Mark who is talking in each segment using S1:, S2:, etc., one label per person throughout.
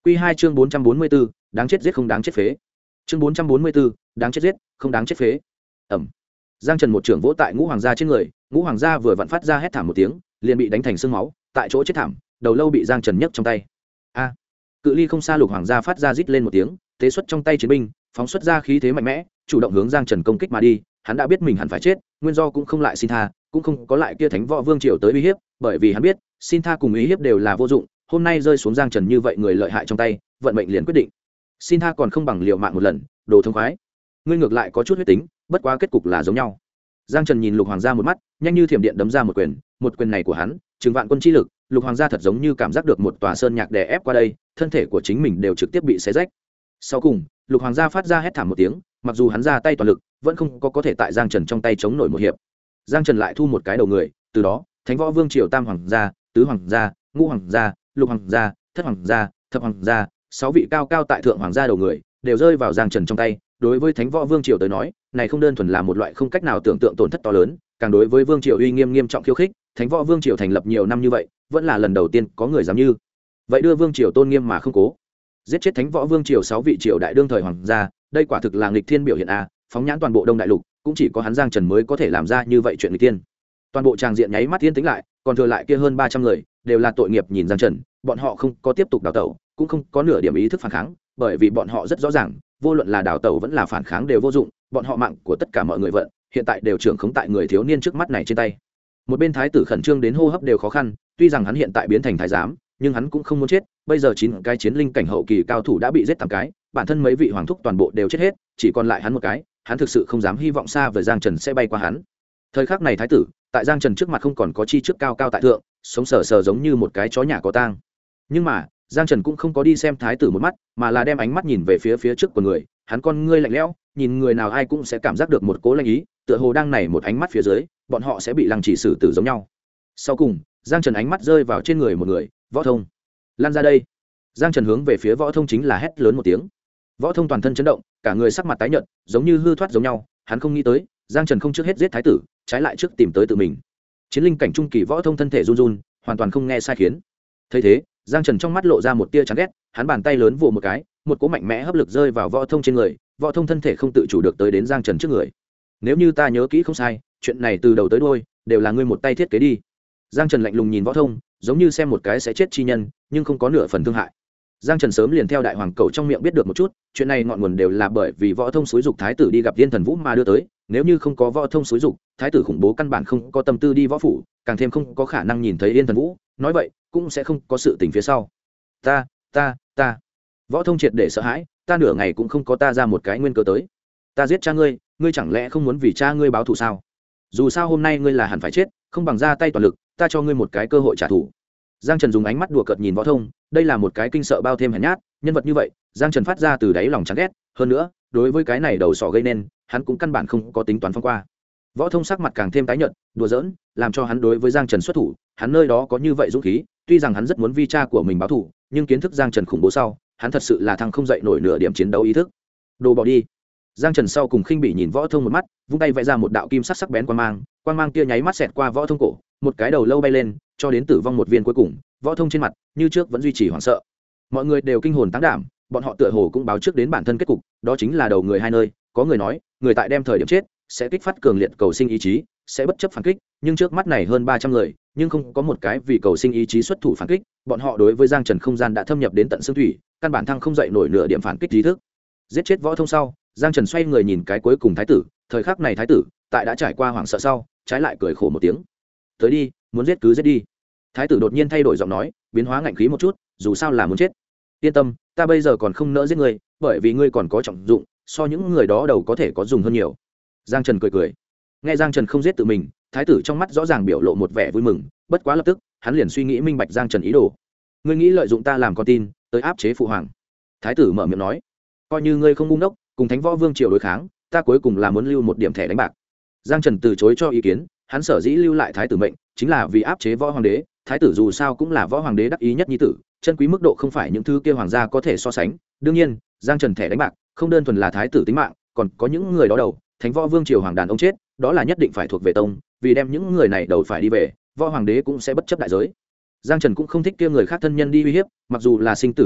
S1: Quy 2 chương 444, đáng chết giết không đáng chết phế. Chương 444, đáng chết giết, không đáng chết phế. Ầm. Giang Trần một trưởng vỗ tại Ngũ Hoàng gia trên người, Ngũ Hoàng gia vừa vặn phát ra hét thảm một tiếng, liền bị đánh thành xương máu, tại chỗ chết thảm, đầu lâu bị Giang Trần nhấc trong tay. A. Cự ly không xa Lục Hoàng gia phát ra rít lên một tiếng, tế xuất trong tay chiến binh, phóng xuất ra khí thế mạnh mẽ, chủ động hướng Giang Trần công kích mà đi. Hắn đã biết mình hẳn phải chết, nguyên do cũng không lại xin tha, cũng không có lại kia Thánh Võ Vương triều tới uy hiếp, bởi vì hắn biết, xin tha cùng uy hiếp đều là vô dụng, hôm nay rơi xuống Giang Trần như vậy người lợi hại trong tay, vận mệnh liền quyết định. Xin tha còn không bằng liều mạng một lần, đồ thông khoái. Ngươi ngược lại có chút huyết tính, bất quá kết cục là giống nhau. Giang Trần nhìn Lục Hoàng gia một mắt, nhanh như thiểm điện đấm ra một quyền này của hắn, trừng vạn quân chi lực, Lục Hoàng gia thật giống như cảm giác được một tòa sơn nhạc đè ép qua đây, thân thể của chính mình đều trực tiếp bị xé rách. Sau cùng, Lục Hoàng gia phát ra hét thảm một tiếng, mặc dù hắn ra tay toàn lực, vẫn không có thể tại Giang Trần trong tay chống nổi một hiệp. Giang Trần lại thu một cái đầu người, từ đó, Thánh Võ Vương triều Tam Hoàng gia, Tứ Hoàng gia, Ngũ Hoàng gia, Lục Hoàng gia, Thất Hoàng gia, Thập Hoàng gia, 6 vị cao cao tại thượng hoàng gia đầu người, đều rơi vào Giang Trần trong tay. Đối với Thánh Võ Vương triều tới nói, này không đơn thuần là một loại không cách nào tưởng tượng tổn thất to lớn, càng đối với vương triều uy nghiêm trọng khiêu khích. Thánh Võ Vương triều thành lập nhiều năm như vậy, vẫn là lần đầu tiên có người dám như vậy đưa vương triều tôn nghiêm mà không cố giết chết Thánh Võ Vương triều 6 vị triều đại đương thời hoàng gia. Đây quả thực là nghịch thiên biểu hiện a, phóng nhãn toàn bộ Đông Đại Lục, cũng chỉ có hắn Giang Trần mới có thể làm ra như vậy chuyện nghịch thiên. Toàn bộ tràng diện nháy mắt yên tĩnh lại, còn thừa lại kia hơn 300 người, đều là tội nghiệp nhìn Giang Trần, bọn họ không có tiếp tục đào tẩu, cũng không có nửa điểm ý thức phản kháng, bởi vì bọn họ rất rõ ràng, vô luận là đào tẩu vẫn là phản kháng đều vô dụng, bọn họ mạng của tất cả mọi người vận, hiện tại đều trưởng khống tại người thiếu niên trước mắt này trên tay. Một bên thái tử khẩn trương đến hô hấp đều khó khăn, tuy rằng hắn hiện tại biến thành thái giám, nhưng hắn cũng không muốn chết, bây giờ 9 cái chiến linh cảnh hậu kỳ cao thủ đã bị giết 8 cái, bản thân mấy vị hoàng thúc toàn bộ đều chết hết, chỉ còn lại hắn một cái, hắn thực sự không dám hy vọng xa vời Giang Trần sẽ bay qua hắn. Thời khắc này thái tử, tại Giang Trần trước mặt không còn có chi trước cao cao tại thượng, sống sờ sờ giống như một cái chó nhà có tang. Nhưng mà, Giang Trần cũng không có đi xem thái tử một mắt, mà là đem ánh mắt nhìn về phía trước của người, hắn con ngươi lạnh lẽo, nhìn người nào ai cũng sẽ cảm giác được một cố lạnh ý, tựa hồ đang này một ánh mắt phía dưới, bọn họ sẽ bị lăng trì xử tử giống nhau. Sau cùng, Giang Trần ánh mắt rơi vào trên người một người, Võ Thông. Lan ra đây. Giang Trần hướng về phía Võ Thông chính là hét lớn một tiếng. Võ Thông toàn thân chấn động, cả người sắc mặt tái nhợt, giống như hư thoát giống nhau, hắn không nghĩ tới, Giang Trần không trước hết giết thái tử, trái lại trước tìm tới tự mình. Chiến linh cảnh trung kỳ Võ Thông thân thể run run, hoàn toàn không nghe sai khiến. Thấy thế, Giang Trần trong mắt lộ ra một tia chán ghét, hắn bàn tay lớn vồ một cái, một cỗ mạnh mẽ hấp lực rơi vào Võ Thông trên người, Võ Thông thân thể không tự chủ được tới đến Giang Trần trước người. Nếu như ta nhớ kỹ không sai, chuyện này từ đầu tới đuôi đều là ngươi một tay thiết kế đi. Giang Trần lạnh lùng nhìn Võ Thông, giống như xem một cái sẽ chết chi nhân, nhưng không có nửa phần thương hại. Giang Trần sớm liền theo đại hoàng cầu trong miệng biết được một chút, chuyện này ngọn nguồn đều là bởi vì Võ Thông xúi dục thái tử đi gặp Tiên Thần Vũ mà đưa tới, nếu như không có Võ Thông xúi dục, thái tử khủng bố căn bản không có tâm tư đi võ phủ, càng thêm không có khả năng nhìn thấy Tiên Thần Vũ, nói vậy, cũng sẽ không có sự tình phía sau. Ta. Võ Thông triệt để sợ hãi, ta nửa ngày cũng không có ta ra một cái nguyên cớ tới. Ta giết cha ngươi, ngươi chẳng lẽ không muốn vì cha ngươi báo thù sao? Dù sao hôm nay ngươi là hẳn phải chết, không bằng ra tay toàn lực, ta cho ngươi một cái cơ hội trả thù. Giang Trần dùng ánh mắt đùa cợt nhìn Võ Thông, đây là một cái kinh sợ bao thêm hèn nhát, nhân vật như vậy, Giang Trần phát ra từ đáy lòng chán ghét, hơn nữa, đối với cái này đầu sỏ gây nên, hắn cũng căn bản không có tính toán phong qua. Võ Thông sắc mặt càng thêm tái nhợt, đùa giỡn, làm cho hắn đối với Giang Trần xuất thủ, hắn nơi đó có như vậy dũng khí, tuy rằng hắn rất muốn vi cha của mình báo thù, nhưng kiến thức Giang Trần khủng bố sau, hắn thật sự là thằng không dậy nổi nửa điểm chiến đấu ý thức. Đồ bỏ đi. Giang Trần sau cùng khinh bỉ nhìn Võ Thông một mắt, vung tay vẽ ra một đạo kim sắc sắc bén quang mang kia nháy mắt xẹt qua Võ Thông cổ, một cái đầu lâu bay lên, cho đến tử vong một viên cuối cùng, Võ Thông trên mặt như trước vẫn duy trì hoảng sợ. Mọi người đều kinh hồn táng đảm, bọn họ tựa hồ cũng báo trước đến bản thân kết cục, đó chính là đầu người hai nơi, có người nói, người tại đem thời điểm chết, sẽ kích phát cường liệt cầu sinh ý chí, sẽ bất chấp phản kích, nhưng trước mắt này hơn 300 người, nhưng không có một cái vì cầu sinh ý chí xuất thủ phản kích, bọn họ đối với Giang Trần không gian đã thâm nhập đến tận xương thủy, căn bản thăng không dậy nổi nửa điểm phản kích trí thức. Giết chết Võ Thông sau, Giang Trần xoay người nhìn cái cuối cùng thái tử, thời khắc này thái tử, tại đã trải qua hoảng sợ sau, trái lại cười khổ một tiếng. Tới đi, muốn giết cứ giết đi. Thái tử đột nhiên thay đổi giọng nói, biến hóa ngạnh khí một chút, dù sao là muốn chết. Yên tâm, ta bây giờ còn không nỡ giết ngươi, bởi vì ngươi còn có trọng dụng, so những người đó đầu có thể có dùng hơn nhiều. Giang Trần cười. Nghe Giang Trần không giết tự mình, thái tử trong mắt rõ ràng biểu lộ một vẻ vui mừng, bất quá lập tức, hắn liền suy nghĩ minh bạch Giang Trần ý đồ. Ngươi nghĩ lợi dụng ta làm con tin, tới áp chế phụ hoàng. Thái tử mở miệng nói, coi như ngươi không ngu ngốc, cùng Thánh Võ Vương triều đối kháng, ta cuối cùng là muốn lưu một điểm thẻ đánh bạc. Giang Trần từ chối cho ý kiến, hắn sở dĩ lưu lại thái tử mệnh, chính là vì áp chế Võ Hoàng đế. Thái tử dù sao cũng là Võ Hoàng đế đắc ý nhất nhi tử, chân quý mức độ không phải những thứ kia hoàng gia có thể so sánh. Đương nhiên, Giang Trần thẻ đánh bạc không đơn thuần là thái tử tính mạng, còn có những người đó đầu, Thánh Võ Vương triều hoàng đàn ông chết, đó là nhất định phải thuộc về tông, vì đem những người này đầu phải đi về, Võ Hoàng đế cũng sẽ bất chấp đại giới. Giang Trần cũng không thích kia người khác thân nhân đi uy hiếp, mặc dù là sinh tử đại địch,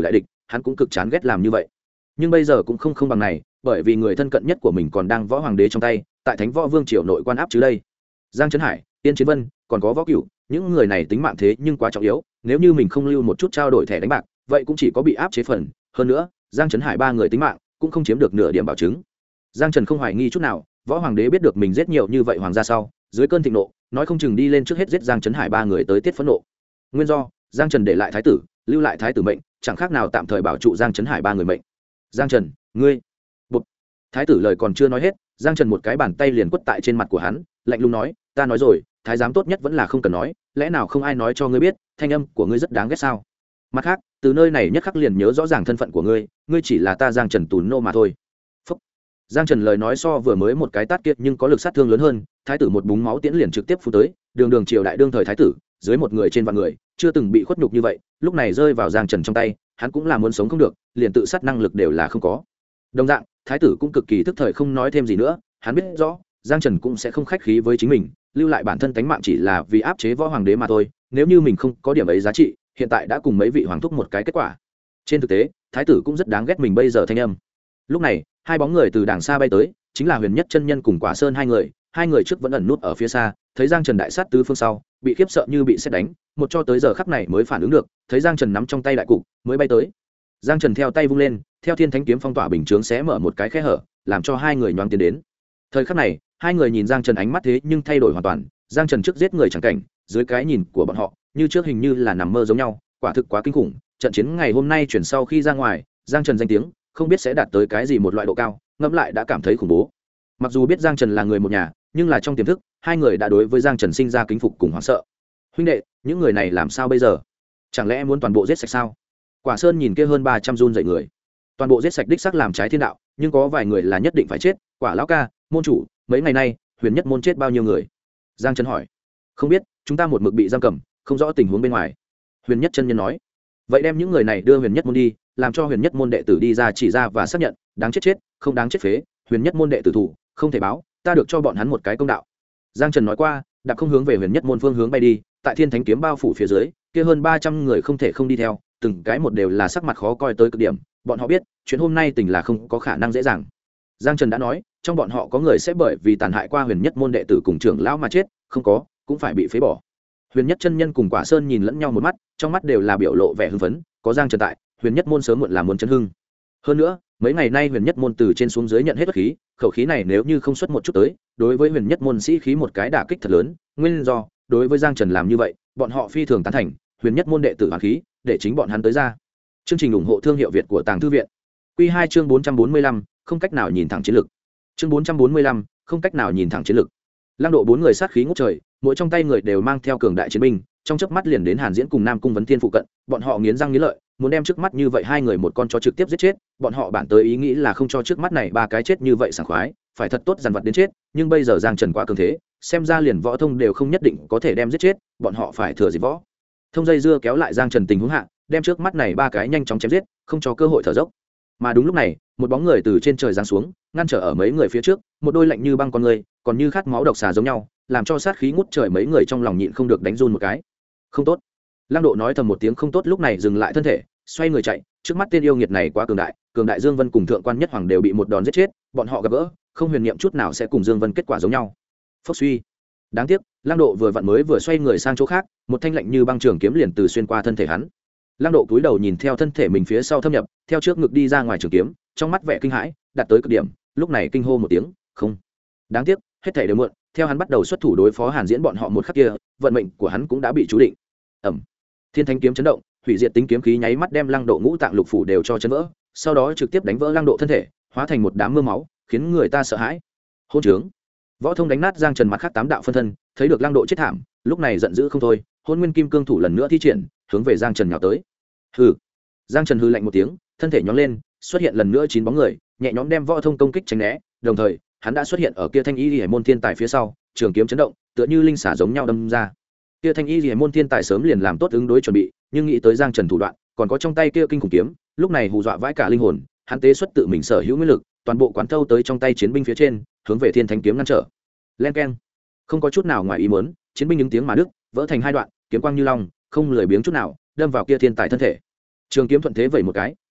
S1: hắn cũng cực chán ghét làm như vậy. Nhưng bây giờ cũng không bằng này, bởi vì người thân cận nhất của mình còn đang võ hoàng đế trong tay, tại Thánh Võ Vương triều nội quan áp chứ đây. Giang Trấn Hải, Tiên Chiến Vân, còn có Võ Cửu, những người này tính mạng thế nhưng quá trọng yếu, nếu như mình không lưu một chút trao đổi thẻ đánh bạc, vậy cũng chỉ có bị áp chế phần. Hơn nữa, Giang Trấn Hải ba người tính mạng cũng không chiếm được nửa điểm bảo chứng. Giang Trần không hoài nghi chút nào, võ hoàng đế biết được mình giết nhiều như vậy hoàng gia sau, dưới cơn thịnh nộ, nói không chừng đi lên trước hết giết Giang Trấn Hải ba người tới tiết phẫn nộ. Nguyên do, Giang Trần để lại thái tử, lưu lại thái tử mệnh, chẳng khác nào tạm thời bảo trụ Giang Trấn Hải ba người mệnh. Giang Trần, ngươi. Bụt. Thái tử lời còn chưa nói hết, Giang Trần một cái bàn tay liền quất tại trên mặt của hắn, lạnh lùng nói, ta nói rồi, thái giám tốt nhất vẫn là không cần nói, lẽ nào không ai nói cho ngươi biết, thanh âm của ngươi rất đáng ghét sao? Mặt khác, từ nơi này nhất khắc liền nhớ rõ ràng thân phận của ngươi, ngươi chỉ là ta Giang Trần tù nô mà thôi. Phúc. Giang Trần lời nói so vừa mới một cái tát kiệt nhưng có lực sát thương lớn hơn, thái tử một búng máu tiễn liền trực tiếp phun tới, đường triều đại đương thời thái tử, dưới một người trên vạn người, chưa từng bị khuất nhục như vậy, lúc này rơi vào Giang Trần trong tay, hắn cũng là muốn sống không được, liền tự sát năng lực đều là không có. Đồng dạng, thái tử cũng cực kỳ thức thời không nói thêm gì nữa, hắn biết rõ, Giang Trần cũng sẽ không khách khí với chính mình, lưu lại bản thân tánh mạng chỉ là vì áp chế võ hoàng đế mà thôi, nếu như mình không có điểm ấy giá trị, hiện tại đã cùng mấy vị hoàng thúc một cái kết quả. Trên thực tế, thái tử cũng rất đáng ghét mình bây giờ thanh âm. Lúc này, hai bóng người từ đàng xa bay tới, chính là Huyền Nhất chân nhân cùng Quả Sơn hai người trước vẫn ẩn nút ở phía xa, thấy Giang Trần đại sát tứ phương sau, bị khiếp sợ như bị sét đánh, một cho tới giờ khắc này mới phản ứng được, thấy Giang Trần nắm trong tay đại cục, mới bay tới. Giang Trần theo tay vung lên, theo Thiên Thánh kiếm phong tỏa bình chướng xé mở một cái khe hở, làm cho hai người nhoáng tiến đến. Thời khắc này, hai người nhìn Giang Trần ánh mắt thế nhưng thay đổi hoàn toàn, Giang Trần trước giết người chẳng cảnh, dưới cái nhìn của bọn họ, như trước hình như là nằm mơ giống nhau, quả thực quá kinh khủng. Trận chiến ngày hôm nay chuyển sau khi ra ngoài, Giang Trần danh tiếng không biết sẽ đạt tới cái gì một loại độ cao, ngẫm lại đã cảm thấy khủng bố. Mặc dù biết Giang Trần là người một nhà, nhưng là trong tiềm thức, hai người đã đối với Giang Trần sinh ra kính phục cùng hoảng sợ. Huynh đệ, những người này làm sao bây giờ? Chẳng lẽ muốn toàn bộ giết sạch sao? Quả Sơn nhìn kia hơn 300 run dậy người, toàn bộ giết sạch đích xác làm trái thiên đạo, nhưng có vài người là nhất định phải chết. Quả lão ca, môn chủ, mấy ngày nay Huyền Nhất môn chết bao nhiêu người? Giang Trần hỏi. Không biết, chúng ta một mực bị giam cầm, không rõ tình huống bên ngoài. Huyền Nhất chân nhân nói. Vậy đem những người này đưa Huyền Nhất môn đi, làm cho Huyền Nhất môn đệ tử đi ra chỉ ra và xác nhận, đáng chết chết, không đáng chết phế, Huyền Nhất môn đệ tử thủ, không thể báo, ta được cho bọn hắn một cái công đạo. Giang Trần nói qua, đạp không hướng về Huyền Nhất môn phương hướng bay đi, tại Thiên Thánh kiếm bao phủ phía dưới, kia hơn 300 người không thể không đi theo, từng cái một đều là sắc mặt khó coi tới cực điểm, bọn họ biết, chuyện hôm nay tình là không có khả năng dễ dàng. Giang Trần đã nói, trong bọn họ có người sẽ bởi vì tàn hại qua Huyền Nhất môn đệ tử cùng trưởng lão mà chết, không có, cũng phải bị phế bỏ. Huyền Nhất chân nhân cùng Quả Sơn nhìn lẫn nhau một mắt, trong mắt đều là biểu lộ vẻ hưng phấn, có Giang Trần tại, Huyền Nhất môn sớm muộn là muốn chấn hưng. Hơn nữa, mấy ngày nay Huyền Nhất môn từ trên xuống dưới nhận hết khí, khẩu khí này nếu như không xuất một chút tới, đối với Huyền Nhất môn sĩ khí một cái đả kích thật lớn, nguyên do, đối với Giang Trần làm như vậy, bọn họ phi thường tán thành, Huyền Nhất môn đệ tử hoàn khí, để chính bọn hắn tới ra. Chương trình ủng hộ thương hiệu Việt của Tàng Thư viện. Quy 2 chương 445, không cách nào nhìn thẳng chiến lực. Chương 445, không cách nào nhìn thẳng chiến lực. Lăng Độ bốn người sát khí ngút trời, mỗi trong tay người đều mang theo cường đại chiến binh, trong chớp mắt liền đến Hàn Diễn cùng Nam Cung Vấn Thiên phụ cận, bọn họ nghiến răng nghiến lợi, muốn đem trước mắt như vậy hai người một con chó trực tiếp giết chết, bọn họ bản tới ý nghĩ là không cho trước mắt này ba cái chết như vậy sảng khoái, phải thật tốt dằn vặt đến chết, nhưng bây giờ Giang Trần quá cường thế, xem ra liền võ thông đều không nhất định có thể đem giết chết, bọn họ phải thừa dịp võ thông dây dưa kéo lại Giang Trần tình huống hạ, đem trước mắt này ba cái nhanh chóng chém giết, không cho cơ hội thở dốc. Mà đúng lúc này, một bóng người từ trên trời giáng xuống, ngăn trở ở mấy người phía trước, một đôi lạnh như băng con người, còn như khát máu độc xà giống nhau, làm cho sát khí ngút trời mấy người trong lòng nhịn không được đánh run một cái. Không tốt. Lăng Độ nói thầm một tiếng không tốt, lúc này dừng lại thân thể, xoay người chạy, trước mắt tên yêu nghiệt này quá cường đại Dương Vân cùng Thượng quan Nhất Hoàng đều bị một đòn giết chết, bọn họ gặp gỡ, không huyền niệm chút nào sẽ cùng Dương Vân kết quả giống nhau. Phốc suy. Đáng tiếc, Lăng Độ vừa vặn mới vừa xoay người sang chỗ khác, một thanh lạnh như băng trường kiếm liền từ xuyên qua thân thể hắn. Lăng Độ cúi đầu nhìn theo thân thể mình phía sau thâm nhập, theo trước ngực đi ra ngoài trường kiếm, trong mắt vẻ kinh hãi đạt tới cực điểm, lúc này kinh hô một tiếng, không. Đáng tiếc, hết thảy đều muộn, theo hắn bắt đầu xuất thủ đối phó Hàn Diễn bọn họ một khắc kia, vận mệnh của hắn cũng đã bị chú định. Ầm. Thiên Thánh kiếm chấn động, hủy diệt tính kiếm khí nháy mắt đem Lăng Độ ngũ tạng lục phủ đều cho chấn vỡ, sau đó trực tiếp đánh vỡ Lăng Độ thân thể, hóa thành một đám mưa máu, khiến người ta sợ hãi. Hôn trướng. Võ Thông đánh nát Giang Trần mặt khác 8 đạo phân thân, thấy được Lăng Độ chết thảm, lúc này giận dữ không thôi, Hôn Nguyên Kim Cương thủ lần nữa thi triển, hướng về Giang Trần nhào tới. Hừ. Giang Trần hừ lạnh một tiếng, thân thể nhón lên, xuất hiện lần nữa 9 bóng người, nhẹ nhõm đem Võ Thông công kích tránh né, đồng thời, hắn đã xuất hiện ở kia Thanh Y Liễu môn thiên tài phía sau, trường kiếm chấn động, tựa như linh xả giống nhau đâm ra. Kia Thanh Y Liễu môn thiên tài sớm liền làm tốt ứng đối chuẩn bị, nhưng nghĩ tới Giang Trần thủ đoạn, còn có trong tay kia kinh khủng kiếm, lúc này hù dọa vãi cả linh hồn, hắn tế xuất tự mình sở hữu nguyên lực, toàn bộ quán thâu tới trong tay chiến binh phía trên, hướng về Thiên Thánh kiếm ngăn trở. Len keng. Không có chút nào ngoài ý muốn, chiến binh những tiếng mà đứt, vỡ thành hai đoạn, kiếm quang như long, không lười biếng chút nào, đâm vào kia thiên tài thân thể. Trường kiếm thuận thế vẩy một cái,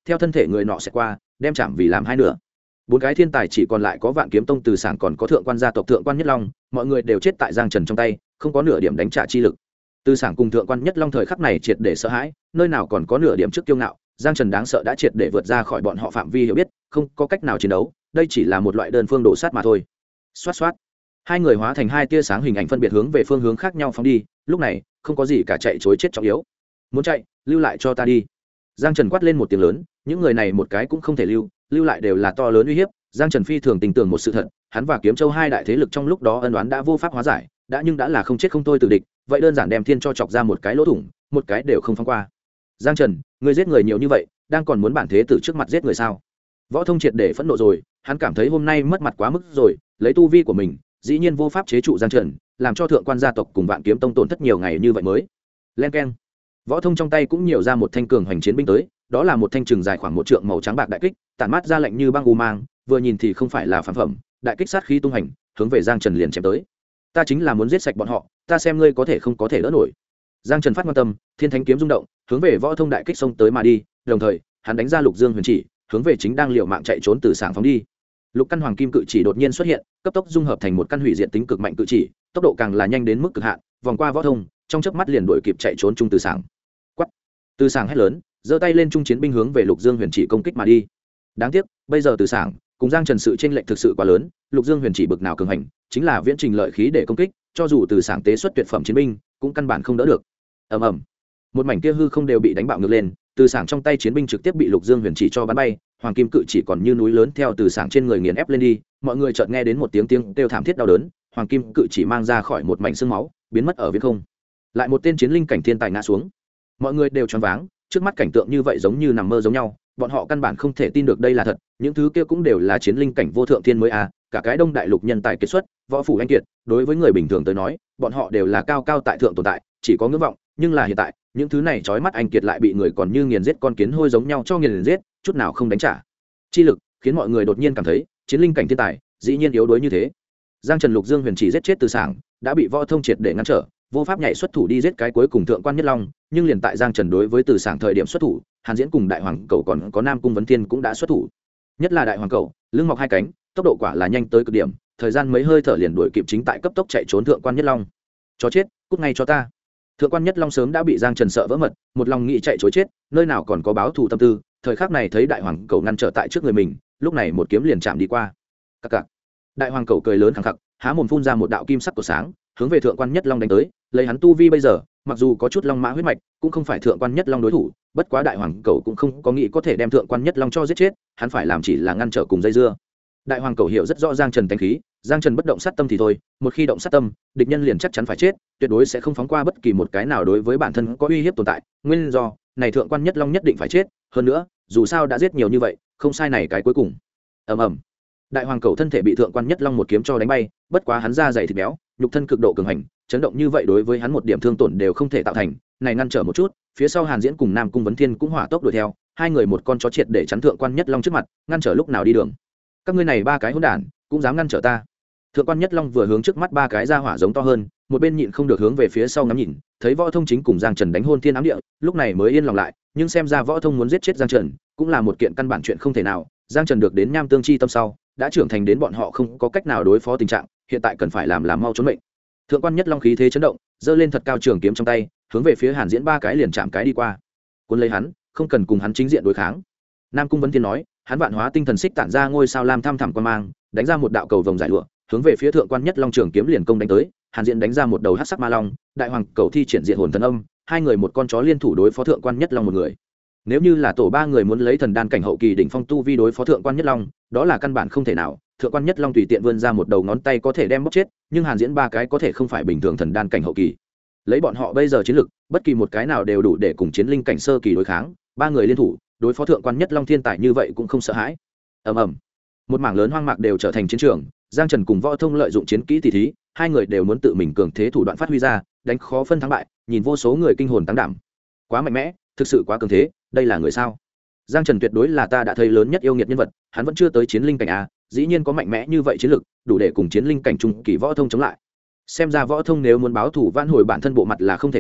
S1: theo thân thể người nọ sẽ qua đem chạm vì làm hai nửa. Bốn cái thiên tài chỉ còn lại có Vạn Kiếm Tông Từ Sảng còn có thượng quan gia tộc Thượng quan Nhất Long, mọi người đều chết tại Giang Trần trong tay, không có nửa điểm đánh trả chi lực. Từ Sảng cùng Thượng quan Nhất Long thời khắc này triệt để sợ hãi, nơi nào còn có nửa điểm trước kiêu ngạo, Giang Trần đáng sợ đã triệt để vượt ra khỏi bọn họ phạm vi hiểu biết, không có cách nào chiến đấu, đây chỉ là một loại đơn phương đổ sát mà thôi. Xoát xoát, hai người hóa thành hai tia sáng hình ảnh phân biệt hướng về phương hướng khác nhau phóng đi, lúc này không có gì cả chạy trối chết trọng yếu. Muốn chạy, lưu lại cho ta đi. Giang Trần quát lên một tiếng lớn, những người này một cái cũng không thể lưu lại đều là to lớn uy hiếp. Giang Trần phi thường tin tưởng một sự thật, hắn và Kiếm Châu hai đại thế lực trong lúc đó ân oán đã vô pháp hóa giải, nhưng đã là không chết không thôi từ địch, vậy đơn giản đem thiên cho chọc ra một cái lỗ thủng, một cái đều không phóng qua. Giang Trần, ngươi giết người nhiều như vậy, đang còn muốn bản thế tử trước mặt giết người sao? Võ Thông triệt để phẫn nộ rồi, hắn cảm thấy hôm nay mất mặt quá mức rồi, lấy tu vi của mình, dĩ nhiên vô pháp chế trụ Giang Trần, làm cho thượng quan gia tộc cùng Vạn Kiếm Tông tổn thất nhiều ngày như vậy mới. Len keng. Võ Thông trong tay cũng nhiều ra một thanh cường hoành chiến binh tới, đó là một thanh trường dài khoảng một trượng màu trắng bạc đại kích, tản mát ra lạnh như băng u mang, vừa nhìn thì không phải là phản phẩm, đại kích sát khí tung hành, hướng về Giang Trần liền chém tới. Ta chính là muốn giết sạch bọn họ, ta xem ngươi có thể không có thể đỡ nổi. Giang Trần phát quan tâm, thiên thánh kiếm rung động, hướng về Võ Thông đại kích xông tới mà đi, đồng thời, hắn đánh ra Lục Dương huyền chỉ, hướng về chính đang liều mạng chạy trốn Từ Sảng phóng đi. Lục căn hoàng kim cự chỉ đột nhiên xuất hiện, cấp tốc dung hợp thành một căn hủy diệt tính cực mạnh cự chỉ, tốc độ càng là nhanh đến mức cực hạn, vòng qua Võ Thông, trong chớp mắt liền đuổi kịp chạy trốn trung Từ Sảng. Quát! Từ Sảng hét lớn, giơ tay lên trung chiến binh hướng về Lục Dương huyền chỉ công kích mà đi. Đáng tiếc, bây giờ Từ Sảng cùng Giang Trần sự chênh lệch thực sự quá lớn, Lục Dương huyền chỉ bực nào cường hành, chính là viễn trình lợi khí để công kích, cho dù Từ Sảng tế xuất tuyệt phẩm chiến binh, cũng căn bản không đỡ được. Ầm ầm. Một mảnh kia hư không đều bị đánh bạo ngược lên, Từ Sảng trong tay chiến binh trực tiếp bị Lục Dương huyền chỉ cho bắn bay, hoàng kim cự chỉ còn như núi lớn theo Từ Sảng trên người nghiền ép lên đi, mọi người chợt nghe đến một tiếng kêu thảm thiết đau đớn, hoàng kim cự chỉ mang ra khỏi một mảnh xương máu, biến mất ở viễn không. Lại một tên chiến linh cảnh thiên tài ngã xuống. Mọi người đều choáng váng, trước mắt cảnh tượng như vậy giống như nằm mơ giống nhau, bọn họ căn bản không thể tin được đây là thật, những thứ kia cũng đều là chiến linh cảnh vô thượng thiên mới à, cả cái Đông Đại Lục nhân tài kiệt xuất, võ phủ anh kiệt, đối với người bình thường tới nói, bọn họ đều là cao cao tại thượng tồn tại, chỉ có ngưỡng vọng, nhưng là hiện tại, những thứ này chói mắt anh kiệt lại bị người còn như nghiền giết con kiến hôi giống nhau cho nghiền giết, chút nào không đánh trả. Chi lực khiến mọi người đột nhiên cảm thấy, chiến linh cảnh thiên tài, dĩ nhiên yếu đuối như thế. Giang Trần Lục Dương huyền chỉ giết chết Từ Sảng, đã bị Võ Thông triệt để ngăn trở, vô pháp nhảy xuất thủ đi giết cái cuối cùng thượng quan Nhất Long, nhưng liền tại Giang Trần đối với Từ Sảng thời điểm xuất thủ, Hàn Diễn cùng Đại Hoàng Cẩu còn có Nam Cung Vấn Thiên cũng đã xuất thủ. Nhất là Đại Hoàng Cẩu, lưng mọc hai cánh, tốc độ quả là nhanh tới cực điểm, thời gian mấy hơi thở liền đuổi kịp chính tại cấp tốc chạy trốn thượng quan Nhất Long. Chó chết, cút ngay cho ta. Thượng quan Nhất Long sớm đã bị Giang Trần sợ vỡ mật, một lòng nghĩ chạy trối chết, nơi nào còn có báo thù tâm tư, thời khắc này thấy Đại Hoàng Cẩu ngăn trở tại trước người mình, lúc này một kiếm liền chạm đi qua. Cặc cặc. Đại Hoàng Cẩu cười lớn khẳng khặc, há mồm phun ra một đạo kim sắc của sáng, hướng về thượng quan Nhất Long đánh tới, lấy hắn tu vi bây giờ, mặc dù có chút long mã huyết mạch, cũng không phải thượng quan Nhất Long đối thủ, bất quá Đại Hoàng Cẩu cũng không có nghĩ có thể đem thượng quan Nhất Long cho giết chết, hắn phải làm chỉ là ngăn trở cùng dây dưa. Đại Hoàng Cẩu hiểu rất rõ Giang Trần tánh khí, Giang Trần bất động sát tâm thì thôi, một khi động sát tâm, địch nhân liền chắc chắn phải chết, tuyệt đối sẽ không phóng qua bất kỳ một cái nào đối với bản thân có uy hiếp tồn tại, nguyên do này thượng quan Nhất Long nhất định phải chết, hơn nữa, dù sao đã giết nhiều như vậy, không sai này cái cuối cùng. Ầm ầm. Đại Hoàng Cẩu thân thể bị thượng quan Nhất Long một kiếm cho đánh bay, bất quá hắn da dày thịt béo, nhục thân cực độ cường hành, chấn động như vậy đối với hắn một điểm thương tổn đều không thể tạo thành, này ngăn trở một chút, phía sau Hàn Diễn cùng Nam Cung Vấn Thiên cũng hỏa tốc đuổi theo, hai người một con chó triệt để chắn thượng quan Nhất Long trước mặt, ngăn trở lúc nào đi đường. Các ngươi này ba cái hỗn đản, cũng dám ngăn trở ta. Thượng quan Nhất Long vừa hướng trước mắt ba cái ra hỏa giống to hơn, một bên nhịn không được hướng về phía sau ngắm nhìn, thấy Võ Thông chính cùng Giang Trần đánh hôn thiên ám địa, lúc này mới yên lòng lại, nhưng xem ra Võ Thông muốn giết chết Giang Trần, cũng là một kiện căn bản chuyện không thể nào. Giang Trần được đến Nham Tương Chi tâm sau, đã trưởng thành đến bọn họ không có cách nào đối phó tình trạng, hiện tại cần phải làm mau trốn mệnh. Thượng quan Nhất Long khí thế chấn động, giơ lên thật cao trường kiếm trong tay, hướng về phía Hàn Diễn ba cái liền chạm cái đi qua. Cuốn lấy hắn, không cần cùng hắn chính diện đối kháng. Nam Cung Vấn Thiên nói, hắn vạn hóa tinh thần xích tản ra ngôi sao lam thăm thẳm quan mang, đánh ra một đạo cầu vồng giải lụa, hướng về phía thượng quan Nhất Long trường kiếm liền công đánh tới. Hàn Diễn đánh ra một đầu hắc sắc ma long, Đại Hoàng Cẩu thi triển diện hồn thần âm, hai người một con chó liên thủ đối phó thượng quan Nhất Long một người. Nếu như là tổ ba người muốn lấy thần đan cảnh hậu kỳ đỉnh phong tu vi đối phó thượng quan Nhất Long, đó là căn bản không thể nào. Thượng quan Nhất Long tùy tiện vươn ra một đầu ngón tay có thể đem bóc chết, nhưng Hàn Diễn ba cái có thể không phải bình thường thần đan cảnh hậu kỳ. Lấy bọn họ bây giờ chiến lực, bất kỳ một cái nào đều đủ để cùng chiến linh cảnh sơ kỳ đối kháng, ba người liên thủ, đối phó thượng quan Nhất Long thiên tài như vậy cũng không sợ hãi. Ầm ầm. Một mảng lớn hoang mạc đều trở thành chiến trường, Giang Trần cùng Võ Thông lợi dụng chiến kỹ tỷ thí, hai người đều muốn tự mình cường thế thủ đoạn phát huy ra, đánh khó phân thắng bại, nhìn vô số người kinh hồn tăng đảm. Quá mạnh mẽ, thực sự quá cường thế, đây là người sao? Giang Trần tuyệt đối là ta đã thấy lớn nhất yêu nghiệt nhân vật, hắn vẫn chưa tới chiến linh cảnh a, dĩ nhiên có mạnh mẽ như vậy chiến lực, đủ để cùng chiến linh cảnh trung kỳ Võ Thông chống lại. Xem ra Võ Thông nếu muốn báo thủ vãn hồi bản thân bộ mặt là không thể nào,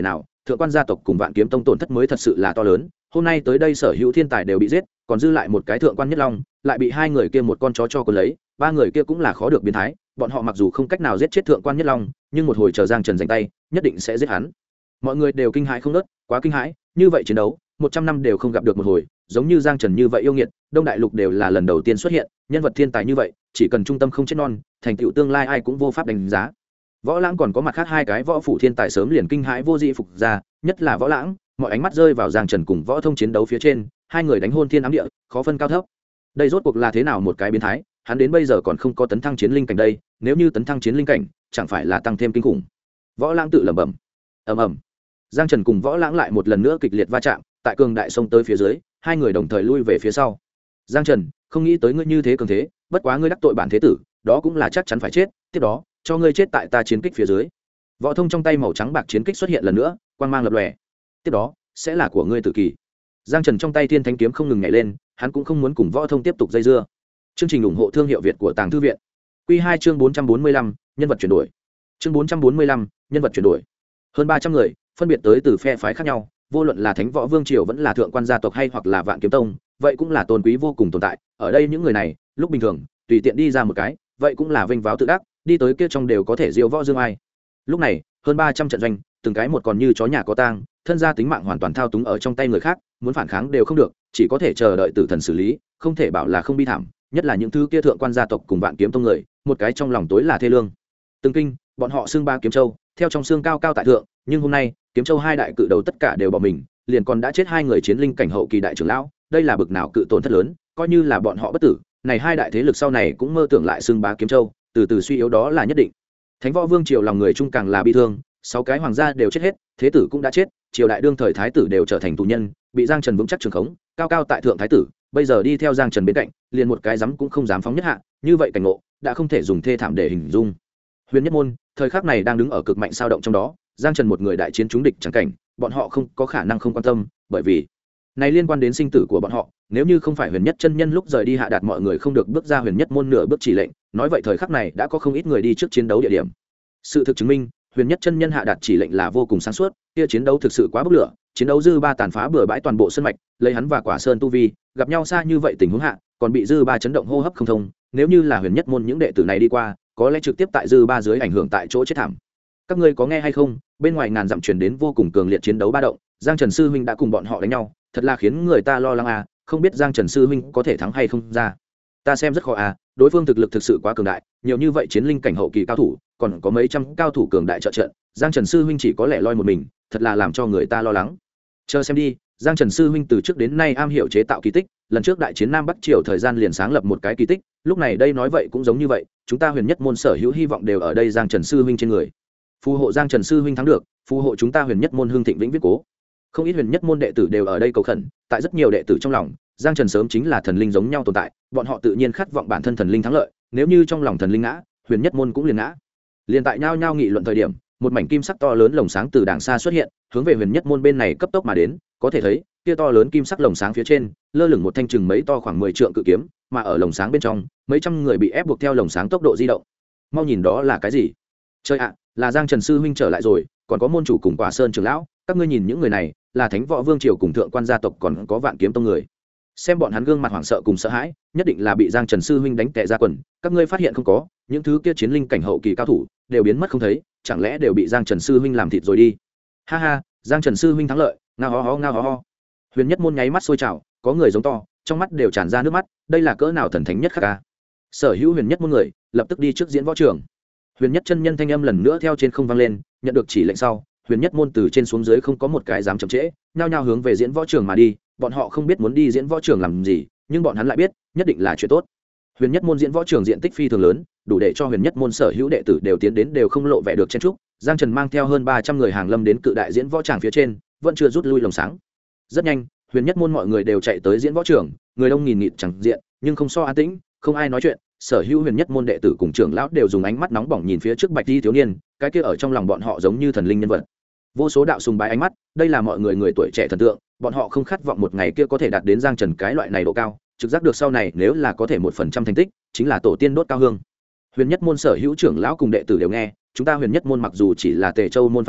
S1: thượng quan gia tộc cùng Vạn Kiếm Tông tổn thất mới thật sự là to lớn. Hôm nay tới đây sở hữu thiên tài đều bị giết, còn dư lại một cái thượng quan nhất long, lại bị hai người kia một con chó cho cuốn lấy. Ba người kia cũng là khó được biến thái, bọn họ mặc dù không cách nào giết chết thượng quan nhất long, nhưng một hồi chờ Giang Trần giành tay, nhất định sẽ giết hắn. Mọi người đều kinh hãi không nớt, quá kinh hãi, như vậy chiến đấu, 100 năm đều không gặp được một hồi, giống như Giang Trần như vậy yêu nghiệt, Đông Đại Lục đều là lần đầu tiên xuất hiện, nhân vật thiên tài như vậy, chỉ cần trung tâm không chết non, thành tựu tương lai ai cũng vô pháp đánh giá. Võ Lãng còn có mặt khác hai cái võ phủ thiên tài sớm liền kinh hãi vô dị phục ra, nhất là Võ Lãng, mọi ánh mắt rơi vào Giang Trần cùng Võ Thông chiến đấu phía trên, hai người đánh hôn thiên ám địa, khó phân cao thấp. Đây rốt cuộc là thế nào một cái biến thái, hắn đến bây giờ còn không có tấn thăng chiến linh cảnh đây, nếu như tấn thăng chiến linh cảnh, chẳng phải là tăng thêm kinh khủng. Võ Lãng tự lẩm bẩm. Ầm ầm. Giang Trần cùng Võ Lãng lại một lần nữa kịch liệt va chạm, tại cường đại sông tới phía dưới, hai người đồng thời lui về phía sau. Giang Trần, không nghĩ tới ngươi như thế cường thế, bất quá ngươi đắc tội bản thế tử, đó cũng là chắc chắn phải chết, tiếp đó, cho ngươi chết tại ta chiến kích phía dưới. Võ Thông trong tay màu trắng bạc chiến kích xuất hiện lần nữa, quang mang lập lòe. Tiếp đó, sẽ là của ngươi tử kỳ. Giang Trần trong tay Thiên Thánh kiếm không ngừng nhảy lên, hắn cũng không muốn cùng Võ Thông tiếp tục dây dưa. Chương trình ủng hộ thương hiệu Việt của Tàng Thư viện. Quy 2 chương 445, nhân vật chuyển đổi. Chương 445, nhân vật chuyển đổi. Hơn 300 người, phân biệt tới từ phe phái khác nhau, vô luận là Thánh Võ Vương triều vẫn là thượng quan gia tộc hay hoặc là Vạn Kiếm Tông, vậy cũng là tôn quý vô cùng tồn tại. Ở đây những người này, lúc bình thường, tùy tiện đi ra một cái, vậy cũng là vinh váo tự đắc, đi tới kia trong đều có thể diêu võ dương ai. Lúc này, hơn 300 trận doanh, từng cái một còn như chó nhà có tang, thân gia tính mạng hoàn toàn thao túng ở trong tay người khác, muốn phản kháng đều không được, chỉ có thể chờ đợi tử thần xử lý, không thể bảo là không bi thảm, nhất là những thứ kia thượng quan gia tộc cùng Vạn Kiếm Tông người, một cái trong lòng tối là thê lương. Từng kinh, bọn họ xưng ba kiếm châu, theo trong xương cao cao tại thượng, nhưng hôm nay, kiếm châu hai đại cự đầu tất cả đều bỏ mình, liền còn đã chết hai người chiến linh cảnh hậu kỳ đại trưởng lão, đây là bực nào cự tổn thất lớn, coi như là bọn họ bất tử, này hai đại thế lực sau này cũng mơ tưởng lại xưng bá kiếm châu, từ từ suy yếu đó là nhất định. Thánh Võ Vương triều lòng người trung càng là bi thương, 6 cái hoàng gia đều chết hết, thế tử cũng đã chết, triều đại đương thời thái tử đều trở thành tù nhân, bị Giang Trần vững chắc trường khống, cao cao tại thượng thái tử, bây giờ đi theo Giang Trần bên cạnh, liền một cái dám cũng không dám phóng nhất hạ, như vậy cảnh ngộ, đã không thể dùng thê thảm để hình dung. Huyền Nhất môn, thời khắc này đang đứng ở cực mạnh sao động trong đó, Giang Trần một người đại chiến chúng địch chẳng cảnh, bọn họ không có khả năng không quan tâm, bởi vì này liên quan đến sinh tử của bọn họ, nếu như không phải Huyền Nhất chân nhân lúc rời đi hạ đạt mọi người không được bước ra Huyền Nhất môn nửa bước chỉ lệnh, nói vậy thời khắc này đã có không ít người đi trước chiến đấu địa điểm. Sự thực chứng minh, Huyền Nhất chân nhân hạ đạt chỉ lệnh là vô cùng sáng suốt, kia chiến đấu thực sự quá bốc lửa, chiến đấu dư ba tàn phá bừa bãi toàn bộ sân mạch, lấy hắn và Quả Sơn tu vi, gặp nhau xa như vậy tình huống hạ, còn bị dư ba chấn động hô hấp không thông, nếu như là Huyền Nhất môn những đệ tử này đi qua, có lẽ trực tiếp tại dư ba dưới ảnh hưởng tại chỗ chết thảm. Các ngươi có nghe hay không, bên ngoài ngàn dặm truyền đến vô cùng cường liệt chiến đấu ba động, Giang Trần sư huynh đã cùng bọn họ đánh nhau, thật là khiến người ta lo lắng à, không biết Giang Trần sư huynh có thể thắng hay không ra. Ta xem rất khó à, đối phương thực lực thực sự quá cường đại, nhiều như vậy chiến linh cảnh hậu kỳ cao thủ, còn có mấy trăm cao thủ cường đại trợ trận, Giang Trần sư huynh chỉ có lẻ loi một mình, thật là làm cho người ta lo lắng. Chờ xem đi, Giang Trần sư huynh từ trước đến nay am hiểu chế tạo kỳ tích, lần trước đại chiến Nam Bắc triều thời gian liền sáng lập một cái kỳ tích, lúc này đây nói vậy cũng giống như vậy, chúng ta Huyền Nhất môn sở hữu hy vọng đều ở đây Giang Trần sư huynh trên người. Phù hộ Giang Trần sư huynh thắng được, phù hộ chúng ta Huyền Nhất môn hưng thịnh vĩnh viễn cố. Không ít Huyền Nhất môn đệ tử đều ở đây cầu khẩn, tại rất nhiều đệ tử trong lòng, Giang Trần sớm chính là thần linh giống nhau tồn tại, bọn họ tự nhiên khát vọng bản thân thần linh thắng lợi, nếu như trong lòng thần linh ngã, Huyền Nhất môn cũng liền ngã. Liên tại nhao nhao nghị luận thời điểm, một mảnh kim sắc to lớn lồng sáng từ đàng xa xuất hiện, hướng về Huyền Nhất môn bên này cấp tốc mà đến, có thể thấy, kia to lớn kim sắc lồng sáng phía trên, lơ lửng một thanh chừng mấy to khoảng 10 trượng cự kiếm, mà ở lồng sáng bên trong, mấy trăm người bị ép buộc theo lồng sáng tốc độ di động. Mau nhìn đó là cái gì? Trời ạ, là Giang Trần sư huynh trở lại rồi, còn có môn chủ cùng Quả Sơn trưởng lão, các ngươi nhìn những người này, là Thánh Võ Vương triều cùng thượng quan gia tộc còn có Vạn Kiếm Tông người. Xem bọn hắn gương mặt hoảng sợ cùng sợ hãi, nhất định là bị Giang Trần sư huynh đánh tè ra quần, các ngươi phát hiện không có, những thứ kia chiến linh cảnh hậu kỳ cao thủ đều biến mất không thấy, chẳng lẽ đều bị Giang Trần sư huynh làm thịt rồi đi. Ha ha, Giang Trần sư huynh thắng lợi, ngao ho ho ngao ho ho. Huyền Nhất môn nháy mắt sôi trào, có người giống to, trong mắt đều tràn ra nước mắt, đây là cỡ nào thần thánh nhất khắc ca. Sở hữu Huyền Nhất môn người, lập tức đi trước diễn võ trường. Huyền Nhất chân nhân thanh âm lần nữa theo trên không vang lên, nhận được chỉ lệnh sau, Huyền Nhất môn từ trên xuống dưới không có một cái dám chậm trễ, nhao nhao hướng về diễn võ trường mà đi, bọn họ không biết muốn đi diễn võ trường làm gì, nhưng bọn hắn lại biết, nhất định là chuyện tốt. Huyền Nhất môn diễn võ trường diện tích phi thường lớn, đủ để cho Huyền Nhất môn sở hữu đệ tử đều tiến đến đều không lộ vẻ được chen trúc. Giang Trần mang theo hơn 300 người hàng lâm đến cự đại diễn võ tràng phía trên, vẫn chưa rút lui lồng sáng. Rất nhanh, Huyền Nhất môn mọi người đều chạy tới diễn võ trường, người đông nghìn nghịt chẳng diện, nhưng không so an tĩnh, không ai nói chuyện, sở hữu Huyền Nhất môn đệ tử cùng trưởng lão đều dùng ánh mắt nóng bỏng nhìn phía trước Bạch Y thiếu niên, cái kia ở trong lòng bọn họ giống như thần linh nhân vật. Vô số đạo sùng bái ánh mắt, đây là mọi người tuổi trẻ thần tượng, bọn họ không khát vọng một ngày kia có thể đạt đến Giang Trần cái loại này độ cao, trực giác được sau này nếu là có thể 1% thành tích, chính là tổ tiên đốt cao hương. Huyền Nhất môn sở hữu trưởng lão cùng đệ tử đều nghe, chúng ta Huyền Nhất môn mặc dù chỉ là Tề Châu môn phái nhỏ,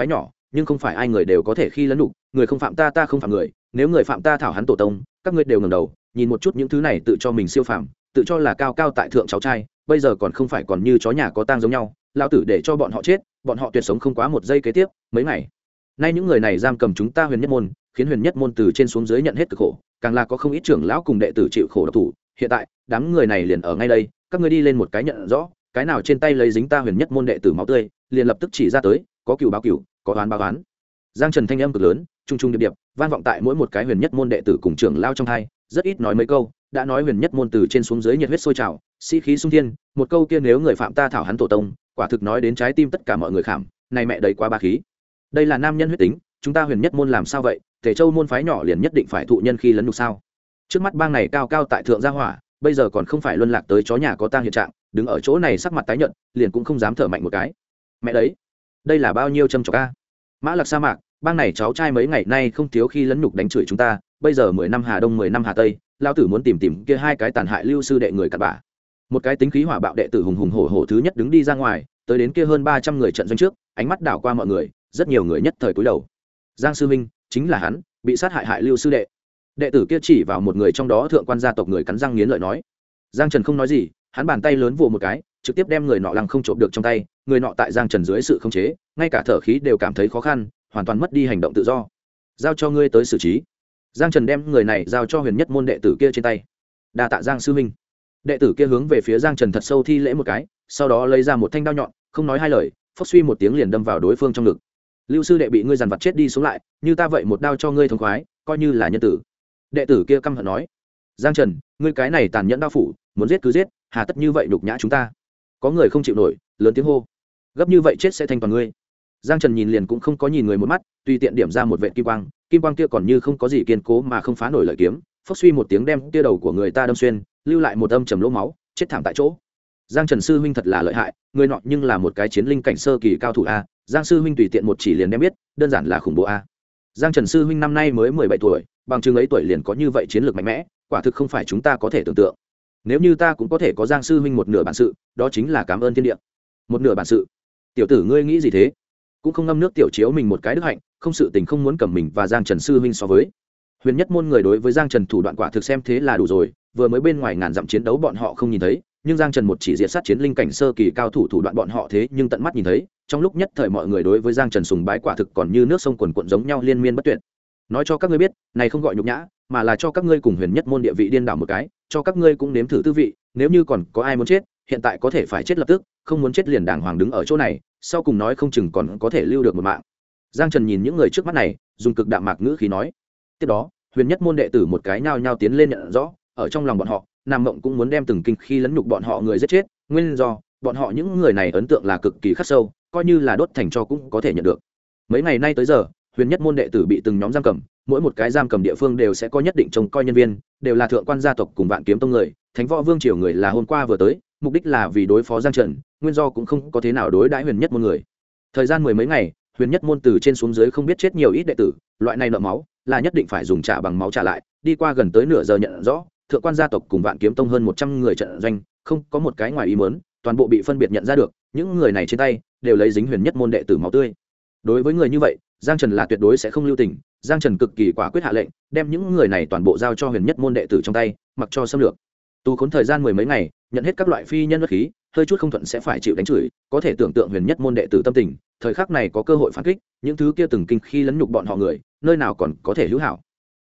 S1: nhưng không phải ai người đều có thể khi lẫn nhục, người không phạm ta ta không phạm người, nếu người phạm ta thảo hắn tổ tông, các ngươi đều ngẩng đầu nhìn một chút những thứ này tự cho mình siêu phàm, tự cho là cao cao tại thượng cháu trai, bây giờ còn không phải còn như chó nhà có tang giống nhau, lao tử để cho bọn họ chết, bọn họ tuyệt sống không quá một giây kế tiếp. Mấy ngày nay những người này giam cầm chúng ta Huyền Nhất môn, khiến Huyền Nhất môn từ trên xuống dưới nhận hết cực khổ, càng là có không ít trưởng lão cùng đệ tử chịu khổ độc thủ. Hiện tại đám người này liền ở ngay đây, các ngươi đi lên một cái nhận rõ, cái nào trên tay lấy dính ta Huyền Nhất môn đệ tử máu tươi, liền lập tức chỉ ra tới, có cừu báo cừu, có oán báo oán. Giang Trần thanh âm cực lớn, trung trung điệp điệp, vang vọng tại mỗi một cái Huyền Nhất môn đệ tử cùng trưởng lão trong hai, rất ít nói mấy câu, đã nói Huyền Nhất môn từ trên xuống dưới nhiệt huyết sôi trào, sĩ khí sung thiên, một câu kia nếu người phạm ta thảo hắn tổ tông, quả thực nói đến trái tim tất cả mọi người khảm, này mẹ đầy quá ba khí. Đây là nam nhân huyết tính, chúng ta Huyền Nhất môn làm sao vậy? Tề Châu môn phái nhỏ liền nhất định phải thụ nhân khi lấn nhục sao? Trước mắt bang này cao cao tại thượng gia hỏa, bây giờ còn không phải luân lạc tới chó nhà có tang hiện trạng, đứng ở chỗ này sắc mặt tái nhợt, liền cũng không dám thở mạnh một cái. Mẹ đấy, đây là bao nhiêu châm chọc a? Mã Lạc sa mạc, bang này cháu trai mấy ngày nay không thiếu khi lấn nhục đánh chửi chúng ta, bây giờ 10 năm Hà Đông 10 năm Hà Tây, lão tử muốn tìm kia hai cái tàn hại lưu sư đệ người cặn bã. Một cái tính khí hỏa bạo đệ tử hùng hùng hổ hổ thứ nhất đứng đi ra ngoài, tới đến kia hơn 300 người trận doanh trước, ánh mắt đảo qua mọi người, rất nhiều người nhất thời cúi đầu. Giang sư minh, chính là hắn, bị sát hại lưu sư đệ. Đệ tử kia chỉ vào một người trong đó thượng quan gia tộc người cắn răng nghiến lợi nói. Giang Trần không nói gì, hắn bàn tay lớn vồ một cái, trực tiếp đem người nọ lăng không trộm được trong tay, người nọ tại Giang Trần dưới sự khống chế, ngay cả thở khí đều cảm thấy khó khăn, hoàn toàn mất đi hành động tự do. Giao cho ngươi tới xử trí. Giang Trần đem người này giao cho Huyền Nhất môn đệ tử kia trên tay. Đa tạ Giang sư huynh. Đệ tử kia hướng về phía Giang Trần thật sâu thi lễ một cái, sau đó lấy ra một thanh đao nhọn, không nói hai lời, phốc suy một tiếng liền đâm vào đối phương trong ngực. Lưu sư đệ bị ngươi dằn vặt chết đi sống lại, như ta vậy một đao cho ngươi thống khoái, coi như là nhân tử. Đệ tử kia căm hận nói. Giang Trần, ngươi cái này tàn nhẫn đao phủ, muốn giết cứ giết, hà tất như vậy nhục nhã chúng ta? Có người không chịu nổi, lớn tiếng hô. Gấp như vậy chết sẽ thanh toàn ngươi. Giang Trần nhìn liền cũng không có nhìn người một mắt, tùy tiện điểm ra một vệt kim quang kia còn như không có gì kiên cố mà không phá nổi lợi kiếm, phốc suy một tiếng đem kia đầu của người ta đâm xuyên, lưu lại một âm trầm lỗ máu, chết thảm tại chỗ. Giang Trần sư huynh thật là lợi hại, người nọ nhưng là một cái chiến linh cảnh sơ kỳ cao thủ a. Giang sư huynh tùy tiện một chỉ liền đem biết, đơn giản là khủng bố a. Giang Trần sư huynh năm nay mới 17 tuổi, bằng chừng ấy tuổi liền có như vậy chiến lược mạnh mẽ, quả thực không phải chúng ta có thể tưởng tượng. Nếu như ta cũng có thể có Giang sư huynh một nửa bản sự, đó chính là cảm ơn thiên địa. Một nửa bản sự? Tiểu tử ngươi nghĩ gì thế? Cũng không ngâm nước tiểu chiếu mình một cái đức hạnh, không sự tình không muốn cầm mình và Giang Trần sư huynh so với. Huyền Nhất môn người đối với Giang Trần thủ đoạn quả thực xem thế là đủ rồi, vừa mới bên ngoài ngàn dặm chiến đấu bọn họ không nhìn thấy, nhưng Giang Trần một chỉ diệt sát chiến linh cảnh sơ kỳ cao thủ đoạn bọn họ thế nhưng tận mắt nhìn thấy, trong lúc nhất thời mọi người đối với Giang Trần sùng bái quả thực còn như nước sông quần quận giống nhau liên miên bất tuyệt. Nói cho các ngươi biết, này không gọi nhục nhã, mà là cho các ngươi cùng Huyền Nhất môn địa vị điên đảo một cái, cho các ngươi cũng nếm thử tư vị, nếu như còn có ai muốn chết, hiện tại có thể phải chết lập tức, không muốn chết liền đàng hoàng đứng ở chỗ này, sau cùng nói không chừng còn có thể lưu được một mạng. Giang Trần nhìn những người trước mắt này, dùng cực đạm mạc ngữ khí nói. Tiếp đó, Huyền Nhất môn đệ tử một cái nhao nhao tiến lên nhận rõ, ở trong lòng bọn họ, Nam Mộng cũng muốn đem từng kinh khi lấn nhục bọn họ người giết chết, nguyên do, bọn họ những người này ấn tượng là cực kỳ khắc sâu, coi như là đốt thành cho cũng có thể nhận được. Mấy ngày nay tới giờ, Huyền Nhất môn đệ tử bị từng nhóm giam cầm, mỗi một cái giam cầm địa phương đều sẽ có nhất định trông coi nhân viên, đều là thượng quan gia tộc cùng Vạn Kiếm tông người, Thánh Võ Vương triều người là hôm qua vừa tới, mục đích là vì đối phó Giang Trần, nguyên do cũng không có thế nào đối đãi Huyền Nhất môn người. Thời gian mười mấy ngày, Huyền Nhất môn từ trên xuống dưới không biết chết nhiều ít đệ tử, loại này nợ máu là nhất định phải dùng trả bằng máu trả lại, đi qua gần tới nửa giờ nhận rõ, thượng quan gia tộc cùng Vạn Kiếm tông hơn 100 người trận doanh, không có một cái ngoài ý muốn, toàn bộ bị phân biệt nhận ra được, những người này trên tay đều lấy dính Huyền Nhất môn đệ tử máu tươi. Đối với người như vậy, Giang Trần là tuyệt đối sẽ không lưu tình, Giang Trần cực kỳ quả quyết hạ lệnh, đem những người này toàn bộ giao cho Huyền Nhất môn đệ tử trong tay, mặc cho xâm lược. Tù khốn thời gian mười mấy ngày, nhận hết các loại phi nhân bất khí, hơi chút không thuận sẽ phải chịu đánh chửi, có thể tưởng tượng Huyền Nhất môn đệ tử tâm tình, thời khắc này có cơ hội phản kích, những thứ kia từng kinh khi lấn nhục bọn họ người, nơi nào còn có thể hữu hảo.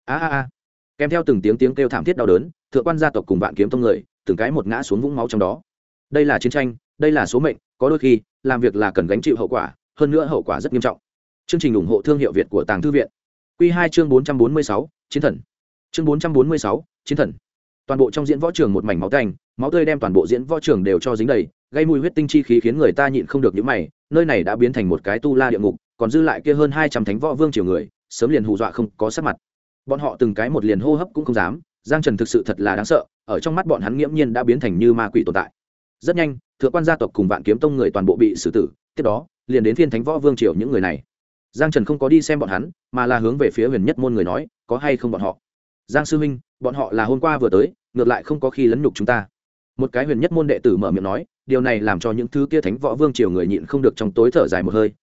S1: Kèm theo từng tiếng kêu thảm thiết đau đớn, thượng quan gia tộc cùng Vạn Kiếm tông người, từng cái một ngã xuống vũng máu trong đó. Đây là chiến tranh, đây là số mệnh, có đôi khi, làm việc là cần gánh chịu hậu quả, hơn nữa hậu quả rất nghiêm trọng. Chương trình ủng hộ thương hiệu Việt của Tàng Thư viện. Quy 2 chương 446, Chiến thần. Chương 446, Chiến thần. Toàn bộ trong diễn võ trường một mảnh máu tanh, máu tươi đem toàn bộ diễn võ trường đều cho dính đầy, gây mùi huyết tinh chi khí khiến người ta nhịn không được nhíu mày, nơi này đã biến thành một cái tu la địa ngục, còn dư lại kia hơn 200 thánh võ vương triều người, sớm liền hù dọa không có sắc mặt. Bọn họ từng cái một liền hô hấp cũng không dám, Giang Trần thực sự thật là đáng sợ, ở trong mắt bọn hắn nghiễm nhiên đã biến thành như ma quỷ tồn tại. Rất nhanh, thượng quan gia tộc cùng Vạn Kiếm tông người toàn bộ bị xử tử, tiếp đó, liền đến phiên thánh võ vương triều những người này. Giang Trần không có đi xem bọn hắn, mà là hướng về phía Huyền Nhất môn người nói, có hay không bọn họ? Giang sư huynh, bọn họ là hôm qua vừa tới, ngược lại không có khi lấn nhục chúng ta. Một cái Huyền Nhất môn đệ tử mở miệng nói, điều này làm cho những thứ kia thánh võ vương triều người nhịn không được trong tối thở dài một hơi,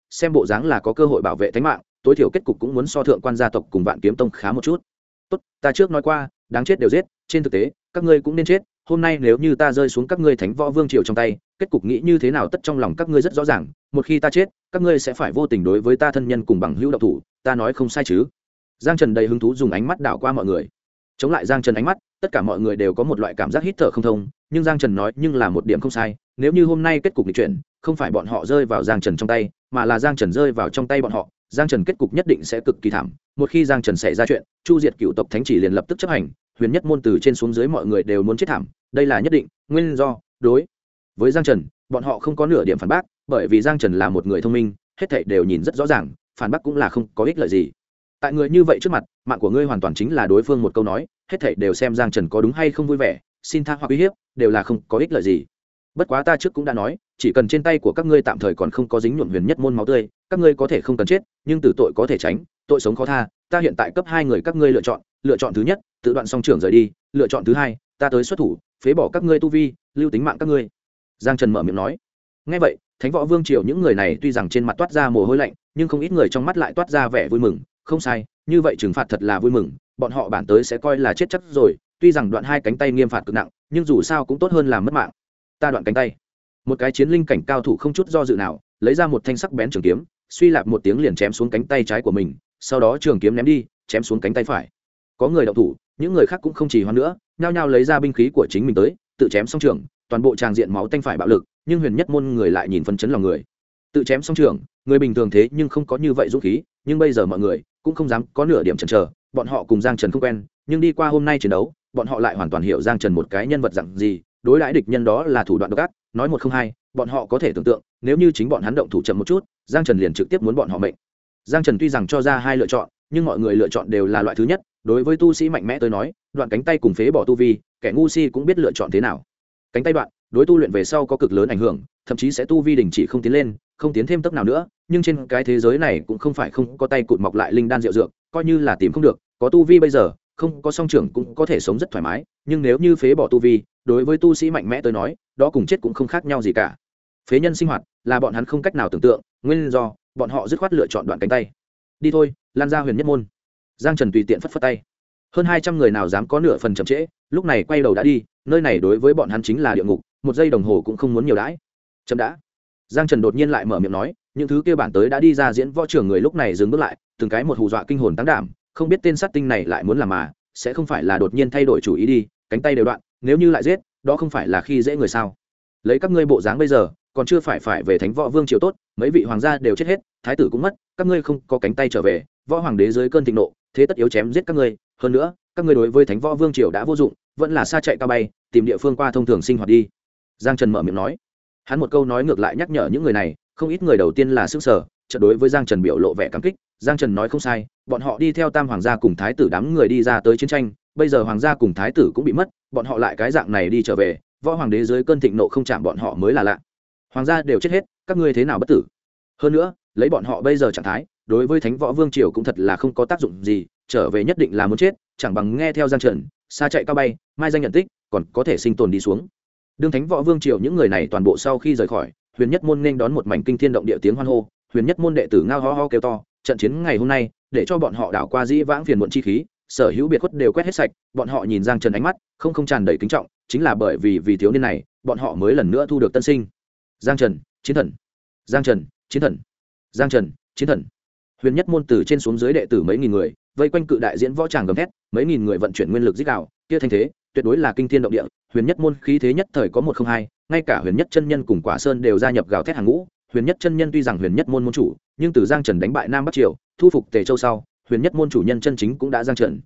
S1: xem bộ dáng là có cơ hội bảo vệ tính mạng, tối thiểu kết cục cũng muốn so thượng quan gia tộc cùng Vạn Kiếm Tông khá một chút. Tốt, ta trước nói qua, đáng chết đều giết, trên thực tế, các ngươi cũng nên chết, hôm nay nếu như ta rơi xuống các ngươi Thánh Võ Vương triều trong tay, kết cục nghĩ như thế nào tất trong lòng các ngươi rất rõ ràng, một khi ta chết, các ngươi sẽ phải vô tình đối với ta thân nhân cùng bằng hữu động thủ, ta nói không sai chứ? Giang Trần đầy hứng thú dùng ánh mắt đảo qua mọi người. Chống lại Giang Trần ánh mắt, tất cả mọi người đều có một loại cảm giác hít thở không thông, nhưng Giang Trần nói nhưng là một điểm không sai, nếu như hôm nay kết cục nghịch chuyển, không phải bọn họ rơi vào Giang Trần trong tay, mà là Giang Trần rơi vào trong tay bọn họ, Giang Trần kết cục nhất định sẽ cực kỳ thảm. Một khi Giang Trần xảy ra chuyện, chu diệt cựu tộc thánh chỉ liền lập tức chấp hành, Huyền Nhất môn từ trên xuống dưới mọi người đều muốn chết thảm, đây là nhất định. Nguyên do, đối với Giang Trần, bọn họ không có nửa điểm phản bác, bởi vì Giang Trần là một người thông minh, hết thảy đều nhìn rất rõ ràng, phản bác cũng là không có ích lợi gì. Tại người như vậy trước mặt, mạng của ngươi hoàn toàn chính là đối phương một câu nói, hết thảy đều xem Giang Trần có đúng hay không vui vẻ, xin tha hoặc uy hiếp, đều là không có ích lợi gì. Bất quá ta trước cũng đã nói, chỉ cần trên tay của các ngươi tạm thời còn không có dính nhuộm Huyền Nhất môn máu tươi, các ngươi có thể không cần chết, nhưng tử tội có thể tránh, tội sống khó tha. Ta hiện tại cấp hai người các ngươi lựa chọn thứ nhất, tự đoạn song trưởng rời đi, lựa chọn thứ hai, ta tới xuất thủ, phế bỏ các ngươi tu vi, lưu tính mạng các ngươi. Giang Trần mở miệng nói. Nghe vậy, Thánh Võ Vương triều những người này tuy rằng trên mặt toát ra mồ hôi lạnh, nhưng không ít người trong mắt lại toát ra vẻ vui mừng. Không sai, như vậy trừng phạt thật là vui mừng, bọn họ bản tới sẽ coi là chết chắc rồi, tuy rằng đoạn hai cánh tay nghiêm phạt cực nặng, nhưng dù sao cũng tốt hơn là mất mạng. Ta đoạn cánh tay. Một cái chiến linh cảnh cao thủ không chút do dự nào, lấy ra một thanh sắc bén trường kiếm, suy lạp một tiếng liền chém xuống cánh tay trái của mình, sau đó trường kiếm ném đi, chém xuống cánh tay phải. Có người động thủ, những người khác cũng không trì hoãn nữa, nhao nhao lấy ra binh khí của chính mình tới, tự chém xong trường, toàn bộ tràng diện máu tanh phải bạo lực, nhưng Huyền Nhất môn người lại nhìn phấn chấn lòng người. Tự chém xong trường, người bình thường thế nhưng không có như vậy dũng khí, nhưng bây giờ mọi người cũng không dám có nửa điểm chần chờ, bọn họ cùng Giang Trần không quen, nhưng đi qua hôm nay chiến đấu, bọn họ lại hoàn toàn hiểu Giang Trần một cái nhân vật dạng gì, đối đãi địch nhân đó là thủ đoạn độc ác, nói một không hai, bọn họ có thể tưởng tượng, nếu như chính bọn hắn động thủ chậm một chút, Giang Trần liền trực tiếp muốn bọn họ mệnh. Giang Trần tuy rằng cho ra hai lựa chọn, nhưng mọi người lựa chọn đều là loại thứ nhất, đối với tu sĩ mạnh mẽ tới nói, đoạn cánh tay cùng phế bỏ tu vi, kẻ ngu si cũng biết lựa chọn thế nào. Cánh tay đoạn, đối tu luyện về sau có cực lớn ảnh hưởng, thậm chí sẽ tu vi đình chỉ không tiến lên, không tiến thêm tốc nào nữa, nhưng trên cái thế giới này cũng không phải không có tay cụt mọc lại linh đan rượu dược, coi như là tìm không được, có tu vi bây giờ, không có song trưởng cũng có thể sống rất thoải mái, nhưng nếu như phế bỏ tu vi, đối với tu sĩ mạnh mẽ tới nói, đó cùng chết cũng không khác nhau gì cả. Phế nhân sinh hoạt là bọn hắn không cách nào tưởng tượng, nguyên do bọn họ dứt khoát lựa chọn đoạn cánh tay. Đi thôi, lan ra Huyền Nhất môn. Giang Trần tùy tiện phất phất tay. Hơn 200 người nào dám có nửa phần chậm trễ, lúc này quay đầu đã đi, nơi này đối với bọn hắn chính là địa ngục, một giây đồng hồ cũng không muốn nhiều đãi. Chậm đã. Giang Trần đột nhiên lại mở miệng nói, những thứ kia bản tới đã đi ra diễn võ trường người lúc này dừng bước lại, từng cái một hù dọa kinh hồn tăng đảm, không biết tên sát tinh này lại muốn làm mà, sẽ không phải là đột nhiên thay đổi chủ ý đi, cánh tay đều đoạn, nếu như lại giết, đó không phải là khi dễ người sao? Lấy các ngươi bộ dáng bây giờ, còn chưa phải về Thánh Võ Vương triều tốt, mấy vị hoàng gia đều chết hết, thái tử cũng mất, các ngươi không có cánh tay trở về, võ hoàng đế dưới cơn thịnh nộ, thế tất yếu chém giết các ngươi, hơn nữa, các ngươi đối với Thánh Võ Vương triều đã vô dụng, vẫn là xa chạy cao bay, tìm địa phương qua thông thường sinh hoạt đi. Giang Trần mở miệng nói. Hắn một câu nói ngược lại nhắc nhở những người này, không ít người đầu tiên là sững sờ, chợt đối với Giang Trần biểu lộ vẻ cảm kích. Giang Trần nói không sai, bọn họ đi theo Tam hoàng gia cùng thái tử đám người đi ra tới chiến tranh, bây giờ hoàng gia cùng thái tử cũng bị mất, bọn họ lại cái dạng này đi trở về, võ hoàng đế dưới cơn thịnh nộ không chạm bọn họ mới là lạ. Hoàng gia đều chết hết, các ngươi thế nào bất tử? Hơn nữa, lấy bọn họ bây giờ trạng thái, đối với Thánh Võ Vương triều cũng thật là không có tác dụng gì, trở về nhất định là muốn chết, chẳng bằng nghe theo Giang Trần, xa chạy cao bay, mai danh nhận tích, còn có thể sinh tồn đi xuống. Đương Thánh Võ Vương triều những người này toàn bộ sau khi rời khỏi, Huyền Nhất môn nên đón một mảnh kinh thiên động địa tiếng hoan hô, Huyền Nhất môn đệ tử ngao ho ho kêu to, trận chiến ngày hôm nay, để cho bọn họ đảo qua dĩ vãng phiền muộn chi khí, sở hữu biệt khuất đều quét hết sạch, bọn họ nhìn Giang Trần ánh mắt, không tràn đầy kính trọng, chính là bởi vì thiếu niên này, bọn họ mới lần nữa thu được tân sinh. Giang Trần, chiến thần. Giang Trần, chiến thần. Giang Trần, chiến thần. Huyền Nhất môn từ trên xuống dưới đệ tử mấy nghìn người, vây quanh cự đại diễn võ tràng gầm thét, mấy nghìn người vận chuyển nguyên lực rít gào, kia thanh thế, tuyệt đối là kinh thiên động địa. Huyền Nhất môn khí thế nhất thời có 102, ngay cả Huyền Nhất chân nhân cùng Quả Sơn đều gia nhập gào thét hàng ngũ. Huyền Nhất chân nhân tuy rằng Huyền Nhất môn môn chủ, nhưng từ Giang Trần đánh bại Nam Bắc Triều, thu phục Tề Châu sau, Huyền Nhất môn chủ nhân chân chính cũng đã Giang Trần.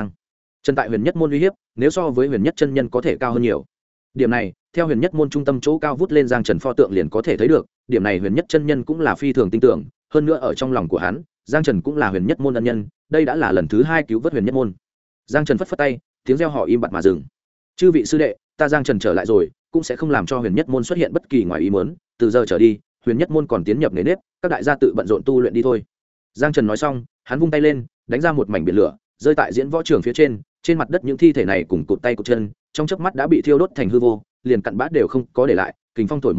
S1: Trần tại Huyền Nhất môn uy hiếp, nếu so với Huyền Nhất chân nhân có thể cao hơn nhiều. Điểm này, theo Huyền Nhất môn trung tâm chỗ cao vút lên Giang Trần pho tượng liền có thể thấy được, điểm này Huyền Nhất chân nhân cũng là phi thường tin tưởng, hơn nữa ở trong lòng của hắn, Giang Trần cũng là Huyền Nhất môn ân nhân, đây đã là lần thứ 2 cứu vớt Huyền Nhất môn. Giang Trần phất phất tay, tiếng reo hò im bặt mà dừng. Chư vị sư đệ, ta Giang Trần trở lại rồi, cũng sẽ không làm cho Huyền Nhất môn xuất hiện bất kỳ ngoài ý muốn, từ giờ trở đi, Huyền Nhất môn còn tiến nhập nề nếp, các đại gia tự bận rộn tu luyện đi thôi. Giang Trần nói xong, hắn vung tay lên, đánh ra một mảnh biển lửa, rơi tại diễn võ trường phía trên mặt đất những thi thể này cùng cụt tay cụt chân, trong chớp mắt đã bị thiêu đốt thành hư vô, liền cặn bát đều không có để lại, kình phong thổi một cái,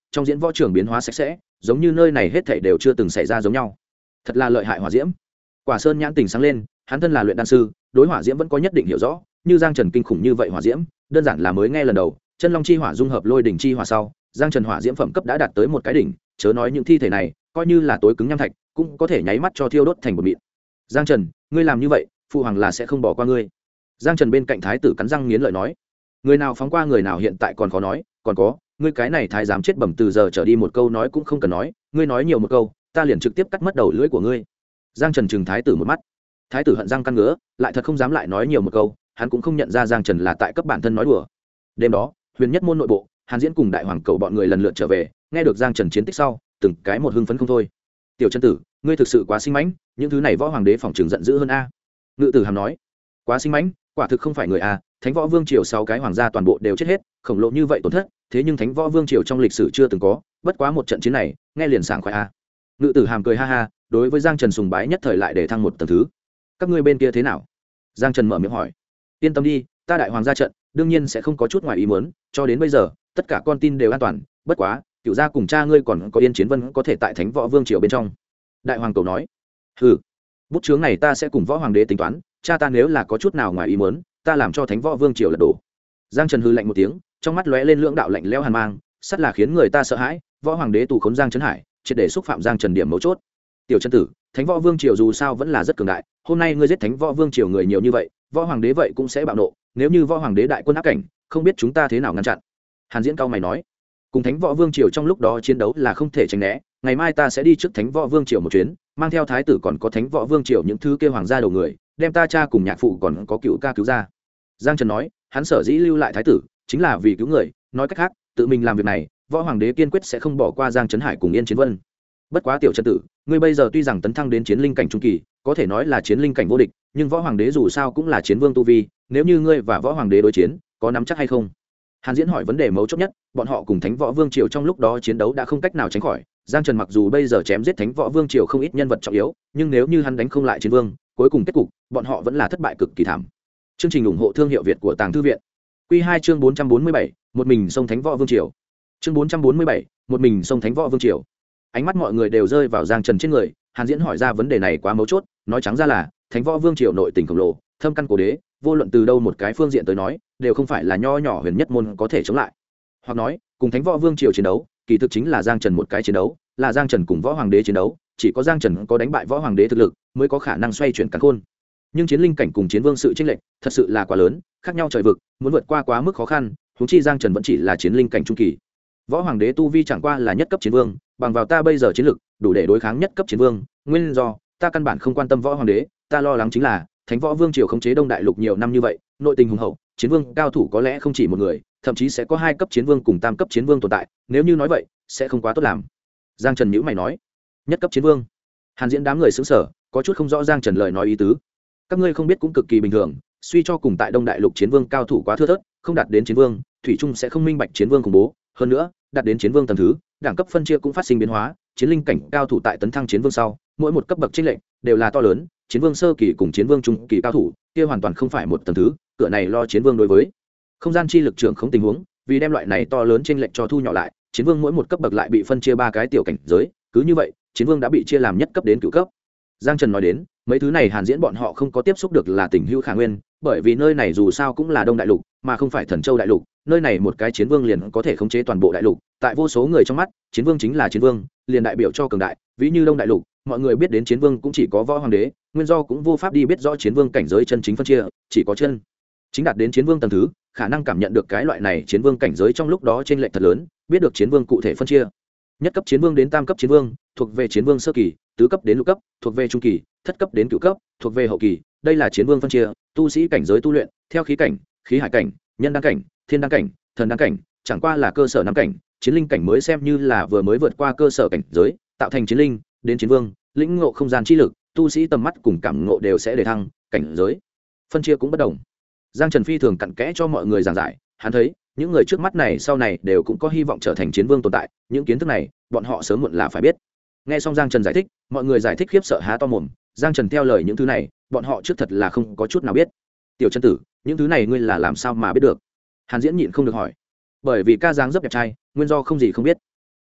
S1: trong diễn võ trường biến hóa sạch sẽ, giống như nơi này hết thảy đều chưa từng xảy ra giống nhau. Thật là lợi hại hỏa diễm. Quả Sơn nhãn tình sáng lên, hắn thân là luyện đan sư, đối hỏa diễm vẫn có nhất định hiểu rõ, như Giang Trần kinh khủng như vậy hỏa diễm, đơn giản là mới nghe lần đầu. Chân long chi hỏa dung hợp lôi đỉnh chi hỏa sau, Giang Trần hỏa diễm phẩm cấp đã đạt tới một cái đỉnh, chớ nói những thi thể này, coi như là tối cứng nham thạch, cũng có thể nháy mắt cho thiêu đốt thành bột mịn. Giang Trần, ngươi làm như vậy, phụ hoàng là sẽ không bỏ qua ngươi. Giang Trần bên cạnh thái tử cắn răng nghiến lợi nói, người nào phóng qua người nào hiện tại còn khó nói, còn có, ngươi cái này thái giám chết bẩm từ giờ trở đi một câu nói cũng không cần nói, ngươi nói nhiều một câu, ta liền trực tiếp cắt mất đầu lưỡi của ngươi. Giang Trần chừng thái tử một mắt. Thái tử hận răng căn ngứa, lại thật không dám lại nói nhiều một câu, hắn cũng không nhận ra Giang Trần là tại cấp bản thân nói đùa. Đêm đó, Huyền Nhất môn nội bộ, Hàn Diễn cùng Đại Hoàng Cầu bọn người lần lượt trở về, nghe được Giang Trần chiến tích sau, từng cái một hưng phấn không thôi. Tiểu Chân tử, ngươi thực sự quá sinh mãnh, những thứ này võ hoàng đế phòng trường giận dữ hơn a. Ngự tử hàm nói, quá sinh mãnh, quả thực không phải người a, Thánh Võ Vương triều 6 cái hoàng gia toàn bộ đều chết hết, khổng lồ như vậy tổn thất, thế nhưng Thánh Võ Vương triều trong lịch sử chưa từng có, bất quá một trận chiến này, nghe liền sảng khoái a. Ngự tử hàm cười ha ha, đối với Giang Trần sùng bái nhất thời lại để thăng một tầng thứ. Các ngươi bên kia thế nào? Giang Trần mở miệng hỏi. Yên tâm đi, ta đại hoàng gia trận, đương nhiên sẽ không có chút ngoài ý muốn, cho đến bây giờ, tất cả con tin đều an toàn, bất quá, Cửu gia cùng cha ngươi còn có Yên Chiến Vân có thể tại Thánh Võ Vương triều bên trong. Đại hoàng cầu nói. Hừ, bút chướng này ta sẽ cùng võ hoàng đế tính toán, cha ta nếu là có chút nào ngoài ý muốn, ta làm cho Thánh Võ Vương triều lật đổ. Giang Trần hừ lạnh một tiếng, trong mắt lóe lên lưỡng đạo lạnh lẽo hàn mang, sắt là khiến người ta sợ hãi, võ hoàng đế tù khốn Giang Trấn Hải, triệt để xúc phạm Giang Trần điểm mấu chốt. Tiểu Chân tử, Thánh Võ Vương triều dù sao vẫn là rất cường đại, hôm nay ngươi giết Thánh Võ Vương triều người nhiều như vậy, võ hoàng đế vậy cũng sẽ bạo nộ, nếu như võ hoàng đế đại quân áp cảnh, không biết chúng ta thế nào ngăn chặn. Hàn Diễn cao mày nói, cùng Thánh Võ Vương triều trong lúc đó chiến đấu là không thể tránh né, ngày mai ta sẽ đi trước Thánh Võ Vương triều một chuyến, mang theo thái tử còn có Thánh Võ Vương triều những thứ kêu hoàng gia đầu người, đem ta cha cùng nhạc phụ còn có cựu ca cứu ra. Giang Trần nói, hắn sở dĩ lưu lại thái tử, chính là vì cứu người, nói cách khác, tự mình làm việc này, võ hoàng đế kiên quyết sẽ không bỏ qua Giang Trấn Hải cùng Yên Chiến Vân. Bất quá Tiểu Chân tử, ngươi bây giờ tuy rằng tấn thăng đến chiến linh cảnh trung kỳ, có thể nói là chiến linh cảnh vô địch, nhưng võ hoàng đế dù sao cũng là chiến vương tu vi, nếu như ngươi và võ hoàng đế đối chiến, có nắm chắc hay không? Hàn Diễn hỏi vấn đề mấu chốt nhất, bọn họ cùng Thánh Võ Vương triều trong lúc đó chiến đấu đã không cách nào tránh khỏi, Giang Trần mặc dù bây giờ chém giết Thánh Võ Vương triều không ít nhân vật trọng yếu, nhưng nếu như hắn đánh không lại chiến vương, cuối cùng kết cục, bọn họ vẫn là thất bại cực kỳ thảm. Chương trình ủng hộ thương hiệu Việt của Tàng Thư viện. Quy 2 chương 447, một mình xông Thánh Võ Vương triều. Chương 447, một mình xông Thánh Võ Vương triều. Ánh mắt mọi người đều rơi vào Giang Trần trên người, Hàn Diễn hỏi ra vấn đề này quá mấu chốt, nói trắng ra là, Thánh Võ Vương triều nội tình khổng lồ, thâm căn cố đế, vô luận từ đâu một cái phương diện tới nói, đều không phải là nho nhỏ Huyền Nhất môn có thể chống lại. Hoặc nói, cùng Thánh Võ Vương triều chiến đấu, kỳ thực chính là Giang Trần một cái chiến đấu, là Giang Trần cùng võ hoàng đế chiến đấu, chỉ có Giang Trần có đánh bại võ hoàng đế thực lực, mới có khả năng xoay chuyển càn khôn. Nhưng chiến linh cảnh cùng chiến vương sự chênh lệch, thật sự là quá lớn, khác nhau trời vực, muốn vượt qua quá mức khó khăn, huống chi Giang Trần vẫn chỉ là chiến linh cảnh trung kỳ. Võ hoàng đế tu vi chẳng qua là nhất cấp chiến vương, bằng vào ta bây giờ chiến lực, đủ để đối kháng nhất cấp chiến vương, nguyên do, ta căn bản không quan tâm võ hoàng đế, ta lo lắng chính là Thánh Võ Vương triều khống chế Đông Đại Lục nhiều năm như vậy, nội tình hùng hậu, chiến vương cao thủ có lẽ không chỉ một người, thậm chí sẽ có 2 cấp chiến vương cùng tam cấp chiến vương tồn tại, nếu như nói vậy, sẽ không quá tốt làm. Giang Trần nhíu mày nói, nhất cấp chiến vương. Hàn Diễn đám người sững sờ, có chút không rõ Giang Trần lời nói ý tứ. Các ngươi không biết cũng cực kỳ bình thường, suy cho cùng tại Đông Đại Lục chiến vương cao thủ quá thưa thớt, không đạt đến chiến vương, thủy chung sẽ không minh bạch chiến vương khủng bố, hơn nữa, đạt đến chiến vương tầng thứ, đẳng cấp phân chia cũng phát sinh biến hóa, chiến linh cảnh cao thủ tại tấn thăng chiến vương sau, mỗi một cấp bậc chênh lệch đều là to lớn, chiến vương sơ kỳ cùng chiến vương trung kỳ cao thủ, kia hoàn toàn không phải một tầng thứ, cửa này lo chiến vương đối với không gian chi lực trưởng không tình huống, vì đem loại này to lớn chênh lệch cho thu nhỏ lại, chiến vương mỗi một cấp bậc lại bị phân chia 3 cái tiểu cảnh giới, cứ như vậy, chiến vương đã bị chia làm nhất cấp đến cửu cấp. Giang Trần nói đến, mấy thứ này Hàn Diễn bọn họ không có tiếp xúc được là tình hữu khả nguyên, bởi vì nơi này dù sao cũng là Đông Đại Lục, mà không phải Thần Châu Đại Lục, nơi này một cái chiến vương liền có thể khống chế toàn bộ đại lục, tại vô số người trong mắt, chiến vương chính là chiến vương, liền đại biểu cho cường đại, ví như Đông Đại Lục, mọi người biết đến chiến vương cũng chỉ có võ hoàng đế, nguyên do cũng vô pháp đi biết rõ chiến vương cảnh giới chân chính phân chia, chỉ có chân chính đạt đến chiến vương tầng thứ, khả năng cảm nhận được cái loại này chiến vương cảnh giới trong lúc đó trên lệch thật lớn, biết được chiến vương cụ thể phân chia. Nhất cấp chiến vương đến tam cấp chiến vương, thuộc về chiến vương sơ kỳ, tứ cấp đến lục cấp, thuộc về trung kỳ, thất cấp đến cửu cấp, thuộc về hậu kỳ, đây là chiến vương phân chia, tu sĩ cảnh giới tu luyện, theo khí cảnh, khí hải cảnh, nhân đăng cảnh, thiên đăng cảnh, thần đăng cảnh, chẳng qua là cơ sở năm cảnh, chiến linh cảnh mới xem như là vừa mới vượt qua cơ sở cảnh giới, tạo thành chiến linh, đến chiến vương, lĩnh ngộ không gian chi lực, tu sĩ tầm mắt cùng cảm ngộ đều sẽ đề thăng, cảnh giới phân chia cũng bất đồng. Giang Trần phi thường cặn kẽ cho mọi người giảng giải, hắn thấy những người trước mắt này sau này đều cũng có hy vọng trở thành chiến vương tồn tại, những kiến thức này bọn họ sớm muộn là phải biết. Nghe xong Giang Trần giải thích, mọi người giải thích khiếp sợ há to mồm. Giang Trần theo lời những thứ này, bọn họ trước thật là không có chút nào biết. Tiểu Chân tử, những thứ này ngươi là làm sao mà biết được? Hàn Diễn nhịn không được hỏi. Bởi vì ca dáng rất đẹp trai, nguyên do không gì không biết.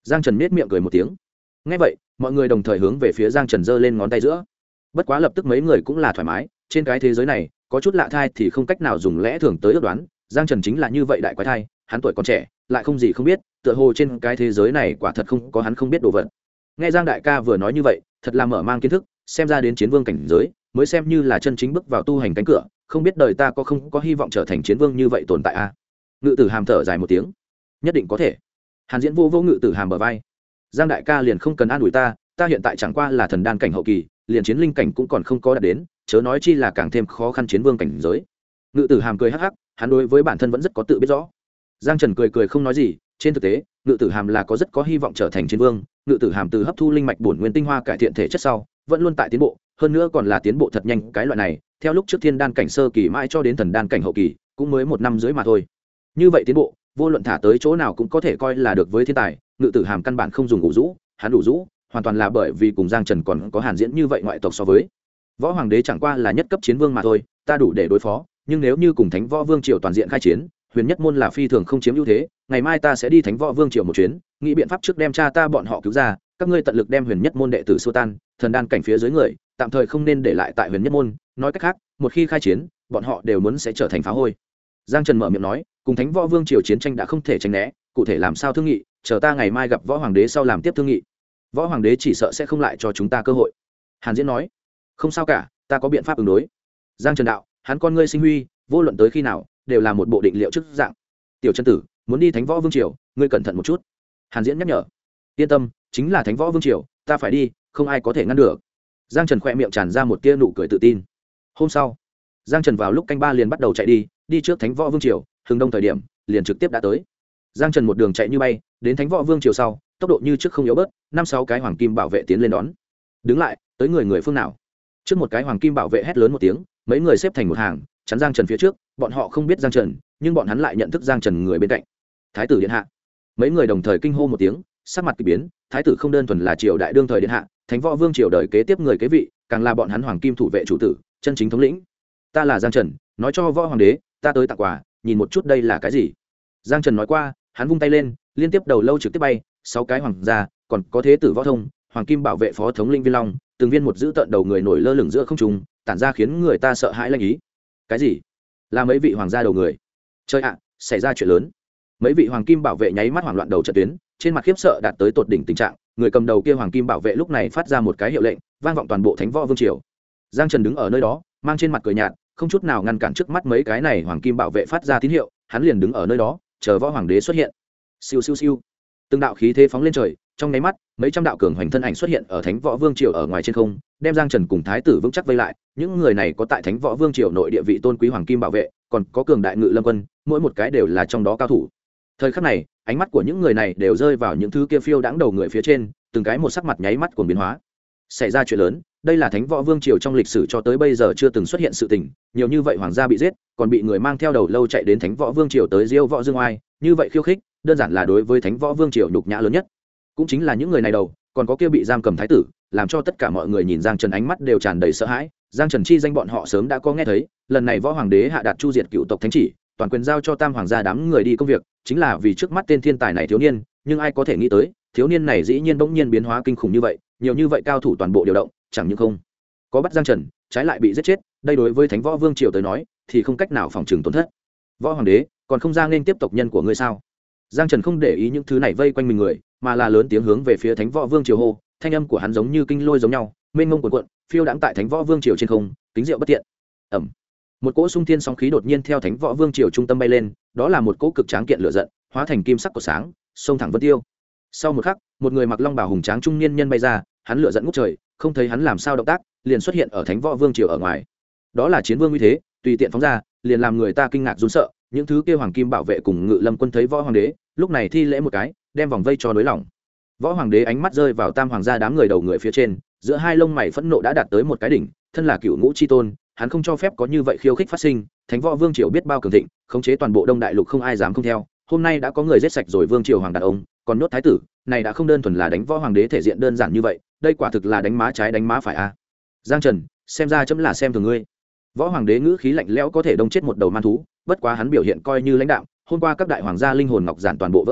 S1: Giang Trần nết miệng cười một tiếng. Nghe vậy mọi người đồng thời hướng về phía Giang Trần giơ lên ngón tay giữa. Bất quá lập tức mấy người cũng là thoải mái, trên cái thế giới này có chút lạ thai thì không cách nào dùng lẽ thường tới ước đoán. Giang Trần chính là như vậy đại quái thai, hắn tuổi còn trẻ lại không gì không biết, tựa hồ trên cái thế giới này quả thật không có hắn không biết đồ vật. Nghe Giang đại ca vừa nói như vậy, thật là mở mang kiến thức, xem ra đến chiến vương cảnh giới mới xem như là chân chính bước vào tu hành cánh cửa, không biết đời ta có không có hy vọng trở thành chiến vương như vậy tồn tại a. Ngự Tử Hàm thở dài một tiếng, nhất định có thể. Hàn Diễn vô Ngự Tử Hàm bờ vai. Giang đại ca liền không cần an ủi ta, ta hiện tại chẳng qua là thần đan cảnh hậu kỳ, liền chiến linh cảnh cũng còn không có đạt đến, chớ nói chi là càng thêm khó khăn chiến vương cảnh giới. Ngự Tử Hàm cười hắc hắc, hắn đối với bản thân vẫn rất có tự biết rõ. Giang Trần cười cười không nói gì, trên thực tế Ngự Tử Hàm là có rất có hy vọng trở thành chiến vương. Ngự Tử Hàm từ hấp thu linh mạch bổn nguyên tinh hoa cải thiện thể chất sau vẫn luôn tại tiến bộ, hơn nữa còn là tiến bộ thật nhanh. Cái loại này theo lúc trước thiên đan cảnh sơ kỳ mãi cho đến thần đan cảnh hậu kỳ cũng mới 1 năm rưỡi mà thôi. Như vậy tiến bộ vô luận thả tới chỗ nào cũng có thể coi là được với thiên tài. Ngự Tử Hàm căn bản không dùng ủ rũ, hắn đủ rũ hoàn toàn là bởi vì cùng Giang Trần còn có Hàn Diễn như vậy ngoại tộc so với. Võ Hoàng đế chẳng qua là nhất cấp chiến vương mà thôi, ta đủ để đối phó, nhưng nếu như cùng Thánh Võ Vương triều toàn diện khai chiến, Huyền Nhất môn là phi thường không chiếm ưu thế. Ngày mai ta sẽ đi Thánh Võ Vương triều một chuyến, nghĩ biện pháp trước đem cha ta bọn họ cứu ra, các ngươi tận lực đem Huyền Nhất môn đệ tử xua tan, thần đan cảnh phía dưới người tạm thời không nên để lại tại Huyền Nhất môn, nói cách khác một khi khai chiến bọn họ đều muốn sẽ trở thành phá hôi. Giang Trần mở miệng nói, cùng Thánh Võ Vương triều chiến tranh đã không thể tránh né, cụ thể làm sao thương nghị, chờ ta ngày mai gặp Võ Hoàng đế sau làm tiếp thương nghị. Võ Hoàng đế chỉ sợ sẽ không lại cho chúng ta cơ hội. Hàn Diễn nói, không sao cả, ta có biện pháp ứng đối. Giang Trần đạo, hắn con ngươi sinh huy, vô luận tới khi nào đều là một bộ định liệu trước dạng. Tiểu Chân tử muốn đi Thánh Võ Vương triều, ngươi cẩn thận một chút. Hàn Diễn nhắc nhở. Yên tâm, chính là Thánh Võ Vương triều, ta phải đi, không ai có thể ngăn được. Giang Trần khỏe miệng tràn ra một tia nụ cười tự tin. Hôm sau, Giang Trần vào lúc canh 3 liền bắt đầu chạy đi trước Thánh Võ Vương triều, hừng đông thời điểm liền trực tiếp đã tới. Giang Trần một đường chạy như bay, đến Thánh Võ Vương triều sau, tốc độ như trước không yếu bớt, 5-6 cái hoàng kim bảo vệ tiến lên đón. Đứng lại, tới người phương nào? Trước một cái hoàng kim bảo vệ hét lớn một tiếng, mấy người xếp thành một hàng, chắn Giang Trần phía trước. Bọn họ không biết Giang Trần, nhưng bọn hắn lại nhận thức Giang Trần người bên cạnh. Thái tử điện hạ. Mấy người đồng thời kinh hô một tiếng, sắc mặt kỳ biến. Thái tử không đơn thuần là triều đại đương thời điện hạ, Thánh Võ Vương triều đời kế tiếp người kế vị, càng là bọn hắn hoàng kim thủ vệ chủ tử, chân chính thống lĩnh. Ta là Giang Trần, nói cho Võ Hoàng đế, ta tới tặng quà, nhìn một chút đây là cái gì. Giang Trần nói qua, hắn vung tay lên, liên tiếp đầu lâu trực tiếp bay, 6 cái hoàng gia, còn có thế tử Võ Thông, hoàng kim bảo vệ phó thống linh Viên Long, từng viên một giữ tận đầu người nổi lơ lửng giữa không trung, tản ra khiến người ta sợ hãi lanh ý. Cái gì? Là mấy vị hoàng gia đầu người? Trời ạ, xảy ra chuyện lớn. Mấy vị hoàng kim bảo vệ nháy mắt hoảng loạn đầu trận tuyến, trên mặt khiếp sợ đạt tới tột đỉnh tình trạng. Người cầm đầu kia hoàng kim bảo vệ lúc này phát ra một cái hiệu lệnh, vang vọng toàn bộ Thánh Võ Vương triều. Giang Trần đứng ở nơi đó, mang trên mặt cười nhạt, không chút nào ngăn cản trước mắt mấy cái này hoàng kim bảo vệ phát ra tín hiệu, hắn liền đứng ở nơi đó, chờ Võ Hoàng đế xuất hiện. Siêu siêu siêu. Từng đạo khí thế phóng lên trời, trong nháy mắt, mấy trăm đạo cường hoành thân ảnh xuất hiện ở Thánh Võ Vương triều ở ngoài trên không, đem Giang Trần cùng thái tử vững chắc vây lại. Những người này có tại Thánh Võ Vương triều nội địa vị tôn quý hoàng kim bảo vệ, còn có cường đại ngự lâm quân, mỗi một cái đều là trong đó cao thủ. Thời khắc này, ánh mắt của những người này đều rơi vào những thứ kia phiêu đãng đầu người phía trên, từng cái một sắc mặt nháy mắt cuồng biến hóa. Xảy ra chuyện lớn, đây là Thánh Võ Vương triều trong lịch sử cho tới bây giờ chưa từng xuất hiện sự tình, nhiều như vậy hoàng gia bị giết, còn bị người mang theo đầu lâu chạy đến Thánh Võ Vương triều tới diêu võ dương oai, như vậy khiêu khích, đơn giản là đối với Thánh Võ Vương triều nhục nhã lớn nhất. Cũng chính là những người này đầu, còn có kia bị giam cầm thái tử, làm cho tất cả mọi người nhìn Giang Trần ánh mắt đều tràn đầy sợ hãi. Giang Trần chi danh bọn họ sớm đã có nghe thấy, lần này Võ Hoàng đế hạ đạt chu diệt cựu tộc thánh chỉ, toàn quyền giao cho Tam hoàng gia đám người đi công việc, chính là vì trước mắt tên thiên tài này thiếu niên, nhưng ai có thể nghĩ tới, thiếu niên này dĩ nhiên bỗng nhiên biến hóa kinh khủng như vậy, nhiều như vậy cao thủ toàn bộ điều động, chẳng những không có bắt Giang Trần, trái lại bị giết chết, đây đối với Thánh Võ Vương triều tới nói, thì không cách nào phòng trừng tổn thất. Võ Hoàng đế, còn không ra nên tiếp tộc nhân của ngươi sao? Giang Trần không để ý những thứ này vây quanh mình người, mà là lớn tiếng hướng về phía Thánh Võ Vương triều hô, thanh âm của hắn giống như kinh lôi giống nhau, mênh mông cuồn cuộn, phiêu đãng tại Thánh Võ Vương triều trên không, kính diệu bất tiện. Ầm. Một cỗ xung thiên sóng khí đột nhiên theo Thánh Võ Vương triều trung tâm bay lên, đó là một cỗ cực tráng kiện lửa giận, hóa thành kim sắc của sáng, xông thẳng vân tiêu. Sau một khắc, một người mặc long bào hùng tráng trung niên nhân bay ra, hắn lửa giận ngút trời, không thấy hắn làm sao động tác, liền xuất hiện ở Thánh Võ Vương triều ở ngoài. Đó là chiến vương uy thế, tùy tiện phóng ra, liền làm người ta kinh ngạc run sợ. Những thứ kia hoàng kim bảo vệ cùng ngự lâm quân thấy Võ Hoàng đế, lúc này thi lễ một cái, đem vòng vây cho nới lỏng. Võ Hoàng đế ánh mắt rơi vào Tam hoàng gia đám người đầu người phía trên, giữa hai lông mày phẫn nộ đã đạt tới một cái đỉnh, thân là cựu ngũ chi tôn, hắn không cho phép có như vậy khiêu khích phát sinh. Thánh Võ Vương triều biết bao cường thịnh, khống chế toàn bộ Đông Đại Lục không ai dám không theo. Hôm nay đã có người giết sạch rồi Vương triều hoàng đàn ông, còn nhốt thái tử, này đã không đơn thuần là đánh Võ Hoàng đế thể diện đơn giản như vậy, đây quả thực là đánh má trái đánh má phải a. Giang Trần, xem ra chấm là xem thường ngươi. Võ Hoàng đế ngữ khí lạnh lẽo có thể đông chết một đầu man thú, bất quá hắn biểu hiện coi như lãnh đạo. Hôm qua các đại hoàng gia linh hồn ngọc giản toàn bộ vỡ vụn,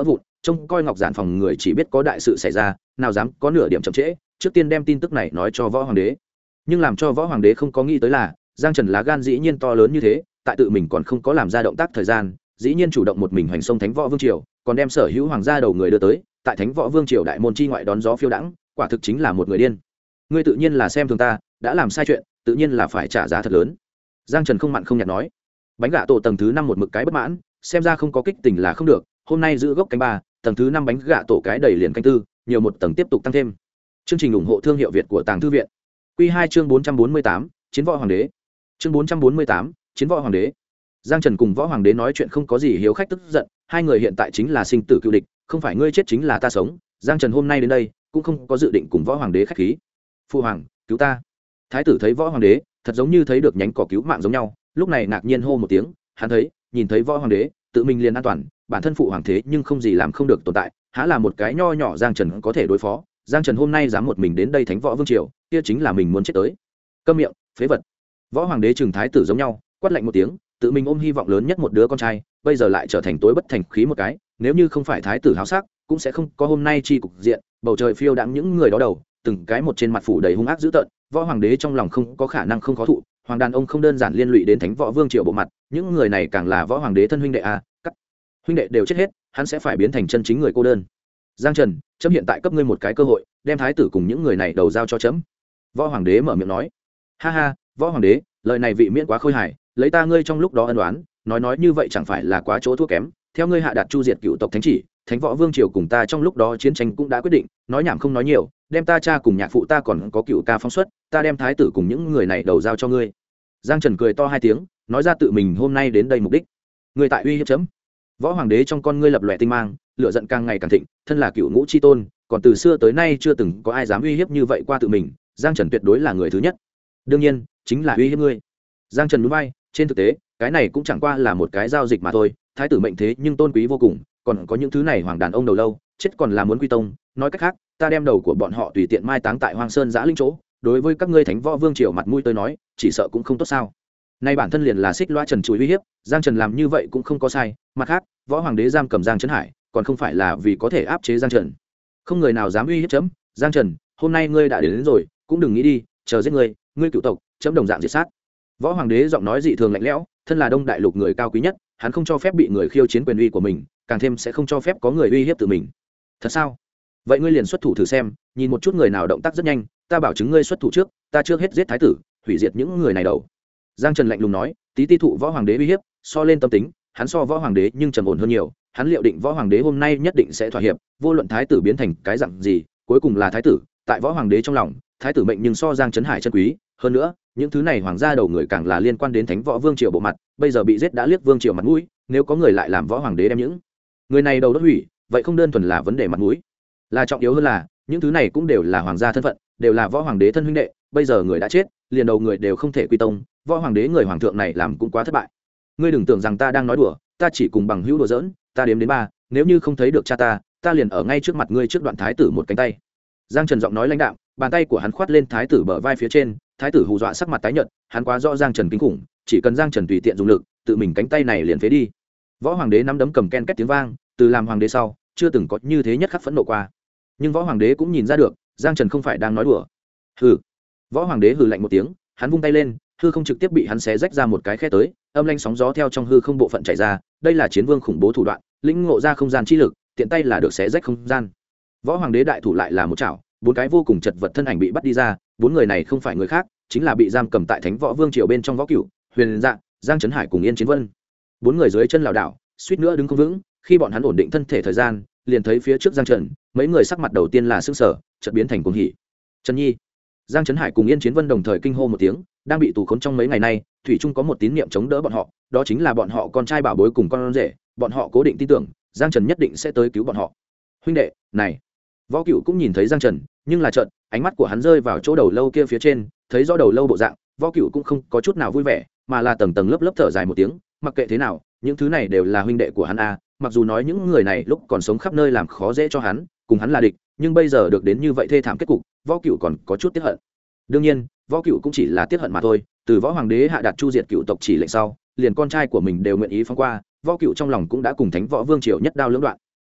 S1: trông coi ngọc giản phòng người chỉ biết có đại sự xảy ra, nào dám có nửa điểm chậm trễ, trước tiên đem tin tức này nói cho võ hoàng đế. Nhưng làm cho võ hoàng đế không có nghĩ tới là Giang Trần lá gan dĩ nhiên to lớn như thế, tại tự mình còn không có làm ra động tác thời gian, dĩ nhiên chủ động một mình hoành xông Thánh Võ Vương triều, còn đem sở hữu hoàng gia đầu người đưa tới, tại Thánh Võ Vương triều đại môn chi ngoại đón gió phiêu đãng, quả thực chính là một người điên. Ngươi tự nhiên là xem thường ta, đã làm sai chuyện, tự nhiên là phải trả giá thật lớn. Giang Trần không mặn không nhạt nói. Bánh gạ tổ tầng thứ 5 một mực cái bất mãn, xem ra không có kích tình là không được, hôm nay giữ gốc cánh 3, tầng thứ 5 bánh gạ tổ cái đầy liền canh 4, nhiều một tầng tiếp tục tăng thêm. Chương trình ủng hộ thương hiệu Việt của Tàng Thư viện. Quy 2 chương 448, Chiến Võ Hoàng đế. Chương 448, Chiến Võ Hoàng đế. Giang Trần cùng Võ Hoàng đế nói chuyện không có gì hiếu khách tức giận, hai người hiện tại chính là sinh tử cựu địch, không phải ngươi chết chính là ta sống. Giang Trần hôm nay đến đây cũng không có dự định cùng Võ Hoàng đế khách khí. Phu hoàng, cứu ta! Thái tử thấy Võ Hoàng đế, thật giống như thấy được nhánh cỏ cứu mạng giống nhau, lúc này ngạc nhiên hô một tiếng, hắn nhìn thấy Võ Hoàng đế, tự mình liền an toàn, bản thân phụ hoàng thế nhưng không gì làm không được tồn tại, há là một cái nho nhỏ Giang Trần có thể đối phó. Giang Trần hôm nay dám một mình đến đây Thánh Võ Vương triều, kia chính là mình muốn chết tới. Câm miệng, phế vật! Võ Hoàng đế trừng thái tử giống nhau, quát lạnh một tiếng, tự mình ôm hy vọng lớn nhất một đứa con trai, bây giờ lại trở thành tối bất thành khí một cái, nếu như không phải thái tử háo sắc, cũng sẽ không có hôm nay chi cục diện, bầu trời phiêu đãng những người đó đầu, từng cái một trên mặt phủ đầy hung ác dữ tợn. Võ Hoàng đế trong lòng không có khả năng không khó thụ, hoàng đàn ông không đơn giản liên lụy đến Thánh Võ Vương triều bộ mặt, những người này càng là Võ Hoàng đế thân huynh đệ a, các huynh đệ đều chết hết, hắn sẽ phải biến thành chân chính người cô đơn. Giang Trần, chấm hiện tại cấp ngươi một cái cơ hội, đem thái tử cùng những người này đầu giao cho chấm. Võ Hoàng đế mở miệng nói. Ha ha, Võ Hoàng đế, lời này vị miễn quá khôi hài, lấy ta ngươi trong lúc đó ân đoán, nói như vậy chẳng phải là quá chỗ thua kém. Theo ngươi hạ đạt chu diệt cựu tộc thánh chỉ, Thánh Võ Vương triều cùng ta trong lúc đó chiến tranh cũng đã quyết định, nói nhảm không nói nhiều, đem ta cha cùng nhạc phụ ta còn có cựu ca phóng xuất, ta đem thái tử cùng những người này đầu giao cho ngươi. Giang Trần cười to hai tiếng, nói ra tự mình hôm nay đến đây mục đích. Ngươi tại uy hiếp chấm. Võ Hoàng đế trong con ngươi lập lòe tinh mang, lửa giận càng ngày càng thịnh, thân là cựu ngũ chi tôn, còn từ xưa tới nay chưa từng có ai dám uy hiếp như vậy qua tự mình, Giang Trần tuyệt đối là người thứ nhất. Đương nhiên, chính là uy hiếp ngươi. Giang Trần nhún vai, trên thực tế, cái này cũng chẳng qua là một cái giao dịch mà thôi, thái tử mệnh thế nhưng tôn quý vô cùng, còn có những thứ này hoàng đàn ông đầu lâu, chết còn là muốn quy tông, nói cách khác, ta đem đầu của bọn họ tùy tiện mai táng tại Hoang Sơn Giã Linh chỗ, đối với các ngươi Thánh Võ Vương triều mặt mũi tôi nói, chỉ sợ cũng không tốt sao? Nay bản thân liền là xích loa trần trụi uy hiếp, Giang Trần làm như vậy cũng không có sai, mặt khác, Võ Hoàng đế giam cầm Giang Trấn Hải, còn không phải là vì có thể áp chế Giang Trần. Không người nào dám uy hiếp chấm, Giang Trần, hôm nay ngươi đã đến rồi, cũng đừng nghĩ đi, chờ giết ngươi cựu tộc, chấm đồng dạng diệt sát. Võ Hoàng đế giọng nói dị thường lạnh lẽo, thân là Đông Đại Lục người cao quý nhất, hắn không cho phép bị người khiêu chiến quyền uy của mình, càng thêm sẽ không cho phép có người uy hiếp tự mình. Thật sao? Vậy ngươi liền xuất thủ thử xem, nhìn một chút người nào động tác rất nhanh, ta bảo chứng ngươi xuất thủ trước, ta trước hết giết thái tử, hủy diệt những người này đầu. Giang Trần lạnh lùng nói, tí ti thụ Võ Hoàng đế uy hiếp, so lên tâm tính, hắn so Võ Hoàng đế nhưng trầm ổn hơn nhiều, hắn liệu định Võ Hoàng đế hôm nay nhất định sẽ thỏa hiệp, vô luận thái tử biến thành cái dạng gì, cuối cùng là thái tử, tại Võ Hoàng đế trong lòng, thái tử mệnh nhưng so Giang Trấn Hải chân quý, hơn nữa, những thứ này hoàng gia đầu người càng là liên quan đến Thánh Võ Vương triều bộ mặt, bây giờ bị giết đã liếc vương triều mặt mũi, nếu có người lại làm Võ Hoàng đế đem những người này đầu đốt hủy, vậy không đơn thuần là vấn đề mặt mũi, là trọng yếu hơn là những thứ này cũng đều là hoàng gia thân phận, đều là Võ Hoàng đế thân huynh đệ, bây giờ người đã chết, liền đầu người đều không thể quy tông, Võ Hoàng đế người hoàng thượng này làm cũng quá thất bại. Ngươi đừng tưởng rằng ta đang nói đùa, ta chỉ cùng bằng hữu đùa giỡn, ta đếm đến 3, nếu như không thấy được cha ta liền ở ngay trước mặt ngươi trước đoạn thái tử một cánh tay. Giang Trần giọng nói lãnh đạm, bàn tay của hắn khoát lên thái tử bờ vai phía trên, thái tử hù dọa sắc mặt tái nhợt, hắn quá rõ Giang Trần kinh khủng, chỉ cần Giang Trần tùy tiện dùng lực, tự mình cánh tay này liền phế đi. Võ Hoàng đế nắm đấm cầm ken két tiếng vang, từ làm hoàng đế sau, chưa từng có như thế nhất khắc phẫn nộ qua. Nhưng Võ Hoàng đế cũng nhìn ra được, Giang Trần không phải đang nói đùa. Hừ. Võ Hoàng đế hừ lạnh một tiếng, hắn vung tay lên, hư không trực tiếp bị hắn xé rách ra một cái khe tới, âm lanh sóng gió theo trong hư không bộ phận chảy ra, đây là chiến vương khủng bố thủ đoạn, lĩnh ngộ ra không gian chi lực, tiện tay là được xé rách không gian. Võ Hoàng đế đại thủ lại là một chảo, 4 cái vô cùng chật vật thân ảnh bị bắt đi ra, 4 người này không phải người khác, chính là bị giam cầm tại Thánh Võ Vương triều bên trong Võ Cửu, Huyền Dạ, Giang Trấn Hải cùng Yên Chiến Vân. 4 người dưới chân lảo đảo, suýt nữa đứng không vững, khi bọn hắn ổn định thân thể thời gian, liền thấy phía trước Giang Trần, mấy người sắc mặt đầu tiên là sững sờ, chợt biến thành cuồng hỉ. Trần Nhi, Giang Trấn Hải cùng Yên Chiến Vân đồng thời kinh hô một tiếng, đang bị tù khốn trong mấy ngày nay, thủy chung có một tín niệm chống đỡ bọn họ, đó chính là bọn họ con trai bảo bối cùng con rể, bọn họ cố định tin tưởng, Giang Trần nhất định sẽ tới cứu bọn họ. Huynh đệ, này. Võ Cửu cũng nhìn thấy Giang Trần, nhưng là chợt, ánh mắt của hắn rơi vào chỗ đầu lâu kia phía trên, thấy rõ đầu lâu bộ dạng, Võ Cửu cũng không có chút nào vui vẻ, mà là tầng tầng lớp lớp thở dài một tiếng, mặc kệ thế nào, những thứ này đều là huynh đệ của hắn a, mặc dù nói những người này lúc còn sống khắp nơi làm khó dễ cho hắn, cùng hắn là địch, nhưng bây giờ được đến như vậy thê thảm kết cục, Võ Cửu còn có chút tiếc hận. Đương nhiên, Võ Cửu cũng chỉ là tiếc hận mà thôi, từ Võ Hoàng đế hạ đạt chu diệt cựu tộc chỉ lệnh sau, liền con trai của mình đều nguyện ý phóng qua, Võ Cửu trong lòng cũng đã cùng Thánh Võ Vương triều nhất đao lưỡng đoạn.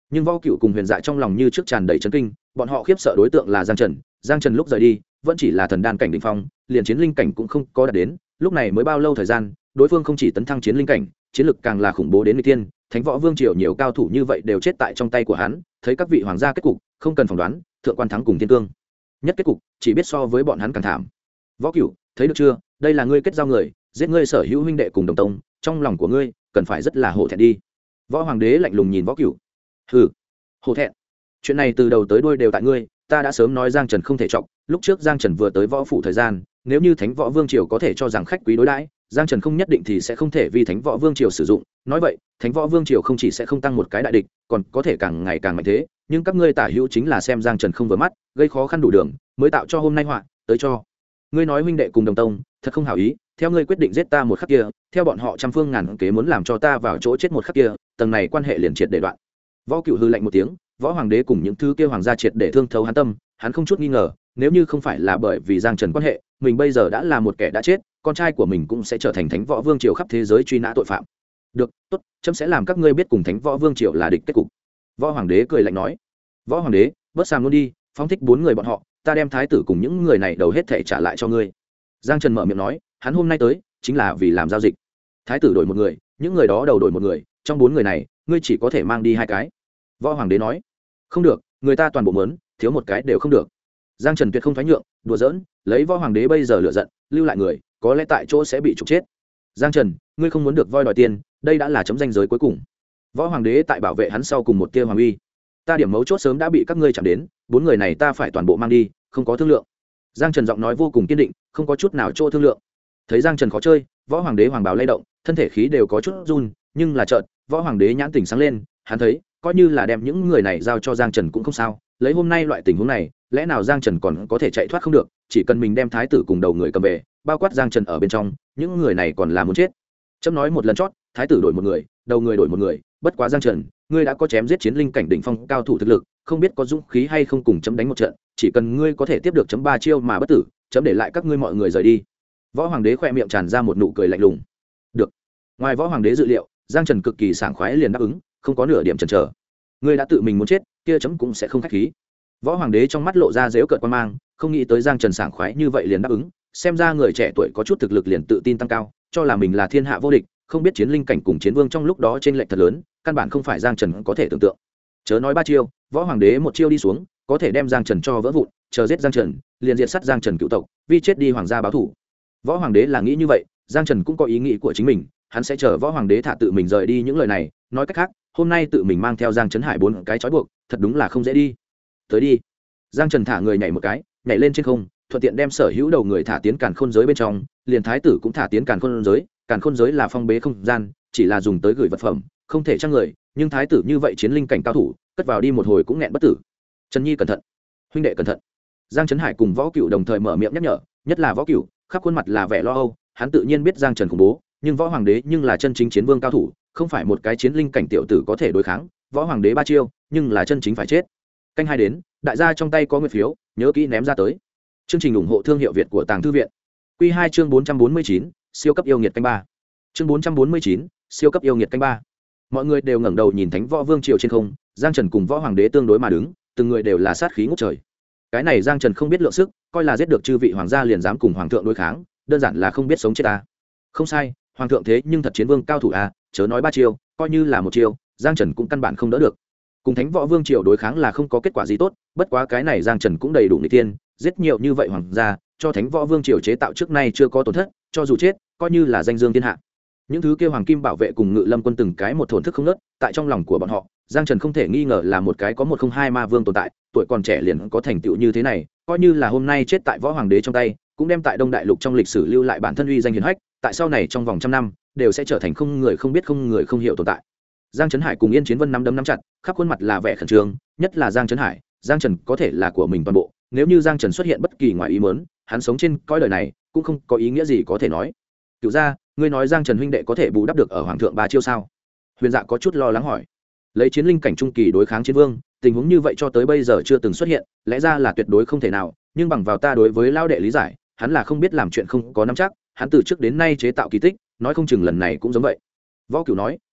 S1: Nhưng võ cựu cùng huyền dạ trong lòng như trước tràn đầy chấn kinh, bọn họ khiếp sợ đối tượng là Giang Trần lúc rời đi vẫn chỉ là thần đan cảnh đỉnh phong, liền chiến linh cảnh cũng không có đạt đến, lúc này mới bao lâu thời gian, đối phương không chỉ tấn thăng chiến linh cảnh, chiến lực càng là khủng bố đến nguy tiên, thánh võ vương triều nhiều cao thủ như vậy đều chết tại trong tay của hắn, thấy các vị hoàng gia kết cục không cần phỏng đoán, thượng quan thắng cùng thiên cương nhất kết cục chỉ biết so với bọn hắn càng thảm. Võ cựu, thấy được chưa, đây là ngươi kết giao người, giết ngươi sở hữu huynh đệ cùng đồng tông, trong lòng của ngươi cần phải rất là hổ thẹn đi. Võ hoàng đế lạnh lùng nhìn võ cựu. Hừ, hổ thẹn? Chuyện này từ đầu tới đuôi đều tại ngươi, ta đã sớm nói Giang Trần không thể trọng, lúc trước Giang Trần vừa tới võ phủ thời gian, nếu như thánh võ vương triều có thể cho rằng khách quý đối đãi, Giang Trần không nhất định thì sẽ không thể vì thánh võ vương triều sử dụng, nói vậy thánh võ vương triều không chỉ sẽ không tăng một cái đại địch, còn có thể càng ngày càng mạnh thế, nhưng các ngươi tả hữu chính là xem Giang Trần không vừa mắt, gây khó khăn đủ đường, mới tạo cho hôm nay họa tới cho. Ngươi nói huynh đệ cùng đồng tông, thật không hảo ý, theo ngươi quyết định giết ta một khắc kia, theo bọn họ trăm phương ngàn kế muốn làm cho ta vào chỗ chết một khắc kia, tầng này quan hệ liền triệt để đoạn. Võ Cựu hư lạnh một tiếng, võ hoàng đế cùng những thứ kia hoàng gia triệt để thương thấu hắn tâm, hắn không chút nghi ngờ, nếu như không phải là bởi vì Giang Trần quan hệ, mình bây giờ đã là một kẻ đã chết, con trai của mình cũng sẽ trở thành thánh võ vương triều khắp thế giới truy nã tội phạm. Được, tốt, chấm sẽ làm các ngươi biết cùng thánh võ vương triều là địch kết cục. Võ hoàng đế cười lạnh nói. Võ hoàng đế, bớt sàm luôn đi, phóng thích 4 người bọn họ, ta đem thái tử cùng những người này đầu hết thảy trả lại cho ngươi. Giang Trần mở miệng nói, hắn hôm nay tới chính là vì làm giao dịch. Thái tử đổi một người, những người đó đầu đổi một người, trong 4 người này, ngươi chỉ có thể mang đi 2 cái. Võ hoàng đế nói. Không được, người ta toàn bộ mớn, thiếu một cái đều không được. Giang Trần tuyệt không thoái nhượng, đùa giỡn, lấy võ hoàng đế bây giờ lựa giận, lưu lại người, có lẽ tại chỗ sẽ bị trục chết. Giang Trần, ngươi không muốn được voi đòi tiền, đây đã là chấm danh giới cuối cùng. Võ hoàng đế tại bảo vệ hắn sau cùng một tia hoàng uy. Ta điểm mấu chốt sớm đã bị các ngươi chạm đến, 4 người này ta phải toàn bộ mang đi, không có thương lượng. Giang Trần giọng nói vô cùng kiên định, không có chút nào chỗ thương lượng. Thấy Giang Trần khó chơi, võ hoàng đế hoàng bào lay động, thân thể khí đều có chút run, nhưng là chợt, võ hoàng đế nhãn tỉnh sáng lên, hắn thấy, coi như là đem những người này giao cho Giang Trần cũng không sao, lấy hôm nay loại tình huống này, lẽ nào Giang Trần còn có thể chạy thoát không được, chỉ cần mình đem thái tử cùng đầu người cầm về, bao quát Giang Trần ở bên trong, những người này còn là muốn chết. Chấm nói một lần chót, thái tử đổi một người, đầu người đổi một người, bất quá Giang Trần, ngươi đã có chém giết chiến linh cảnh đỉnh phong cao thủ thực lực, không biết có dũng khí hay không cùng chấm đánh một trận, chỉ cần ngươi có thể tiếp được chấm 3 chiêu mà bất tử, chấm để lại các ngươi mọi người rời đi. Võ hoàng đế khẽ miệng tràn ra một nụ cười lạnh lùng. Được. Ngoài võ hoàng đế dự liệu, Giang Trần cực kỳ sảng khoái liền đáp ứng, không có nửa điểm chần chờ. Ngươi đã tự mình muốn chết, kia chấm cũng sẽ không khách khí. Võ hoàng đế trong mắt lộ ra dễu cợt quan mang, không nghĩ tới Giang Trần sảng khoái như vậy liền đáp ứng, xem ra người trẻ tuổi có chút thực lực liền tự tin tăng cao, cho là mình là thiên hạ vô địch, không biết chiến linh cảnh cùng chiến vương trong lúc đó trên lệch thật lớn, căn bản không phải Giang Trần có thể tưởng tượng. Chớ nói 3 chiêu, võ hoàng đế một chiêu đi xuống, có thể đem Giang Trần cho vỡ vụn, chờ giết Giang Trần, liền diệt sát Giang Trần cựu tộc, vì chết đi hoàng gia báo thủ. Võ hoàng đế là nghĩ như vậy, Giang Trần cũng có ý nghĩ của chính mình, hắn sẽ chờ võ hoàng đế thả tự mình rời đi những lời này, nói cách khác, hôm nay tự mình mang theo Giang Trấn Hải 4 cái trói buộc, thật đúng là không dễ đi. Tới đi. Giang Trần thả người nhảy một cái, nhảy lên trên không, thuận tiện đem sở hữu đầu người thả tiến càn khôn giới bên trong, liền thái tử cũng thả tiến càn khôn giới là phong bế không gian, chỉ là dùng tới gửi vật phẩm, không thể trang người, nhưng thái tử như vậy chiến linh cảnh cao thủ, cất vào đi một hồi cũng nghẹn bất tử. Trần Nhi cẩn thận, huynh đệ cẩn thận. Giang Trấn Hải cùng Võ Cựu đồng thời mở miệng nhắc nhở, nhất là Võ Cựu, khắp khuôn mặt là vẻ lo âu, hắn tự nhiên biết Giang Trần khủng bố, nhưng võ hoàng đế nhưng là chân chính chiến vương cao thủ, không phải một cái chiến linh cảnh tiểu tử có thể đối kháng, võ hoàng đế 3 chiêu, nhưng là chân chính phải chết. Canh 2 đến, đại gia trong tay có nguyệt phiếu, nhớ kỹ ném ra tới. Chương trình ủng hộ thương hiệu Việt của Tàng Thư viện. Quy 2 chương 449, siêu cấp yêu nghiệt canh 3. Chương 449, siêu cấp yêu nghiệt canh 3. Mọi người đều ngẩng đầu nhìn Thánh Võ Vương triều trên không, Giang Trần cùng võ hoàng đế tương đối mà đứng, từng người đều là sát khí ngút trời. Cái này Giang Trần không biết lượng sức, coi là giết được chư vị hoàng gia liền dám cùng hoàng thượng đối kháng, đơn giản là không biết sống chết ta. Không sai, hoàng thượng thế nhưng thật chiến vương cao thủ à, chớ nói 3 chiêu, coi như là 1 chiêu, Giang Trần cũng căn bản không đỡ được. Cùng Thánh Võ Vương triều đối kháng là không có kết quả gì tốt, bất quá cái này Giang Trần cũng đầy đủ nghịch tiên, giết nhiều như vậy hoàng gia, cho Thánh Võ Vương triều chế tạo trước nay chưa có tổn thất, cho dù chết, coi như là danh dương thiên hạ. Những thứ kia hoàng kim bảo vệ cùng Ngự Lâm quân từng cái một thổn thức không nớt, tại trong lòng của bọn họ, Giang Trần không thể nghi ngờ là một cái có 102 ma vương tồn tại, tuổi còn trẻ liền có thành tựu như thế này, coi như là hôm nay chết tại võ hoàng đế trong tay, cũng đem tại Đông Đại Lục trong lịch sử lưu lại bản thân uy danh hiển hách, tại sau này trong vòng trăm năm đều sẽ trở thành không người không biết không người không hiểu tồn tại. Giang Trấn Hải cùng Yên Chiến Vân nắm đấm nắm chặt, khắp khuôn mặt là vẻ khẩn trương, nhất là Giang Trấn Hải, Giang Trần có thể là của mình toàn bộ, nếu như Giang Trần xuất hiện bất kỳ ngoài ý muốn, hắn sống trên cõi đời này cũng không có ý nghĩa gì có thể nói. Cửu gia, ngươi nói Giang Trần huynh đệ có thể bù đắp được ở hoàng thượng 3 chiêu sao? Huyền Dạ có chút lo lắng hỏi. Lấy chiến linh cảnh trung kỳ đối kháng chiến vương, tình huống như vậy cho tới bây giờ chưa từng xuất hiện, lẽ ra là tuyệt đối không thể nào, nhưng bằng vào ta đối với lão đệ lý giải, hắn là không biết làm chuyện không có nắm chắc, hắn từ trước đến nay chế tạo kỳ tích, nói không chừng lần này cũng giống vậy. Võ Cửu nói,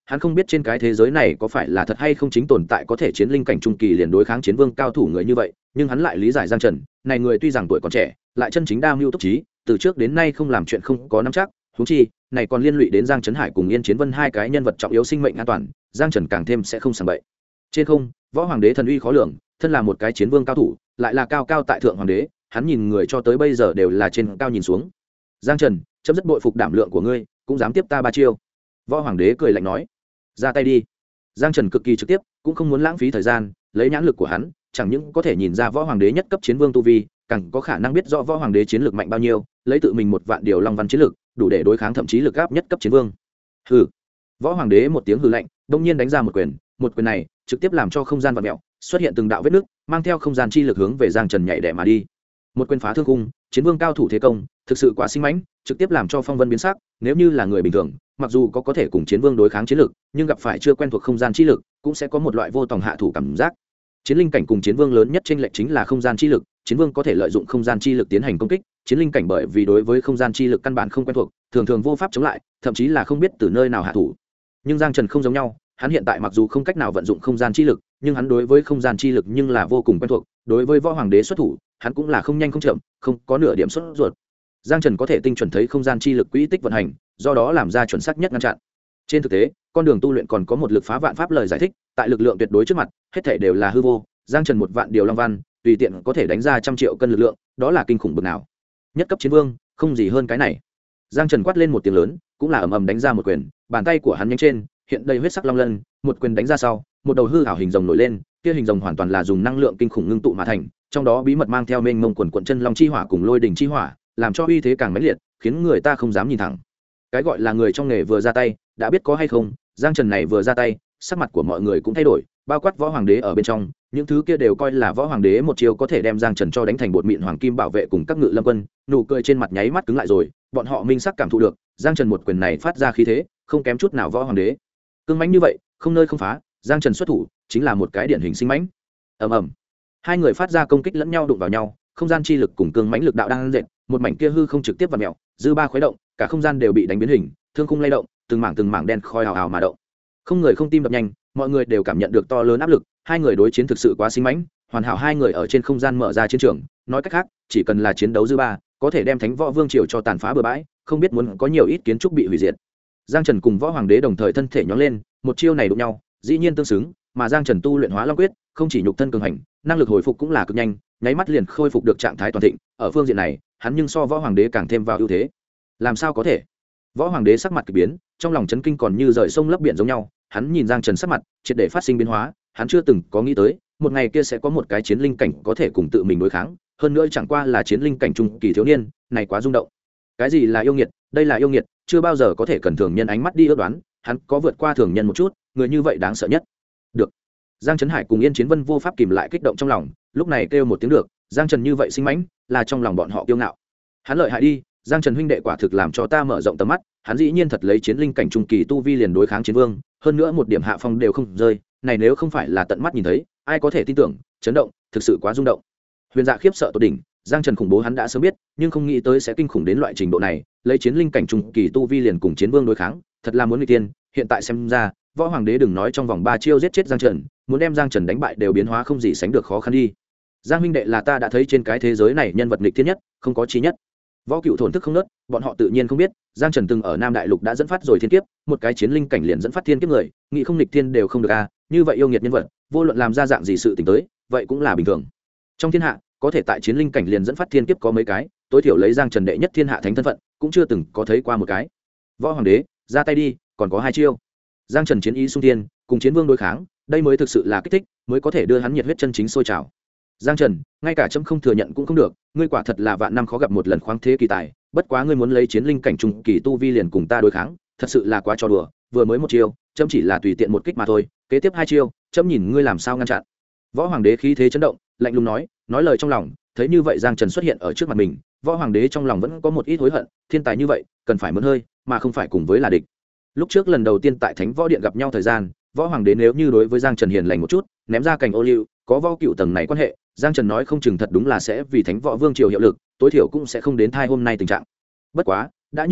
S1: hắn không biết trên cái thế giới này có phải là thật hay không chính tồn tại có thể chiến linh cảnh trung kỳ liền đối kháng chiến vương cao thủ người như vậy, nhưng hắn lại lý giải Giang Trần này người tuy rằng tuổi còn trẻ lại chân chính đa mưu túc trí, từ trước đến nay không làm chuyện không có nắm chắc, huống chi này còn liên lụy đến Giang Trấn Hải cùng Yên Chiến Vân hai cái nhân vật trọng yếu sinh mệnh an toàn, Giang Trần càng thêm sẽ không sảng bậy. Trên không, võ hoàng đế thần uy khó lường, thân là một cái chiến vương cao thủ, lại là cao cao tại thượng hoàng đế, hắn nhìn người cho tới bây giờ đều là trên cao nhìn xuống. Giang Trần, chấm rất bội phục đảm lượng của ngươi, cũng dám tiếp ta ba chiêu. Võ hoàng đế cười lạnh nói, ra tay đi. Giang Trần cực kỳ trực tiếp, cũng không muốn lãng phí thời gian, lấy nhãn lực của hắn, chẳng những có thể nhìn ra võ hoàng đế nhất cấp chiến vương tu vi, càng có khả năng biết rõ võ hoàng đế chiến lược mạnh bao nhiêu, lấy tự mình một vạn điều long văn chiến lược, đủ để đối kháng thậm chí lực áp nhất cấp chiến vương. Hừ. Võ hoàng đế một tiếng hừ lạnh, đột nhiên đánh ra một quyền này trực tiếp làm cho không gian vặn mèo, xuất hiện từng đạo vết nứt, mang theo không gian chi lực hướng về Giang Trần nhảy đẻ mà đi. Một quyền phá thương khung, chiến vương cao thủ thế công, thực sự quá sinh mãnh, trực tiếp làm cho phong vân biến sắc. Nếu như là người bình thường, mặc dù có thể cùng chiến vương đối kháng chiến lực, nhưng gặp phải chưa quen thuộc không gian chi lực, cũng sẽ có một loại vô tòng hạ thủ cảm giác. Chiến linh cảnh cùng chiến vương lớn nhất chênh lệch chính là không gian chi lực, chiến vương có thể lợi dụng không gian chi lực tiến hành công kích, chiến linh cảnh bởi vì đối với không gian chi lực căn bản không quen thuộc, thường thường vô pháp chống lại, thậm chí là không biết từ nơi nào hạ thủ. Nhưng Giang Trần không giống nhau, hắn hiện tại mặc dù không cách nào vận dụng không gian chi lực, nhưng hắn đối với không gian chi lực nhưng là vô cùng quen thuộc, đối với võ hoàng đế xuất thủ, hắn cũng là không nhanh không chậm, không có nửa điểm sốt ruột. Giang Trần có thể tinh chuẩn thấy không gian chi lực quỹ tích vận hành, do đó làm ra chuẩn xác nhất ngăn chặn. Trên thực tế, con đường tu luyện còn có một lực phá vạn pháp lời giải thích, tại lực lượng tuyệt đối trước mặt, hết thảy đều là hư vô. Giang Trần một vạn điều long văn, tùy tiện có thể đánh ra 100 triệu cân lực lượng, đó là kinh khủng bậc nào. Nhất cấp chiến vương, không gì hơn cái này. Giang Trần quát lên một tiếng lớn, cũng là ầm ầm đánh ra một quyền, bàn tay của hắn nhánh trên hiện đầy huyết sắc long lân, một quyền đánh ra sau, một đầu hư ảo hình rồng nổi lên, kia hình rồng hoàn toàn là dùng năng lượng kinh khủng ngưng tụ mà thành, trong đó bí mật mang theo mênh mông quần quần chân long chi hỏa cùng lôi đỉnh chi hỏa, làm cho uy thế càng mãnh liệt, khiến người ta không dám nhìn thẳng. Cái gọi là người trong nghề vừa ra tay, đã biết có hay không, Giang Trần này vừa ra tay, sắc mặt của mọi người cũng thay đổi, bao quát võ hoàng đế ở bên trong, những thứ kia đều coi là võ hoàng đế một chiêu có thể đem Giang Trần cho đánh thành bột mịn hoàng kim bảo vệ cùng các ngự lâm quân, nụ cười trên mặt nháy mắt cứng lại rồi, bọn họ minh sắc cảm thụ được, Giang Trần một quyền này phát ra khí thế, không kém chút nào võ hoàng đế. Cương mãnh như vậy, không nơi không phá, Giang Trần xuất thủ, chính là một cái điển hình sinh mãnh. Ầm ầm. Hai người phát ra công kích lẫn nhau đụng vào nhau, không gian chi lực cùng cương mãnh lực đạo đang dệt, một mảnh kia hư không trực tiếp vặn mèo, dư ba khuấy động, cả không gian đều bị đánh biến hình, thương khung lay động, từng mảng đen khói ào ào mà động. Không người không tim đập nhanh, mọi người đều cảm nhận được to lớn áp lực, hai người đối chiến thực sự quá sinh mãnh, hoàn hảo hai người ở trên không gian mở ra chiến trường, nói cách khác, chỉ cần là chiến đấu dư ba, có thể đem Thánh Võ Vương triều cho tàn phá bừa bãi, không biết muốn có nhiều ít kiến trúc bị hủy diệt. Giang Trần cùng Võ Hoàng đế đồng thời thân thể nhón lên, một chiêu này đụng nhau, dĩ nhiên tương xứng, mà Giang Trần tu luyện Hóa Long quyết, không chỉ nhục thân cường hành, năng lực hồi phục cũng là cực nhanh, nháy mắt liền khôi phục được trạng thái toàn thịnh, ở phương diện này, hắn nhưng so Võ Hoàng đế càng thêm vào ưu thế. Làm sao có thể? Võ Hoàng đế sắc mặt kỳ biến, trong lòng chấn kinh còn như rời sông lấp biển giống nhau, hắn nhìn Giang Trần sắc mặt, triệt để phát sinh biến hóa, hắn chưa từng có nghĩ tới, một ngày kia sẽ có một cái chiến linh cảnh có thể cùng tự mình đối kháng, hơn nữa chẳng qua là chiến linh cảnh trung kỳ thiếu niên, này quá rung động. Cái gì là yêu nghiệt? Đây là yêu nghiệt, chưa bao giờ có thể cần thường nhân ánh mắt đi ước đoán, hắn có vượt qua thường nhân một chút, người như vậy đáng sợ nhất. Được. Giang Trấn Hải cùng Yên Chiến Vân vô pháp kìm lại kích động trong lòng, lúc này kêu một tiếng được, Giang Trần như vậy sinh mãnh, là trong lòng bọn họ kiêu ngạo. Hắn lợi hại đi, Giang Trần huynh đệ quả thực làm cho ta mở rộng tầm mắt, hắn dĩ nhiên thật lấy chiến linh cảnh trung kỳ tu vi liền đối kháng chiến vương, hơn nữa một điểm hạ phong đều không rơi, này nếu không phải là tận mắt nhìn thấy, ai có thể tin tưởng, chấn động, thực sự quá rung động. Huyền Dạ khiếp sợ tột đỉnh, Giang Trần khủng bố hắn đã sớm biết, nhưng không nghĩ tới sẽ kinh khủng đến loại trình độ này, lấy chiến linh cảnh trung kỳ tu vi liền cùng chiến vương đối kháng, thật là muốn nguy tiên, hiện tại xem ra, Võ Hoàng đế đừng nói trong vòng 3 chiêu giết chết Giang Trần, muốn đem Giang Trần đánh bại đều biến hóa không gì sánh được khó khăn đi. Giang huynh đệ là ta đã thấy trên cái thế giới này nhân vật nghịch thiên nhất, không có chí nhất. Võ Cựu thổn thức không nớt, bọn họ tự nhiên không biết, Giang Trần từng ở Nam Đại Lục đã dẫn phát rồi thiên kiếp, một cái chiến linh cảnh liền dẫn phát thiên kiếp người, nghĩ không nghịch thiên đều không được a, như vậy yêu nghiệt nhân vật, vô luận làm ra dạng gì sự tình tới, vậy cũng là bình thường. Trong thiên hạ, có thể tại chiến linh cảnh liền dẫn phát thiên kiếp có mấy cái, tối thiểu lấy Giang Trần đệ nhất thiên hạ thánh thân phận, cũng chưa từng có thấy qua một cái. Võ Hoàng đế, ra tay đi, còn có 2 chiêu. Giang Trần chiến ý xung thiên, cùng chiến vương đối kháng, đây mới thực sự là kích thích, mới có thể đưa hắn nhiệt huyết chân chính sôi trào. Giang Trần, ngay cả chấm không thừa nhận cũng không được, ngươi quả thật là vạn năm khó gặp một lần khoáng thế kỳ tài, bất quá ngươi muốn lấy chiến linh cảnh trung kỳ tu vi liền cùng ta đối kháng, thật sự là quá trò đùa, vừa mới một chiêu, chấm chỉ là tùy tiện một kích mà thôi, kế tiếp 2 chiêu, chấm nhìn ngươi làm sao ngăn chặn. Võ Hoàng đế khí thế chấn động, lạnh lùng nói lời trong lòng, thấy như vậy Giang Trần xuất hiện ở trước mặt mình, Võ Hoàng đế trong lòng vẫn có một ít hối hận, thiên tài như vậy, cần phải mượn hơi, mà không phải cùng với là địch. Lúc trước lần đầu tiên tại Thánh Võ Điện gặp nhau thời gian, Võ Hoàng đế nếu như đối với Giang Trần hiền lành một chút, ném ra cành ô liu, có Võ Cựu tầng này quan hệ, Giang Trần nói không chừng thật đúng là sẽ vì Thánh Võ Vương triều hiệu lực, tối thiểu cũng sẽ không đến thai hôm nay tình trạng. Bất quá, đã như vậy,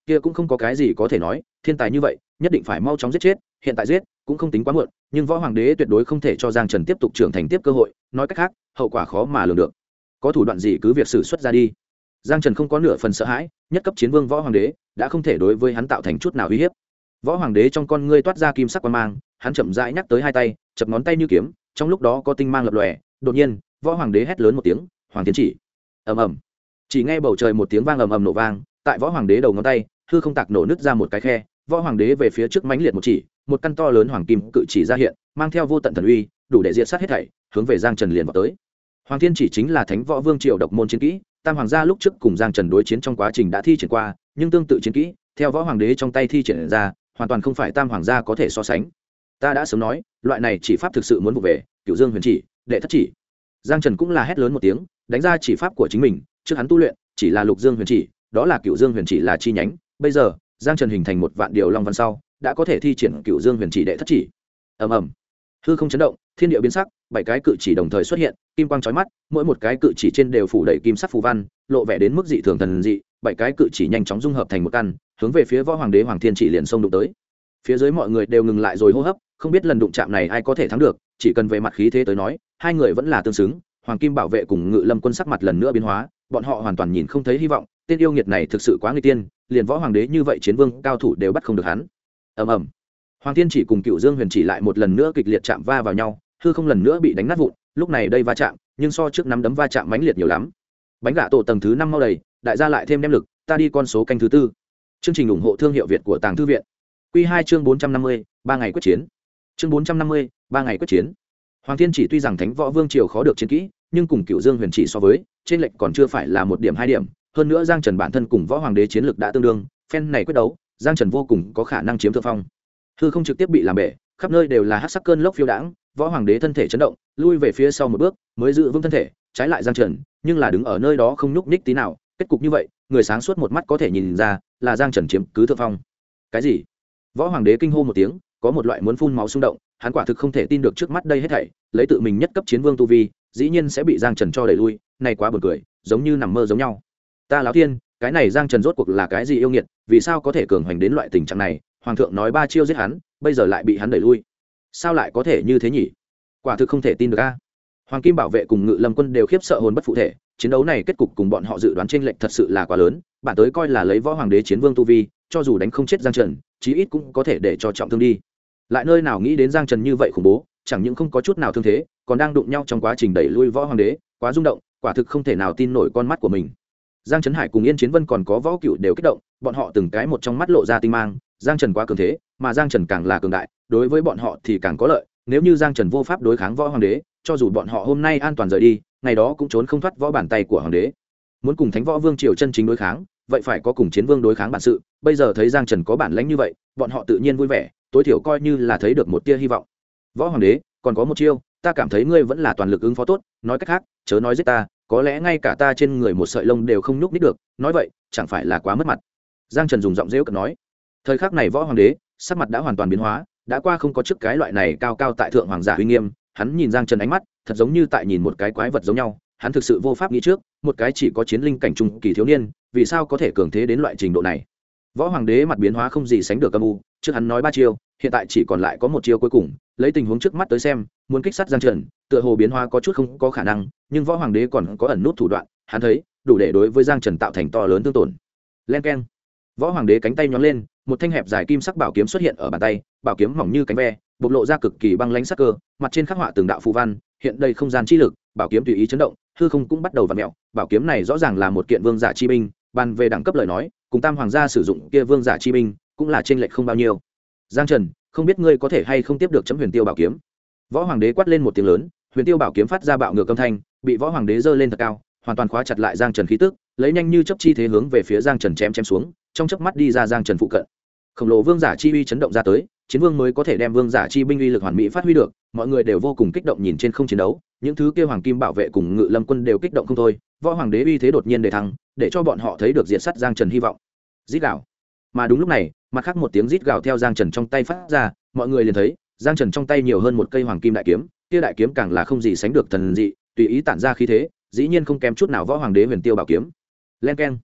S1: kia cũng không có cái gì có thể nói, thiên tài như vậy nhất định phải mau chóng giết chết, hiện tại giết cũng không tính quá muộn, nhưng võ hoàng đế tuyệt đối không thể cho Giang Trần tiếp tục trưởng thành tiếp cơ hội, nói cách khác hậu quả khó mà lường được. Có thủ đoạn gì cứ việc sử xuất ra đi. Giang Trần không có nửa phần sợ hãi, nhất cấp chiến vương võ hoàng đế đã không thể đối với hắn tạo thành chút nào uy hiếp. Võ hoàng đế trong con ngươi toát ra kim sắc quang mang, hắn chậm rãi nhắc tới hai tay, chập ngón tay như kiếm, trong lúc đó có tinh mang lập lòe, đột nhiên võ hoàng đế hét lớn một tiếng, hoàng tiến chỉ. Ầm ầm. Chỉ nghe bầu trời một tiếng vang ầm ầm nổ vang, tại võ hoàng đế đầu ngón tay hư không tạc nổ nứt ra một cái khe, võ hoàng đế về phía trước mãnh liệt một chỉ, một căn to lớn hoàng kim cự chỉ ra hiện, mang theo vô tận thần uy, đủ để diệt sát hết thảy, hướng về Giang Trần liền vào tới. Hoàng thiên chỉ chính là Thánh Võ Vương triều độc môn chiến kỹ, Tam hoàng gia lúc trước cùng Giang Trần đối chiến trong quá trình đã thi triển qua, nhưng tương tự chiến kỹ theo võ hoàng đế trong tay thi triển ra, hoàn toàn không phải Tam hoàng gia có thể so sánh. Ta đã sớm nói, loại này chỉ pháp thực sự muốn vụ về, Cửu Dương Huyền Chỉ, đệ thất chỉ. Giang Trần cũng là hét lớn một tiếng, đánh ra chỉ pháp của chính mình, trước hắn tu luyện chỉ là Lục Dương Huyền Chỉ, đó là Cửu Dương Huyền Chỉ là chi nhánh, bây giờ Giang Trần hình thành một vạn điều long văn sau, đã có thể thi triển Cửu Dương Huyền Chỉ đệ thất chỉ. Ầm ầm. Hư không chấn động, thiên địa biến sắc, bảy cái cự chỉ đồng thời xuất hiện, kim quang chói mắt, mỗi một cái cự chỉ trên đều phủ đầy kim sắc phù văn, lộ vẻ đến mức dị thường thần dị, bảy cái cự chỉ nhanh chóng dung hợp thành một căn, hướng về phía võ hoàng đế Hoàng Thiên Chỉ liền xông đụng tới. Phía dưới mọi người đều ngừng lại rồi hô hấp, không biết lần đụng chạm này ai có thể thắng được, chỉ cần về mặt khí thế tới nói, hai người vẫn là tương xứng. Hoàng Kim Bảo Vệ cùng Ngự Lâm Quân sắc mặt lần nữa biến hóa, bọn họ hoàn toàn nhìn không thấy hy vọng, tên yêu nghiệt này thực sự quá nguy tiên, liền võ hoàng đế như vậy chiến vương cao thủ đều bắt không được hắn. Ầm ầm. Hoàng Thiên Chỉ cùng Cửu Dương Huyền Chỉ lại một lần nữa kịch liệt chạm va vào nhau, hư không lần nữa bị đánh nát vụn, lúc này đây va chạm, nhưng so trước nắm đấm va chạm mãnh liệt nhiều lắm. Bánh gạ tổ tầng thứ 5 mau đầy, đại gia lại thêm đem lực, ta đi con số canh thứ 4. Chương trình ủng hộ thương hiệu Việt của Tàng Thư viện. Quy 2 chương 450, 3 ngày quyết chiến. Chương 450, 3 ngày quyết chiến. Hoàng Thiên Chỉ tuy rằng Thánh Võ Vương triều khó được chiến kỹ, nhưng cùng Cửu Dương Huyền Chỉ so với, trên lệch còn chưa phải là một điểm hai điểm, hơn nữa Giang Trần bản thân cùng võ hoàng đế chiến lực đã tương đương, phen này quyết đấu, Giang Trần vô cùng có khả năng chiếm thượng phong. Hư không trực tiếp bị làm bể, khắp nơi đều là hắc sắc cơn lốc phiêu đãng, võ hoàng đế thân thể chấn động, lui về phía sau một bước, mới giữ vững thân thể, trái lại Giang Trần, nhưng là đứng ở nơi đó không nhúc nhích tí nào, kết cục như vậy, người sáng suốt một mắt có thể nhìn ra, là Giang Trần chiếm cứ thượng phong. Cái gì? Võ hoàng đế kinh hô một tiếng, có một loại muốn phun máu xung động, hắn quả thực không thể tin được trước mắt đây hết thảy, lấy tự mình nhất cấp chiến vương tu vi, dĩ nhiên sẽ bị Giang Trần cho đẩy lui, này quá buồn cười, giống như nằm mơ giống nhau. Ta lão thiên, cái này Giang Trần rốt cuộc là cái gì yêu nghiệt, vì sao có thể cường hoành đến loại tình trạng này, hoàng thượng nói 3 chiêu giết hắn, bây giờ lại bị hắn đẩy lui. Sao lại có thể như thế nhỉ? Quả thực không thể tin được a. Hoàng Kim Bảo Vệ cùng Ngự Lâm Quân đều khiếp sợ hồn bất phụ thể, chiến đấu này kết cục cùng bọn họ dự đoán chênh lệch thật sự là quá lớn, bản tới coi là lấy võ hoàng đế chiến vương tu vi, cho dù đánh không chết Giang Trần, chí ít cũng có thể để cho trọng thương đi. Lại nơi nào nghĩ đến Giang Trần như vậy khủng bố, chẳng những không có chút nào thương thế, còn đang đụng nhau trong quá trình đẩy lui võ hoàng đế, quá rung động, quả thực không thể nào tin nổi con mắt của mình. Giang Trấn Hải cùng Yên Chiến Vân còn có Võ Cựu đều kích động, bọn họ từng cái một trong mắt lộ ra tinh mang, Giang Trần quá cường thế, mà Giang Trần càng là cường đại, đối với bọn họ thì càng có lợi, nếu như Giang Trần vô pháp đối kháng võ hoàng đế, cho dù bọn họ hôm nay an toàn rời đi, ngày đó cũng trốn không thoát võ bàn tay của hoàng đế. Muốn cùng Thánh Võ Vương triều chân chính đối kháng, vậy phải có cùng chiến vương đối kháng bản sự, bây giờ thấy Giang Trần có bản lĩnh như vậy, bọn họ tự nhiên vui vẻ, tối thiểu coi như là thấy được một tia hy vọng. Võ hoàng đế, còn có một chiêu, ta cảm thấy ngươi vẫn là toàn lực ứng phó tốt, nói cách khác, chớ nói giết ta, có lẽ ngay cả ta trên người một sợi lông đều không nhúc nhích được, nói vậy, chẳng phải là quá mất mặt. Giang Trần dùng giọng rêu cợt nói. Thời khắc này võ hoàng đế, sắc mặt đã hoàn toàn biến hóa, đã qua không có trước cái loại này cao cao tại thượng hoàng giả uy nghiêm, hắn nhìn Giang Trần ánh mắt, thật giống như tại nhìn một cái quái vật giống nhau, hắn thực sự vô pháp nghĩ trước, một cái chỉ có chiến linh cảnh trung kỳ thiếu niên, vì sao có thể cường thế đến loại trình độ này. Võ hoàng đế mặt biến hóa không gì sánh được âm u, trước hắn nói 3 chiêu, hiện tại chỉ còn lại có một chiêu cuối cùng, lấy tình huống trước mắt tới xem, muốn kích sát Giang Trần, tựa hồ biến hóa có chút không có khả năng, nhưng võ hoàng đế còn có ẩn nút thủ đoạn, hắn thấy, đủ để đối với Giang Trần tạo thành to lớn thương tổn. Len keng. Võ hoàng đế cánh tay nhón lên, một thanh hẹp dài kim sắc bảo kiếm xuất hiện ở bàn tay, bảo kiếm mỏng như cánh ve, bộc lộ ra cực kỳ băng lãnh sắc cơ, mặt trên khắc họa từng đạo phù văn, hiện đầy không gian chi lực, bảo kiếm tùy ý chấn động, hư không cũng bắt đầu vặn mèo, bảo kiếm này rõ ràng là một kiện vương giả chi binh, bàn về đẳng cấp lời nói, cùng Tam hoàng gia sử dụng kia vương giả chi binh, cũng là chênh lệch không bao nhiêu. Giang Trần, không biết ngươi có thể hay không tiếp được chấm Huyền Tiêu bảo kiếm. Võ hoàng đế quát lên một tiếng lớn, Huyền Tiêu bảo kiếm phát ra bạo ngược âm thanh, bị võ hoàng đế giơ lên thật cao, hoàn toàn khóa chặt lại Giang Trần khí tức, lấy nhanh như chớp chi thế hướng về phía Giang Trần chém xuống, trong chớp mắt đi ra Giang Trần phụ cận. Khổng lồ vương giả chi uy chấn động ra tới, chiến vương mới có thể đem vương giả chi binh uy lực hoàn mỹ phát huy được, mọi người đều vô cùng kích động nhìn trên không chiến đấu, những thứ kia hoàng kim bảo vệ cùng Ngự Lâm Quân đều kích động không thôi, võ hoàng đế uy thế đột nhiên đề thăng, để cho bọn họ thấy được diệt sát Giang Trần hy vọng. Rít gào. Mà đúng lúc này, mặt khác một tiếng rít gào theo Giang Trần trong tay phát ra, mọi người liền thấy, Giang Trần trong tay nhiều hơn một cây hoàng kim đại kiếm, kia đại kiếm càng là không gì sánh được thần dị, tùy ý tản ra khí thế, dĩ nhiên không kém chút nào võ hoàng đế Huyền Tiêu bảo kiếm. Len keng.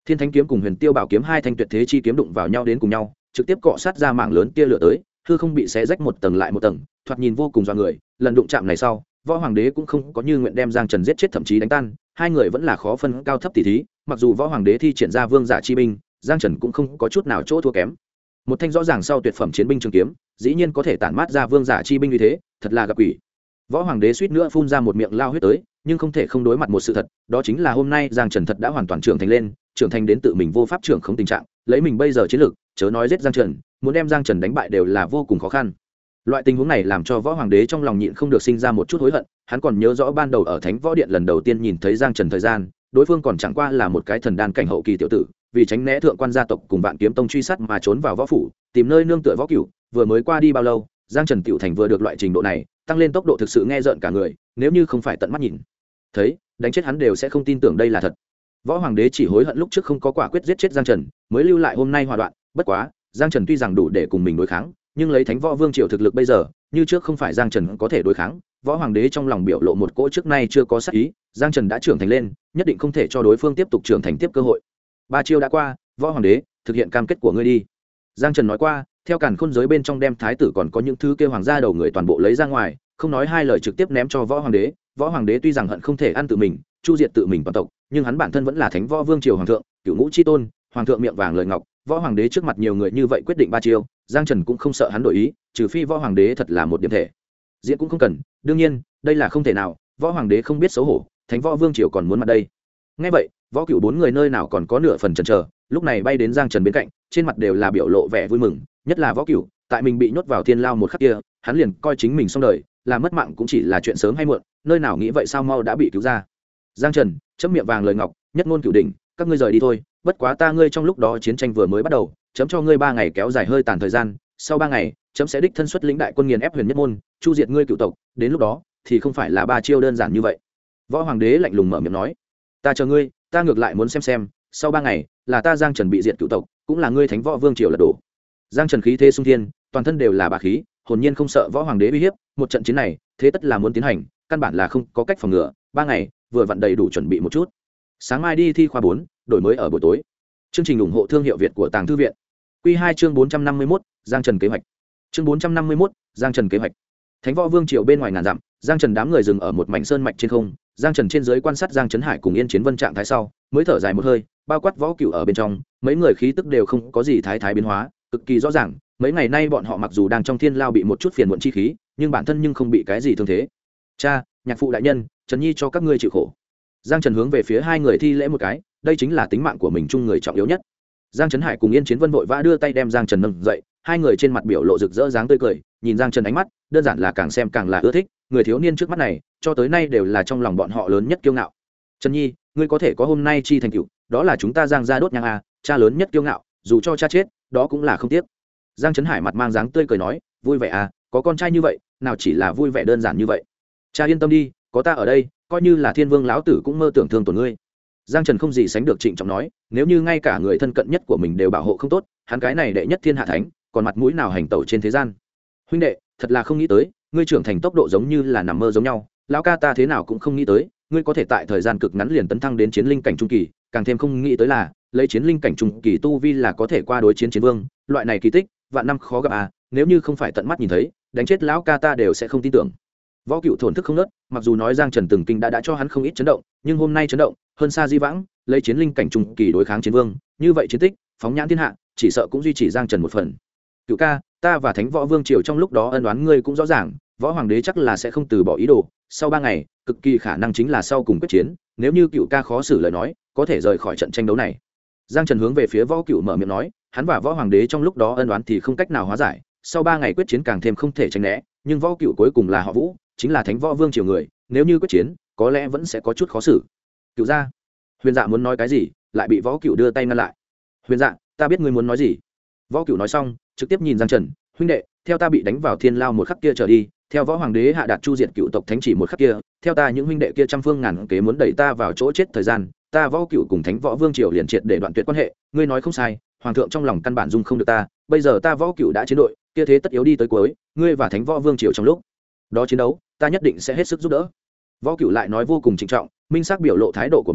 S1: Thiên Thánh kiếm cùng Huyền Tiêu Bảo kiếm hai thanh tuyệt thế chi kiếm đụng vào nhau đến cùng nhau, trực tiếp cọ sát ra mảng lớn tia lửa tới, hư không bị xé rách một tầng lại một tầng, thoạt nhìn vô cùng dọa người. Lần đụng chạm này sau, Võ Hoàng đế cũng không có như nguyện đem Giang Trần giết chết, thậm chí đánh tan, hai người vẫn là khó phân cao thấp tỷ thí. Mặc dù Võ Hoàng đế thi triển ra vương giả chi binh, Giang Trần cũng không có chút nào chỗ thua kém. Một thanh rõ ràng sau tuyệt phẩm chiến binh trường kiếm, dĩ nhiên có thể tản mát ra vương giả chi binh như thế, thật là gặp quỷ. Võ Hoàng đế suýt nữa phun ra một miệng lao huyết tới, nhưng không thể không đối mặt một sự thật, đó chính là hôm nay Giang Trần thật đã hoàn toàn trưởng thành lên, trưởng thành đến tự mình vô pháp trưởng không tình trạng, lấy mình bây giờ chiến lược, chớ nói giết Giang Trần, muốn đem Giang Trần đánh bại đều là vô cùng khó khăn. Loại tình huống này làm cho Võ Hoàng đế trong lòng nhịn không được sinh ra một chút hối hận, hắn còn nhớ rõ ban đầu ở Thánh Võ Điện lần đầu tiên nhìn thấy Giang Trần thời gian, đối phương còn chẳng qua là một cái thần đan cảnh hậu kỳ tiểu tử, vì tránh né thượng quan gia tộc cùng Vạn Kiếm Tông truy sát mà trốn vào võ phủ, tìm nơi nương tựa võ cửu, vừa mới qua đi bao lâu, Giang Trần tiểu thành vừa được loại trình độ này, tăng lên tốc độ thực sự nghe rợn cả người, nếu như không phải tận mắt nhìn thấy, đánh chết hắn đều sẽ không tin tưởng đây là thật. Võ Hoàng đế chỉ hối hận lúc trước không có quả quyết giết chết Giang Trần, mới lưu lại hôm nay hòa đoạn. Bất quá, Giang Trần tuy rằng đủ để cùng mình đối kháng, nhưng lấy Thánh Võ Vương triều thực lực bây giờ, như trước không phải Giang Trần có thể đối kháng. Võ Hoàng đế trong lòng biểu lộ một cỗ trước nay chưa có sát ý, Giang Trần đã trưởng thành lên, nhất định không thể cho đối phương tiếp tục trưởng thành tiếp cơ hội. Ba chiêu đã qua, Võ Hoàng đế, thực hiện cam kết của ngươi đi. Giang Trần nói qua, theo càn khôn giới bên trong đem thái tử còn có những thứ kêu hoàng gia đầu người toàn bộ lấy ra ngoài, không nói hai lời trực tiếp ném cho Võ Hoàng đế. Võ Hoàng đế tuy rằng hận không thể ăn tự mình, chu diệt tự mình toàn tộc, nhưng hắn bản thân vẫn là Thánh Võ Vương triều hoàng thượng, cửu ngũ chi tôn, hoàng thượng miệng vàng lời ngọc. Võ Hoàng đế trước mặt nhiều người như vậy quyết định ba chiêu, Giang Trần cũng không sợ hắn đổi ý, trừ phi Võ Hoàng đế thật là một điểm thể diễn cũng không cần, đương nhiên đây là không thể nào. Võ Hoàng đế không biết xấu hổ, Thánh Võ Vương triều còn muốn mặt đây. Nghe vậy, Võ Cửu bốn người nơi nào còn có nửa phần chần chờ, lúc này bay đến Giang Trần bên cạnh, trên mặt đều là biểu lộ vẻ vui mừng, nhất là Võ Cửu, tại mình bị nhốt vào thiên lao một khắc kia, hắn liền coi chính mình xong đời, là mất mạng cũng chỉ là chuyện sớm hay muộn, nơi nào nghĩ vậy sao mau đã bị cứu ra. Giang Trần chấm miệng vàng lời ngọc, nhất ngôn cửu đỉnh, các ngươi rời đi thôi, bất quá ta ngươi trong lúc đó chiến tranh vừa mới bắt đầu, chấm cho ngươi 3 ngày kéo dài hơi tàn thời gian, sau 3 ngày chấm sẽ đích thân xuất lĩnh đại quân nghiền ép Huyền Nhất môn, chu diệt ngươi cựu tộc, đến lúc đó thì không phải là 3 chiêu đơn giản như vậy. Võ Hoàng đế lạnh lùng mở miệng nói, ta chờ ngươi, ta ngược lại muốn xem sau 3 ngày là ta Giang Trần bị diệt cựu tộc, cũng là ngươi Thánh Võ Vương triều lật đổ. Giang Trần khí thế sung thiên, toàn thân đều là bá khí, hồn nhiên không sợ Võ Hoàng đế uy hiếp, một trận chiến này thế tất là muốn tiến hành, căn bản là không có cách phòng ngừa. 3 ngày vừa vặn đầy đủ chuẩn bị một chút. Sáng mai đi thi khoa 4, đổi mới ở buổi tối. Chương trình ủng hộ thương hiệu Việt của Tàng Thư viện. Quy 2 chương 451, Giang Trần kế hoạch. Chương 451, Giang Trần kế hoạch. Thánh Võ Vương triều bên ngoài ngàn dặm, Giang Trần đám người dừng ở một mảnh sơn mạch trên không, Giang Trần trên dưới quan sát Giang Trấn Hải cùng Yên Chiến Vân trạng thái sau, mới thở dài một hơi, bao quát Võ Cửu ở bên trong, mấy người khí tức đều không có gì thái biến hóa, cực kỳ rõ ràng, mấy ngày nay bọn họ mặc dù đang trong thiên lao bị một chút phiền muộn chi khí, nhưng bản thân nhưng không bị cái gì thương thế. Cha, nhạc phụ đại nhân, Trần Nhi cho các ngươi chịu khổ. Giang Trần hướng về phía hai người thi lễ một cái, đây chính là tính mạng của mình chung người trọng yếu nhất. Giang Trấn Hải cùng Yên Chiến Vân vội vã đưa tay đem Giang Trần nâng dậy, hai người trên mặt biểu lộ rực rỡ dáng tươi cười, nhìn Giang Trần ánh mắt, đơn giản là càng xem càng là ưa thích, người thiếu niên trước mắt này, cho tới nay đều là trong lòng bọn họ lớn nhất kiêu ngạo. Trần Nhi, ngươi có thể có hôm nay chi thành tựu, đó là chúng ta Giang gia đốt nhang a, cha lớn nhất kiêu ngạo, dù cho cha chết, đó cũng là không tiếc. Giang Trấn Hải mặt mang dáng tươi cười nói, vui vẻ à, có con trai như vậy, nào chỉ là vui vẻ đơn giản như vậy. Cha yên tâm đi, có ta ở đây, coi như là Thiên Vương lão tử cũng mơ tưởng thương tổn ngươi. Giang Trần không gì sánh được trịnh trọng nói, nếu như ngay cả người thân cận nhất của mình đều bảo hộ không tốt, hắn cái này đệ nhất thiên hạ thánh, còn mặt mũi nào hành tẩu trên thế gian. Huynh đệ, thật là không nghĩ tới, ngươi trưởng thành tốc độ giống như là nằm mơ giống nhau, lão ca ta thế nào cũng không nghĩ tới, ngươi có thể tại thời gian cực ngắn liền tấn thăng đến chiến linh cảnh trung kỳ, càng thêm không nghĩ tới là, lấy chiến linh cảnh trung kỳ tu vi là có thể qua đối chiến chiến vương, loại này kỳ tích, vạn năm khó gặp à, nếu như không phải tận mắt nhìn thấy, đánh chết lão ca ta đều sẽ không tin tưởng. Võ Cửu thổn thức không nớt, mặc dù nói Giang Trần từng kinh đã cho hắn không ít chấn động, nhưng hôm nay chấn động hơn xa di vãng, lấy chiến linh cảnh trung kỳ đối kháng chiến vương, như vậy chiến tích, phóng nhãn thiên hạ, chỉ sợ cũng duy trì Giang Trần một phần. Cửu ca, ta và Thánh Võ Vương triều trong lúc đó ân oán ngươi cũng rõ ràng, Võ Hoàng đế chắc là sẽ không từ bỏ ý đồ, sau 3 ngày, cực kỳ khả năng chính là sau cùng quyết chiến, nếu như Cửu ca khó xử lời nói, có thể rời khỏi trận tranh đấu này. Giang Trần hướng về phía Võ Cửu mở miệng nói, hắn và Võ Hoàng đế trong lúc đó ân oán thì không cách nào hóa giải, sau 3 ngày quyết chiến càng thêm không thể tránh né, nhưng Võ Cửu cuối cùng là họ Vũ, chính là Thánh Võ Vương triều người, nếu như quyết chiến, có lẽ vẫn sẽ có chút khó xử. Cửu gia, Huyền Dạ muốn nói cái gì, lại bị Võ Cửu đưa tay ngăn lại. Huyền Dạ, ta biết ngươi muốn nói gì. Võ Cửu nói xong, trực tiếp nhìn Giang Trần, huynh đệ, theo ta bị đánh vào thiên lao một khắc kia trở đi, theo Võ Hoàng đế hạ đạt chu diệt cựu tộc thánh chỉ một khắc kia, theo ta những huynh đệ kia trăm phương ngàn kế muốn đẩy ta vào chỗ chết thời gian, ta Võ Cửu cùng Thánh Võ Vương triều liền triệt để đoạn tuyệt quan hệ, ngươi nói không sai, hoàng thượng trong lòng căn bản dung không được ta, bây giờ ta Võ Cửu đã chiến đội, kia thế tất yếu đi tới cuối, ngươi và Thánh Võ Vương triều trong lúc đó chiến đấu, ta nhất định sẽ hết sức giúp đỡ. Võ Cửu lại nói vô cùng trịnh trọng, minh xác biểu lộ thái độ của mình,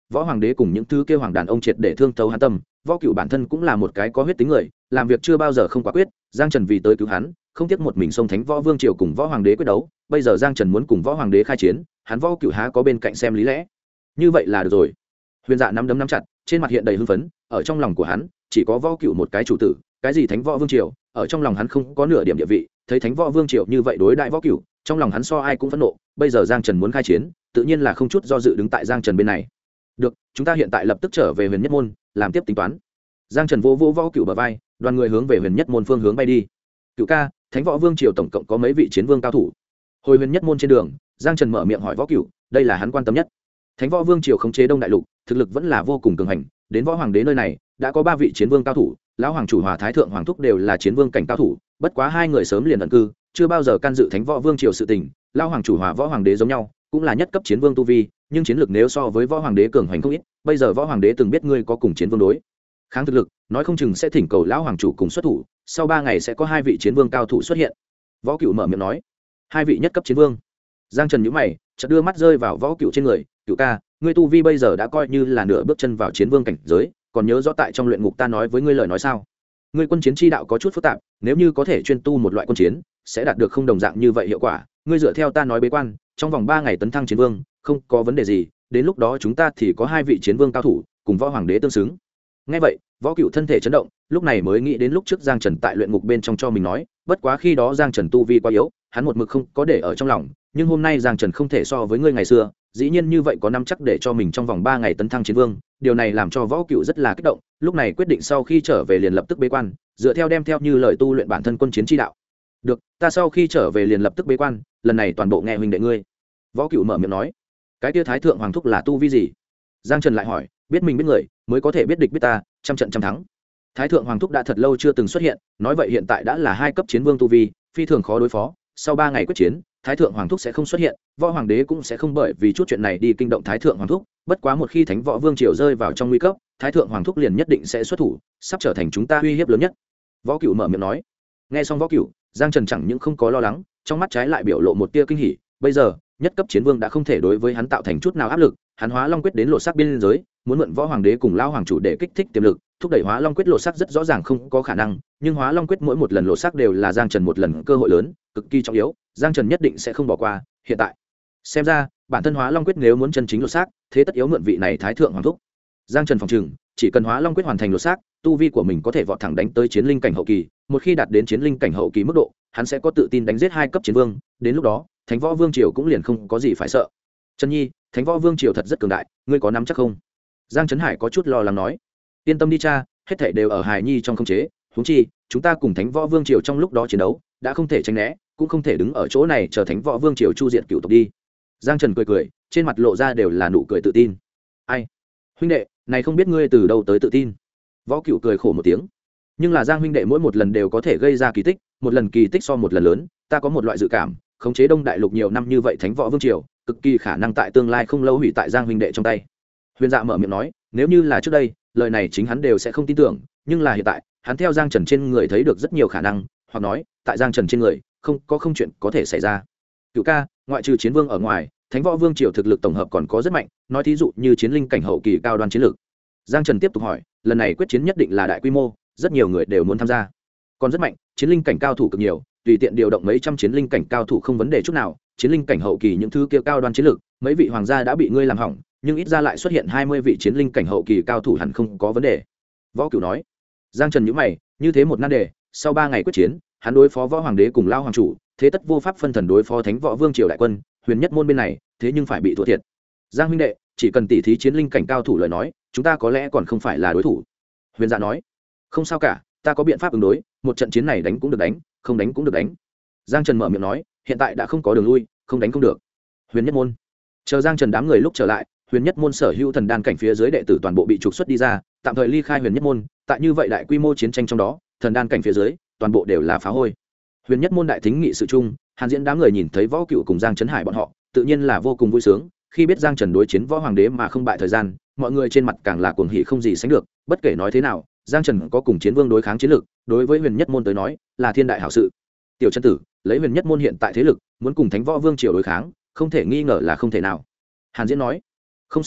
S1: võ hoàng đế cùng những thứ kêu hoàng đàn ông triệt để thương thấu hắn tâm. Võ Cựu bản thân cũng là một cái có huyết tính người, làm việc chưa bao giờ không quả quyết. Giang Trần vì tới cứu hắn, không tiếc một mình xông thánh võ vương triều cùng võ hoàng đế quyết đấu. Bây giờ Giang Trần muốn cùng võ hoàng đế khai chiến, hắn Võ Cựu há có bên cạnh xem lý lẽ. Như vậy là được rồi. Huyền Dạ nắm đấm nắm chặt, trên mặt hiện đầy hưng phấn. Ở trong lòng của hắn chỉ có Võ Cựu một cái chủ tử, cái gì thánh võ vương triều, ở trong lòng hắn không có nửa điểm địa vị. Thấy thánh võ vương triều như vậy đối đại Võ Cựu, trong lòng hắn so ai cũng phẫn nộ. Bây giờ Giang Trần muốn khai chiến, tự nhiên là không chút do dự đứng tại Giang Trần bên này. Được, chúng ta hiện tại lập tức trở về Huyền Nhất môn, làm tiếp tính toán. Giang Trần vô Võ Cựu bờ vai, đoàn người hướng về Huyền Nhất môn phương hướng bay đi. Cựu ca, thánh võ vương triều tổng cộng có mấy vị chiến vương cao thủ? Hồi Huyền Nhất môn trên đường, Giang Trần mở miệng hỏi Võ Cựu, đây là hắn quan tâm nhất. Thánh võ vương triều khống chế Đông Đại Lục, thực lực vẫn là vô cùng cường hành, đến võ hoàng đế nơi này đã có 3 vị chiến vương cao thủ, lão hoàng chủ Hòa Thái thượng hoàng thúc đều là chiến vương cảnh cao thủ, bất quá 2 người sớm liền ẩn cư, chưa bao giờ can dự thánh võ vương triều sự tình. Lão hoàng chủ Hòa võ hoàng đế giống nhau, cũng là nhất cấp chiến vương tu vi, nhưng chiến lược nếu so với võ hoàng đế cường hành không ít. Bây giờ võ hoàng đế từng biết ngươi có cùng chiến vương đối kháng thực lực, nói không chừng sẽ thỉnh cầu lão hoàng chủ cùng xuất thủ, sau 3 ngày sẽ có 2 vị chiến vương cao thủ xuất hiện. Võ Cựu mở miệng nói, 2 vị nhất cấp chiến vương. Giang Trần nhíu mày, chợt đưa mắt rơi vào Võ Cựu trên người. Cựu ca, ngươi tu vi bây giờ đã coi như là nửa bước chân vào chiến vương cảnh giới, còn nhớ rõ tại trong luyện ngục ta nói với ngươi lời nói sao? Ngươi quân chiến chi đạo có chút phức tạp, nếu như có thể chuyên tu một loại quân chiến, sẽ đạt được không đồng dạng như vậy hiệu quả. Ngươi dựa theo ta nói bế quan, trong vòng 3 ngày tấn thăng chiến vương, không có vấn đề gì, đến lúc đó chúng ta thì có 2 vị chiến vương cao thủ, cùng võ hoàng đế tương xứng. Nghe vậy, Võ Cựu thân thể chấn động, lúc này mới nghĩ đến lúc trước Giang Trần tại luyện ngục bên trong cho mình nói, bất quá khi đó Giang Trần tu vi quá yếu, hắn một mực không có để ở trong lòng, nhưng hôm nay Giang Trần không thể so với ngươi ngày xưa, dĩ nhiên như vậy có nắm chắc để cho mình trong vòng 3 ngày tấn thăng chiến vương, điều này làm cho Võ Cựu rất là kích động, lúc này quyết định sau khi trở về liền lập tức bế quan, dựa theo đem theo như lời tu luyện bản thân quân chiến chi đạo. Được, ta sau khi trở về liền lập tức bế quan, lần này toàn bộ nghe huynh đệ ngươi. Võ Cựu mở miệng nói, cái kia Thái thượng hoàng thúc là tu vi gì? Giang Trần lại hỏi, biết mình biết người, mới có thể biết địch biết ta, trăm trận trăm thắng. Thái thượng hoàng thúc đã thật lâu chưa từng xuất hiện, nói vậy hiện tại đã là 2 cấp chiến vương tu vi, phi thường khó đối phó, sau 3 ngày quyết chiến, Thái thượng hoàng thúc sẽ không xuất hiện, võ hoàng đế cũng sẽ không bởi vì chút chuyện này đi kinh động Thái thượng hoàng thúc, bất quá một khi thánh võ vương triều rơi vào trong nguy cấp, Thái thượng hoàng thúc liền nhất định sẽ xuất thủ, sắp trở thành chúng ta uy hiếp lớn nhất. Võ Cựu mở miệng nói. Nghe xong Võ Cựu, Giang Trần chẳng những không có lo lắng, trong mắt trái lại biểu lộ một tia kinh hỉ, bây giờ nhất cấp chiến vương đã không thể đối với hắn tạo thành chút nào áp lực, hắn Hóa Long quyết đến lộ sắc biên giới, muốn mượn võ hoàng đế cùng lão hoàng chủ để kích thích tiềm lực, thúc đẩy Hóa Long quyết lộ sắc rất rõ ràng không có khả năng, nhưng Hóa Long quyết mỗi một lần lộ sắc đều là Giang Trần một lần cơ hội lớn, cực kỳ trọng yếu, Giang Trần nhất định sẽ không bỏ qua. Hiện tại xem ra bản thân Hóa Long quyết nếu muốn chân chính lộ sắc, thế tất yếu mượn vị này Thái thượng hoàng thúc. Giang Trần phòng trừng, chỉ cần Hóa Long quyết hoàn thành lộ sắc, tu vi của mình có thể vọt thẳng đánh tới chiến linh cảnh hậu kỳ, một khi đạt đến chiến linh cảnh hậu kỳ mức độ, hắn sẽ có tự tin đánh giết 2 cấp chiến vương, đến lúc đó thánh võ vương triều cũng liền không có gì phải sợ. Trần Nhi, thánh võ vương triều thật rất cường đại, ngươi có nắm chắc không? Giang Trấn Hải có chút lo lắng nói. Yên tâm đi cha, hết thảy đều ở Hải Nhi trong khống chế, huống chi chúng ta cùng thánh võ vương triều trong lúc đó chiến đấu, đã không thể tránh né, cũng không thể đứng ở chỗ này chờ thánh võ vương triều chu diệt cửu tộc đi. Giang Trần cười cười, trên mặt lộ ra đều là nụ cười tự tin. Ai, huynh đệ, này không biết ngươi từ đâu tới tự tin? Võ Cửu cười khổ một tiếng. Nhưng là Giang huynh đệ mỗi một lần đều có thể gây ra kỳ tích, một lần kỳ tích so một lần lớn, ta có một loại dự cảm, khống chế Đông Đại Lục nhiều năm như vậy thánh võ vương triều, cực kỳ khả năng tại tương lai không lâu hủy tại Giang huynh đệ trong tay. Huyền Dạ mở miệng nói, nếu như là trước đây, lời này chính hắn đều sẽ không tin tưởng, nhưng là hiện tại, hắn theo Giang Trần trên người thấy được rất nhiều khả năng, hoặc nói, tại Giang Trần trên người, không chuyện có thể xảy ra. Cửu ca, ngoại trừ chiến vương ở ngoài, thánh võ vương triều thực lực tổng hợp còn có rất mạnh, nói thí dụ như chiến linh cảnh hậu kỳ cao đoan chiến lược. Giang Trần tiếp tục hỏi, lần này quyết chiến nhất định là đại quy mô, rất nhiều người đều muốn tham gia. Còn rất mạnh, chiến linh cảnh cao thủ cực nhiều, tùy tiện điều động mấy trăm chiến linh cảnh cao thủ không vấn đề chút nào, chiến linh cảnh hậu kỳ những thứ kia cao đoan chiến lược, mấy vị hoàng gia đã bị ngươi làm hỏng, nhưng ít ra lại xuất hiện 20 vị chiến linh cảnh hậu kỳ cao thủ hẳn không có vấn đề. Võ Cửu nói. Giang Trần nhíu mày, như thế một nan đề, sau 3 ngày quyết chiến, hắn đối phó võ hoàng đế cùng lao hoàng chủ, thế tất vô pháp phân thần đối phó thánh võ vương triều đại quân, Huyền Nhất môn bên này, thế nhưng phải bị thua thiệt. Giang huynh đệ, chỉ cần tỉ thí chiến linh cảnh cao thủ lời nói, chúng ta có lẽ còn không phải là đối thủ. Huyền Dạ nói. Không sao cả, ta có biện pháp ứng đối, một trận chiến này đánh cũng được đánh, không đánh cũng được đánh. Giang Trần mở miệng nói, hiện tại đã không có đường lui, không đánh không được. Huyền Nhất môn. Chờ Giang Trần đám người lúc trở lại, Huyền Nhất môn sở hữu thần đan cảnh phía dưới đệ tử toàn bộ bị trục xuất đi ra, tạm thời ly khai Huyền Nhất môn, tại như vậy đại quy mô chiến tranh trong đó, thần đan cảnh phía dưới, toàn bộ đều là phá hôi. Huyền Nhất môn đại thính nghị sự chung, Hàn Diễn đám người nhìn thấy Võ Cửu cùng Giang Trấn Hải bọn họ, tự nhiên là vô cùng vui sướng, khi biết Giang Trần đối chiến võ hoàng đế mà không bại thời gian, mọi người trên mặt càng là cuồng hỉ không gì sánh được, bất kể nói thế nào, Giang Trần có cùng chiến vương đối kháng chiến lực, đối với Huyền Nhất môn tới nói, là thiên đại hảo sự. Tiểu Chân Tử, lấy Huyền Nhất môn hiện tại thế lực, muốn cùng Thánh Võ Vương triều đối kháng, không thể nghi ngờ là không thể nào. Hàn Diễn nói, không sao cả,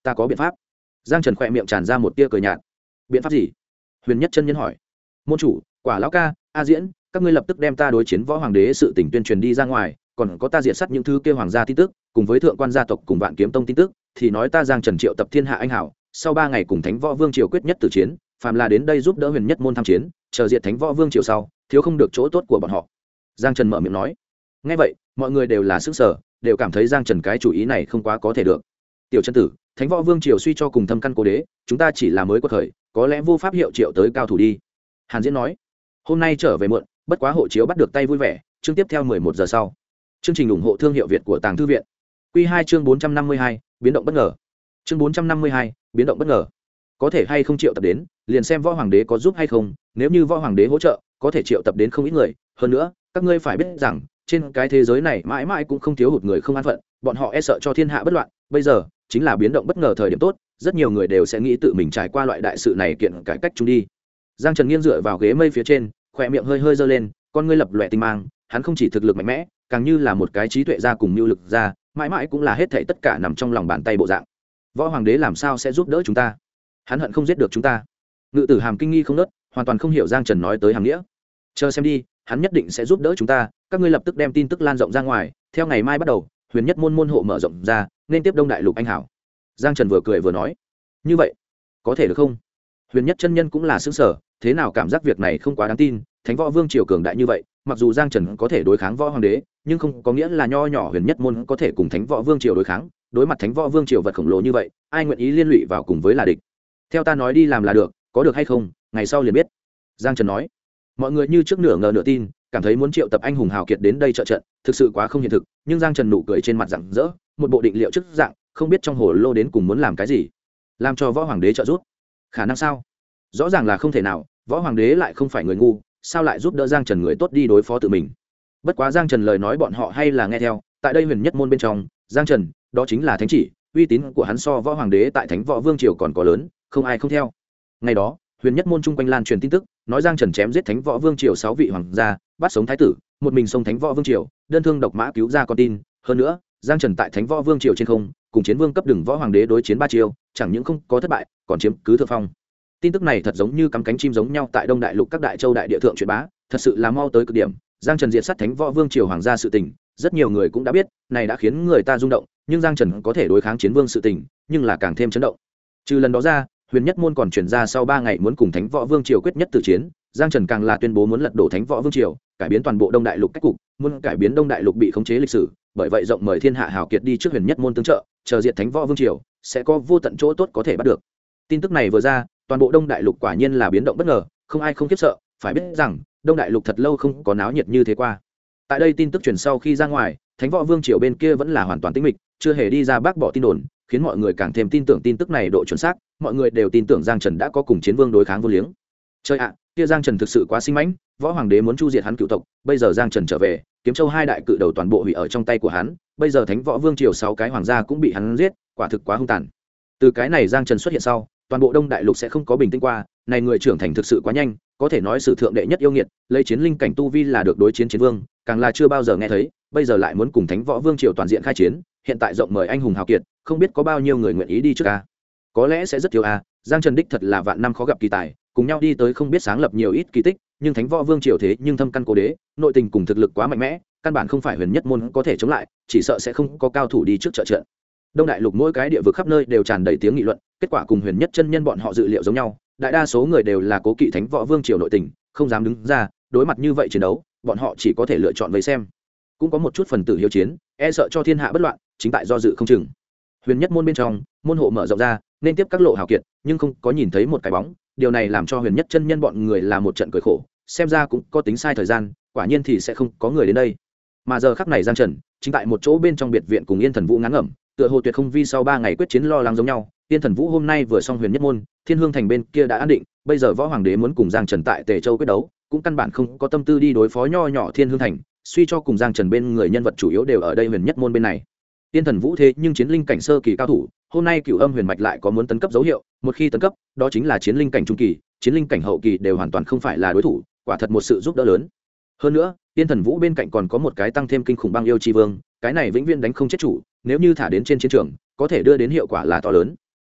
S1: ta có biện pháp. Giang Trần khỏe miệng tràn ra một tia cười nhạt. Biện pháp gì? Huyền Nhất chân nhân hỏi. Môn chủ, Quả lão ca, A Diễn, các ngươi lập tức đem ta đối chiến võ hoàng đế sự tình tuyên truyền đi ra ngoài, còn có ta diệt sát những thứ kia hoàng gia tin tức, cùng với thượng quan gia tộc cùng Vạn Kiếm Tông tin tức, thì nói ta Giang Trần triệu tập thiên hạ anh hảo, sau 3 ngày cùng Thánh Võ Vương triều quyết nhất tử chiến, phàm là đến đây giúp đỡ Huyền Nhất môn tham chiến, chờ diệt Thánh Võ Vương triều sau, thiếu không được chỗ tốt của bọn họ. Giang Trần mở miệng nói. Nghe vậy, mọi người đều là sức sở, đều cảm thấy Giang Trần cái chủ ý này không quá có thể được. Tiểu chân tử, Thánh Võ Vương triều suy cho cùng thâm căn cố đế, chúng ta chỉ là mới quật khởi, có lẽ vô pháp hiệu triệu tới cao thủ đi. Hàn Diễn nói. Hôm nay trở về muộn, bất quá hộ chiếu bắt được tay vui vẻ, chương tiếp theo 11 giờ sau. Chương trình ủng hộ thương hiệu Việt của Tàng Thư viện. Quy 2 chương 452, biến động bất ngờ. Chương 452, biến động bất ngờ. Có thể hay không triệu tập đến, liền xem võ hoàng đế có giúp hay không, nếu như võ hoàng đế hỗ trợ, có thể triệu tập đến không ít người, hơn nữa, các ngươi phải biết rằng, trên cái thế giới này mãi mãi cũng không thiếu hụt người không an phận, bọn họ e sợ cho thiên hạ bất loạn, bây giờ chính là biến động bất ngờ thời điểm tốt, rất nhiều người đều sẽ nghĩ tự mình trải qua loại đại sự này kiện cải cách chúng đi. Giang Trần nghiêng dựa vào ghế mây phía trên, khỏe miệng hơi hơi giơ lên, con ngươi lập lòe tinh mang, hắn không chỉ thực lực mạnh mẽ, càng như là một cái trí tuệ gia cùng mưu lực gia, mãi mãi cũng là hết thảy tất cả nằm trong lòng bàn tay bộ dạng. Võ hoàng đế làm sao sẽ giúp đỡ chúng ta? Hắn hận không giết được chúng ta. Ngự Tử Hàm kinh nghi không nớt, hoàn toàn không hiểu Giang Trần nói tới hàm nghĩa. Chờ xem đi, hắn nhất định sẽ giúp đỡ chúng ta, các ngươi lập tức đem tin tức lan rộng ra ngoài, theo ngày mai bắt đầu, Huyền Nhất môn môn hộ mở rộng ra, nên tiếp Đông Đại Lục anh hảo. Giang Trần vừa cười vừa nói, như vậy, có thể được không? Huyền Nhất chân nhân cũng là sững sờ, thế nào cảm giác việc này không quá đáng tin, Thánh Võ Vương triều cường đại như vậy, mặc dù Giang Trần có thể đối kháng võ hoàng đế, nhưng không có nghĩa là nho nhỏ Huyền Nhất môn có thể cùng Thánh Võ Vương triều đối kháng, đối mặt Thánh Võ Vương triều vật khổng lồ như vậy, ai nguyện ý liên lụy vào cùng với là địch. Theo ta nói đi làm là được, có được hay không, ngày sau liền biết. Giang Trần nói. Mọi người như trước nửa ngờ nửa tin, cảm thấy muốn triệu tập anh hùng hào kiệt đến đây trợ trận, thực sự quá không hiện thực, nhưng Giang Trần nụ cười trên mặt rạng rỡ, một bộ định liệu trước dạng, không biết trong hồ lô đến cùng muốn làm cái gì. Làm cho võ hoàng đế trợ giúp? Khả năng sao? Rõ ràng là không thể nào, võ hoàng đế lại không phải người ngu, sao lại giúp đỡ Giang Trần người tốt đi đối phó tự mình. Bất quá Giang Trần lời nói bọn họ hay là nghe theo, tại đây Huyền Nhất môn bên trong, Giang Trần, đó chính là thánh chỉ, uy tín của hắn so võ hoàng đế tại Thánh Võ Vương triều còn có lớn, không ai không theo. Ngày đó, Huyền Nhất môn chung quanh lan truyền tin tức, nói Giang Trần chém giết Thánh Võ Vương triều 6 vị hoàng gia, bắt sống thái tử, một mình xông Thánh Võ Vương triều, đơn thương độc mã cứu ra con tin, hơn nữa, Giang Trần tại Thánh Võ Vương triều trên không, cùng chiến vương cấp đường võ hoàng đế đối chiến 3 chiêu, chẳng những không có thất bại, còn chiếm cứ thượng phong. Tin tức này thật giống như cắm cánh chim giống nhau tại Đông Đại Lục các đại châu đại địa thượng truyền bá, thật sự là mau tới cực điểm. Giang Trần diệt sát Thánh Võ Vương triều hoàng gia sự tình, rất nhiều người cũng đã biết, này đã khiến người ta rung động, nhưng Giang Trần có thể đối kháng chiến vương sự tình, nhưng là càng thêm chấn động. Trừ lần đó ra, Huyền Nhất môn còn truyền ra sau 3 ngày muốn cùng Thánh Võ Vương triều quyết nhất tử chiến, Giang Trần càng là tuyên bố muốn lật đổ Thánh Võ Vương triều, cải biến toàn bộ Đông Đại Lục cách cục, muốn cải biến Đông Đại Lục bị khống chế lịch sử, bởi vậy rộng mời thiên hạ hào kiệt đi trước Huyền Nhất môn tương trợ, chờ diệt Thánh Võ Vương triều, sẽ có vô tận chỗ tốt có thể bắt được. Tin tức này vừa ra, toàn bộ Đông Đại Lục quả nhiên là biến động bất ngờ, không ai không khiếp sợ, phải biết rằng, Đông Đại Lục thật lâu không có náo nhiệt như thế qua. Tại đây tin tức truyền sau khi ra ngoài, Thánh Võ Vương triều bên kia vẫn là hoàn toàn tĩnh mịch, chưa hề đi ra bác bỏ tin đồn, khiến mọi người càng thêm tin tưởng tin tức này độ chuẩn xác, mọi người đều tin tưởng Giang Trần đã có cùng chiến vương đối kháng vô liếng. Chơi ạ, kia Giang Trần thực sự quá sinh mãnh, võ hoàng đế muốn chu diệt hắn cựu tộc, bây giờ Giang Trần trở về, Kiếm Châu 2 đại cự đầu toàn bộ hủy ở trong tay của hắn, bây giờ Thánh Võ Vương triều 6 cái hoàng gia cũng bị hắn giết, quả thực quá hung tàn. Từ cái này Giang Trần xuất hiện sau, toàn bộ Đông Đại Lục sẽ không có bình tĩnh qua, này người trưởng thành thực sự quá nhanh, có thể nói sử thượng đệ nhất yêu nghiệt, lấy chiến linh cảnh tu vi là được đối chiến chiến vương, càng là chưa bao giờ nghe thấy, bây giờ lại muốn cùng Thánh Võ Vương triều toàn diện khai chiến, hiện tại rộng mời anh hùng hào kiệt, không biết có bao nhiêu người nguyện ý đi trước a. Có lẽ sẽ rất thiếu a, Giang Trần đích thật là vạn năm khó gặp kỳ tài, cùng nhau đi tới không biết sáng lập nhiều ít kỳ tích, nhưng Thánh Võ Vương triều thế nhưng thâm căn cố đế, nội tình cùng thực lực quá mạnh mẽ, căn bản không phải Huyền Nhất môn có thể chống lại, chỉ sợ sẽ không có cao thủ đi trước trợ trận. Đông Đại Lục mỗi cái địa vực khắp nơi đều tràn đầy tiếng nghị luận, kết quả cùng Huyền Nhất chân nhân bọn họ dự liệu giống nhau, đại đa số người đều là cố kỵ Thánh Võ Vương triều nội tình, không dám đứng ra, đối mặt như vậy chiến đấu, bọn họ chỉ có thể lựa chọn vây xem. Cũng có một chút phần tử hiếu chiến, e sợ cho thiên hạ bất loạn, chính tại do dự không chừng. Huyền Nhất môn bên trong, môn hộ mở rộng ra, nên tiếp các lộ hào kiệt, nhưng không có nhìn thấy một cái bóng, điều này làm cho Huyền Nhất chân nhân bọn người là một trận cười khổ, xem ra cũng có tính sai thời gian, quả nhiên thì sẽ không có người đến đây. Mà giờ khắc này Giang Trần, chính tại một chỗ bên trong biệt viện cùng Yên Thần Vũ ngán ngẩm, tựa hồ tuyệt không vi sau 3 ngày quyết chiến lo lắng giống nhau. Yên Thần Vũ hôm nay vừa xong Huyền Nhất môn, Thiên Hương thành bên kia đã an định, bây giờ võ hoàng đế muốn cùng Giang Trần tại Tề Châu quyết đấu, cũng căn bản không có tâm tư đi đối phó nho nhỏ Thiên Hương thành, suy cho cùng Giang Trần bên người nhân vật chủ yếu đều ở đây Huyền Nhất môn bên này. Tiên Thần Vũ thế nhưng chiến linh cảnh sơ kỳ cao thủ, hôm nay Cửu Âm Huyền mạch lại có muốn tấn cấp dấu hiệu, một khi tấn cấp, đó chính là chiến linh cảnh trung kỳ, chiến linh cảnh hậu kỳ đều hoàn toàn không phải là đối thủ, quả thật một sự giúp đỡ lớn. Hơn nữa, Tiên Thần Vũ bên cạnh còn có một cái tăng thêm kinh khủng băng yêu chi vương, cái này vĩnh viễn đánh không chết chủ, nếu như thả đến trên chiến trường, có thể đưa đến hiệu quả là to lớn.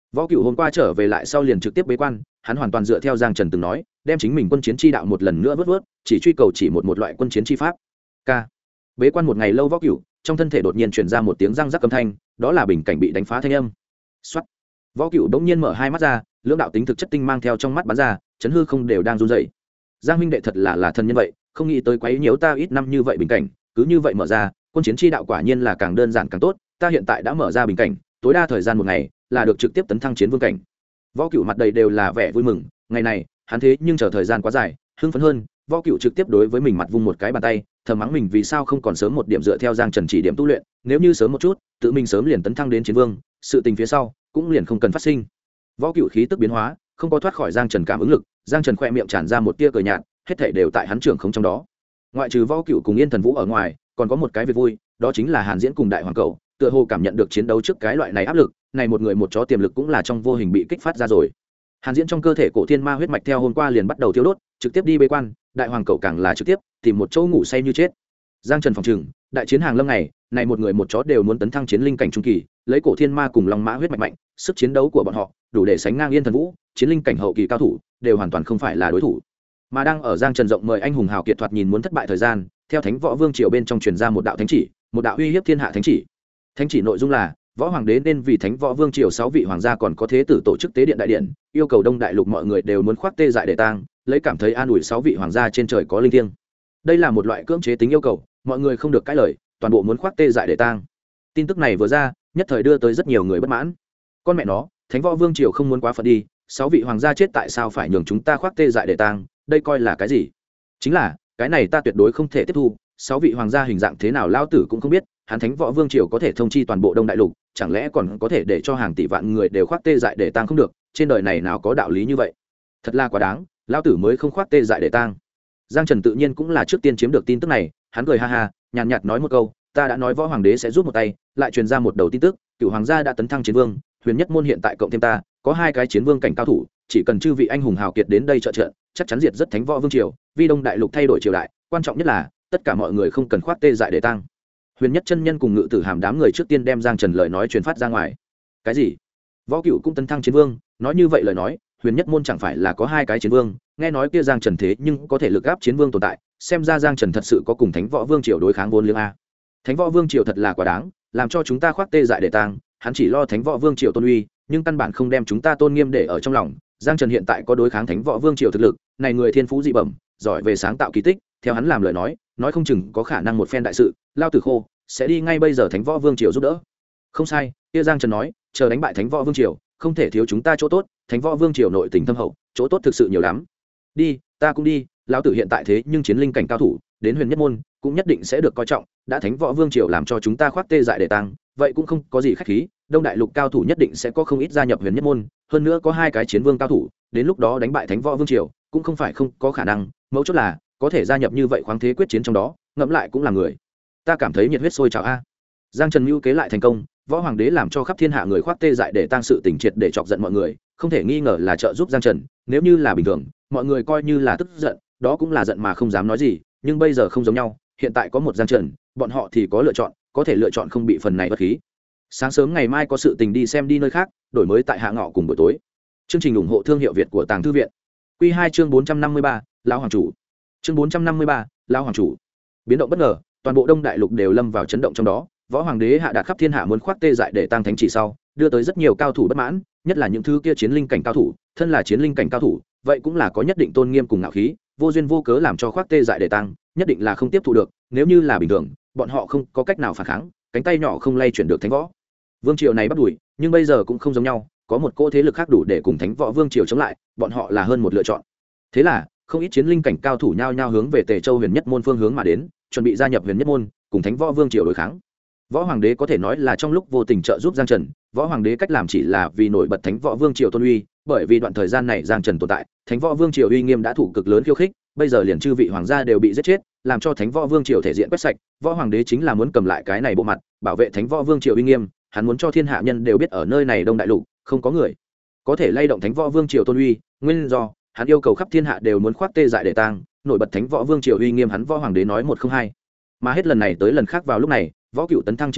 S1: Võ Cửu hôm qua trở về lại sau liền trực tiếp bế quan, hắn hoàn toàn dựa theo Giang Trần từng nói, đem chính mình quân chiến chi đạo một lần nữa vớt, chỉ truy cầu chỉ một loại quân chiến chi pháp. K. Bế quan một ngày lâu Võ Cửu, trong thân thể đột nhiên truyền ra một tiếng răng rắc âm thanh, đó là bình cảnh bị đánh phá thanh âm. Soát. Võ Cửu bỗng nhiên mở hai mắt ra, lưỡng đạo tính thực chất tinh mang theo trong mắt bắn ra, chấn hư không đều đang run rẩy. Giang huynh đệ thật là thần nhân vậy, không nghĩ tới quấy nhiễu ta ít năm như vậy bình cảnh, cứ như vậy mở ra, quân chiến chi đạo quả nhiên là càng đơn giản càng tốt, ta hiện tại đã mở ra bình cảnh, tối đa thời gian một ngày là được trực tiếp tấn thăng chiến vương cảnh. Võ Cửu mặt đầy đều là vẻ vui mừng, ngày này hắn thế nhưng chờ thời gian quá dài, hưng phấn hơn. Võ Cửu trực tiếp đối với mình mặt vung một cái bàn tay, thầm mắng mình vì sao không còn sớm một điểm dựa theo Giang Trần chỉ điểm tu luyện, nếu như sớm một chút tự mình sớm liền tấn thăng đến chiến vương, sự tình phía sau cũng liền không cần phát sinh. Võ Cửu khí tức biến hóa, không có thoát khỏi Giang Trần cảm ứng lực, Giang Trần khoe miệng tràn ra một tia cười nhạt, hết thảy đều tại hắn trưởng không trong đó. Ngoại trừ Võ Cửu cùng Yên Thần Vũ ở ngoài, còn có một cái việc vui, đó chính là Hàn Diễn cùng Đại Hoàng Cẩu, tựa hồ cảm nhận được chiến đấu trước cái loại này áp lực, này một người một chó tiềm lực cũng là trong vô hình bị kích phát ra rồi. Hàn Diễn trong cơ thể cổ thiên ma huyết mạch theo hôm qua liền bắt đầu thiêu đốt, trực tiếp đi bế quan, Đại Hoàng Cẩu càng là trực tiếp tìm một chỗ ngủ say như chết. Giang Trần phòng trừng, đại chiến hàng lâm này một người một chó đều muốn tấn thăng chiến linh cảnh trung kỳ, lấy cổ thiên ma cùng long mã huyết mạch mạnh, sức chiến đấu của bọn họ đủ để sánh ngang Yên Thần Vũ, chiến linh cảnh hậu kỳ cao thủ, đều hoàn toàn không phải là đối thủ. Mà đang ở Giang Trần rộng mời anh hùng hào kiệt thoạt nhìn muốn thất bại thời gian, theo Thánh Võ Vương triều bên trong truyền ra một đạo thánh chỉ, một đạo uy hiếp thiên hạ thánh chỉ. Thánh chỉ nội dung là võ hoàng đế nên vì Thánh Võ Vương triều 6 vị hoàng gia còn có thế tử tổ chức tế điện đại điện, yêu cầu Đông Đại Lục mọi người đều muốn khoác tê dại để tang, lấy cảm thấy an ủi 6 vị hoàng gia trên trời có linh thiêng. Đây là một loại cưỡng chế tính yêu cầu, mọi người không được cãi lời, toàn bộ muốn khoác tê dại để tang. Tin tức này vừa ra, nhất thời đưa tới rất nhiều người bất mãn. Con mẹ nó, Thánh Võ Vương triều không muốn quá phận đi, 6 vị hoàng gia chết tại sao phải nhường chúng ta khoác tê dại để tang, đây coi là cái gì? Chính là, cái này ta tuyệt đối không thể tiếp thu, 6 vị hoàng gia hình dạng thế nào lao tử cũng không biết, hắn Thánh Võ Vương triều có thể thông chi toàn bộ Đông Đại Lục, chẳng lẽ còn có thể để cho hàng tỷ vạn người đều khoác tê dại để tang không được, trên đời này nào có đạo lý như vậy? Thật là quá đáng, lao tử mới không khoác tê dại để tang. Giang Trần tự nhiên cũng là trước tiên chiếm được tin tức này, hắn cười ha ha, nhàn nhạt nói một câu, ta đã nói võ hoàng đế sẽ giúp một tay, lại truyền ra một đầu tin tức, cựu hoàng gia đã tấn thăng chiến vương, huyền nhất môn hiện tại cộng thêm ta, có 2 cái chiến vương cảnh cao thủ, chỉ cần chư vị anh hùng hào kiệt đến đây trợ trận, chắc chắn diệt rất Thánh Võ Vương triều, vi Đông Đại Lục thay đổi triều đại, quan trọng nhất là tất cả mọi người không cần khoác tê dại để tang. Huyền nhất chân nhân cùng Ngự Tử Hàm đám người trước tiên đem Giang Trần lời nói truyền phát ra ngoài. Cái gì? Võ Cửu cũng tấn thăng chiến vương, nói như vậy lời nói, huyền nhất môn chẳng phải là có 2 cái chiến vương, nghe nói kia Giang Trần thế nhưng có thể lực áp chiến vương tồn tại, xem ra Giang Trần thật sự có cùng Thánh Võ Vương triều đối kháng vốn liếng a. Thánh Võ Vương triều thật là quá đáng, làm cho chúng ta khoác tê dại để tang, hắn chỉ lo Thánh Võ Vương triều tôn uy, nhưng căn bản không đem chúng ta tôn nghiêm để ở trong lòng. Giang Trần hiện tại có đối kháng Thánh Võ Vương triều thực lực, này người thiên phú dị bẩm, giỏi về sáng tạo kỳ tích, theo hắn làm lời nói không chừng có khả năng một phen đại sự, lao tử khô sẽ đi ngay bây giờ Thánh Võ Vương triều giúp đỡ. Không sai, kia Giang Trần nói, chờ đánh bại Thánh Võ Vương triều, không thể thiếu chúng ta chỗ tốt, Thánh Võ Vương triều nội tình thâm hậu, chỗ tốt thực sự nhiều lắm. Đi, ta cũng đi, lão tử hiện tại thế nhưng chiến linh cảnh cao thủ, đến huyền nhất môn cũng nhất định sẽ được coi trọng, đã Thánh Võ Vương triều làm cho chúng ta khoác tê dại để tang, vậy cũng không có gì khách khí, Đông Đại Lục cao thủ nhất định sẽ có không ít gia nhập huyền nhất môn, hơn nữa có 2 cái chiến vương cao thủ, đến lúc đó đánh bại Thánh Võ Vương triều cũng không phải không có khả năng, mấu chốt là có thể gia nhập như vậy khoáng thế quyết chiến trong đó, ngẫm lại cũng là người. Ta cảm thấy nhiệt huyết sôi trào a. Giang Trần mưu kế lại thành công, võ hoàng đế làm cho khắp thiên hạ người khoác tê dại để tang sự tình triệt để chọc giận mọi người, không thể nghi ngờ là trợ giúp Giang Trần, nếu như là bình thường, mọi người coi như là tức giận, đó cũng là giận mà không dám nói gì, nhưng bây giờ không giống nhau, hiện tại có một Giang Trần, bọn họ thì có lựa chọn, có thể lựa chọn không bị phần này bất khí. Sáng sớm ngày mai có sự tình đi xem đi nơi khác, đổi mới tại hạ ngọ cùng buổi tối. Chương trình ủng hộ thương hiệu Việt của Tàng Thư viện. Quy 2 chương 453, lão hoàng chủ. Chương 453, lão hoàng chủ. Biến động bất ngờ, toàn bộ Đông Đại Lục đều lâm vào chấn động trong đó, võ hoàng đế hạ đạt khắp thiên hạ muốn khoác tê dại để tăng thánh chỉ sau, đưa tới rất nhiều cao thủ bất mãn, nhất là những thứ kia chiến linh cảnh cao thủ, thân là chiến linh cảnh cao thủ, vậy cũng là có nhất định tôn nghiêm cùng ngạo khí, vô duyên vô cớ làm cho khoác tê dại để tăng, nhất định là không tiếp thu được, nếu như là bình thường, bọn họ không có cách nào phản kháng, cánh tay nhỏ không lay chuyển được Thánh Võ Vương triều này bắt đuổi, nhưng bây giờ cũng không giống nhau, có một cỗ thế lực khác đủ để cùng Thánh Võ Vương triều chống lại, bọn họ là hơn một lựa chọn. Thế là, không ít chiến linh cảnh cao thủ nhao nhao hướng về Tề Châu Huyền Nhất môn phương hướng mà đến, chuẩn bị gia nhập Huyền Nhất môn, cùng Thánh Võ Vương triều đối kháng. Võ hoàng đế có thể nói là trong lúc vô tình trợ giúp Giang Trần, võ hoàng đế cách làm chỉ là vì nổi bật Thánh Võ Vương triều tôn uy, bởi vì đoạn thời gian này Giang Trần tồn tại, Thánh Võ Vương triều uy nghiêm đã thủ cực lớn khiêu khích, bây giờ liền chư vị hoàng gia đều bị giết chết, làm cho Thánh Võ Vương triều thể diện quét sạch, võ hoàng đế chính là muốn cầm lại cái này bộ mặt, bảo vệ Thánh Võ Vương triều uy nghiêm, hắn muốn cho thiên hạ nhân đều biết ở nơi này Đông Đại Lục không có người có thể lay động Thánh Võ Vương triều tôn uy, nguyên do hắn yêu cầu khắp thiên hạ đều muốn khoác tê dại để tang, nổi bật Thánh Võ Vương triều uy nghiêm, hắn võ hoàng đế nói một không hai. Mà hết lần này tới lần khác vào lúc này, võ cựu tấn thăng chiến vương,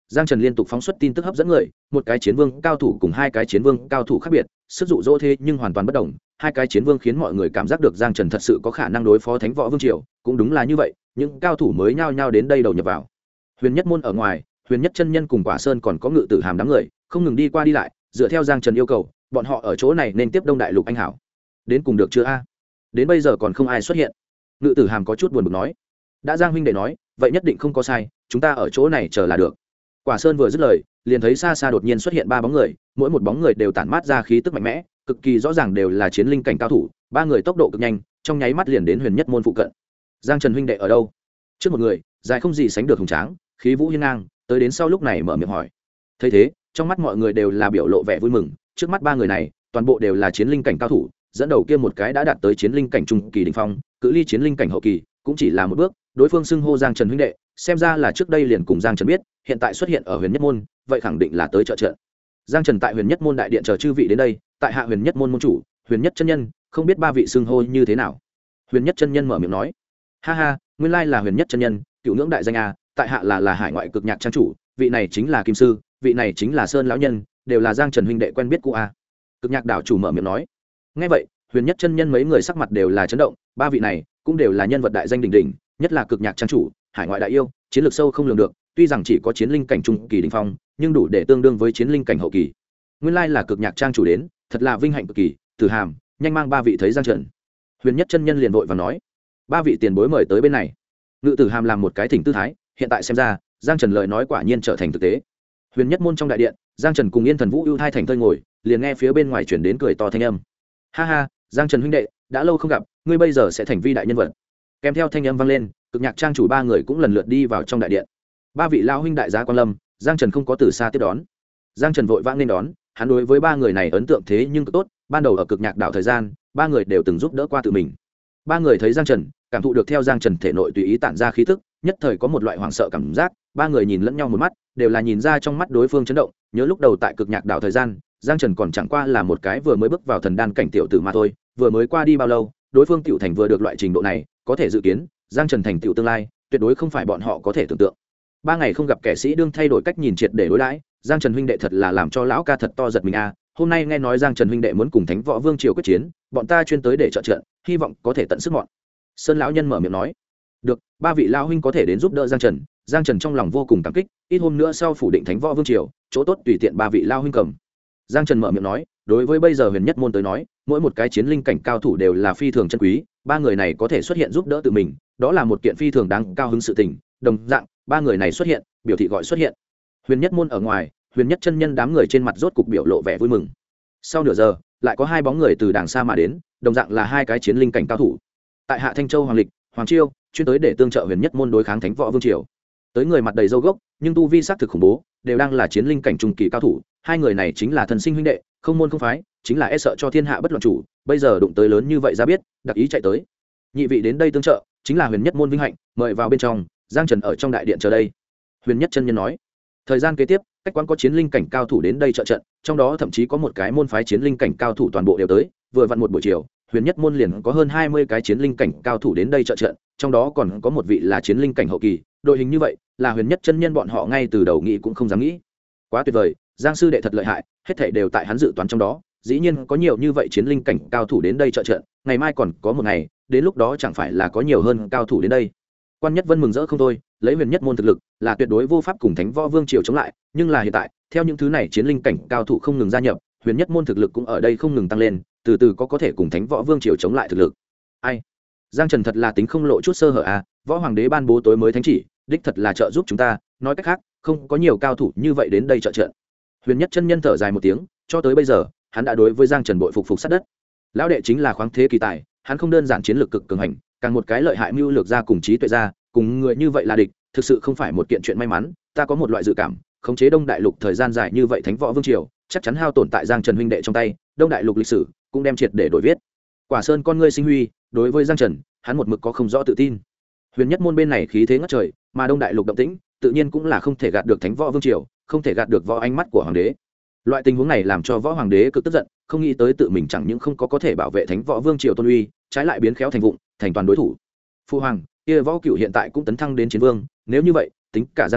S1: Giang Trần liên tục phóng xuất tin tức hấp dẫn người, một cái chiến vương cao thủ cùng hai cái chiến vương cao thủ khác biệt, sức dụ dỗ thế nhưng hoàn toàn bất đồng. Hai cái chiến vương khiến mọi người cảm giác được Giang Trần thật sự có khả năng đối phó Thánh Võ Vương Triều, cũng đúng là như vậy, những cao thủ mới nhao nhao đến đây đầu nhập vào. Huyền Nhất môn ở ngoài, Huyền Nhất chân nhân cùng Quả Sơn còn có Ngự Tử Hàm đám người, không ngừng đi qua đi lại, dựa theo Giang Trần yêu cầu, bọn họ ở chỗ này nên tiếp Đông Đại Lục anh hảo. Đến cùng được chưa a? Đến bây giờ còn không ai xuất hiện. Ngự Tử Hàm có chút buồn bực nói. Đã Giang huynh đệ nói, vậy nhất định không có sai, chúng ta ở chỗ này chờ là được. Quả Sơn vừa dứt lời, liền thấy xa xa đột nhiên xuất hiện ba bóng người, mỗi một bóng người đều tản mát ra khí tức mạnh mẽ, cực kỳ rõ ràng đều là chiến linh cảnh cao thủ, ba người tốc độ cực nhanh, trong nháy mắt liền đến Huyền Nhất môn phụ cận. Giang Trần huynh đệ ở đâu? Trước một người, dài không gì sánh được hùng tráng, khí vũ hiên ngang, tới đến sau lúc này mở miệng hỏi. Thấy thế, trong mắt mọi người đều là biểu lộ vẻ vui mừng, trước mắt ba người này, toàn bộ đều là chiến linh cảnh cao thủ, dẫn đầu kia một cái đã đạt tới chiến linh cảnh trung kỳ đỉnh phong, cự ly chiến linh cảnh hậu kỳ cũng chỉ là một bước, đối phương xưng hô Giang Trần huynh đệ, xem ra là trước đây liền cùng Giang Trần biết, hiện tại xuất hiện ở Huyền Nhất môn, vậy khẳng định là tới trợ trận. Giang Trần tại Huyền Nhất môn đại điện chờ chư vị đến đây, tại hạ Huyền Nhất môn môn chủ, Huyền Nhất chân nhân, không biết ba vị xưng hô như thế nào. Huyền Nhất chân nhân mở miệng nói, ha ha, nguyên lai là Huyền Nhất chân nhân, cựu ngưỡng đại danh a, tại hạ là hải ngoại cực nhạc trang chủ, vị này chính là Kim sư, vị này chính là Sơn lão nhân, đều là Giang Trần huynh đệ quen biết cũ a. Cực nhạc đảo chủ mở miệng nói. Nghe vậy, Huyền Nhất chân nhân mấy người sắc mặt đều là chấn động, ba vị này cũng đều là nhân vật đại danh đỉnh đỉnh, nhất là cực nhạc trang chủ, hải ngoại đại yêu, chiến lược sâu không lường được, tuy rằng chỉ có chiến linh cảnh trung kỳ đỉnh phong, nhưng đủ để tương đương với chiến linh cảnh hậu kỳ. Nguyên lai là cực nhạc trang chủ đến, thật là vinh hạnh cực kỳ, Tử Hàm, nhanh mang ba vị thấy Giang Trần. Huyền Nhất chân nhân liền vội vàng nói, ba vị tiền bối mời tới bên này. Ngự Tử Hàm làm một cái thỉnh tư thái, hiện tại xem ra, Giang Trần lời nói quả nhiên trở thành thực tế. Huyền Nhất môn trong đại điện, Giang Trần cùng Yên Thần Vũ ưu thai thành thơi ngồi, liền nghe phía bên ngoài chuyển đến cười to thanh âm. Ha ha, Giang Trần huynh đệ, đã lâu không gặp, ngươi bây giờ sẽ thành vi đại nhân vật. Kèm theo thanh âm vang lên, cực nhạc trang chủ ba người cũng lần lượt đi vào trong đại điện. Ba vị lão huynh đại giá quan lâm, Giang Trần không có từ xa tiếp đón. Giang Trần vội vã nên đón, hắn đối với ba người này ấn tượng thế nhưng cực tốt, ban đầu ở cực nhạc đảo thời gian, ba người đều từng giúp đỡ qua tự mình. Ba người thấy Giang Trần, cảm thụ được theo Giang Trần thể nội tùy ý tản ra khí tức, nhất thời có một loại hoảng sợ cảm giác, ba người nhìn lẫn nhau một mắt, đều là nhìn ra trong mắt đối phương chấn động, nhớ lúc đầu tại cực nhạc đảo thời gian, Giang Trần còn chẳng qua là một cái vừa mới bước vào thần đan cảnh tiểu tử mà thôi, vừa mới qua đi bao lâu, đối phương tiểu thành vừa được loại trình độ này, có thể dự kiến, Giang Trần thành tiểu tương lai, tuyệt đối không phải bọn họ có thể tưởng tượng. Ba ngày không gặp kẻ sĩ đương thay đổi cách nhìn triệt để đối đãi, Giang Trần huynh đệ thật là làm cho lão ca thật to giật mình a. Hôm nay nghe nói Giang Trần huynh đệ muốn cùng Thánh Võ Vương triều quyết chiến, bọn ta chuyên tới để trợ trận, hy vọng có thể tận sức mọn. Sơn lão nhân mở miệng nói, được, ba vị lão huynh có thể đến giúp đỡ Giang Trần. Giang Trần trong lòng vô cùng cảm kích, ít hôm nữa sau phủ định Thánh Võ Vương triều, chỗ tốt tùy tiện ba vị lão huynh cầm. Giang Trần mở miệng nói, đối với bây giờ Huyền Nhất môn tới nói, mỗi một cái chiến linh cảnh cao thủ đều là phi thường chân quý, ba người này có thể xuất hiện giúp đỡ tự mình, đó là một kiện phi thường đáng cao hứng sự tình. Đồng dạng, ba người này xuất hiện, biểu thị gọi xuất hiện. Huyền Nhất môn ở ngoài, Huyền Nhất chân nhân đám người trên mặt rốt cục biểu lộ vẻ vui mừng. Sau nửa giờ, lại có hai bóng người từ đàng xa mà đến, đồng dạng là hai cái chiến linh cảnh cao thủ. Tại Hạ Thanh Châu Hoàng Lịch, Hoàng Chiêu, chuyên tới để tương trợ Huyền Nhất môn đối kháng Thánh Võ Vương triều. Tới người mặt đầy râu gốc, nhưng tu vi xác thực khủng bố, đều đang là chiến linh cảnh trung kỳ cao thủ. Hai người này chính là thần sinh huynh đệ, không môn không phái, chính là e sợ cho thiên hạ bất loạn chủ, bây giờ đụng tới lớn như vậy ra biết, đặc ý chạy tới. Nhị vị đến đây tương trợ, chính là Huyền Nhất môn vinh hạnh, mời vào bên trong. Giang Trần ở trong đại điện chờ đây. Huyền Nhất chân nhân nói. Thời gian kế tiếp, cách quán có chiến linh cảnh cao thủ đến đây trợ trận, trong đó thậm chí có một cái môn phái chiến linh cảnh cao thủ toàn bộ đều tới, vừa vặn một buổi chiều, Huyền Nhất môn liền có hơn 20 cái chiến linh cảnh cao thủ đến đây trợ trận, trong đó còn có một vị là chiến linh cảnh hậu kỳ, đội hình như vậy, là Huyền Nhất chân nhân bọn họ ngay từ đầu nghĩ cũng không dám nghĩ. Quá tuyệt vời, Giang sư đệ thật lợi hại, hết thảy đều tại hắn dự toán trong đó, dĩ nhiên có nhiều như vậy chiến linh cảnh cao thủ đến đây trợ trận, ngày mai còn có một ngày, đến lúc đó chẳng phải là có nhiều hơn cao thủ đến đây. Quan Nhất Vân mừng rỡ không thôi, lấy Huyền Nhất môn thực lực, là tuyệt đối vô pháp cùng Thánh Võ Vương triều chống lại, nhưng là hiện tại, theo những thứ này chiến linh cảnh cao thủ không ngừng gia nhập, Huyền Nhất môn thực lực cũng ở đây không ngừng tăng lên, từ từ có thể cùng Thánh Võ Vương triều chống lại thực lực. Ai? Giang Trần thật là tính không lộ chút sơ hở à, Võ Hoàng đế ban bố tối mới thánh chỉ, đích thật là trợ giúp chúng ta, nói cách khác, không có nhiều cao thủ như vậy đến đây trợ trận. Huyền Nhất chân nhân thở dài một tiếng, cho tới bây giờ, hắn đã đối với Giang Trần bội phục sát đất. Lão đệ chính là khoáng thế kỳ tài, hắn không đơn giản chiến lược cực cường hành, càng một cái lợi hại mưu lược ra cùng trí tuệ ra, cùng người như vậy là địch, thực sự không phải một kiện chuyện may mắn. Ta có một loại dự cảm, khống chế Đông Đại Lục thời gian dài như vậy Thánh Võ Vương triều, chắc chắn hao tổn tại Giang Trần huynh đệ trong tay, Đông Đại Lục lịch sử cũng đem triệt để đổi viết. Quả Sơn con ngươi sinh huy, đối với Giang Trần, hắn một mực có không rõ tự tin. Huyền Nhất môn bên này khí thế ngất trời, mà Đông Đại Lục động tĩnh, tự nhiên cũng là không thể gạt được Thánh Võ Vương triều, không thể gạt được võ ánh mắt của hoàng đế. Loại tình huống này làm cho võ hoàng đế cực tức giận, không nghĩ tới tự mình chẳng những không có thể bảo vệ Thánh Võ Vương triều tôn uy, trái lại biến khéo thành vụng, thành toàn đối thủ. Phu hoàng, kia Võ Cửu hiện tại cũng tấn thăng đến chiến vương, nếu như vậy, tính cả Giang Trần,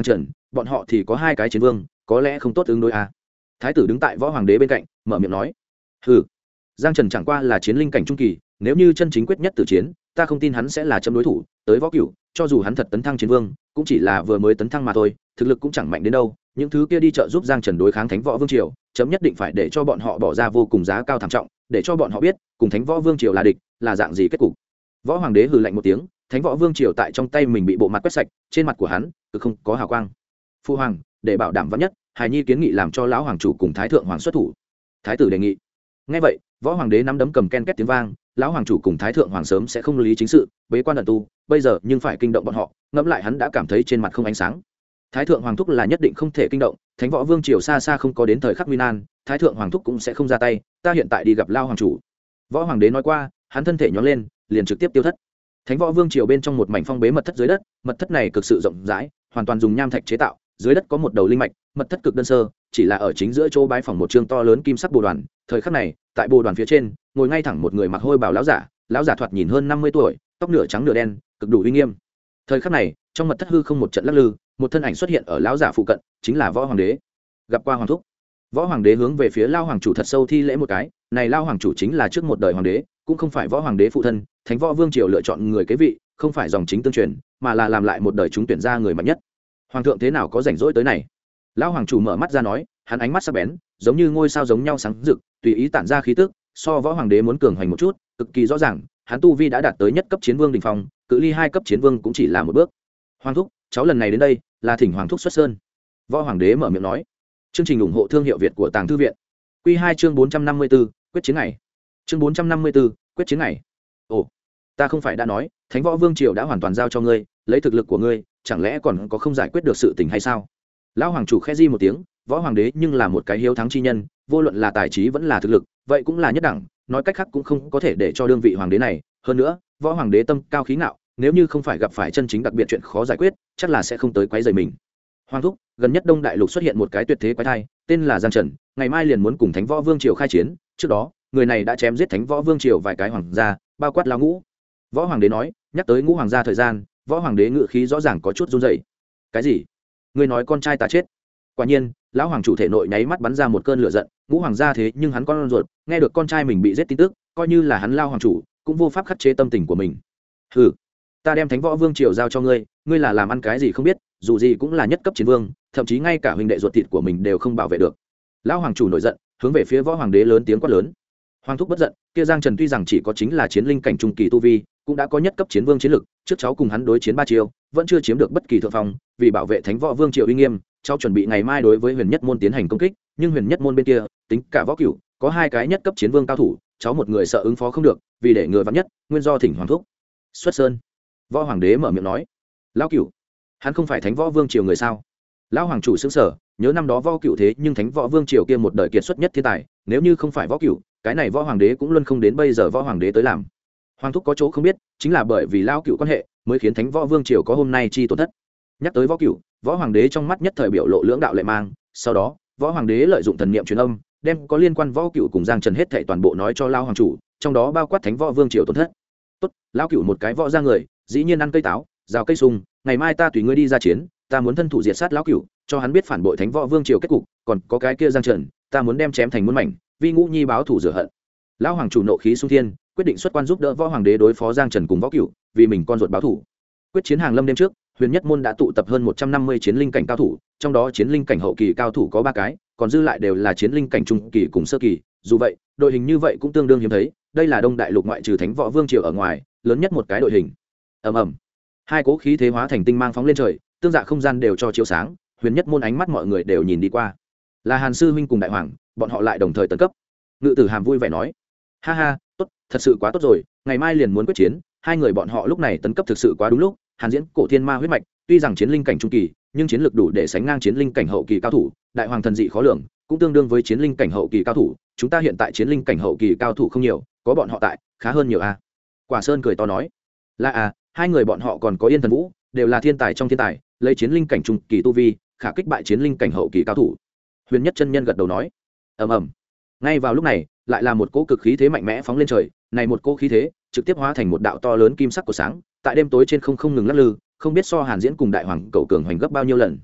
S1: bọn họ thì có 2 cái chiến vương, có lẽ không tốt ứng đối à. Thái tử đứng tại võ hoàng đế bên cạnh mở miệng nói. Hừ, Giang Trần chẳng qua là chiến linh cảnh trung kỳ, nếu như chân chính quyết nhất tử chiến, ta không tin hắn sẽ là châm đối thủ. Tới võ cửu, cho dù hắn thật tấn thăng chiến vương, cũng chỉ là vừa mới tấn thăng mà thôi, thực lực cũng chẳng mạnh đến đâu. Những thứ kia đi trợ giúp Giang Trần đối kháng Thánh Võ Vương triều, chấm nhất định phải để cho bọn họ bỏ ra vô cùng giá cao thảm trọng, để cho bọn họ biết cùng Thánh Võ Vương triều là địch, là dạng gì kết cục. Võ hoàng đế hừ lạnh một tiếng, Thánh Võ Vương triều tại trong tay mình bị bộ mặt quét sạch, trên mặt của hắn cứ không có hào quang. Phu hoàng, để bảo đảm vắn nhất, hài nhi kiến nghị làm cho lão hoàng chủ cùng thái thượng hoàng xuất thủ. Thái tử đề nghị. Nghe vậy, võ hoàng đế nắm đấm cầm ken két tiếng vang, lão hoàng chủ cùng thái thượng hoàng sớm sẽ không lý chính sự, bế quan ẩn tu, bây giờ nhưng phải kinh động bọn họ, ngẫm lại hắn đã cảm thấy trên mặt không ánh sáng. Thái thượng hoàng thúc là nhất định không thể kinh động, Thánh Võ Vương triều xa xa không có đến thời khắc nguy nan, thái thượng hoàng thúc cũng sẽ không ra tay, ta hiện tại đi gặp lão hoàng chủ. Võ hoàng đế nói qua, hắn thân thể nhón lên, liền trực tiếp tiêu thất. Thánh Võ Vương triều bên trong một mảnh phong bế mật thất dưới đất, mật thất này cực sự rộng rãi, hoàn toàn dùng nham thạch chế tạo, dưới đất có một đầu linh mạch, mật thất cực đơn sơ, chỉ là ở chính giữa chỗ bái phòng một trương to lớn kim sắc bồ đoàn. Thời khắc này, tại bồ đoàn phía trên, ngồi ngay thẳng một người mặc hôi bào lão giả thoạt nhìn hơn 50 tuổi, tóc nửa trắng nửa đen, cực đủ uy nghiêm. Thời khắc này, trong mật thất hư không một trận lắc lư, một thân ảnh xuất hiện ở lão giả phụ cận, chính là võ hoàng đế. Gặp qua hoàng thúc. Võ hoàng đế hướng về phía lão hoàng chủ thật sâu thi lễ một cái, này lão hoàng chủ chính là trước một đời hoàng đế, cũng không phải võ hoàng đế phụ thân, Thánh Võ Vương triều lựa chọn người kế vị, không phải dòng chính tương truyền, mà là làm lại một đời chúng tuyển ra người mạnh nhất. Hoàng thượng thế nào có rảnh rỗi tới này? Lão hoàng chủ mở mắt ra nói, hắn ánh mắt sắc bén, giống như ngôi sao giống nhau sáng rực, tùy ý tản ra khí tức, so võ hoàng đế muốn cường hoành một chút, cực kỳ rõ ràng, hắn tu vi đã đạt tới nhất cấp chiến vương đỉnh phong, cự ly 2 cấp chiến vương cũng chỉ là một bước. Hoàng thúc, cháu lần này đến đây là thỉnh hoàng thúc xuất sơn. Võ hoàng đế mở miệng nói. Chương trình ủng hộ thương hiệu Việt của Tàng Thư viện. Quy 2 chương 454, quyết chiến ngày. Chương 454, quyết chiến ngày. Ồ, ta không phải đã nói, Thánh Võ Vương triều đã hoàn toàn giao cho ngươi, lấy thực lực của ngươi, chẳng lẽ còn có không giải quyết được sự tình hay sao? Lão hoàng chủ khẽ di một tiếng, võ hoàng đế nhưng là một cái hiếu thắng chi nhân, vô luận là tài trí vẫn là thực lực, vậy cũng là nhất đẳng, nói cách khác cũng không có thể để cho đương vị hoàng đế này. Hơn nữa, võ hoàng đế tâm cao khí ngạo, nếu như không phải gặp phải chân chính đặc biệt chuyện khó giải quyết, chắc là sẽ không tới quấy rầy mình. Hoàng thúc, gần nhất Đông Đại Lục xuất hiện một cái tuyệt thế quái thai, tên là Giang Trần, ngày mai liền muốn cùng Thánh Võ Vương triều khai chiến, trước đó, người này đã chém giết Thánh Võ Vương triều vài cái hoàng gia, bao quát lão ngũ. Võ hoàng đế nói, nhắc tới ngũ hoàng gia thời gian, võ hoàng đế ngự khí rõ ràng có chút run rẩy. Cái gì? Ngươi nói con trai ta chết? Quả nhiên, lão hoàng chủ thể nội nháy mắt bắn ra một cơn lửa giận, ngũ hoàng gia thế nhưng hắn con ruột, nghe được con trai mình bị giết tin tức, coi như là hắn lao hoàng chủ, cũng vô pháp khắc chế tâm tình của mình. Hừ, ta đem Thánh Võ Vương triều giao cho ngươi, ngươi là làm ăn cái gì không biết, dù gì cũng là nhất cấp chiến vương, thậm chí ngay cả huynh đệ ruột thịt của mình đều không bảo vệ được. Lão hoàng chủ nổi giận, hướng về phía võ hoàng đế lớn tiếng quát lớn. Hoàng thúc bất giận, kia Giang Trần tuy rằng chỉ có chính là chiến linh cảnh trung kỳ tu vi, cũng đã có nhất cấp chiến vương chiến lực, trước cháu cùng hắn đối chiến 3 chiêu, vẫn chưa chiếm được bất kỳ thượng phong, vì bảo vệ Thánh Võ Vương triều uy nghiêm, cháu chuẩn bị ngày mai đối với Huyền Nhất môn tiến hành công kích, nhưng Huyền Nhất môn bên kia, tính cả võ cửu, có 2 cái nhất cấp chiến vương cao thủ, cháu một người sợ ứng phó không được, vì để ngừa vạn nhất, nguyên do thỉnh hoàng thúc xuất sơn. Võ hoàng đế mở miệng nói. Lão cửu, hắn không phải Thánh Võ Vương triều người sao? Lão hoàng chủ sững sờ, nhớ năm đó võ cửu thế nhưng Thánh Võ Vương triều kia một đời kiệt xuất nhất thiên tài, nếu như không phải võ cửu, cái này võ hoàng đế cũng luôn không đến bây giờ võ hoàng đế tới làm. Hoàng thúc có chỗ không biết, chính là bởi vì lão cửu quan hệ, mới khiến Thánh Võ Vương triều có hôm nay chi tổn thất. Nhắc tới võ cửu, võ hoàng đế trong mắt nhất thời biểu lộ lưỡng đạo lệ mang, sau đó, võ hoàng đế lợi dụng thần niệm truyền âm, đem có liên quan võ cửu cùng Giang Trần hết thảy toàn bộ nói cho lão hoàng chủ, trong đó bao quát Thánh Võ Vương triều tổn thất. Tốt, lão cửu một cái võ ra người, dĩ nhiên ăn cây táo, rào cây sung, ngày mai ta tùy ngươi đi ra chiến, ta muốn thân thủ diệt sát lão cửu, cho hắn biết phản bội Thánh Võ Vương triều kết cục, còn có cái kia Giang Trần, ta muốn đem chém thành muôn mảnh, vì Ngũ Nhi báo thù rửa hận. Lão hoàng chủ nộ khí xung thiên, quyết định xuất quan giúp đỡ võ hoàng đế đối phó Giang Trần cùng võ cửu, vì mình con ruột báo thù. Quyết chiến hàng lâm đêm trước, Huyền Nhất môn đã tụ tập hơn 150 chiến linh cảnh cao thủ, trong đó chiến linh cảnh hậu kỳ cao thủ có 3 cái, còn dư lại đều là chiến linh cảnh trung kỳ cùng sơ kỳ, dù vậy, đội hình như vậy cũng tương đương hiếm thấy, đây là Đông Đại Lục ngoại trừ Thánh Võ Vương triều ở ngoài, lớn nhất một cái đội hình. Ầm ầm. 2 cỗ khí thế hóa thành tinh mang phóng lên trời, tương dạ không gian đều cho chiếu sáng, Huyền Nhất môn ánh mắt mọi người đều nhìn đi qua. Là Hàn sư huynh cùng đại hoàng, bọn họ lại đồng thời tấn cấp. Ngự Tử Hàm vui vẻ nói: "Ha ha, tốt, thật sự quá tốt rồi, ngày mai liền muốn quyết chiến, 2 người bọn họ lúc này tấn cấp thực sự quá đúng lúc, Hàn Diễn, Cổ Thiên Ma huyết mạch, tuy rằng chiến linh cảnh trung kỳ, nhưng chiến lược đủ để sánh ngang chiến linh cảnh hậu kỳ cao thủ, đại hoàng thần dị khó lường, cũng tương đương với chiến linh cảnh hậu kỳ cao thủ, chúng ta hiện tại chiến linh cảnh hậu kỳ cao thủ không nhiều, có bọn họ tại, khá hơn nhiều a." Quả Sơn cười to nói: "Là à, 2 người bọn họ còn có Yên Thần Vũ, đều là thiên tài trong thiên tài, lấy chiến linh cảnh trung kỳ tu vi, khả kích bại chiến linh cảnh hậu kỳ cao thủ." Huyền Nhất chân nhân gật đầu nói: "Ầm ầm." Ngay vào lúc này, lại là một cỗ cực khí thế mạnh mẽ phóng lên trời, này một cỗ khí thế trực tiếp hóa thành một đạo to lớn kim sắc của sáng, tại đêm tối trên không ngừng lắc lư, không biết so Hàn Diễn cùng đại hoàng cầu cường hoành gấp bao nhiêu lần.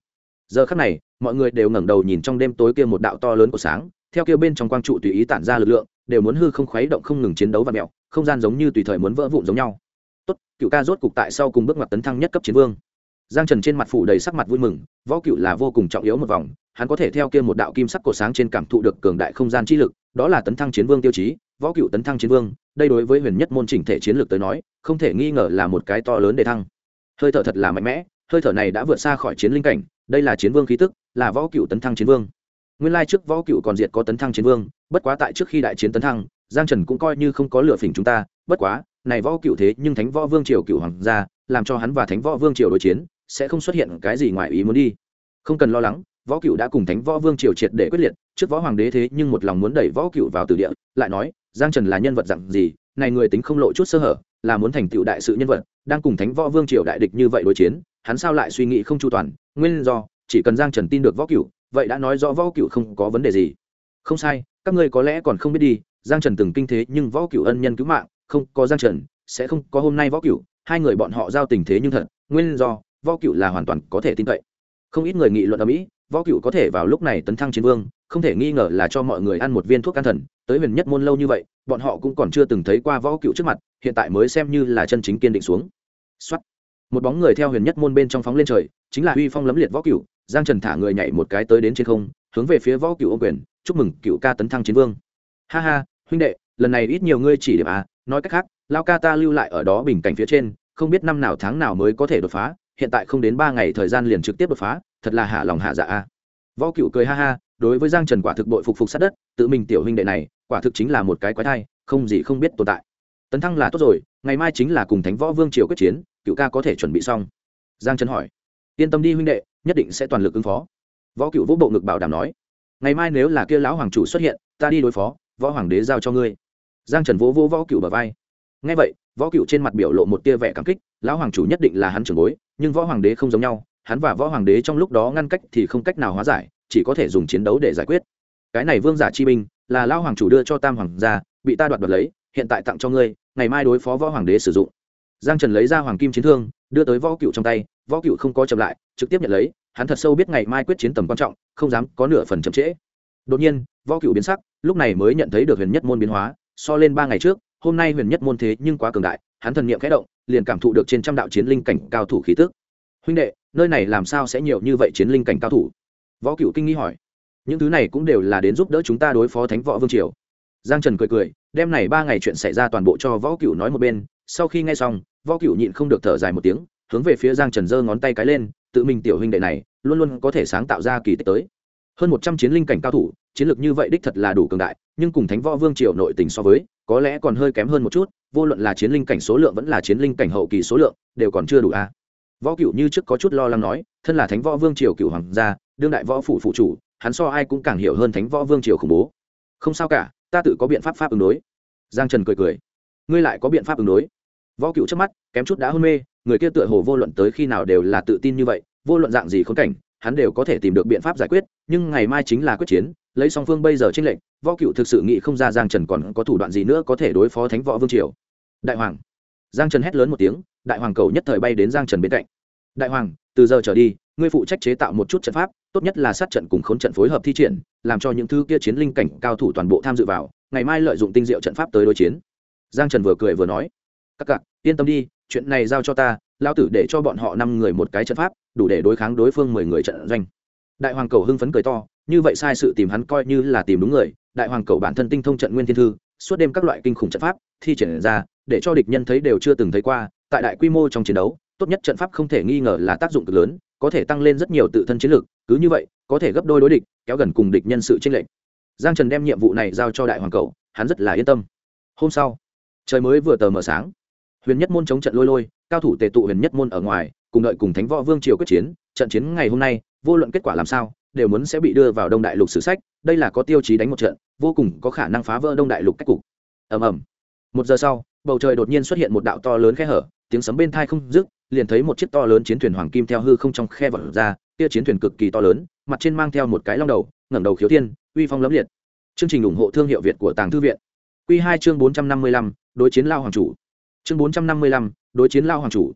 S1: Giờ khắc này mọi người đều ngẩng đầu nhìn trong đêm tối kia một đạo to lớn của sáng, theo kia bên trong quang trụ tùy ý tản ra lực lượng, đều muốn hư không khuấy động không ngừng chiến đấu và mèo, không gian giống như tùy thời muốn vỡ vụn giống nhau. Tốt, Cựu ca rốt cục tại sau cùng bước ngoặt tấn thăng nhất cấp chiến vương. Giang Trần trên mặt phủ đầy sắc mặt vui mừng, võ Cựu là vô cùng trọng yếu một vòng, hắn có thể theo kia một đạo kim sắc cột sáng trên cảm thụ được cường đại không gian chi lực, đó là tấn thăng chiến vương tiêu chí, võ Cựu tấn thăng chiến vương, đây đối với huyền nhất môn chỉnh thể chiến lược tới nói, không thể nghi ngờ là một cái to lớn để thăng. Hơi thở thật là mạnh mẽ, hơi thở này đã vượt xa khỏi chiến linh cảnh, đây là chiến vương khí tức, là võ Cựu tấn thăng chiến vương. Nguyên lai trước võ Cựu còn diệt có tấn thăng chiến vương, bất quá tại trước khi đại chiến tấn thăng, Giang Trần cũng coi như không có lừa phỉnh chúng ta, bất quá, này võ Cựu thế nhưng Thánh Võ Vương triều Cựu hoàng gia, làm cho hắn và Thánh Võ Vương triều đối chiến, sẽ không xuất hiện cái gì ngoài ý muốn đi. Không cần lo lắng, võ Cựu đã cùng Thánh Võ Vương triều triệt để quyết liệt, trước võ hoàng đế thế nhưng một lòng muốn đẩy võ Cựu vào tử địa, lại nói, Giang Trần là nhân vật dạng gì, này người tính không lộ chút sơ hở, là muốn thành tựu đại sự nhân vật, đang cùng Thánh Võ Vương triều đại địch như vậy đối chiến, hắn sao lại suy nghĩ không chu toàn, nguyên do, chỉ cần Giang Trần tin được võ Cựu, vậy đã nói rõ võ Cựu không có vấn đề gì. Không sai, các ngươi có lẽ còn không biết đi, Giang Trần từng kinh thế nhưng võ Cựu ân nhân cứu mạng, không có Giang Trần sẽ không có hôm nay võ Cựu, hai người bọn họ giao tình thế nhưng thật, nguyên do, võ Cựu là hoàn toàn có thể tin cậy. Không ít người nghị luận ở Mỹ, võ Cựu có thể vào lúc này tấn thăng chiến vương, không thể nghi ngờ là cho mọi người ăn một viên thuốc can thần, tới huyền nhất môn lâu như vậy, bọn họ cũng còn chưa từng thấy qua võ Cựu trước mặt, hiện tại mới xem như là chân chính kiên định xuống. Soát. Một bóng người theo huyền nhất môn bên trong phóng lên trời, chính là uy phong lấm liệt võ Cựu. Giang Trần thả người nhảy một cái tới đến trên không, hướng về phía võ Cựu ôm quyền, chúc mừng Cựu ca tấn thăng chiến vương. Ha ha, huynh đệ, lần này ít nhiều ngươi chỉ điểm à, nói cách khác, lao ca ta lưu lại ở đó bình cảnh phía trên, không biết năm nào tháng nào mới có thể đột phá, hiện tại không đến 3 ngày thời gian liền trực tiếp đột phá, thật là hạ lòng hạ dạ a. Võ Cựu cười ha ha, đối với Giang Trần quả thực bội phục sát đất, tự mình tiểu huynh đệ này, quả thực chính là một cái quái thai, không gì không biết tồn tại. Tấn thăng là tốt rồi, ngày mai chính là cùng Thánh Võ Vương triều quyết chiến, Cựu ca có thể chuẩn bị xong. Giang Trần hỏi. Yên tâm đi huynh đệ, nhất định sẽ toàn lực ứng phó. Võ Cựu vỗ bộ ngực bảo đảm nói. Ngày mai nếu là kia lão hoàng chủ xuất hiện, ta đi đối phó, võ hoàng đế giao cho ngươi. Giang Trần vỗ võ Cựu bờ vai. Nghe vậy, võ Cựu trên mặt biểu lộ một tia vẻ cảm kích, lão hoàng chủ nhất định là hắn trưởng bối, nhưng võ hoàng đế không giống nhau, hắn và võ hoàng đế trong lúc đó ngăn cách thì không cách nào hóa giải, chỉ có thể dùng chiến đấu để giải quyết. Cái này vương giả chi binh là lão hoàng chủ đưa cho Tam hoàng gia, bị ta đoạt lấy, hiện tại tặng cho ngươi, ngày mai đối phó võ hoàng đế sử dụng. Giang Trần lấy ra hoàng kim chiến thương, đưa tới võ Cựu trong tay, võ Cựu không có chậm lại, trực tiếp nhận lấy, hắn thật sâu biết ngày mai quyết chiến tầm quan trọng, không dám có nửa phần chậm trễ. Đột nhiên, võ Cựu biến sắc, lúc này mới nhận thấy được huyền nhất môn biến hóa, so lên 3 ngày trước, hôm nay huyền nhất môn thế nhưng quá cường đại, hắn thần niệm khẽ động, liền cảm thụ được trên trăm đạo chiến linh cảnh cao thủ khí tức. Huynh đệ, nơi này làm sao sẽ nhiều như vậy chiến linh cảnh cao thủ? Võ Cựu kinh nghi hỏi. Những thứ này cũng đều là đến giúp đỡ chúng ta đối phó Thánh Võ Vương triều. Giang Trần cười cười, đem này 3 ngày chuyện xảy ra toàn bộ cho Võ Cựu nói một bên, sau khi nghe xong, Võ Cựu nhịn không được thở dài một tiếng, hướng về phía Giang Trần giơ ngón tay cái lên, tự mình tiểu huynh đệ này, luôn luôn có thể sáng tạo ra kỳ tích tới. Hơn 100 chiến linh cảnh cao thủ, chiến lược như vậy đích thật là đủ cường đại, nhưng cùng Thánh Võ Vương triều nội tình so với, có lẽ còn hơi kém hơn một chút, vô luận là chiến linh cảnh số lượng vẫn là chiến linh cảnh hậu kỳ số lượng, đều còn chưa đủ a. Võ Cựu như trước có chút lo lắng nói, thân là Thánh Võ Vương triều Cựu hoàng gia, đương đại võ phủ phụ chủ, hắn so ai cũng càng hiểu hơn Thánh Võ Vương triều khủng bố. Không sao cả, ta tự có biện pháp ứng đối. Giang Trần cười cười. Ngươi lại có biện pháp ứng đối? Võ Cựu chớp mắt, kém chút đã hôn mê, người kia tựa hồ vô luận tới khi nào đều là tự tin như vậy, vô luận dạng gì khốn cảnh, hắn đều có thể tìm được biện pháp giải quyết, nhưng ngày mai chính là quyết chiến, lấy song phương bây giờ chênh lệnh, Võ Cựu thực sự nghĩ không ra Giang Trần còn có thủ đoạn gì nữa có thể đối phó Thánh Võ Vương triều. Đại hoàng! Giang Trần hét lớn một tiếng, đại hoàng cầu nhất thời bay đến Giang Trần bên cạnh. Đại hoàng, từ giờ trở đi, ngươi phụ trách chế tạo một chút trận pháp, tốt nhất là sát trận cùng khốn trận phối hợp thi triển, làm cho những thứ kia chiến linh cảnh cao thủ toàn bộ tham dự vào, ngày mai lợi dụng tinh diệu trận pháp tới đối chiến. Giang Trần vừa cười vừa nói, các cặc, yên tâm đi, chuyện này giao cho ta, lão tử để cho bọn họ 5 người một cái trận pháp, đủ để đối kháng đối phương 10 người trận doanh. Đại hoàng cầu hưng phấn cười to, như vậy sai sự tìm hắn coi như là tìm đúng người. Đại hoàng cầu bản thân tinh thông trận nguyên thiên thư, suốt đêm các loại kinh khủng trận pháp thi triển ra, để cho địch nhân thấy đều chưa từng thấy qua. Tại đại quy mô trong chiến đấu, tốt nhất trận pháp không thể nghi ngờ là tác dụng cực lớn, có thể tăng lên rất nhiều tự thân chiến lược, cứ như vậy có thể gấp đôi đối địch, kéo gần cùng địch nhân sự chênh lệch. Giang Trần đem nhiệm vụ này giao cho đại hoàng cầu, hắn rất là yên tâm. Hôm sau, trời mới vừa tờ mờ sáng, huyền nhất môn chống trận lôi lôi, cao thủ tề tụ huyền nhất môn ở ngoài, cùng đợi cùng Thánh Võ Vương triều quyết chiến. Trận chiến ngày hôm nay, vô luận kết quả làm sao, đều muốn sẽ bị đưa vào Đông Đại Lục sử sách, đây là có tiêu chí đánh một trận, vô cùng có khả năng phá vỡ Đông Đại Lục cách cục. Ầm ầm. 1 giờ sau, bầu trời đột nhiên xuất hiện một đạo to lớn khe hở, tiếng sấm bên tai không dứt, liền thấy một chiếc to lớn chiến thuyền hoàng kim theo hư không trong khe vọt ra, kia chiến thuyền cực kỳ to lớn, mặt trên mang theo một cái long đầu, ngẩng đầu khiếu thiên, uy phong lẫm liệt. Chương trình ủng hộ thương hiệu Việt của Tàng Thư viện. Quy 2 chương 455, đối chiến lao hoàng chủ. Chương 455, đối chiến lao hoàng chủ.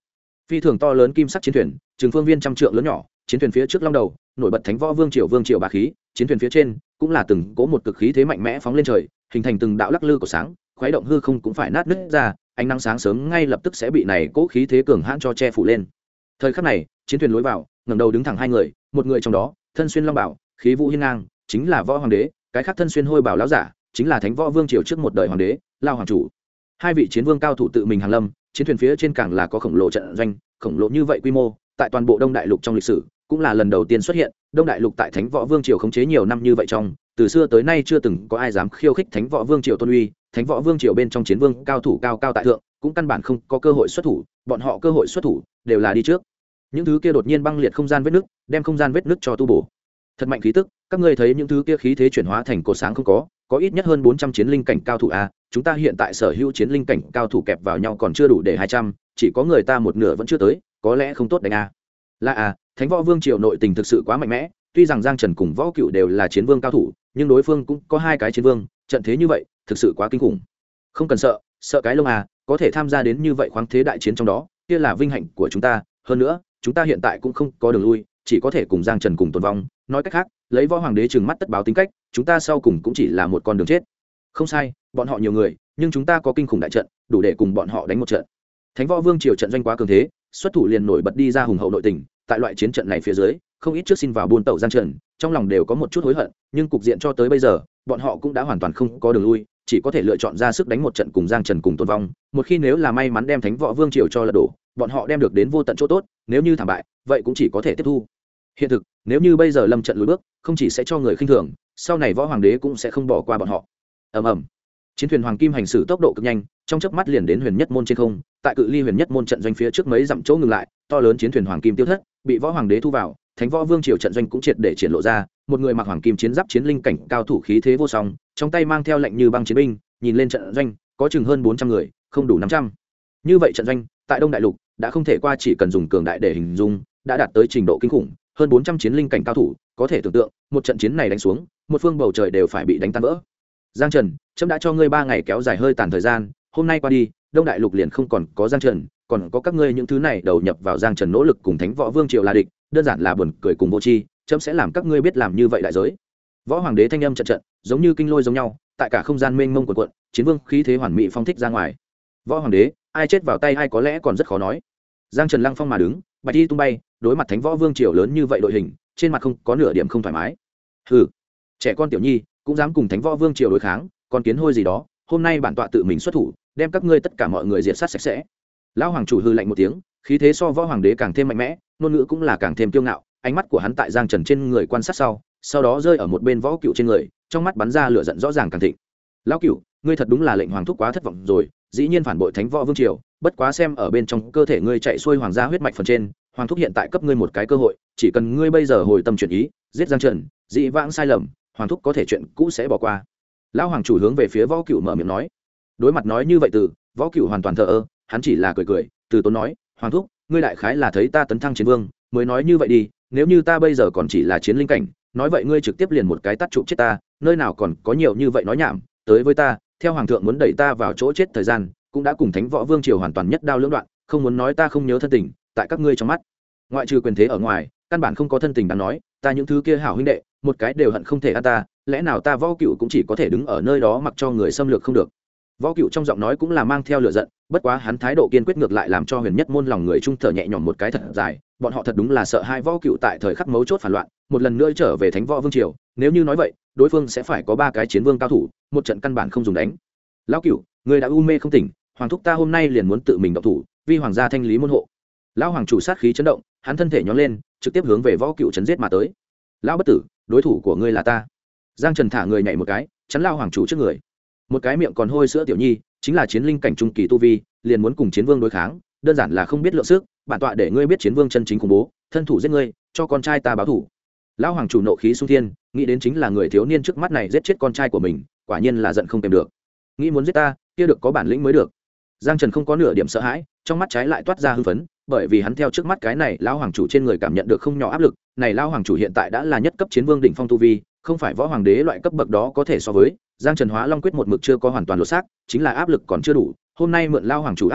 S1: phi thường to lớn kim sắc chiến thuyền trường phương viên trăm trượng lớn nhỏ, chiến thuyền phía trước long đầu nổi bật thánh võ vương triều bá khí, chiến thuyền phía trên cũng là từng cỗ một cực khí thế mạnh mẽ phóng lên trời, hình thành từng đạo lắc lư của sáng, khuấy động hư không cũng phải nát nứt ra, ánh nắng sáng sớm ngay lập tức sẽ bị này cỗ khí thế cường hãn cho che phủ lên. Thời khắc này, chiến thuyền lối vào, ngẩng đầu đứng thẳng hai người, một người trong đó thân xuyên long bảo, khí vũ hiên ngang, chính là võ hoàng đế, cái khác thân xuyên hôi bảo lão giả, chính là thánh võ vương triều trước một đời hoàng đế, Lao hoàng chủ. Hai vị chiến vương cao thủ tự mình hàng lâm, chiến thuyền phía trên càng là có khổng lồ trận doanh, khổng lồ như vậy quy mô, tại toàn bộ Đông Đại Lục trong lịch sử, cũng là lần đầu tiên xuất hiện. Đông Đại Lục tại Thánh Võ Vương triều khống chế nhiều năm như vậy trong, từ xưa tới nay chưa từng có ai dám khiêu khích Thánh Võ Vương triều tôn uy. Thánh Võ Vương triều bên trong chiến vương cao thủ cao cao tại thượng, cũng căn bản không có cơ hội xuất thủ, bọn họ cơ hội xuất thủ đều là đi trước. Những thứ kia đột nhiên băng liệt không gian vết nứt, đem không gian vết nứt cho tu bổ. Thật mạnh khí tức, các ngươi thấy những thứ kia khí thế chuyển hóa thành cột sáng không có ít nhất hơn 400 chiến linh cảnh cao thủ a, chúng ta hiện tại sở hữu chiến linh cảnh cao thủ kẹp vào nhau còn chưa đủ để 200, chỉ có người ta một nửa vẫn chưa tới, có lẽ không tốt đánh a. Là a, Thánh Võ Vương triều nội tình thực sự quá mạnh mẽ, tuy rằng Giang Trần cùng Võ Cựu đều là chiến vương cao thủ, nhưng đối phương cũng có hai cái chiến vương, trận thế như vậy, thực sự quá kinh khủng. Không cần sợ, sợ cái lông a, có thể tham gia đến như vậy khoáng thế đại chiến trong đó, kia là vinh hạnh của chúng ta, hơn nữa, chúng ta hiện tại cũng không có đường lui, chỉ có thể cùng Giang Trần cùng tồn vong, nói cách khác, lấy Võ hoàng đế trừng mắt tất báo tính cách, chúng ta sau cùng cũng chỉ là một con đường chết. Không sai, bọn họ nhiều người, nhưng chúng ta có kinh khủng đại trận, đủ để cùng bọn họ đánh một trận. Thánh Võ Vương triều trận doanh quá cường thế, xuất thủ liền nổi bật đi ra hùng hậu nội tình, tại loại chiến trận này phía dưới, không ít trước xin vào buôn tẩu Giang Trần, trong lòng đều có một chút hối hận, nhưng cục diện cho tới bây giờ, bọn họ cũng đã hoàn toàn không có đường lui, chỉ có thể lựa chọn ra sức đánh một trận cùng Giang Trần cùng tồn vong. Một khi nếu là may mắn đem Thánh Võ Vương triều cho lật đổ, bọn họ đem được đến vô tận chỗ tốt, nếu như thảm bại, vậy cũng chỉ có thể tiếp thu. Hiện thực, nếu như bây giờ lâm trận lùi bước, không chỉ sẽ cho người khinh thường, sau này Võ hoàng đế cũng sẽ không bỏ qua bọn họ. Ầm ầm. Chiến thuyền hoàng kim hành xử tốc độ cực nhanh, trong chớp mắt liền đến Huyền Nhất môn trên không, tại cự ly Huyền Nhất môn trận doanh phía trước mấy dặm chỗ ngừng lại, to lớn chiến thuyền hoàng kim tiêu thất, bị Võ hoàng đế thu vào, Thánh Võ Vương triều trận doanh cũng triệt để triển lộ ra, một người mặc hoàng kim chiến giáp chiến linh cảnh cao thủ khí thế vô song, trong tay mang theo lệnh như băng chiến binh, nhìn lên trận doanh, có chừng hơn 400 người, không đủ 500. Như vậy trận doanh, tại Đông Đại Lục đã không thể qua chỉ cần dùng cường đại để hình dung, đã đạt tới trình độ kinh khủng, hơn 400 chiến linh cảnh cao thủ, có thể tưởng tượng, một trận chiến này đánh xuống, một phương bầu trời đều phải bị đánh tan vỡ. Giang Trần, trẫm đã cho ngươi 3 ngày kéo dài hơi tàn thời gian, hôm nay qua đi, Đông Đại Lục liền không còn có Giang Trần, còn có các ngươi những thứ này đầu nhập vào Giang Trần nỗ lực cùng Thánh Võ Vương triều là địch, đơn giản là buồn cười cùng vô tri, trẫm sẽ làm các ngươi biết làm như vậy đại giới. Võ hoàng đế thanh âm trận trận, giống như kinh lôi giống nhau, tại cả không gian mênh mông cuộn, chiến vương khí thế hoàn mỹ phong thích ra ngoài. Võ hoàng đế, ai chết vào tay ai có lẽ còn rất khó nói. Giang Trần lăng phong mà đứng, bạch y tung bay, đối mặt Thánh Võ Vương triều lớn như vậy đội hình, trên mặt không có nửa điểm không thoải mái. Hừ, trẻ con tiểu nhi cũng dám cùng Thánh Võ Vương triều đối kháng, còn kiến hôi gì đó, hôm nay bản tọa tự mình xuất thủ, đem các ngươi tất cả mọi người diệt sát sạch sẽ. Lão hoàng chủ hư lạnh một tiếng, khí thế so Võ hoàng đế càng thêm mạnh mẽ, ngôn ngữ cũng là càng thêm kiêu ngạo, ánh mắt của hắn tại Giang Trần trên người quan sát sau đó rơi ở một bên Võ Cựu trên người, trong mắt bắn ra lửa giận rõ ràng càng thịnh. Lão Cựu, ngươi thật đúng là lệnh hoàng thúc quá thất vọng rồi, dĩ nhiên phản bội Thánh Võ Vương triều, bất quá xem ở bên trong cơ thể ngươi chạy xuôi hoàng gia huyết mạch phần trên, hoàng thúc hiện tại cấp ngươi một cái cơ hội, chỉ cần ngươi bây giờ hồi tâm chuyển ý, giết Giang Trần, dị vãng sai lầm, hoàng thúc có thể chuyện cũ sẽ bỏ qua. Lão hoàng chủ hướng về phía Võ Cựu mở miệng nói. Đối mặt nói như vậy từ, Võ Cựu hoàn toàn thờ ơ, hắn chỉ là cười, từ tốn nói, hoàng thúc, ngươi đại khái là thấy ta tấn thăng chiến vương, mới nói như vậy đi, nếu như ta bây giờ còn chỉ là chiến linh cảnh, nói vậy ngươi trực tiếp liền một cái tát trụ chết ta, nơi nào còn có nhiều như vậy nói nhảm, tới với ta, theo hoàng thượng muốn đẩy ta vào chỗ chết thời gian, cũng đã cùng Thánh Võ Vương triều hoàn toàn nhất đao lưỡng đoạn, không muốn nói ta không nhớ thân tình, tại các ngươi trong mắt, ngoại trừ quyền thế ở ngoài, căn bản không có thân tình đáng nói, ta những thứ kia hảo huynh đệ, một cái đều hận không thể ăn ta, lẽ nào ta Võ Cựu cũng chỉ có thể đứng ở nơi đó mặc cho người xâm lược không được. Võ Cựu trong giọng nói cũng là mang theo lửa giận, bất quá hắn thái độ kiên quyết ngược lại làm cho Huyền Nhất môn lòng người trung thở nhẹ nhõm một cái thật dài, bọn họ thật đúng là sợ hai Võ Cựu tại thời khắc mấu chốt phản loạn, một lần nữa trở về Thánh Võ Vương triều, nếu như nói vậy, đối phương sẽ phải có 3 cái chiến vương cao thủ, một trận căn bản không dùng đánh. Lão Cựu, ngươi đã u mê không tỉnh, hoàng thúc ta hôm nay liền muốn tự mình động thủ, vì hoàng gia thanh lý môn hộ. Lão hoàng chủ sát khí chấn động, hắn thân thể nhón lên, trực tiếp hướng về Võ Cựu chấn giết mà tới. Lão bất tử, đối thủ của ngươi là ta. Giang Trần thả người nhảy một cái, chắn Lão hoàng chủ trước người. Một cái miệng còn hôi sữa tiểu nhi, chính là chiến linh cảnh trung kỳ tu vi, liền muốn cùng chiến vương đối kháng, đơn giản là không biết lượng sức, bản tọa để ngươi biết chiến vương chân chính khủng bố, thân thủ giết ngươi, cho con trai ta báo thủ. Lão hoàng chủ nộ khí xung thiên, nghĩ đến chính là người thiếu niên trước mắt này giết chết con trai của mình, quả nhiên là giận không kèm được. Nghĩ muốn giết ta, kia được có bản lĩnh mới được. Giang Trần không có nửa điểm sợ hãi, trong mắt trái lại toát ra hưng phấn, bởi vì hắn theo trước mắt cái này lão hoàng chủ trên người cảm nhận được không nhỏ áp lực, này lão hoàng chủ hiện tại đã là nhất cấp chiến vương đỉnh phong tu vi, không phải võ hoàng đế loại cấp bậc đó có thể so với. Giang Trần Hóa Long quyết một mực chưa có hoàn toàn lột xác, chính là áp lực còn chưa đủ, hôm nay mượn lão hoàng chủ áp lực,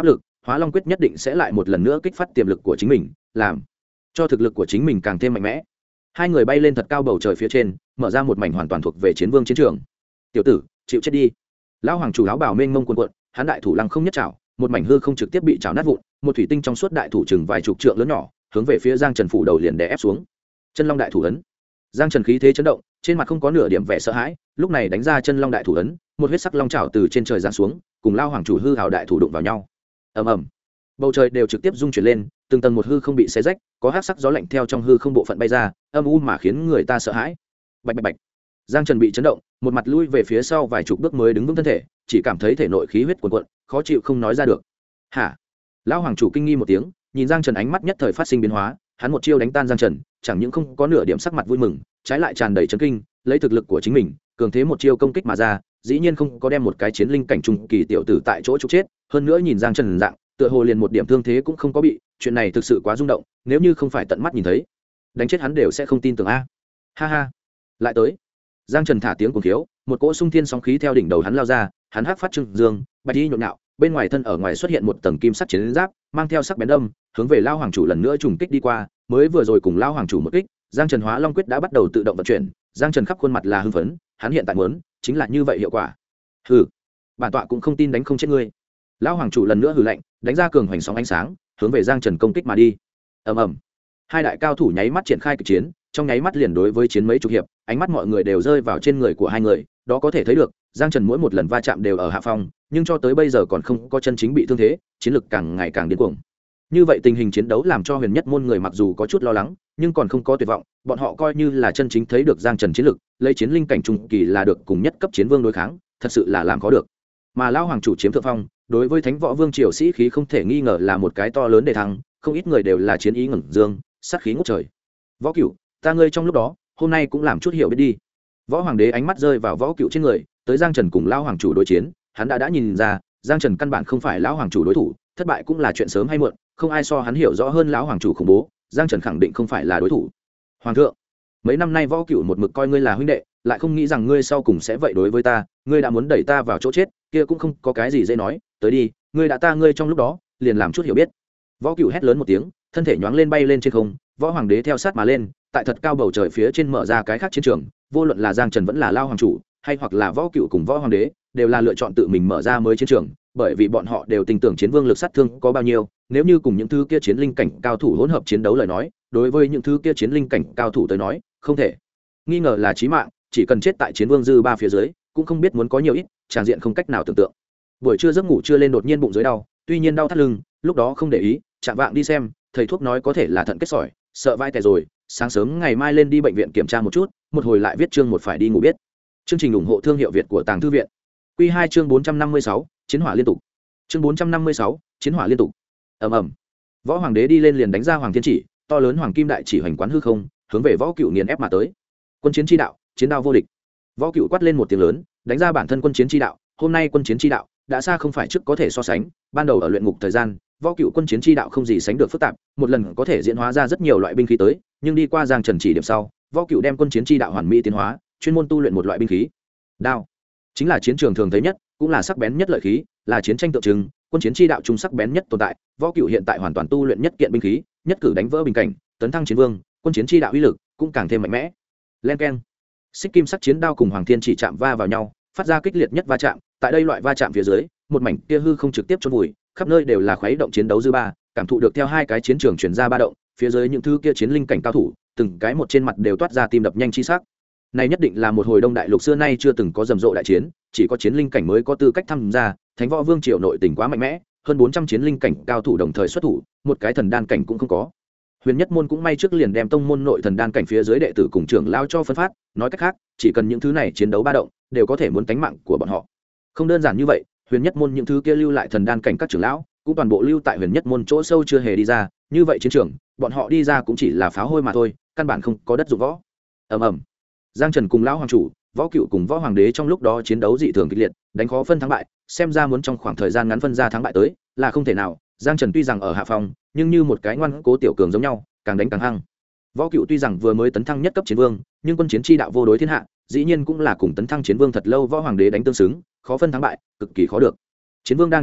S1: Hóa Long quyết nhất định sẽ lại một lần nữa kích phát tiềm lực của chính mình, làm cho thực lực của chính mình càng thêm mạnh mẽ. Hai người bay lên thật cao bầu trời phía trên, mở ra một mảnh hoàn toàn thuộc về chiến vương chiến trường. Tiểu tử, chịu chết đi. Lão hoàng chủ áo bào mênh mông cuồn cuộn, hắn đại thủ lăng không nhất chảo, một mảnh hư không trực tiếp bị chảo nát vụn, một thủy tinh trong suốt đại thủ chừng vài chục trượng lớn nhỏ, hướng về phía Giang Trần phủ đầu liền đè ép xuống. Chân Long đại thủ ấn. Giang Trần khí thế chấn động, trên mặt không có nửa điểm vẻ sợ hãi, lúc này đánh ra Chân Long đại thủ ấn, một huyết sắc long chảo từ trên trời giáng xuống, cùng Lão hoàng chủ hư hào đại thủ đụng vào nhau. Ầm ầm. Bầu trời đều trực tiếp rung chuyển lên, từng tầng một hư không bị xé rách, có hắc sắc gió lạnh theo trong hư không bộ phận bay ra, âm u mà khiến người ta sợ hãi. Bạch bạch bạch. Giang Trần bị chấn động, một mặt lui về phía sau vài chục bước mới đứng vững thân thể, chỉ cảm thấy thể nội khí huyết cuồn cuộn, khó chịu không nói ra được. Hả? Lão hoàng chủ kinh nghi một tiếng, nhìn Giang Trần ánh mắt nhất thời phát sinh biến hóa, hắn một chiêu đánh tan Giang Trần, chẳng những không có nửa điểm sắc mặt vui mừng, trái lại tràn đầy chấn kinh, lấy thực lực của chính mình, cường thế một chiêu công kích mà ra, dĩ nhiên không có đem một cái chiến linh cảnh trung kỳ tiểu tử tại chỗ trục chết, hơn nữa nhìn Giang Trần dạng, tựa hồ liền một điểm thương thế cũng không có bị, chuyện này thực sự quá rung động, nếu như không phải tận mắt nhìn thấy, đánh chết hắn đều sẽ không tin tưởng a. Ha ha, lại tới. Giang Trần thả tiếng cuồng khiếu, một cỗ xung thiên sóng khí theo đỉnh đầu hắn lao ra, hắn hắc phát trừng dương, bạch y nhộn nhạo, bên ngoài thân ở ngoài xuất hiện một tầng kim sắc chiến giáp, mang theo sắc bén đâm, hướng về Lão hoàng chủ lần nữa trùng kích đi qua, mới vừa rồi cùng Lão hoàng chủ một kích, Giang Trần Hóa Long quyết đã bắt đầu tự động vận chuyển, Giang Trần khắp khuôn mặt là hưng phấn, hắn hiện tại muốn chính là như vậy hiệu quả. Hừ, bản tọa cũng không tin đánh không chết ngươi. Lão hoàng chủ lần nữa hừ lạnh, đánh ra cường hoành sóng ánh sáng, hướng về Giang Trần công kích mà đi. Ầm ầm. Hai đại cao thủ nháy mắt triển khai kịch chiến, trong nháy mắt liền đối với chiến mấy chục hiệp, ánh mắt mọi người đều rơi vào trên người của hai người, đó có thể thấy được, Giang Trần mỗi một lần va chạm đều ở hạ phong, nhưng cho tới bây giờ còn không có chân chính bị thương thế, chiến lực càng ngày càng điên cuồng. Như vậy tình hình chiến đấu làm cho Huyền Nhất môn người mặc dù có chút lo lắng, nhưng còn không có tuyệt vọng, bọn họ coi như là chân chính thấy được Giang Trần chiến lực, lấy chiến linh cảnh trung kỳ là được cùng nhất cấp chiến vương đối kháng, thật sự là làm khó được. Mà Lão hoàng chủ chiếm thượng phong, đối với Thánh Võ Vương triều sĩ khí không thể nghi ngờ là một cái to lớn để thắng, không ít người đều là chiến ý ngẩng dương, sát khí ngút trời. Võ Cửu, ta ngươi trong lúc đó, hôm nay cũng làm chút hiểu biết đi. Võ hoàng đế ánh mắt rơi vào Võ Cửu trên người, tới Giang Trần cùng Lão hoàng chủ đối chiến, hắn đã nhìn ra, Giang Trần căn bản không phải Lão hoàng chủ đối thủ, thất bại cũng là chuyện sớm hay muộn, không ai so hắn hiểu rõ hơn Lão hoàng chủ khủng bố, Giang Trần khẳng định không phải là đối thủ. Hoàng thượng, mấy năm nay Võ Cửu một mực coi ngươi là huynh đệ, lại không nghĩ rằng ngươi sau cùng sẽ vậy đối với ta, ngươi đã muốn đẩy ta vào chỗ chết, kia cũng không có cái gì dễ nói, tới đi, ngươi đã ta ngươi trong lúc đó, liền làm chút hiểu biết. Võ Cửu hét lớn một tiếng, thân thể nhoáng lên bay lên trên không, Võ hoàng đế theo sát mà lên, tại thật cao bầu trời phía trên mở ra cái khác chiến trường, vô luận là Giang Trần vẫn là Lão hoàng chủ, hay hoặc là Võ Cửu cùng Võ hoàng đế, đều là lựa chọn tự mình mở ra mới chiến trường, bởi vì bọn họ đều tin tưởng chiến vương lực sát thương có bao nhiêu, nếu như cùng những thứ kia chiến linh cảnh cao thủ hỗn hợp chiến đấu lời nói, đối với những thứ kia chiến linh cảnh cao thủ tới nói, không thể nghi ngờ là chí mạng, chỉ cần chết tại chiến vương dư ba phía dưới, cũng không biết muốn có nhiều ít, tràn diện không cách nào tưởng tượng. Buổi trưa giấc ngủ chưa lên đột nhiên bụng dưới đau, tuy nhiên đau thắt lưng, lúc đó không để ý, chạm vạng đi xem, thầy thuốc nói có thể là thận kết sỏi, sợ vai tè rồi, sáng sớm ngày mai lên đi bệnh viện kiểm tra một chút, một hồi lại viết chương một phải đi ngủ biết. Chương trình ủng hộ thương hiệu Việt của Tàng Thư viện. Quy 2 chương 456, chiến hỏa liên tục. Chương 456, chiến hỏa liên tục. Ầm ầm. Võ hoàng đế đi lên liền đánh ra Hoàng Thiên Chỉ, to lớn hoàng kim đại chỉ hoành quán hư không, hướng về Võ Cửu nghiền ép mà tới. Quân chiến chi đạo, chiến đao vô địch. Võ Cửu quát lên một tiếng lớn, đánh ra bản thân quân chiến chi đạo, hôm nay quân chiến chi đạo đã xa không phải trước có thể so sánh, ban đầu ở luyện ngục thời gian, Võ Cửu quân chiến chi đạo không gì sánh được phức tạp, một lần có thể diễn hóa ra rất nhiều loại binh khí tới, nhưng đi qua Giang Trần chỉ điểm sau, Võ Cửu đem quân chiến chi đạo hoàn mỹ tiến hóa, chuyên môn tu luyện một loại binh khí. Đao chính là chiến trường thường thấy nhất, cũng là sắc bén nhất lợi khí, là chiến tranh tượng trưng, quân chiến chi đạo trung sắc bén nhất tồn tại. Võ Cửu hiện tại hoàn toàn tu luyện nhất kiện binh khí, nhất cử đánh vỡ bình cảnh, tấn thăng chiến vương, quân chiến chi đạo uy lực cũng càng thêm mạnh mẽ. Len keng, xích kim sắc chiến đao cùng Hoàng Thiên Chỉ chạm va vào nhau, phát ra kích liệt nhất va chạm. Tại đây loại va chạm phía dưới, một mảnh kia hư không trực tiếp chôn vùi, khắp nơi đều là khuấy động chiến đấu dư ba, cảm thụ được theo hai cái chiến trường truyền ra ba động, phía dưới những thứ kia chiến linh cảnh cao thủ, từng cái một trên mặt đều toát ra tim đập nhanh chi sắc. Này nhất định là một hồi Đông Đại Lục xưa nay chưa từng có rầm rộ đại chiến, chỉ có chiến linh cảnh mới có tư cách tham gia, Thánh Võ Vương triều nội tình quá mạnh mẽ, hơn 400 chiến linh cảnh cao thủ đồng thời xuất thủ, một cái thần đan cảnh cũng không có. Huyền Nhất môn cũng may trước liền đem tông môn nội thần đan cảnh phía dưới đệ tử cùng trưởng lao cho phân phát, nói cách khác, chỉ cần những thứ này chiến đấu ba động, đều có thể muốn tánh mạng của bọn họ. Không đơn giản như vậy, Huyền Nhất môn những thứ kia lưu lại thần đan cảnh các trưởng lão, cũng toàn bộ lưu tại Huyền Nhất môn chỗ sâu chưa hề đi ra, như vậy chiến trường, bọn họ đi ra cũng chỉ là pháo hôi mà thôi, căn bản không có đất dụng võ. Ầm ầm. Giang Trần cùng lão hoàng chủ, Võ Cửu cùng Võ hoàng đế trong lúc đó chiến đấu dị thường kịch liệt, đánh khó phân thắng bại, xem ra muốn trong khoảng thời gian ngắn phân ra thắng bại tới, là không thể nào. Giang Trần tuy rằng ở hạ phòng, nhưng như một cái ngoan cố tiểu cường giống nhau, càng đánh càng hăng. Võ Cửu tuy rằng vừa mới tấn thăng nhất cấp chiến vương, nhưng quân chiến chi đạo vô đối thiên hạ, dĩ nhiên cũng là cùng tấn thăng chiến vương thật lâu Võ hoàng đế đánh tương xứng, khó phân thắng bại, cực kỳ khó được. Chiến vương đang chiến đấu,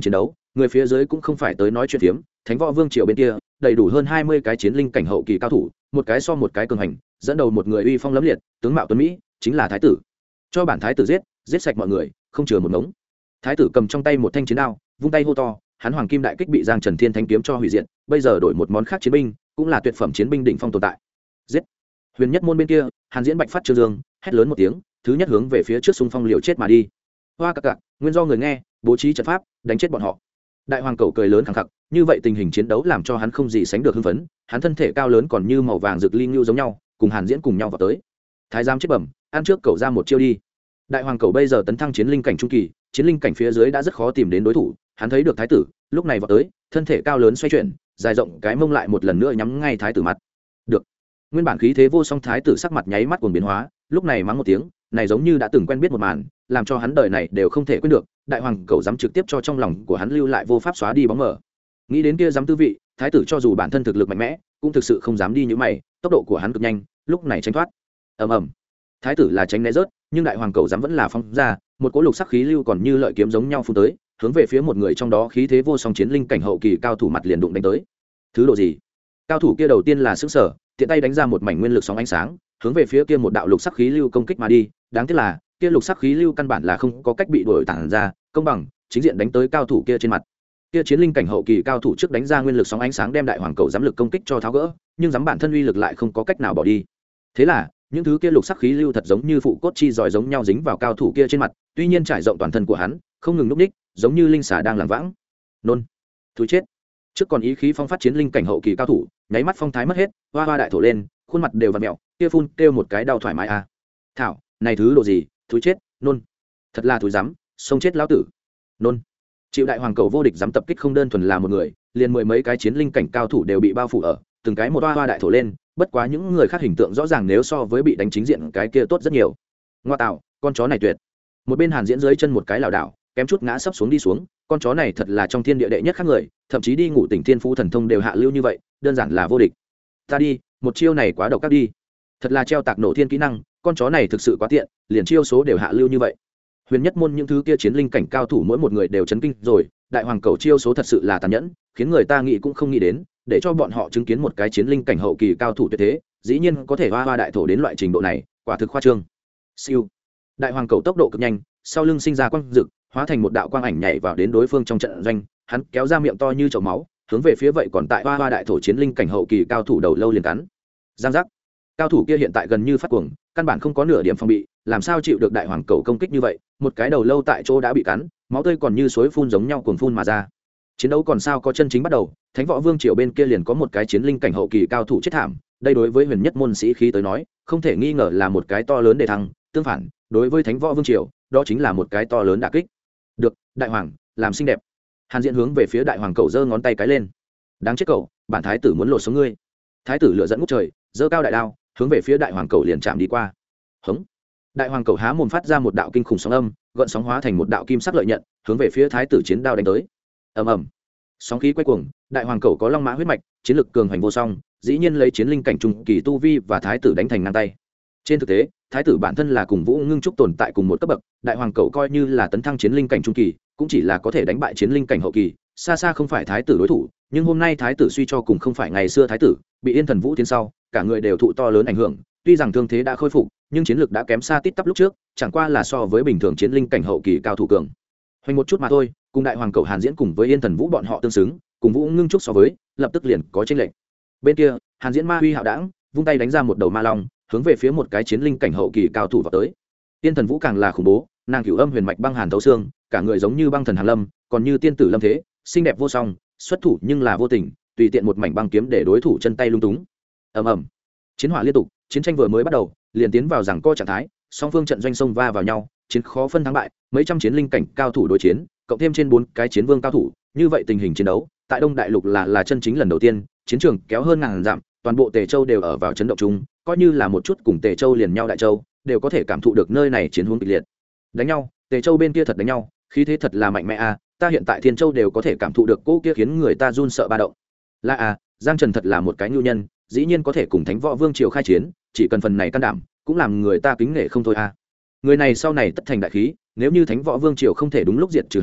S1: người phía dưới cũng không phải tới nói chuyện phiếm, thánh võ vương triều bên kia đầy đủ hơn 20 cái chiến linh cảnh hậu kỳ cao thủ, một cái so một cái cường hành, dẫn đầu một người uy phong lẫm liệt, tướng mạo tuấn mỹ, chính là thái tử. Cho bản thái tử giết sạch mọi người, không chừa một ngống. Thái tử cầm trong tay một thanh chiến đao, vung tay hô to, hắn hoàng kim đại kích bị Giang Trần Thiên Thánh kiếm cho hủy diệt, bây giờ đổi một món khác chiến binh, cũng là tuyệt phẩm chiến binh đỉnh phong tồn tại. Giết! Huyền Nhất môn bên kia, Hàn Diễn Bạch phát Trương Dương, hét lớn một tiếng, thứ nhất hướng về phía trước xung phong liều chết mà đi. Hoa cặc cặc, nguyên do người nghe, bố trí trận pháp, đánh chết bọn họ. Đại hoàng cầu cười lớn khẳng khặc, như vậy tình hình chiến đấu làm cho hắn không gì sánh được hưng phấn, hắn thân thể cao lớn còn như màu vàng rực linh lưu giống nhau, cùng Hàn Diễn cùng nhau vào tới. Thái giám chết bẩm, ăn trước cầu ra một chiêu đi. Đại hoàng cầu bây giờ tấn thăng chiến linh cảnh trung kỳ, chiến linh cảnh phía dưới đã rất khó tìm đến đối thủ, hắn thấy được thái tử, lúc này vào tới, thân thể cao lớn xoay chuyển, dài rộng cái mông lại một lần nữa nhắm ngay thái tử mặt. Được. Nguyên bản khí thế vô song thái tử sắc mặt nháy mắt cuồng biến hóa, lúc này mắng một tiếng, này giống như đã từng quen biết một màn, làm cho hắn đời này đều không thể quên được. Đại hoàng cầu dám trực tiếp cho trong lòng của hắn lưu lại vô pháp xóa đi bóng mờ. Nghĩ đến kia dám tư vị, thái tử cho dù bản thân thực lực mạnh mẽ, cũng thực sự không dám đi như mày, tốc độ của hắn cực nhanh, lúc này tránh thoát. Ầm ầm. Thái tử là tránh né rớt, nhưng đại hoàng cầu dám vẫn là phóng ra, một cỗ lục sắc khí lưu còn như lợi kiếm giống nhau phun tới, hướng về phía một người trong đó khí thế vô song chiến linh cảnh hậu kỳ cao thủ mặt liền đụng đánh tới. Thứ độ gì? Cao thủ kia đầu tiên là sững sờ, tiện tay đánh ra một mảnh nguyên lực sóng ánh sáng, hướng về phía kia một đạo lục sắc khí lưu công kích mà đi, đáng tiếc là kia lục sắc khí lưu căn bản là không có cách bị đuổi tản ra, công bằng chính diện đánh tới cao thủ kia trên mặt. Kia chiến linh cảnh hậu kỳ cao thủ trước đánh ra nguyên lực sóng ánh sáng đem đại hoàng cầu giám lực công kích cho tháo gỡ, nhưng giám bản thân uy lực lại không có cách nào bỏ đi. Thế là những thứ kia lục sắc khí lưu thật giống như phụ cốt chi giỏi giống nhau dính vào cao thủ kia trên mặt, tuy nhiên trải rộng toàn thân của hắn, không ngừng núp ních, giống như linh xà đang lảng vãng. Nôn, thúi chết. Trước còn ý khí phong phát chiến linh cảnh hậu kỳ cao thủ, nháy mắt phong thái mất hết, hoa hoa đại thổ lên, khuôn mặt đều vặn mèo, kia phun kêu một cái đau thoải mái à. Thảo, này thứ đồ gì, thúi chết, nôn. Thật là thúi rắm, xông chết lão tử. Nôn. Chịu đại hoàng cầu vô địch dám tập kích không đơn thuần là một người, liền mười mấy cái chiến linh cảnh cao thủ đều bị bao phủ ở, từng cái một hoa hoa đại thổ lên, bất quá những người khác hình tượng rõ ràng nếu so với bị đánh chính diện cái kia tốt rất nhiều. Ngoa tạo, con chó này tuyệt. Một bên Hàn Diễn dưới chân một cái lảo đảo, kém chút ngã sấp xuống đi xuống, con chó này thật là trong thiên địa đệ nhất khác người, thậm chí đi ngủ tỉnh thiên phú thần thông đều hạ lưu như vậy, đơn giản là vô địch. Ta đi, một chiêu này quá độc ác đi. Thật là treo tạc nổ thiên kỹ năng, con chó này thực sự quá tiện, liền chiêu số đều hạ lưu như vậy. Huyền Nhất môn những thứ kia chiến linh cảnh cao thủ mỗi một người đều chấn kinh rồi, đại hoàng cầu chiêu số thật sự là tàn nhẫn, khiến người ta nghĩ cũng không nghĩ đến, để cho bọn họ chứng kiến một cái chiến linh cảnh hậu kỳ cao thủ tuyệt thế, dĩ nhiên có thể hoa hoa đại thổ đến loại trình độ này, quả thực khoa trương. Siêu. Đại hoàng cầu tốc độ cực nhanh, sau lưng sinh ra quang rực, hóa thành một đạo quang ảnh nhảy vào đến đối phương trong trận doanh, hắn kéo ra miệng to như chậu máu, hướng về phía vậy còn tại hoa hoa đại thổ chiến linh cảnh hậu kỳ cao thủ đầu lâu liền cắn. Giang giác. Cao thủ kia hiện tại gần như phát cuồng, căn bản không có nửa điểm phòng bị, làm sao chịu được đại hoàng cầu công kích như vậy, một cái đầu lâu tại chỗ đã bị cắn, máu tươi còn như suối phun giống nhau cuồng phun mà ra. Chiến đấu còn sao có chân chính bắt đầu, Thánh Võ Vương triều bên kia liền có một cái chiến linh cảnh hậu kỳ cao thủ chết thảm, đây đối với Huyền Nhất môn sĩ khí tới nói, không thể nghi ngờ là một cái to lớn để thăng, tương phản, đối với Thánh Võ Vương triều, đó chính là một cái to lớn đả kích. Được, đại hoàng, làm xinh đẹp. Hàn Diễn hướng về phía đại hoàng cầu giơ ngón tay cái lên. Đáng chết cậu, bản thái tử muốn lột sống ngươi. Thái tử lửa dẫn ngút trời, giơ cao đại đao, hướng về phía đại hoàng cầu liền chạm đi qua. Hống. Đại hoàng cầu há mồm phát ra một đạo kinh khủng sóng âm, gợn sóng hóa thành một đạo kim sắc lợi nhận, hướng về phía thái tử chiến đao đánh tới. Ầm ầm. Sóng khí quay cuồng, đại hoàng cầu có long mã huyết mạch, chiến lực cường hành vô song, dĩ nhiên lấy chiến linh cảnh trung kỳ tu vi và thái tử đánh thành ngang tay. Trên thực tế, thái tử bản thân là cùng Vũ Ngưng Trúc tồn tại cùng một cấp bậc, đại hoàng cầu coi như là tấn thăng chiến linh cảnh trung kỳ, cũng chỉ là có thể đánh bại chiến linh cảnh hậu kỳ, xa xa không phải thái tử đối thủ, nhưng hôm nay thái tử suy cho cùng không phải ngày xưa thái tử, bị Yên Thần Vũ tiến sau, cả người đều thụ to lớn ảnh hưởng, tuy rằng thương thế đã khôi phục, nhưng chiến lực đã kém xa tít tắp lúc trước, chẳng qua là so với bình thường chiến linh cảnh hậu kỳ cao thủ cường. Hoành một chút mà thôi, cùng đại hoàng cầu Hàn Diễn cùng với Yên Thần Vũ bọn họ tương xứng, cùng Vũ Ngưng Trúc so với, lập tức liền có chênh lệch. Bên kia, Hàn Diễn ma huy hạo đãng, vung tay đánh ra một đầu ma long, hướng về phía một cái chiến linh cảnh hậu kỳ cao thủ vào tới. Yên Thần Vũ càng là khủng bố, nàng cửu âm huyền mạch băng hàn thấu xương, cả người giống như băng thần hàn lâm, còn như tiên tử lâm thế, xinh đẹp vô song, xuất thủ nhưng là vô tình, tùy tiện một mảnh băng kiếm để đối thủ chân tay lung túng. Ầm ầm. Chiến hỏa liên tục, chiến tranh vừa mới bắt đầu, liền tiến vào giằng co trạng thái, song phương trận doanh sông va vào nhau, chiến khó phân thắng bại, mấy trăm chiến linh cảnh cao thủ đối chiến, cộng thêm trên 4 cái chiến vương cao thủ, như vậy tình hình chiến đấu, tại Đông Đại Lục là chân chính lần đầu tiên, chiến trường kéo hơn ngàn dặm, toàn bộ Tề Châu đều ở vào chấn động chung, coi như là một chút cùng Tề Châu liền nhau Đại Châu, đều có thể cảm thụ được nơi này chiến hướng kịch liệt. Đánh nhau, Tề Châu bên kia thật đánh nhau, khí thế thật là mạnh mẽ a, ta hiện tại Thiên Châu đều có thể cảm thụ được cỗ kia khiến người ta run sợ ba động. Là a, Giang Trần thật là một cái nhu nhân, dĩ nhiên có thể cùng Thánh Võ Vương triều khai chiến, chỉ cần phần này can đảm, cũng làm người ta kính nể không thôi a. Người này sau này tất thành đại khí, nếu như Thánh Võ Vương triều không thể đúng lúc diệt trừ hắn,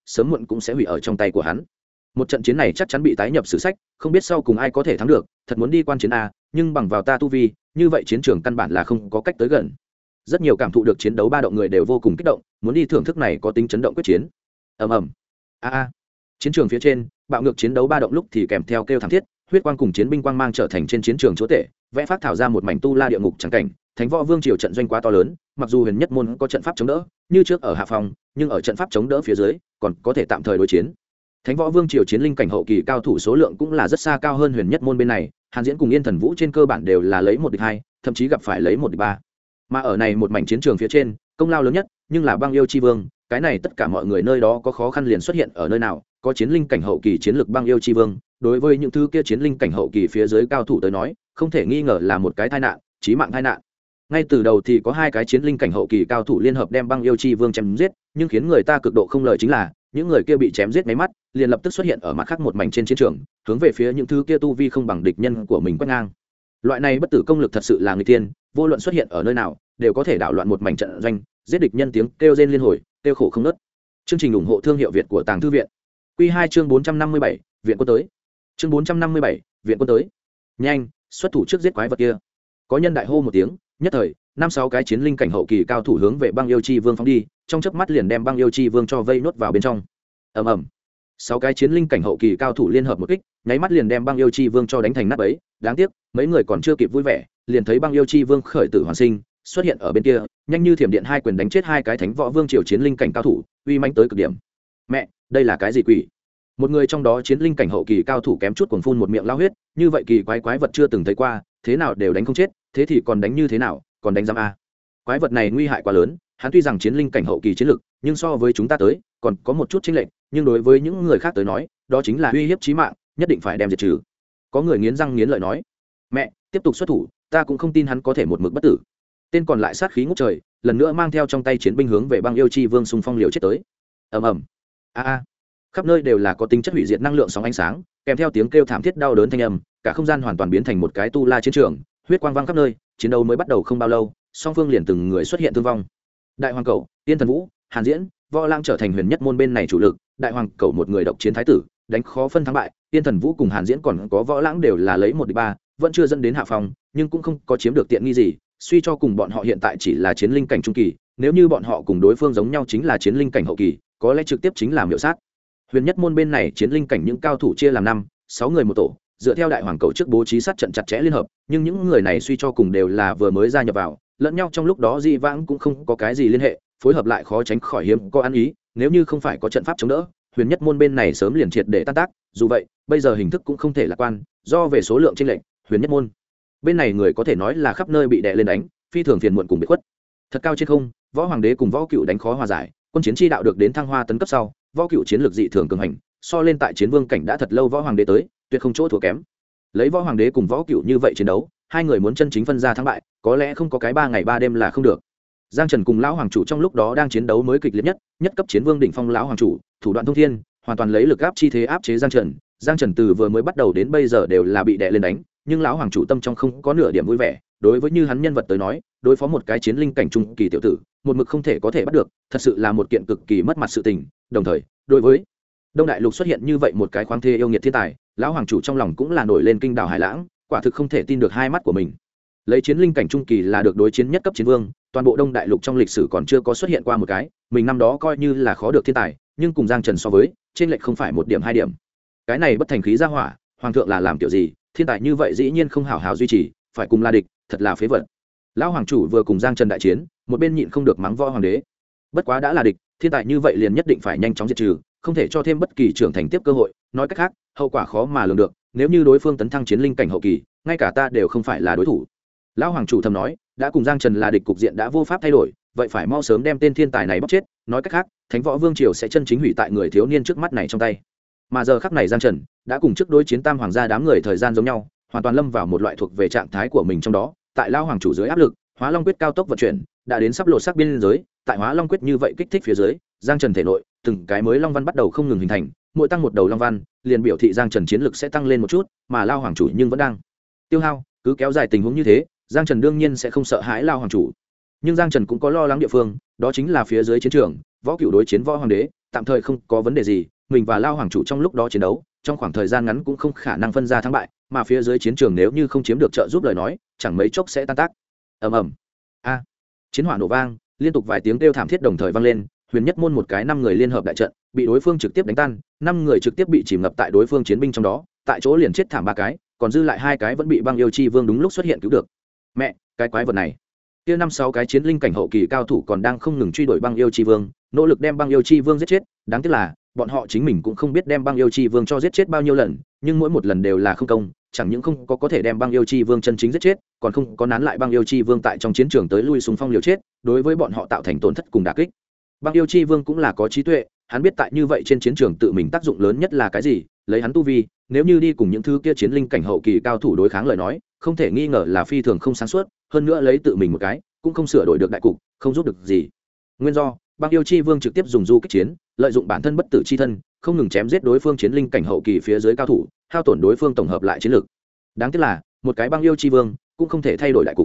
S1: sớm muộn cũng sẽ hủy ở trong tay của hắn. Một trận chiến này chắc chắn bị tái nhập sử sách, không biết sau cùng ai có thể thắng được, thật muốn đi quan chiến a, nhưng bằng vào ta tu vi, như vậy chiến trường căn bản là không có cách tới gần. Rất nhiều cảm thụ được chiến đấu ba động người đều vô cùng kích động, muốn đi thưởng thức này có tính chấn động quyết chiến. Ầm ầm. A. Chiến trường phía trên, bạo ngược chiến đấu ba động lúc thì kèm theo kêu thảm thiết, huyết quang cùng chiến binh quang mang trở thành trên chiến trường chúa tể, vẽ phát thảo ra một mảnh tu la địa ngục chẳng cảnh. Thánh võ vương triều trận doanh quá to lớn, mặc dù huyền nhất môn có trận pháp chống đỡ, như trước ở hạ phòng, nhưng ở trận pháp chống đỡ phía dưới, còn có thể tạm thời đối chiến. Thánh võ vương triều chiến linh cảnh hậu kỳ cao thủ số lượng cũng là rất xa cao hơn huyền nhất môn bên này, Hàn Diễn cùng Yên Thần Vũ trên cơ bản đều là lấy 1 địch 2, thậm chí gặp phải lấy 1 địch 3. Mà ở này một mảnh chiến trường phía trên, công lao lớn nhất, nhưng là Băng Yêu Chi Vương, cái này tất cả mọi người nơi đó có khó khăn liền xuất hiện ở nơi nào, có chiến linh cảnh hậu kỳ chiến lực Băng Yêu Chi Vương, đối với những thứ kia chiến linh cảnh hậu kỳ phía dưới cao thủ tới nói, không thể nghi ngờ là một cái tai nạn, chí mạng tai nạn. Ngay từ đầu thì có 2 cái chiến linh cảnh hậu kỳ cao thủ liên hợp đem Băng Yêu Chi Vương chém giết, nhưng khiến người ta cực độ không lời chính là, những người kia bị chém giết mấy mắt, liền lập tức xuất hiện ở mặt khác một mảnh trên chiến trường, hướng về phía những thứ kia tu vi không bằng địch nhân của mình quét ngang. Loại này bất tử công lực thật sự là người tiên, vô luận xuất hiện ở nơi nào, đều có thể đảo loạn một mảnh trận doanh, giết địch nhân tiếng kêu rên liên hồi, kêu khổ không ngớt. Chương trình ủng hộ thương hiệu Việt của Tàng Thư viện. Quy 2 chương 457, viện quân tới. Chương 457, viện quân tới. Nhanh, xuất thủ trước giết quái vật kia. Có nhân đại hô một tiếng, nhất thời, 5-6 cái chiến linh cảnh hậu kỳ cao thủ hướng về Băng Yêu Chi Vương phóng đi, trong chớp mắt liền đem Băng Yêu Chi Vương cho vây nốt vào bên trong. Ầm ầm. 6 cái chiến linh cảnh hậu kỳ cao thủ liên hợp một kích, nháy mắt liền đem Băng Yêu Chi Vương cho đánh thành nát bấy, đáng tiếc, mấy người còn chưa kịp vui vẻ, liền thấy Băng Yêu Chi Vương khởi tử hoàn sinh, xuất hiện ở bên kia, nhanh như thiểm điện 2 quyền đánh chết 2 cái thánh võ vương triều chiến linh cảnh cao thủ, uy mãnh tới cực điểm. Mẹ, đây là cái gì quỷ? Một người trong đó chiến linh cảnh hậu kỳ cao thủ kém chút cuồng phun một miệng lao huyết, như vậy kỳ quái vật chưa từng thấy qua, thế nào đều đánh không chết, thế thì còn đánh như thế nào, còn đánh giam a? Quái vật này nguy hại quá lớn, hắn tuy rằng chiến linh cảnh hậu kỳ chiến lực, nhưng so với chúng ta tới, còn có một chút chênh lệch, nhưng đối với những người khác tới nói, đó chính là uy hiếp chí mạng, nhất định phải đem diệt trừ. Có người nghiến răng nghiến lợi nói: "Mẹ, tiếp tục xuất thủ, ta cũng không tin hắn có thể một mực bất tử." Tên còn lại sát khí ngút trời, lần nữa mang theo trong tay chiến binh hướng về Băng Yêu Chi Vương xung phong liều chết tới. Ầm ầm. A. Khắp nơi đều là có tính chất hủy diệt năng lượng sóng ánh sáng, kèm theo tiếng kêu thảm thiết đau đớn thanh âm, cả không gian hoàn toàn biến thành một cái tu la chiến trường, huyết quang vang khắp nơi, chiến đấu mới bắt đầu không bao lâu, song phương liền từng người xuất hiện thương vong. Đại hoàng cẩu, Tiên Thần Vũ, Hàn Diễn, Võ Lang trở thành huyền nhất môn bên này chủ lực, đại hoàng cẩu một người độc chiến thái tử, đánh khó phân thắng bại, Tiên Thần Vũ cùng Hàn Diễn còn có Võ Lãng đều là lấy 1 địch 3, vẫn chưa dẫn đến hạ phòng, nhưng cũng không có chiếm được tiện nghi gì, suy cho cùng bọn họ hiện tại chỉ là chiến linh cảnh trung kỳ, nếu như bọn họ cùng đối phương giống nhau chính là chiến linh cảnh hậu kỳ, có lẽ trực tiếp chính là miểu sát. Huyền nhất môn bên này chiến linh cảnh những cao thủ chia làm 5-6 người một tổ, dựa theo đại hoàng cầu trước bố trí sát trận chặt chẽ liên hợp, nhưng những người này suy cho cùng đều là vừa mới gia nhập vào, lẫn nhau trong lúc đó dị vãng cũng không có cái gì liên hệ, phối hợp lại khó tránh khỏi hiếm có ăn ý, nếu như không phải có trận pháp chống đỡ, huyền nhất môn bên này sớm liền triệt để tan tác, dù vậy, bây giờ hình thức cũng không thể lạc quan, do về số lượng chênh lệch, huyền nhất môn bên này người có thể nói là khắp nơi bị đè lên đánh, phi thường phiền muộn cùng bị khuất. Thật cao trên không, võ hoàng đế cùng võ cựu đánh khó hòa giải, quân chiến chi đạo được đến thăng hoa tấn cấp sau, võ cựu chiến lược dị thường cường hành, so lên tại chiến vương cảnh đã thật lâu võ hoàng đế tới, tuyệt không chỗ thua kém. Lấy võ hoàng đế cùng võ cựu như vậy chiến đấu, hai người muốn chân chính phân ra thắng bại, có lẽ không có cái 3 ngày 3 đêm là không được. Giang Trần cùng lão hoàng chủ trong lúc đó đang chiến đấu mới kịch liệt nhất, nhất cấp chiến vương đỉnh phong lão hoàng chủ, thủ đoạn thông thiên, hoàn toàn lấy lực áp chi thế áp chế Giang Trần. Giang Trần từ vừa mới bắt đầu đến bây giờ đều là bị đè lên đánh, nhưng lão hoàng chủ tâm trong không có nửa điểm vui vẻ, đối với như hắn nhân vật tới nói, đối phó một cái chiến linh cảnh trung kỳ tiểu tử, một mực không thể có thể bắt được, thật sự là một kiện cực kỳ mất mặt sự tình. Đồng thời, đối với Đông Đại Lục xuất hiện như vậy một cái khoáng thế yêu nghiệt thiên tài, lão hoàng chủ trong lòng cũng là nổi lên kinh đảo hải lãng, quả thực không thể tin được hai mắt của mình. Lấy chiến linh cảnh trung kỳ là được đối chiến nhất cấp chiến vương, toàn bộ Đông Đại Lục trong lịch sử còn chưa có xuất hiện qua một cái, mình năm đó coi như là khó được thiên tài, nhưng cùng Giang Trần so với, trên lệch không phải 1 điểm 2 điểm. Cái này bất thành khí ra hỏa, hoàng thượng là làm kiểu gì, thiên tài như vậy dĩ nhiên không hảo hảo duy trì, phải cùng là địch, thật là phế vật. Lão hoàng chủ vừa cùng Giang Trần đại chiến, một bên nhịn không được mắng võ hoàng đế. Bất quá đã là địch, thiên tài như vậy liền nhất định phải nhanh chóng diệt trừ, không thể cho thêm bất kỳ trưởng thành tiếp cơ hội, nói cách khác, hậu quả khó mà lường được, nếu như đối phương tấn thăng chiến linh cảnh hậu kỳ, ngay cả ta đều không phải là đối thủ. Lão hoàng chủ thầm nói, đã cùng Giang Trần là địch, cục diện đã vô pháp thay đổi, vậy phải mau sớm đem tên thiên tài này bóc chết, nói cách khác, Thánh Võ Vương triều sẽ chân chính hủy tại người thiếu niên trước mắt này trong tay. Mà giờ khắc này Giang Trần đã cùng trước đối chiến Tam Hoàng gia đám người thời gian giống nhau, hoàn toàn lâm vào một loại thuộc về trạng thái của mình trong đó, tại Lão hoàng chủ dưới áp lực, Hóa Long quyết cao tốc vận chuyển, đã đến sắp lột xác biên giới, tại Hóa Long quyết như vậy kích thích phía dưới, Giang Trần thể nội, từng cái mới long văn bắt đầu không ngừng hình thành, mỗi tăng một đầu long văn, liền biểu thị Giang Trần chiến lực sẽ tăng lên một chút, mà Lão hoàng chủ nhưng vẫn đang tiêu hao, cứ kéo dài tình huống như thế, Giang Trần đương nhiên sẽ không sợ hãi Lão hoàng chủ. Nhưng Giang Trần cũng có lo lắng địa phương, đó chính là phía dưới chiến trường, võ cửu đối chiến võ hoàng đế, tạm thời không có vấn đề gì, mình và Lao hoàng chủ trong lúc đó chiến đấu trong khoảng thời gian ngắn cũng không khả năng phân ra thắng bại, mà phía dưới chiến trường nếu như không chiếm được trợ giúp lời nói chẳng mấy chốc sẽ tan tác. Ầm ầm. A. Chiến hỏa nổ vang, liên tục vài tiếng kêu thảm thiết đồng thời vang lên, huyền nhất môn một cái 5 người liên hợp đại trận bị đối phương trực tiếp đánh tan, 5 người trực tiếp bị chìm ngập tại đối phương chiến binh trong đó, tại chỗ liền chết thảm 3 cái, còn dư lại 2 cái vẫn bị băng yêu chi vương đúng lúc xuất hiện cứu được. Mẹ, cái quái vật này, kia 5-6 cái chiến linh cảnh hậu kỳ cao thủ còn đang không ngừng truy đuổi băng yêu chi vương, nỗ lực đem băng yêu chi vương giết chết, đáng tiếc là bọn họ chính mình cũng không biết đem băng yêu chi vương cho giết chết bao nhiêu lần, nhưng mỗi một lần đều là không công, chẳng những không có thể đem băng yêu chi vương chân chính giết chết, còn không có nán lại băng yêu chi vương tại trong chiến trường tới lui xung phong liều chết, đối với bọn họ tạo thành tổn thất cùng đả kích. Băng yêu chi vương cũng là có trí tuệ, hắn biết tại như vậy trên chiến trường tự mình tác dụng lớn nhất là cái gì, lấy hắn tu vi, nếu như đi cùng những thứ kia chiến linh cảnh hậu kỳ cao thủ đối kháng lời nói, không thể nghi ngờ là phi thường không sáng suốt, hơn nữa lấy tự mình một cái, cũng không sửa đổi được đại cục, không giúp được gì. Nguyên do, băng yêu chi vương trực tiếp dùng du kích chiến, lợi dụng bản thân bất tử chi thân, không ngừng chém giết đối phương chiến linh cảnh hậu kỳ phía dưới cao thủ, hao tổn đối phương tổng hợp lại chiến lược. Đáng tiếc là, một cái băng yêu chi vương cũng không thể thay đổi đại cục.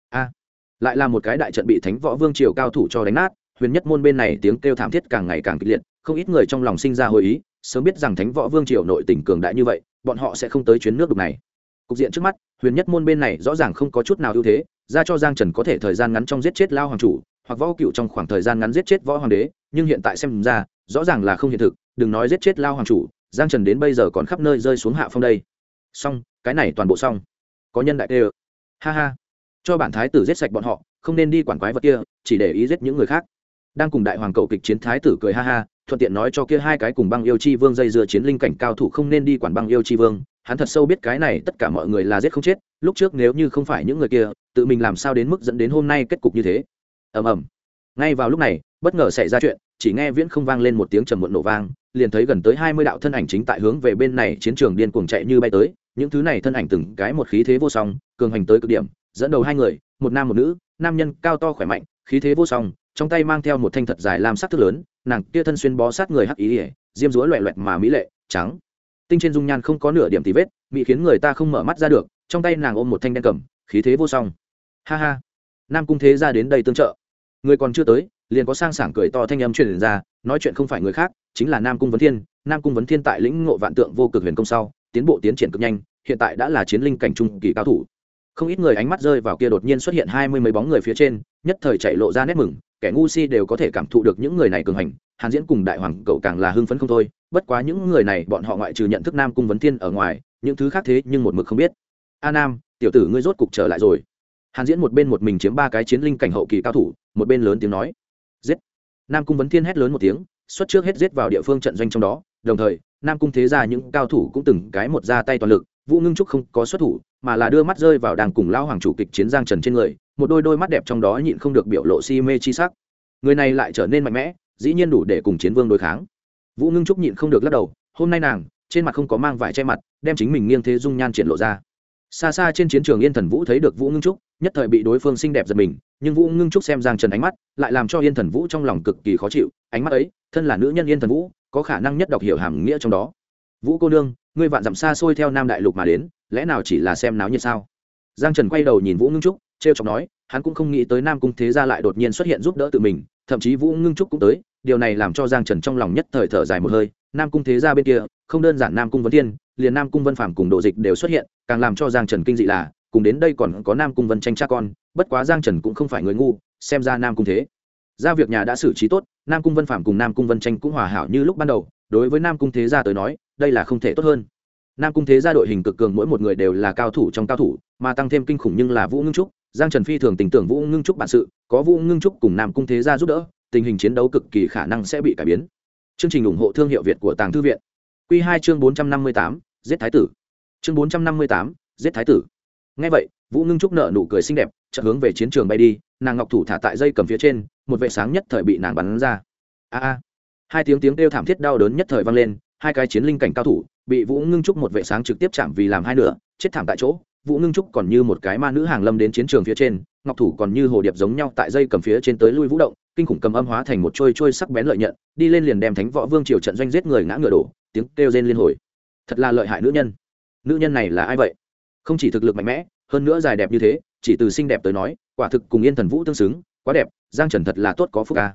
S1: Lại là một cái đại trận bị Thánh Võ Vương triều cao thủ cho đánh nát, huyền nhất môn bên này tiếng kêu thảm thiết càng ngày càng kịch liệt, không ít người trong lòng sinh ra hồi ý, sớm biết rằng Thánh Võ Vương triều nội tình cường đại như vậy, bọn họ sẽ không tới chuyến nước đục này. Cục diện trước mắt, huyền nhất môn bên này rõ ràng không có chút nào ưu thế, ra cho Giang Trần có thể thời gian ngắn trong giết chết Lao hoàng chủ, hoặc Võ Cựu trong khoảng thời gian ngắn giết chết Võ hoàng đế, nhưng hiện tại xem ra, rõ ràng là không hiện thực, đừng nói giết chết Lao hoàng chủ, Giang Trần đến bây giờ còn khắp nơi rơi xuống hạ phong đây. Xong, cái này toàn bộ xong. Có nhân đại tê. Ha ha. Cho bản thái tử giết sạch bọn họ, không nên đi quản quái vật kia, chỉ để ý giết những người khác. Đang cùng đại hoàng cầu kịch chiến thái tử cười ha ha, thuận tiện nói cho kia 2 cái cùng băng yêu chi vương dây dưa chiến linh cảnh cao thủ không nên đi quản băng yêu chi vương, hắn thật sâu biết cái này tất cả mọi người là giết không chết, lúc trước nếu như không phải những người kia, tự mình làm sao đến mức dẫn đến hôm nay kết cục như thế. Ầm ầm. Ngay vào lúc này, bất ngờ xảy ra chuyện, chỉ nghe viễn không vang lên một tiếng trầm muộn nổ vang, liền thấy gần tới 20 đạo thân ảnh chính tại hướng về bên này chiến trường điên cuồng chạy như bay tới, những thứ này thân ảnh từng cái một khí thế vô song, cường hành tới cực điểm, dẫn đầu 2 người, một nam một nữ, nam nhân cao to khỏe mạnh, khí thế vô song, trong tay mang theo một thanh thật dài lam sắc thước lớn, nàng kia thân xuyên bó sát người hắc ý, diêm dúa loẹt loẹt mà mỹ lệ, trắng tinh trên dung nhan không có nửa điểm tì vết, bị khiến người ta không mở mắt ra được, trong tay nàng ôm một thanh đen cầm, khí thế vô song. Ha ha, Nam cung thế gia đến đây tương trợ. Người còn chưa tới, liền có sang sảng cười to thanh âm truyền ra, nói chuyện không phải người khác, chính là Nam cung Vấn Thiên. Nam cung Vấn Thiên tại lĩnh ngộ vạn tượng vô cực huyền công sau, tiến bộ tiến triển cực nhanh, hiện tại đã là chiến linh cảnh trung kỳ cao thủ. Không ít người ánh mắt rơi vào kia đột nhiên xuất hiện 20 mấy bóng người phía trên, nhất thời chạy lộ ra nét mừng, kẻ ngu si đều có thể cảm thụ được những người này cường hành. Hàn Diễn cùng Đại Hoàng cậu càng là hưng phấn không thôi, bất quá những người này bọn họ ngoại trừ nhận thức Nam cung Vấn Thiên ở ngoài, những thứ khác thế nhưng một mực không biết. A Nam, tiểu tử ngươi rốt cục trở lại rồi. Hàn Diễn một bên một mình chiếm 3 cái chiến linh cảnh hậu kỳ cao thủ, một bên lớn tiếng nói. Giết. Nam cung Vấn Thiên hét lớn một tiếng, xuất trước hết giết vào địa phương trận doanh trong đó, đồng thời, Nam cung thế gia những cao thủ cũng từng cái một ra tay toàn lực, Vũ Ngưng Trúc không có xuất thủ, mà là đưa mắt rơi vào đang cùng lão hoàng chủ kịch chiến Giang Trần trên người, một đôi mắt đẹp trong đó nhịn không được biểu lộ si mê chi sắc. Người này lại trở nên mạnh mẽ, dĩ nhiên đủ để cùng chiến vương đối kháng. Vũ Ngưng Trúc nhịn không được lắc đầu, hôm nay nàng trên mặt không có mang vải che mặt, đem chính mình nghiêng thế dung nhan triển lộ ra. Xa xa trên chiến trường Yên Thần Vũ thấy được Vũ Ngưng Trúc, nhất thời bị đối phương xinh đẹp giật mình, nhưng Vũ Ngưng Trúc xem Giang Trần ánh mắt, lại làm cho Yên Thần Vũ trong lòng cực kỳ khó chịu, ánh mắt ấy, thân là nữ nhân Yên Thần Vũ, có khả năng nhất đọc hiểu hàm nghĩa trong đó. Vũ cô nương, ngươi vạn dặm xa xôi theo Nam Đại Lục mà đến, lẽ nào chỉ là xem náo nhiệt sao? Giang Trần quay đầu nhìn Vũ Ngưng Trúc, trêu chọc nói, hắn cũng không nghĩ tới Nam cung thế gia lại đột nhiên xuất hiện giúp đỡ tự mình, thậm chí Vũ Ngưng Trúc cũng tới, điều này làm cho Giang Trần trong lòng nhất thời thở dài một hơi. Nam cung thế gia bên kia, không đơn giản Nam cung Vấn Thiên, liền Nam cung Vân Phàm cùng Độ Dịch đều xuất hiện, càng làm cho Giang Trần kinh dị là, cùng đến đây còn có Nam cung Vân Tranh cha con, bất quá Giang Trần cũng không phải người ngu, xem ra Nam cung thế gia việc nhà đã xử trí tốt, Nam cung Vân Phàm cùng Nam cung Vân Tranh cũng hòa hảo như lúc ban đầu, đối với Nam cung thế gia tới nói, đây là không thể tốt hơn. Nam cung thế gia đội hình cực cường, mỗi một người đều là cao thủ trong cao thủ, mà tăng thêm kinh khủng nhưng là Vũ Ngưng Trúc. Giang Trần phi thường tin tưởng Vũ Ngưng Trúc bản sự, có Vũ Ngưng Trúc cùng Nam cung thế gia giúp đỡ, tình hình chiến đấu cực kỳ khả năng sẽ bị cải biến. Chương trình ủng hộ thương hiệu Việt của Tàng Thư viện. Quy 2 chương 458, giết thái tử. Chương 458, giết thái tử. Nghe vậy, Vũ Ngưng Trúc nở nụ cười xinh đẹp, chợt hướng về chiến trường bay đi, nàng ngọc thủ thả tại dây cầm phía trên, một vệ sáng nhất thời bị nàng bắn ra. A. Hai tiếng kêu thảm thiết đau đớn nhất thời vang lên, 2 cái chiến linh cảnh cao thủ bị Vũ Ngưng Trúc một vệ sáng trực tiếp chạm vì làm 2 nửa, chết thảm tại chỗ. Vũ Ngưng Trúc còn như một cái ma nữ hàng lâm đến chiến trường phía trên, ngọc thủ còn như hồ điệp giống nhau tại dây cầm phía trên tới lui vũ động, kinh khủng cầm âm hóa thành một trôi sắc bén lợi nhận, đi lên liền đem Thánh Võ Vương triều trận doanh giết người ngã ngựa đổ, tiếng kêu rên liên hồi. Thật là lợi hại nữ nhân. Nữ nhân này là ai vậy? Không chỉ thực lực mạnh mẽ, hơn nữa dài đẹp như thế, chỉ từ xinh đẹp tới nói, quả thực cùng Yên Thần Vũ tương xứng, quá đẹp, Giang Trần thật là tốt có phúc a.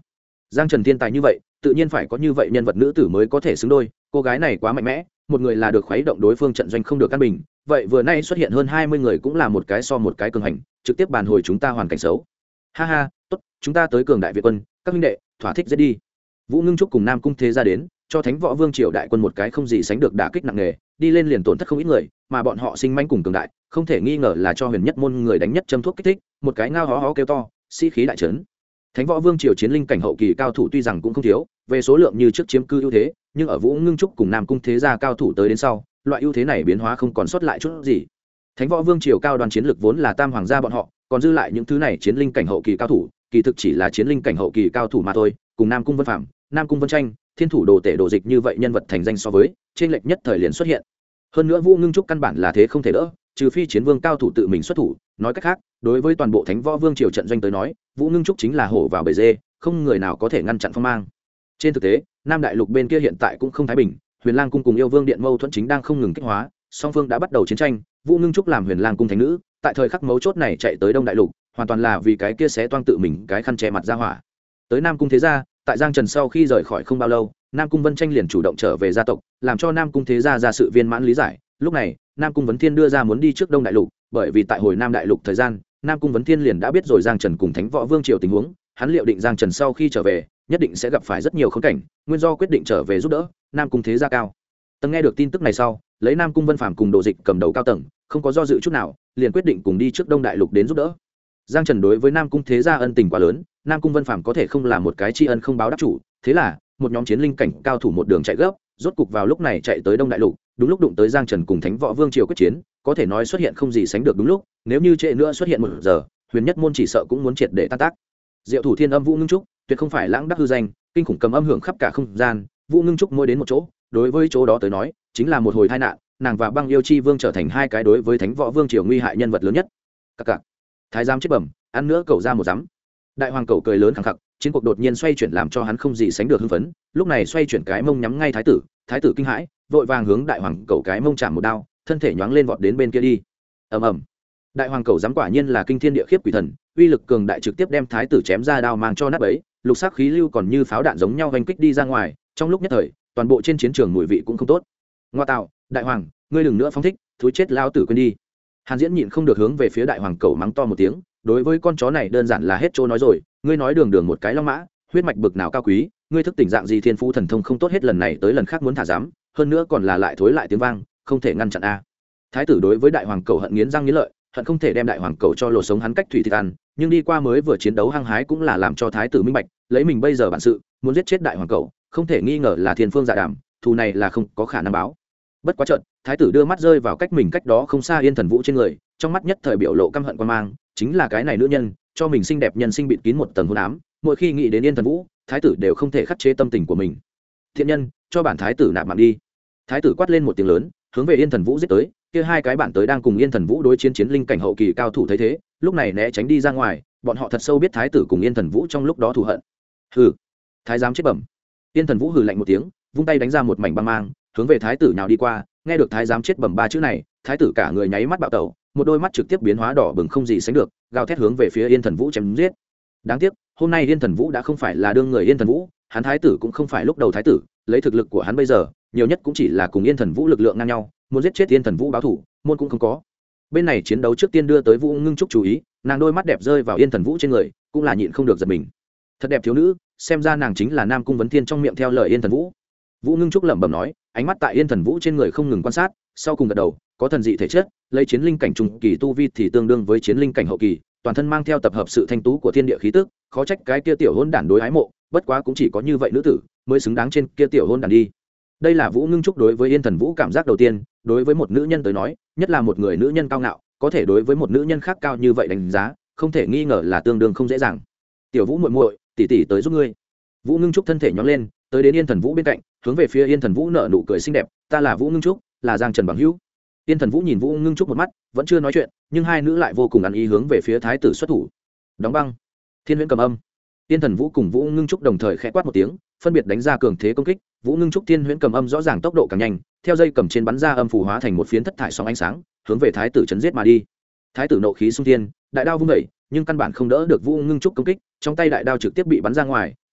S1: Giang Trần thiên tài như vậy tự nhiên phải có như vậy nhân vật nữ tử mới có thể xứng đôi. Cô gái này quá mạnh mẽ, một người là được khuấy động đối phương trận doanh không được căn bình, vậy vừa nay xuất hiện hơn 20 người cũng là một cái so một cái cường hành, trực tiếp bàn hồi chúng ta hoàn cảnh xấu. Ha ha, tốt, chúng ta tới cường đại Việt quân, các huynh đệ thỏa thích giết đi. Vũ Ngưng Trúc cùng Nam Cung Thế Gia đến, cho Thánh Võ Vương triều đại quân một cái không gì sánh được đả kích nặng nề, đi lên liền tổn thất không ít người, mà bọn họ sinh manh cùng cường đại, không thể nghi ngờ là cho Huyền Nhất môn người đánh nhất châm thuốc kích thích, một cái ngao hó hó kêu to, sĩ khí đại trấn. Thánh Võ Vương triều chiến linh cảnh hậu kỳ cao thủ tuy rằng cũng không thiếu, về số lượng như trước chiếm cư ưu thế, nhưng ở Vũ Ngưng Trúc cùng Nam Cung Thế Gia cao thủ tới đến sau, loại ưu thế này biến hóa không còn sót lại chút gì. Thánh Võ Vương triều cao đoàn chiến lực vốn là tam hoàng gia bọn họ, còn dư lại những thứ này chiến linh cảnh hậu kỳ cao thủ, kỳ thực chỉ là chiến linh cảnh hậu kỳ cao thủ mà thôi, cùng Nam Cung Vân Phạm, Nam Cung Vân Tranh, Thiên thủ đồ tể đồ dịch như vậy nhân vật thành danh so với, trên lệch nhất thời liền xuất hiện. Hơn nữa Vũ Ngưng Trúc căn bản là thế không thể đỡ, trừ phi chiến vương cao thủ tự mình xuất thủ, nói cách khác, đối với toàn bộ Thánh Võ Vương triều trận doanh tới nói, Vũ Ngưng Trúc chính là hổ vào bầy dê, không người nào có thể ngăn chặn phong mang. Trên thực tế, Nam Đại Lục bên kia hiện tại cũng không thái bình, Huyền Lang cung cùng Yêu Vương điện mâu thuẫn chính đang không ngừng kích hóa, song phương đã bắt đầu chiến tranh. Vũ Ngưng Trúc làm Huyền Lang cung thánh nữ, tại thời khắc mấu chốt này chạy tới Đông Đại Lục, hoàn toàn là vì cái kia xé toang tự mình cái khăn che mặt ra hỏa. Tới Nam Cung Thế Gia, tại Giang Trần sau khi rời khỏi không bao lâu, Nam Cung Vân Tranh liền chủ động trở về gia tộc, làm cho Nam Cung Thế Gia ra sự viên mãn lý giải. Lúc này, Nam Cung Vấn Thiên đưa ra muốn đi trước Đông Đại Lục, bởi vì tại hồi Nam Đại Lục thời gian, Nam Cung Vấn Thiên liền đã biết rồi Giang Trần cùng Thánh Võ Vương triều tình huống, hắn liệu định Giang Trần sau khi trở về, nhất định sẽ gặp phải rất nhiều khốn cảnh, nguyên do quyết định trở về giúp đỡ Nam Cung Thế Gia cao tầng. Nghe được tin tức này sau, lấy Nam Cung Vân Phàm cùng Đồ Dịch cầm đầu cao tầng, không có do dự chút nào, liền quyết định cùng đi trước Đông Đại Lục đến giúp đỡ. Giang Trần đối với Nam Cung Thế Gia ân tình quá lớn, Nam Cung Vân Phàm có thể không là một cái tri ân không báo đáp chủ, thế là một nhóm chiến linh cảnh cao thủ một đường chạy gấp, rốt cục vào lúc này chạy tới Đông Đại Lục, đúng lúc đụng tới Giang Trần cùng Thánh Võ Vương triều quyết chiến, có thể nói xuất hiện không gì sánh được đúng lúc, nếu như trễ nữa xuất hiện 1 giờ, Huyền Nhất môn chỉ sợ cũng muốn triệt để tan tác. Diệu thủ thiên âm Vũ Ngưng Trúc, tuyệt không phải lãng đắc hư danh, kinh khủng cầm âm hưởng khắp cả không gian, Vũ Ngưng Trúc mỗi đến một chỗ, đối với chỗ đó tới nói, chính là một hồi tai nạn, nàng và Băng Yêu Chi Vương trở thành hai cái đối với Thánh Võ Vương triều nguy hại nhân vật lớn nhất. Cặc. Thái giám chết bẩm, ăn nữa cậu ra một dám. Đại hoàng cậu cười lớn khẳng khặc, chiến cuộc đột nhiên xoay chuyển làm cho hắn không gì sánh được hưng phấn, lúc này xoay chuyển cái mông nhắm ngay thái tử kinh hãi, vội vàng hướng đại hoàng cậu cái mông chạm một đao, thân thể nhoáng lên vọt đến bên kia đi. Ầm ầm. Đại hoàng cậu dám quả nhiên là kinh thiên địa khiếp quỷ thần, uy lực cường đại trực tiếp đem thái tử chém ra đao mang cho nát bấy, lục sắc khí lưu còn như pháo đạn giống nhau vành kích đi ra ngoài, trong lúc nhất thời, toàn bộ trên chiến trường mùi vị cũng không tốt. Ngoa tạo, đại hoàng, ngươi đừng nữa phóng thích, thú chết lao tử quên đi. Hàn Diễn nhịn không được hướng về phía đại hoàng cẩu mắng to một tiếng, đối với con chó này đơn giản là hết chỗ nói rồi, ngươi nói đường đường một cái long mã, huyết mạch bực nào cao quý, ngươi thức tỉnh dạng gì thiên phú thần thông không tốt hết lần này tới lần khác muốn thả dám, hơn nữa còn là lại thối lại tiếng vang, không thể ngăn chặn a. Thái tử đối với đại hoàng cẩu hận nghiến răng nghiến lợi, hận không thể đem đại hoàng cẩu cho lột sống hắn cách thủy thịt ăn, nhưng đi qua mới vừa chiến đấu hăng hái cũng là làm cho thái tử minh bạch, lấy mình bây giờ bản sự, muốn giết chết đại hoàng cẩu, không thể nghi ngờ là thiên phương dạ đàm, thù này là không có khả năng báo. Bất quá trận, thái tử đưa mắt rơi vào cách mình cách đó không xa Yên Thần Vũ trên người, trong mắt nhất thời biểu lộ căm hận quan mang, chính là cái này nữ nhân, cho mình xinh đẹp nhân sinh bịt kín một tầng hôn ám, mỗi khi nghĩ đến Yên Thần Vũ, thái tử đều không thể khắc chế tâm tình của mình. Thiện nhân, cho bản thái tử nạp mạng đi. Thái tử quát lên một tiếng lớn, hướng về Yên Thần Vũ giết tới, kia hai cái bản tới đang cùng Yên Thần Vũ đối chiến chiến linh cảnh hậu kỳ cao thủ thấy thế, lúc này né tránh đi ra ngoài, bọn họ thật sâu biết thái tử cùng Yên Thần Vũ trong lúc đó thù hận. Hừ, thái giám chết bẩm. Yên Thần Vũ hừ lạnh một tiếng, vung tay đánh ra một mảnh băng mang, hướng về thái tử nào đi qua, nghe được thái giám chết bẩm ba chữ này, thái tử cả người nháy mắt bạo tẩu, một đôi mắt trực tiếp biến hóa đỏ bừng không gì sánh được, gào thét hướng về phía Yên Thần Vũ chém giết. Đáng tiếc, hôm nay Yên Thần Vũ đã không phải là đương người Yên Thần Vũ, hắn thái tử cũng không phải lúc đầu thái tử, lấy thực lực của hắn bây giờ, nhiều nhất cũng chỉ là cùng Yên Thần Vũ lực lượng ngang nhau, muốn giết chết Yên Thần Vũ báo thủ, môn cũng không có. Bên này chiến đấu trước tiên đưa tới Vũ Ngưng Trúc chú ý, nàng đôi mắt đẹp rơi vào Yên Thần Vũ trên người, cũng là nhịn không được giật mình. Thật đẹp thiếu nữ, xem ra nàng chính là Nam Cung Vấn Thiên trong miệng theo lời Yên Thần Vũ. Vũ Ngưng Trúc lẩm bẩm nói, ánh mắt tại Yên Thần Vũ trên người không ngừng quan sát, sau cùng gật đầu, có thần dị thể chất, lấy chiến linh cảnh trung kỳ tu vi thì tương đương với chiến linh cảnh hậu kỳ, toàn thân mang theo tập hợp sự thanh tú của thiên địa khí tức, khó trách cái kia tiểu hôn đản đối ái mộ, bất quá cũng chỉ có như vậy nữ tử mới xứng đáng trên kia tiểu hôn đản đi. Đây là Vũ Ngưng Trúc đối với Yên Thần Vũ cảm giác đầu tiên, đối với một nữ nhân tới nói, nhất là một người nữ nhân cao ngạo, có thể đối với một nữ nhân khác cao như vậy đánh giá, không thể nghi ngờ là tương đương không dễ dàng. Tiểu Vũ muội muội, tỷ tỷ tới giúp ngươi. Vũ Ngưng Trúc thân thể nhón lên, tới đến Yên Thần Vũ bên cạnh, hướng về phía Yên Thần Vũ nở nụ cười xinh đẹp, ta là Vũ Ngưng Trúc, là Giang Trần bằng hữu. Yên Thần Vũ nhìn Vũ Ngưng Trúc một mắt, vẫn chưa nói chuyện, nhưng hai nữ lại vô cùng ăn ý hướng về phía thái tử xuất thủ. Đóng băng, Thiên Huyễn cầm âm. Yên Thần Vũ cùng Vũ Ngưng Trúc đồng thời khẽ quát một tiếng, phân biệt đánh ra cường thế công kích. Vũ Ngưng Trúc Thiên Huyễn cầm âm rõ ràng tốc độ càng nhanh, theo dây cầm trên bắn ra âm phù hóa thành một phiến thất thải sóng ánh sáng, hướng về thái tử chấn giết mà đi. Thái tử nộ khí xung thiên, đại đao vung dậy, nhưng căn bản không đỡ được Vũ Ngưng Trúc công kích, trong tay đại đao trực tiếp bị bắn ra ngoài,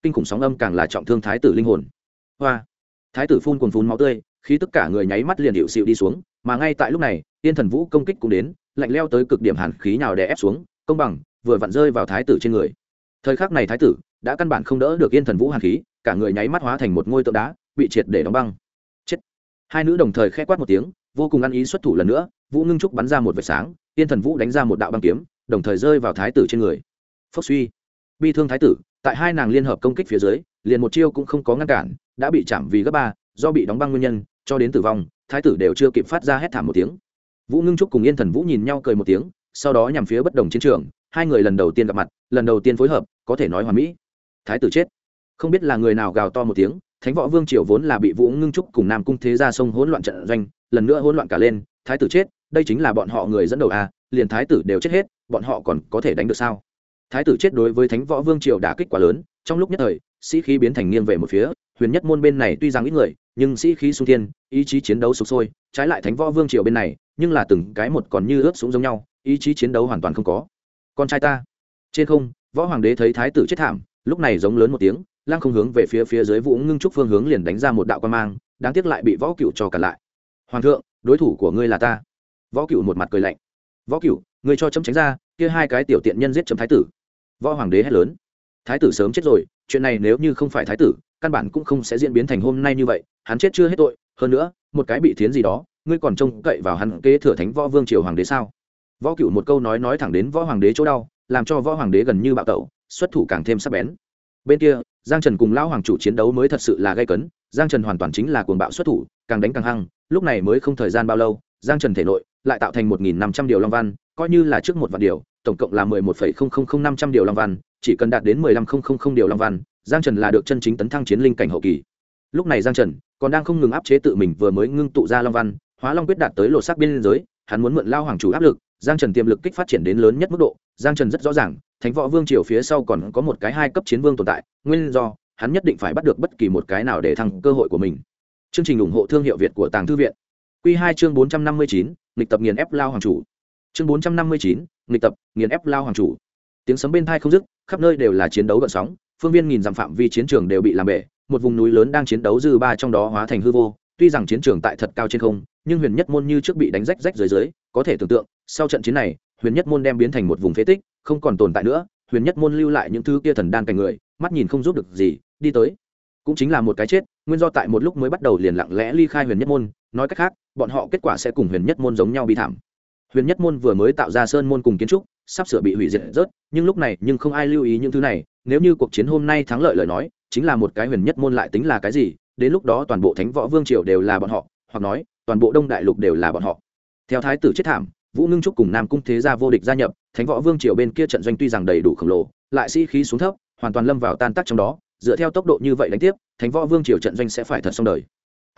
S1: kinh khủng sóng âm càng là trọng thương thái tử linh hồn. Hoa! Thái tử phun cuồn phun máu tươi, khí tất cả người nháy mắt liền điệu xịu đi xuống, mà ngay tại lúc này Yên Thần Vũ công kích cũng đến, lạnh leo tới cực điểm hàn khí nào đè ép xuống, công bằng vừa vặn rơi vào thái tử trên người. Thời khắc này thái tử đã căn bản không đỡ được Yên Thần Vũ hàn khí, cả người nháy mắt hóa thành một ngôi tượng đá, bị triệt để đóng băng. Chết! Hai nữ đồng thời khẽ quát một tiếng, vô cùng ăn ý xuất thủ lần nữa, Vũ Ngưng Trúc bắn ra một vệt sáng, Yên Thần Vũ đánh ra một đạo băng kiếm, đồng thời rơi vào thái tử trên người. Phốc suy! Bi thương thái tử, tại hai nàng liên hợp công kích phía dưới, liền một chiêu cũng không có ngăn cản, đã bị chạm vì gấp ba, do bị đóng băng nguyên nhân, cho đến tử vong, thái tử đều chưa kịp phát ra hét thảm một tiếng. Vũ Ngưng Trúc cùng Yên Thần Vũ nhìn nhau cười một tiếng, sau đó nhằm phía bất đồng chiến trường, hai người lần đầu tiên gặp mặt, lần đầu tiên phối hợp, có thể nói hoàn mỹ. Thái tử chết. Không biết là người nào gào to một tiếng, Thánh Võ Vương triều vốn là bị Vũ Ngưng Trúc cùng Nam Cung Thế Gia xông hỗn loạn trận doanh, lần nữa hỗn loạn cả lên, thái tử chết, đây chính là bọn họ người dẫn đầu à, liền thái tử đều chết hết, bọn họ còn có thể đánh được sao? Thái tử chết đối với Thánh Võ Vương triều đả kích quá lớn, trong lúc nhất thời, sĩ khí biến thành nghiêng về một phía, Huyền Nhất môn bên này tuy rằng ít người, nhưng sĩ khí xung thiên, ý chí chiến đấu sục sôi, trái lại Thánh Võ Vương triều bên này, nhưng là từng cái một còn như ướt sũng giống nhau, ý chí chiến đấu hoàn toàn không có. Con trai ta. Trên không, Võ Hoàng đế thấy thái tử chết thảm, lúc này giống lớn một tiếng, lăng không hướng về phía dưới Vũ Ngưng Trúc phương hướng liền đánh ra một đạo quang mang, đáng tiếc lại bị Võ Cửu cho cản lại. Hoàng thượng, đối thủ của ngươi là ta. Võ Cửu một mặt cười lạnh. Võ Cửu, ngươi cho chấm tránh ra, kia hai cái tiểu tiện nhân giết chấm thái tử. Võ Hoàng đế hét lớn. Thái tử sớm chết rồi, chuyện này nếu như không phải thái tử, căn bản cũng không sẽ diễn biến thành hôm nay như vậy, hắn chết chưa hết tội, hơn nữa, một cái bị thiến gì đó, ngươi còn trông cậy vào hắn kế thừa Thánh Võ Vương triều hoàng đế sao? Võ Cửu một câu nói thẳng đến Võ Hoàng đế chỗ đau, làm cho Võ Hoàng đế gần như bạo tẩu, xuất thủ càng thêm sắc bén. Bên kia, Giang Trần cùng lão hoàng chủ chiến đấu mới thật sự là gay cấn, Giang Trần hoàn toàn chính là cuồng bạo xuất thủ, càng đánh càng hăng, lúc này mới không thời gian bao lâu, Giang Trần thể nội lại tạo thành 1500 điều long văn, coi như là trước một vạn điều, tổng cộng là 11,000500 điều long văn, chỉ cần đạt đến 15000 điều long văn, Giang Trần là được chân chính tấn thăng chiến linh cảnh hậu kỳ. Lúc này Giang Trần còn đang không ngừng áp chế tự mình vừa mới ngưng tụ ra long văn, Hóa Long quyết đạt tới lộ sắc biên giới, hắn muốn mượn lão hoàng chủ áp lực, Giang Trần tiềm lực kích phát triển đến lớn nhất mức độ, Giang Trần rất rõ ràng, Thánh Võ Vương triều phía sau còn có một cái hai cấp chiến vương tồn tại, nguyên do hắn nhất định phải bắt được bất kỳ một cái nào để thăng cơ hội của mình. Chương trình ủng hộ thương hiệu Việt của Tàng Thư viện. Quy 2 chương 459, nghịch tập nghiền ép lao hoàng chủ. Chương 459, nghịch tập nghiền ép lao hoàng chủ. Tiếng sấm bên tai không dứt, khắp nơi đều là chiến đấu gợn sóng, phương viên nghìn dặm phạm vi chiến trường đều bị làm bể, một vùng núi lớn đang chiến đấu dư ba trong đó hóa thành hư vô, tuy rằng chiến trường tại thật cao trên không, nhưng Huyền Nhất môn như trước bị đánh rách rách dưới, có thể tưởng tượng, sau trận chiến này, Huyền Nhất môn đem biến thành một vùng phế tích, không còn tồn tại nữa, Huyền Nhất môn lưu lại những thứ kia thần đan cảnh người, mắt nhìn không giúp được gì, đi tới, cũng chính là một cái chết, nguyên do tại một lúc mới bắt đầu liền lặng lẽ ly khai Huyền Nhất môn, nói cách khác, bọn họ kết quả sẽ cùng Huyền Nhất môn giống nhau bi thảm. Huyền Nhất môn vừa mới tạo ra sơn môn cùng kiến trúc, sắp sửa bị hủy diệt rớt, nhưng lúc này nhưng không ai lưu ý những thứ này, nếu như cuộc chiến hôm nay thắng lợi lời nói, chính là một cái Huyền Nhất môn lại tính là cái gì, đến lúc đó toàn bộ Thánh Võ Vương triều đều là bọn họ, hoặc nói, toàn bộ Đông Đại Lục đều là bọn họ. Theo thái tử chết thảm, Vũ Ngưng Trúc cùng Nam Cung Thế Gia vô địch gia nhập, Thánh Võ Vương triều bên kia trận doanh tuy rằng đầy đủ khổng lồ, lại sĩ khí xuống thấp, hoàn toàn lâm vào tan tác trong đó, dựa theo tốc độ như vậy đánh tiếp, Thánh Võ Vương triều trận doanh sẽ phải thật xong đời.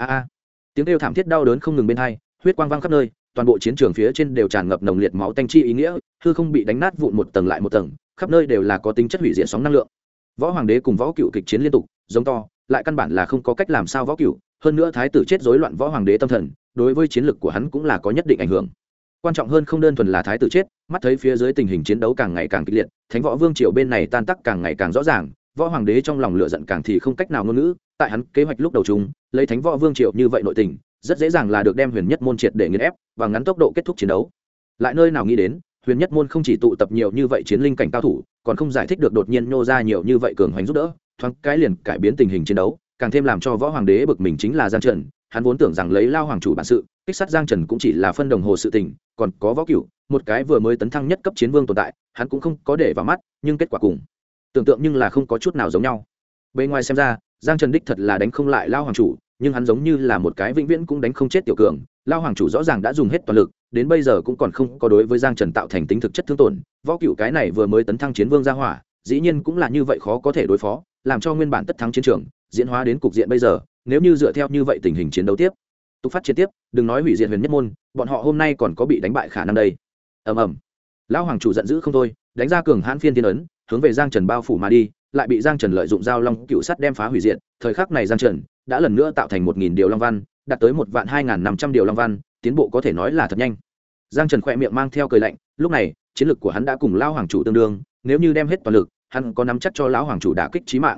S1: Tiếng kêu thảm thiết đau đớn không ngừng bên tai, huyết quang vang khắp nơi, toàn bộ chiến trường phía trên đều tràn ngập nồng liệt máu tanh chi ý nghĩa, hư không bị đánh nát vụn một tầng lại một tầng, khắp nơi đều là có tính chất hủy diệt sóng năng lượng. Võ Hoàng đế cùng Võ Cửu kịch chiến liên tục, giống to, lại căn bản là không có cách làm sao Võ Cửu, hơn nữa thái tử chết rối loạn Võ Hoàng đế tâm thần, đối với chiến lực của hắn cũng là có nhất định ảnh hưởng. Quan trọng hơn không đơn thuần là thái tử chết, mắt thấy phía dưới tình hình chiến đấu càng ngày càng kịch liệt, Thánh Võ Vương triều bên này tan tác càng ngày càng rõ ràng, Võ Hoàng đế trong lòng lửa giận càng thì không cách nào ngôn ngữ, tại hắn kế hoạch lúc đầu chung, lấy Thánh Võ Vương triều như vậy nội tình, rất dễ dàng là được đem Huyền Nhất môn triệt để nghiền ép và ngắn tốc độ kết thúc chiến đấu. Lại nơi nào nghĩ đến, Huyền Nhất môn không chỉ tụ tập nhiều như vậy chiến linh cảnh cao thủ, còn không giải thích được đột nhiên nhô ra nhiều như vậy cường hoành giúp đỡ, thoáng cái liền cải biến tình hình chiến đấu, càng thêm làm cho Võ Hoàng đế bực mình chính là Giang Trần, hắn vốn tưởng rằng lấy lao hoàng chủ bản sự, kích sát Giang Trần cũng chỉ là phân đồng hồ sự tình, còn có Võ Cửu, một cái vừa mới tấn thăng nhất cấp chiến vương tồn tại, hắn cũng không có để vào mắt, nhưng kết quả cùng tưởng tượng nhưng là không có chút nào giống nhau. Bên ngoài xem ra, Giang Trần đích thật là đánh không lại lao hoàng chủ, nhưng hắn giống như là một cái vĩnh viễn cũng đánh không chết tiểu cường, lao hoàng chủ rõ ràng đã dùng hết toàn lực, đến bây giờ cũng còn không có đối với Giang Trần tạo thành tính thực chất thương tổn. Võ Cửu cái này vừa mới tấn thăng chiến vương gia hỏa, dĩ nhiên cũng là như vậy khó có thể đối phó, làm cho nguyên bản tất thắng chiến trường diễn hóa đến cục diện bây giờ, nếu như dựa theo như vậy tình hình chiến đấu tiếp tục phát triển tiếp, đừng nói hủy diệt Huyền Nhất môn, bọn họ hôm nay còn có bị đánh bại khả năng đây. Ầm ầm, lão hoàng chủ giận dữ không thôi, đánh ra cường hãn phiên thiên ấn, hướng về Giang Trần bao phủ mà đi, lại bị Giang Trần lợi dụng dao long cựu sắt đem phá hủy diệt. Thời khắc này Giang Trần đã lần nữa tạo thành 1000 điều long văn, đạt tới 12500 điều long văn, tiến bộ có thể nói là thật nhanh. Giang Trần khẽ miệng mang theo cười lạnh, lúc này chiến lực của hắn đã cùng lão hoàng chủ tương đương, nếu như đem hết toàn lực, hắn có nắm chắc cho lão hoàng chủ đả kích chí mạng.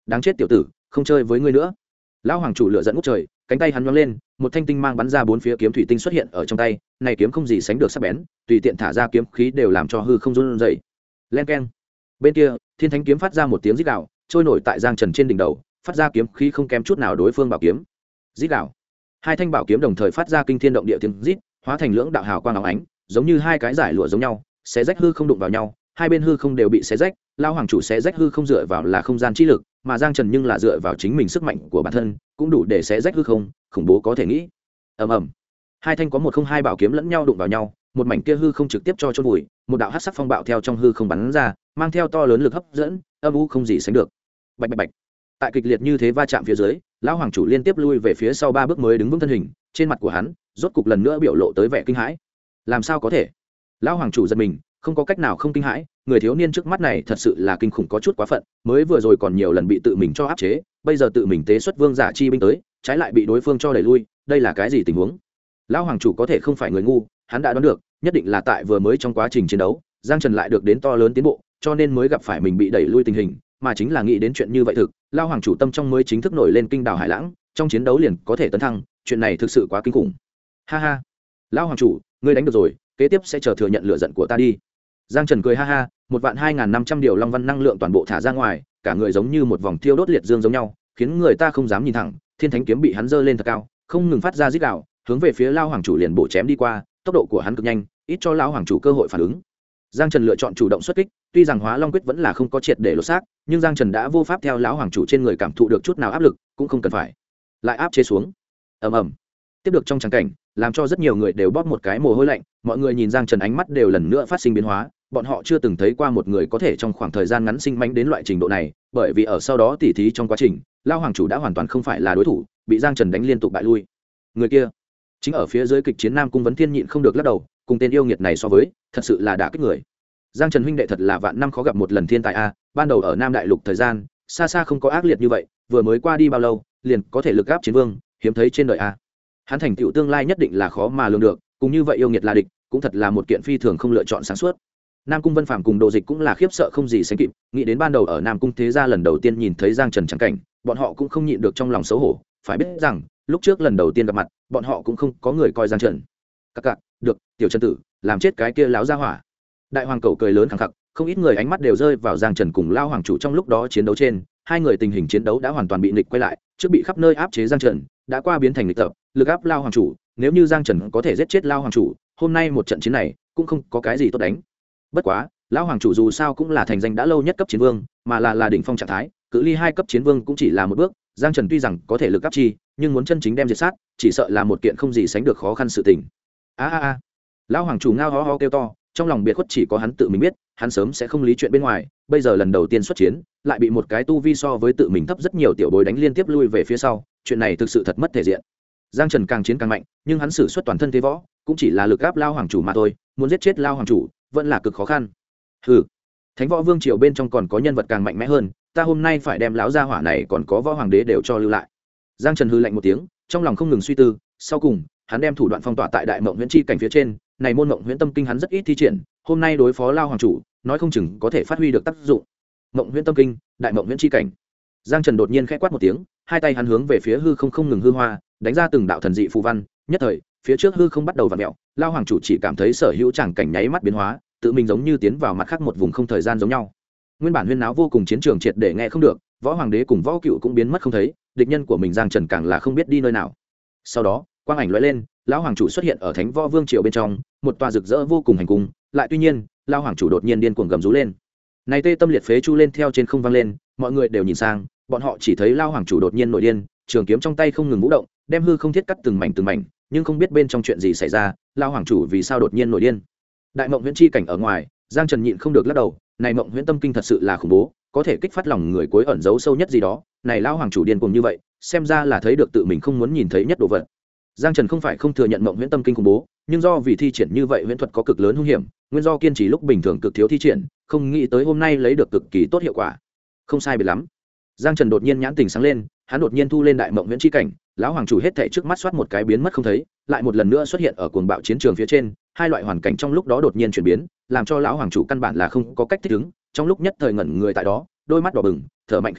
S1: đáng chết tiểu tử, không chơi với ngươi nữa. Lão hoàng chủ lửa giận ngút trời, cánh tay hắn nhón lên, một thanh tinh mang bắn ra bốn phía kiếm thủy tinh xuất hiện ở trong tay, này kiếm không gì sánh được sắc bén, tùy tiện thả ra kiếm khí đều làm cho hư không run rẩy. Len keng. Bên kia, thiên thánh kiếm phát ra một tiếng rít gào, trôi nổi tại Giang Trần trên đỉnh đầu, phát ra kiếm khí không kém chút nào đối phương bảo kiếm. Rít gào. Hai thanh bảo kiếm đồng thời phát ra kinh thiên động địa tiếng rít, hóa thành lưỡng đạo hào quang óng ánh, giống như hai cái giải lụa giống nhau, xé rách hư không đụng vào nhau, hai bên hư không đều bị xé rách. Lão hoàng chủ xé rách hư không dựa vào là không gian chi lực, mà Giang Trần nhưng là dựa vào chính mình sức mạnh của bản thân, cũng đủ để xé rách hư không, khủng bố có thể nghĩ. Ầm ầm. Hai thanh có một không hai bảo kiếm lẫn nhau đụng vào nhau, một mảnh kia hư không trực tiếp cho chôn vùi, một đạo hắc sắc phong bạo theo trong hư không bắn ra, mang theo to lớn lực hấp dẫn, âm u không gì sánh được. Bạch bạch bạch. Tại kịch liệt như thế va chạm phía dưới, lão hoàng chủ liên tiếp lui về phía sau 3 bước mới đứng vững thân hình, trên mặt của hắn rốt cục lần nữa biểu lộ tới vẻ kinh hãi. Làm sao có thể? Lão hoàng chủ giật mình, không có cách nào không kinh hãi, người thiếu niên trước mắt này thật sự là kinh khủng có chút quá phận, mới vừa rồi còn nhiều lần bị tự mình cho áp chế, bây giờ tự mình tế xuất vương giả chi binh tới, trái lại bị đối phương cho đẩy lui, đây là cái gì tình huống? Lão hoàng chủ có thể không phải người ngu, hắn đã đoán được, nhất định là tại vừa mới trong quá trình chiến đấu, Giang Trần lại được đến to lớn tiến bộ, cho nên mới gặp phải mình bị đẩy lui tình hình, mà chính là nghĩ đến chuyện như vậy thực, lão hoàng chủ tâm trong mới chính thức nổi lên kinh đảo hải lãng, trong chiến đấu liền có thể tấn thăng, chuyện này thực sự quá kinh khủng. Ha ha, lão hoàng chủ, ngươi đánh được rồi, kế tiếp sẽ chờ thừa nhận lửa giận của ta đi. Giang Trần cười ha ha, 12500 điều long văn năng lượng toàn bộ thả ra ngoài, cả người giống như một vòng thiêu đốt liệt dương giống nhau, khiến người ta không dám nhìn thẳng. Thiên thánh kiếm bị hắn giơ lên thật cao, không ngừng phát ra rít gào, hướng về phía lão hoàng chủ liền bổ chém đi qua, tốc độ của hắn cực nhanh, ít cho lão hoàng chủ cơ hội phản ứng. Giang Trần lựa chọn chủ động xuất kích, tuy rằng Hóa Long quyết vẫn là không có triệt để lột xác, nhưng Giang Trần đã vô pháp theo lão hoàng chủ trên người cảm thụ được chút nào áp lực, cũng không cần phải lại áp chế xuống. Ầm ầm. Tiếp được trong tràng cảnh, làm cho rất nhiều người đều bóp một cái mồ hôi lạnh, mọi người nhìn Giang Trần ánh mắt đều lần nữa phát sinh biến hóa, bọn họ chưa từng thấy qua một người có thể trong khoảng thời gian ngắn sinh mãnh đến loại trình độ này, bởi vì ở sau đó tỉ thí trong quá trình, lão hoàng chủ đã hoàn toàn không phải là đối thủ, bị Giang Trần đánh liên tục bại lui. Người kia, chính ở phía dưới kịch chiến Nam Cung Vấn Thiên nhịn không được lắc đầu, cùng tên yêu nghiệt này so với, thật sự là đả kích người. Giang Trần huynh đệ thật là vạn năm khó gặp một lần thiên tài a, ban đầu ở Nam Đại Lục thời gian, xa xa không có ác liệt như vậy, vừa mới qua đi bao lâu, liền có thể lực gáp chiến vương, hiếm thấy trên đời a. Hắn thành tựu tương lai nhất định là khó mà lường được, cùng như vậy yêu nghiệt là địch, cũng thật là một kiện phi thường không lựa chọn sáng suốt. Nam Cung Vân Phàm cùng Đồ Dịch cũng là khiếp sợ không gì sánh kịp, nghĩ đến ban đầu ở Nam Cung thế gia lần đầu tiên nhìn thấy Giang Trần chẳng cảnh, bọn họ cũng không nhịn được trong lòng xấu hổ, phải biết rằng, lúc trước lần đầu tiên gặp mặt, bọn họ cũng không có người coi Giang Trần. Cặc, được, tiểu Trần tử, làm chết cái kia láo ra hỏa. Đại hoàng cầu cười lớn khẳng khặc, không ít người ánh mắt đều rơi vào Giang Trần cùng Lao hoàng chủ trong lúc đó chiến đấu trên, hai người tình hình chiến đấu đã hoàn toàn bị nghịch quay lại, trước bị khắp nơi áp chế Giang Trần, đã qua biến thành nghịch tập, lực áp Lao hoàng chủ, nếu như Giang Trần có thể giết chết Lao hoàng chủ, hôm nay một trận chiến này cũng không có cái gì tốt đánh. Bất quá, Lão hoàng chủ dù sao cũng là thành danh đã lâu nhất cấp chiến vương, mà là đỉnh phong trạng thái, cự ly 2 cấp chiến vương cũng chỉ là một bước, Giang Trần tuy rằng có thể lực áp chi, nhưng muốn chân chính đem diệt sát, chỉ sợ là một kiện không gì sánh được khó khăn sự tình. A. Lão hoàng chủ ngao ho ho kêu to, trong lòng biệt khuất chỉ có hắn tự mình biết, hắn sớm sẽ không lý chuyện bên ngoài, bây giờ lần đầu tiên xuất chiến, lại bị một cái tu vi so với tự mình thấp rất nhiều tiểu bối đánh liên tiếp lui về phía sau, chuyện này thực sự thật mất thể diện. Giang Trần càng chiến càng mạnh, nhưng hắn sử xuất toàn thân thế võ, cũng chỉ là lực áp Lão hoàng chủ mà thôi, muốn giết chết Lão hoàng chủ, vẫn là cực khó khăn. Hừ, Thánh Võ Vương triều bên trong còn có nhân vật càng mạnh mẽ hơn, ta hôm nay phải đem lão gia hỏa này còn có võ hoàng đế đều cho lưu lại. Giang Trần hừ lạnh một tiếng, trong lòng không ngừng suy tư, sau cùng, hắn đem thủ đoạn phong tỏa tại Đại Mộng Huyễn Chi cảnh phía trên, này môn Mộng Huyễn Tâm Kinh hắn rất ít thi triển, hôm nay đối phó Lao hoàng chủ, nói không chừng có thể phát huy được tác dụng. Mộng Huyễn Tâm Kinh, Đại Mộng Huyễn Chi cảnh. Giang Trần đột nhiên khẽ quát một tiếng, hai tay hắn hướng về phía hư không ngừng hư hoa, đánh ra từng đạo thần dị phù văn, nhất thời, phía trước hư không bắt đầu vặn mèo, Lao hoàng chủ chỉ cảm thấy sở hữu tràng cảnh nháy mắt biến hóa, tự mình giống như tiến vào mặt khác một vùng không thời gian giống nhau. Nguyên bản huyên náo vô cùng chiến trường triệt để nghe không được, võ hoàng đế cùng võ cựu cũng biến mất không thấy, địch nhân của mình Giang Trần càng là không biết đi nơi nào. Sau đó, quang ảnh lóe lên, lão hoàng chủ xuất hiện ở Thánh Võ Vương triều bên trong, một tòa rực rỡ vô cùng hành cung, lại tuy nhiên, lão hoàng chủ đột nhiên điên cuồng gầm rú lên. Này tê tâm liệt phế chu lên theo trên không vang lên, mọi người đều nhìn sang, bọn họ chỉ thấy lão hoàng chủ đột nhiên nổi điên, trường kiếm trong tay không ngừng vũ động, đem hư không thiết cắt từng mảnh, nhưng không biết bên trong chuyện gì xảy ra, lão hoàng chủ vì sao đột nhiên nổi điên. Đại Mộng Huyễn Chi cảnh ở ngoài, Giang Trần nhịn không được lắc đầu, này Mộng Huyễn Tâm Kinh thật sự là khủng bố, có thể kích phát lòng người cuối ẩn giấu sâu nhất gì đó, này lão hoàng chủ điên cuồng như vậy, xem ra là thấy được tự mình không muốn nhìn thấy nhất đồ vật. Giang Trần không phải không thừa nhận Mộng Huyễn Tâm Kinh khủng bố, nhưng do vì thi triển như vậy huyễn thuật có cực lớn hung hiểm, nguyên do kiên trì lúc bình thường cực thiếu thi triển, không nghĩ tới hôm nay lấy được cực kỳ tốt hiệu quả. Không sai biệt lắm. Giang Trần đột nhiên nhãn tình sáng lên, hắn đột nhiên thu lên Đại Mộng Huyễn Chi cảnh, lão hoàng chủ hết thảy trước mắt xoát một cái biến mất không thấy, lại một lần nữa xuất hiện ở cuồng bạo chiến trường phía trên, hai loại hoàn cảnh trong lúc đó đột nhiên chuyển biến, làm cho lão hoàng chủ căn bản là không có cách thích ứng, trong lúc nhất thời ngẩn người tại đó, đôi mắt đỏ bừng, thở mạnh khí thô,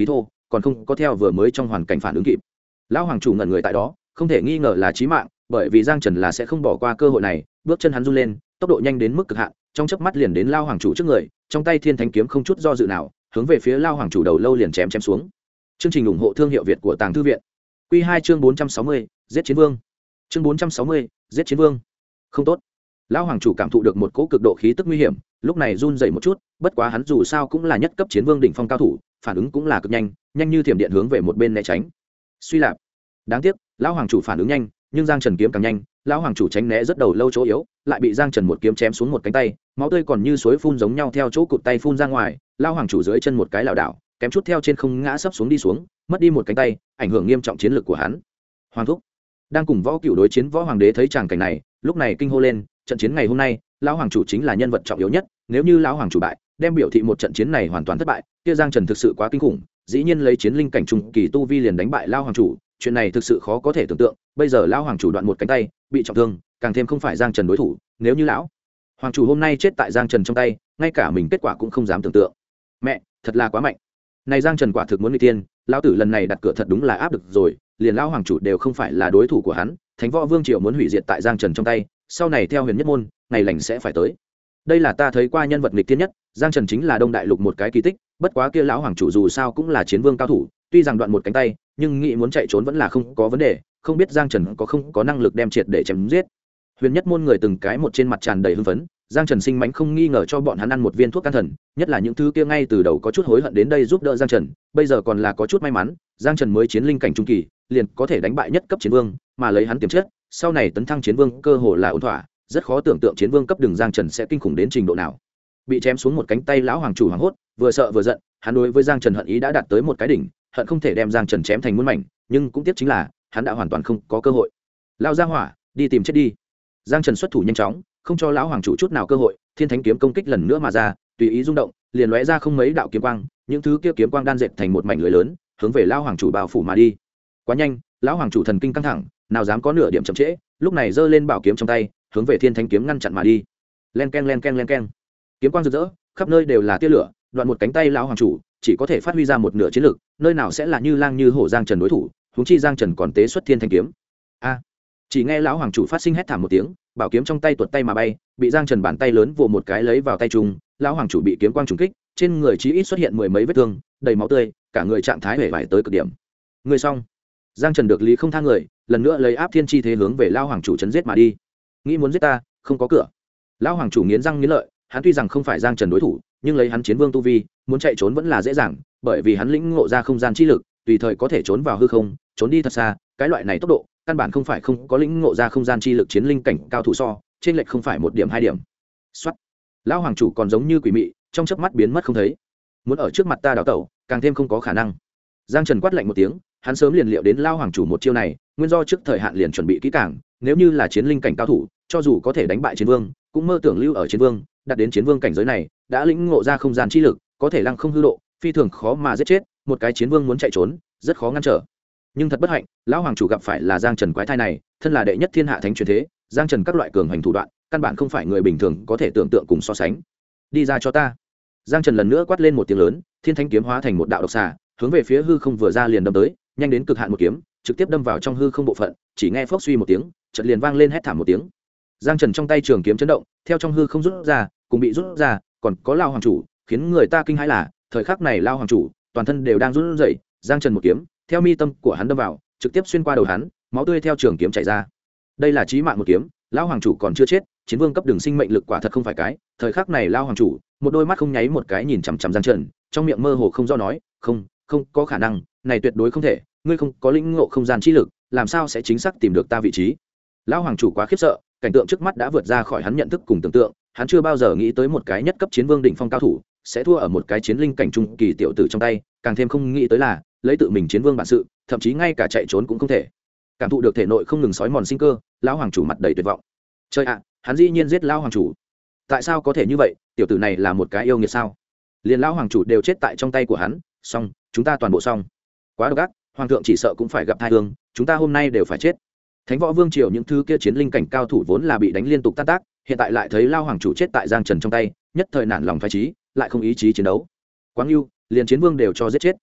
S1: còn không có theo vừa mới trong hoàn cảnh phản ứng kịp. Lão hoàng chủ ngẩn người tại đó, không thể nghi ngờ là chí mạng, bởi vì Giang Trần là sẽ không bỏ qua cơ hội này. Bước chân hắn run lên, tốc độ nhanh đến mức cực hạn, trong chớp mắt liền đến Lão hoàng chủ trước người, trong tay Thiên Thánh kiếm không chút do dự nào, hướng về phía Lão hoàng chủ đầu lâu liền chém xuống. Chương trình ủng hộ thương hiệu Việt của Tàng Thư viện. Quy 2 chương 460, giết chiến vương. Chương 460, giết chiến vương. Không tốt. Lão hoàng chủ cảm thụ được một cỗ cực độ khí tức nguy hiểm, lúc này run rẩy một chút, bất quá hắn dù sao cũng là nhất cấp chiến vương đỉnh phong cao thủ, phản ứng cũng là cực nhanh, nhanh như thiểm điện hướng về một bên né tránh. Suy lạp. Đáng tiếc, lão hoàng chủ phản ứng nhanh, nhưng Giang Trần kiếm càng nhanh, lão hoàng chủ tránh né rất đầu lâu chỗ yếu, lại bị Giang Trần một kiếm chém xuống một cánh tay, máu tươi còn như suối phun giống nhau theo chỗ cụt tay phun ra ngoài, lão hoàng chủ dưới chân một cái lảo đảo, kém chút theo trên không ngã sấp xuống đi xuống, mất đi một cánh tay, ảnh hưởng nghiêm trọng chiến lược của hắn. Hoàng thúc đang cùng võ cựu đối chiến võ hoàng đế thấy tràng cảnh này, lúc này kinh hô lên, trận chiến ngày hôm nay, lão hoàng chủ chính là nhân vật trọng yếu nhất, nếu như lão hoàng chủ bại, đem biểu thị một trận chiến này hoàn toàn thất bại, kia Giang Trần thực sự quá kinh khủng, dĩ nhiên lấy chiến linh cảnh trung kỳ tu vi liền đánh bại lão hoàng chủ, chuyện này thực sự khó có thể tưởng tượng. Bây giờ lão hoàng chủ đoạn một cánh tay, bị trọng thương, càng thêm không phải Giang Trần đối thủ, nếu như lão hoàng chủ hôm nay chết tại Giang Trần trong tay, ngay cả mình kết quả cũng không dám tưởng tượng. Mẹ, thật là quá mạnh. Này Giang Trần quả thực muốn nguy tiên, lão tử lần này đặt cửa thật đúng là áp được rồi, liền lão hoàng chủ đều không phải là đối thủ của hắn, Thánh Võ Vương triều muốn hủy diệt tại Giang Trần trong tay, sau này theo Huyền Nhất môn, ngày lành sẽ phải tới. Đây là ta thấy qua nhân vật nghịch thiên nhất, Giang Trần chính là Đông Đại Lục một cái kỳ tích, bất quá kia lão hoàng chủ dù sao cũng là chiến vương cao thủ, tuy rằng đoạn một cánh tay, nhưng nghĩ muốn chạy trốn vẫn là không có vấn đề, không biết Giang Trần có không có năng lực đem triệt để chém giết. Huyền Nhất môn người từng cái một trên mặt tràn đầy hưng phấn, Giang Trần sinh mánh không nghi ngờ cho bọn hắn ăn một viên thuốc can thần, nhất là những thứ kia ngay từ đầu có chút hối hận đến đây giúp đỡ Giang Trần, bây giờ còn là có chút may mắn, Giang Trần mới chiến linh cảnh trung kỳ, liền có thể đánh bại nhất cấp chiến vương, mà lấy hắn tiềm chất, sau này tấn thăng chiến vương cơ hồ là ổn thỏa, rất khó tưởng tượng chiến vương cấp đường Giang Trần sẽ kinh khủng đến trình độ nào. Bị chém xuống một cánh tay, lão hoàng chủ hoảng hốt, vừa sợ vừa giận, hắn đối với Giang Trần hận ý đã đạt tới một cái đỉnh, hận không thể đem Giang Trần chém thành muôn mảnh, nhưng cũng tiếc chính là hắn đã hoàn toàn không có cơ hội. Lao ra hỏa, đi tìm chết đi. Giang Trần xuất thủ nhanh chóng, không cho lão hoàng chủ chút nào cơ hội, Thiên Thánh kiếm công kích lần nữa mà ra, tùy ý rung động, liền lóe ra không mấy đạo kiếm quang, những thứ kia kiếm quang đan dệt thành một mảnh lưới lớn, hướng về lão hoàng chủ bao phủ mà đi. Quá nhanh, lão hoàng chủ thần kinh căng thẳng, nào dám có nửa điểm chậm trễ, lúc này giơ lên bảo kiếm trong tay, hướng về Thiên Thánh kiếm ngăn chặn mà đi. Len ken len ken len ken. Kiếm quang rực rỡ, khắp nơi đều là tia lửa, đoạn một cánh tay lão hoàng chủ, chỉ có thể phát huy ra một nửa chiến lực, nơi nào sẽ là như lang như hổ Giang Trần đối thủ, huống chi Giang Trần còn tế xuất Thiên Thánh kiếm. A! Chỉ nghe lão hoàng chủ phát sinh hét thảm một tiếng, bảo kiếm trong tay tuột tay mà bay, bị Giang Trần bàn tay lớn vồ một cái lấy vào tay trùng, lão hoàng chủ bị kiếm quang trùng kích, trên người chí ít xuất hiện mười mấy vết thương, đầy máu tươi, cả người trạng thái hề vải tới cực điểm. Người xong. Giang Trần được lý không tha người, lần nữa lấy áp thiên chi thế hướng về lão hoàng chủ chấn giết mà đi. Nghĩ muốn giết ta, không có cửa. Lão hoàng chủ nghiến răng nghiến lợi, hắn tuy rằng không phải Giang Trần đối thủ, nhưng lấy hắn chiến vương tu vi, muốn chạy trốn vẫn là dễ dàng, bởi vì hắn lĩnh ngộ ra không gian chi lực, tùy thời có thể trốn vào hư không, trốn đi thật xa, cái loại này tốc độ, căn bản không phải không có lĩnh ngộ ra không gian chi lực chiến linh cảnh cao thủ so, trên lệch không phải một điểm hai điểm. Soát. Lão hoàng chủ còn giống như quỷ mị, trong chớp mắt biến mất không thấy. Muốn ở trước mặt ta đào tẩu, càng thêm không có khả năng. Giang Trần quát lạnh một tiếng, hắn sớm liền liệu đến lão hoàng chủ một chiêu này, nguyên do trước thời hạn liền chuẩn bị kỹ càng, nếu như là chiến linh cảnh cao thủ, cho dù có thể đánh bại chiến vương, cũng mơ tưởng lưu ở chiến vương, đạt đến chiến vương cảnh giới này, đã lĩnh ngộ ra không gian chi lực, có thể lăng không hư độ, phi thường khó mà giết chết, một cái chiến vương muốn chạy trốn, rất khó ngăn trở. Nhưng thật bất hạnh, lão hoàng chủ gặp phải là Giang Trần quái thai này, thân là đệ nhất thiên hạ thánh truyền thế, Giang Trần các loại cường hành thủ đoạn, căn bản không phải người bình thường có thể tưởng tượng cùng so sánh. Đi ra cho ta. Giang Trần lần nữa quát lên một tiếng lớn, Thiên Thánh kiếm hóa thành một đạo độc xà, hướng về phía hư không vừa ra liền đâm tới, nhanh đến cực hạn một kiếm, trực tiếp đâm vào trong hư không bộ phận, chỉ nghe phốc suy một tiếng, chợt liền vang lên hét thảm một tiếng. Giang Trần trong tay trường kiếm chấn động, theo trong hư không rút ra, cùng bị rút ra, còn có lão hoàng chủ, khiến người ta kinh hãi là, thời khắc này lão hoàng chủ, toàn thân đều đang run rẩy, Giang Trần một kiếm, theo mi tâm của hắn đâm vào, trực tiếp xuyên qua đầu hắn, máu tươi theo trường kiếm chảy ra. Đây là chí mạng một kiếm, lão hoàng chủ còn chưa chết, chiến vương cấp đường sinh mệnh lực quả thật không phải cái. Thời khắc này lão hoàng chủ, một đôi mắt không nháy một cái nhìn chằm chằm Giang Trần, trong miệng mơ hồ không do nói, không có khả năng, này tuyệt đối không thể, ngươi không có lĩnh ngộ không gian chi lực, làm sao sẽ chính xác tìm được ta vị trí. Lão hoàng chủ quá khiếp sợ, cảnh tượng trước mắt đã vượt ra khỏi hắn nhận thức cùng tưởng tượng, hắn chưa bao giờ nghĩ tới một cái nhất cấp chiến vương đỉnh phong cao thủ sẽ thua ở một cái chiến linh cảnh trung kỳ tiểu tử trong tay, càng thêm không nghĩ tới là lấy tự mình chiến vương bản sự, thậm chí ngay cả chạy trốn cũng không thể. Cảm thụ được thể nội không ngừng sói mòn sinh cơ, lão hoàng chủ mặt đầy tuyệt vọng. Trời ạ, hắn dĩ nhiên giết lão hoàng chủ. Tại sao có thể như vậy, tiểu tử này là một cái yêu nghiệt sao? Liền lão hoàng chủ đều chết tại trong tay của hắn, xong, chúng ta toàn bộ xong. Quá độc ác, hoàng thượng chỉ sợ cũng phải gặp tai thương, chúng ta hôm nay đều phải chết. Thánh Võ Vương triều những thứ kia chiến linh cảnh cao thủ vốn là bị đánh liên tục tan tác, hiện tại lại thấy lão hoàng chủ chết tại Giang Trần trong tay, nhất thời nản lòng phái trí, lại không ý chí chiến đấu. Quáng Ưu, liền chiến vương đều cho giết chết.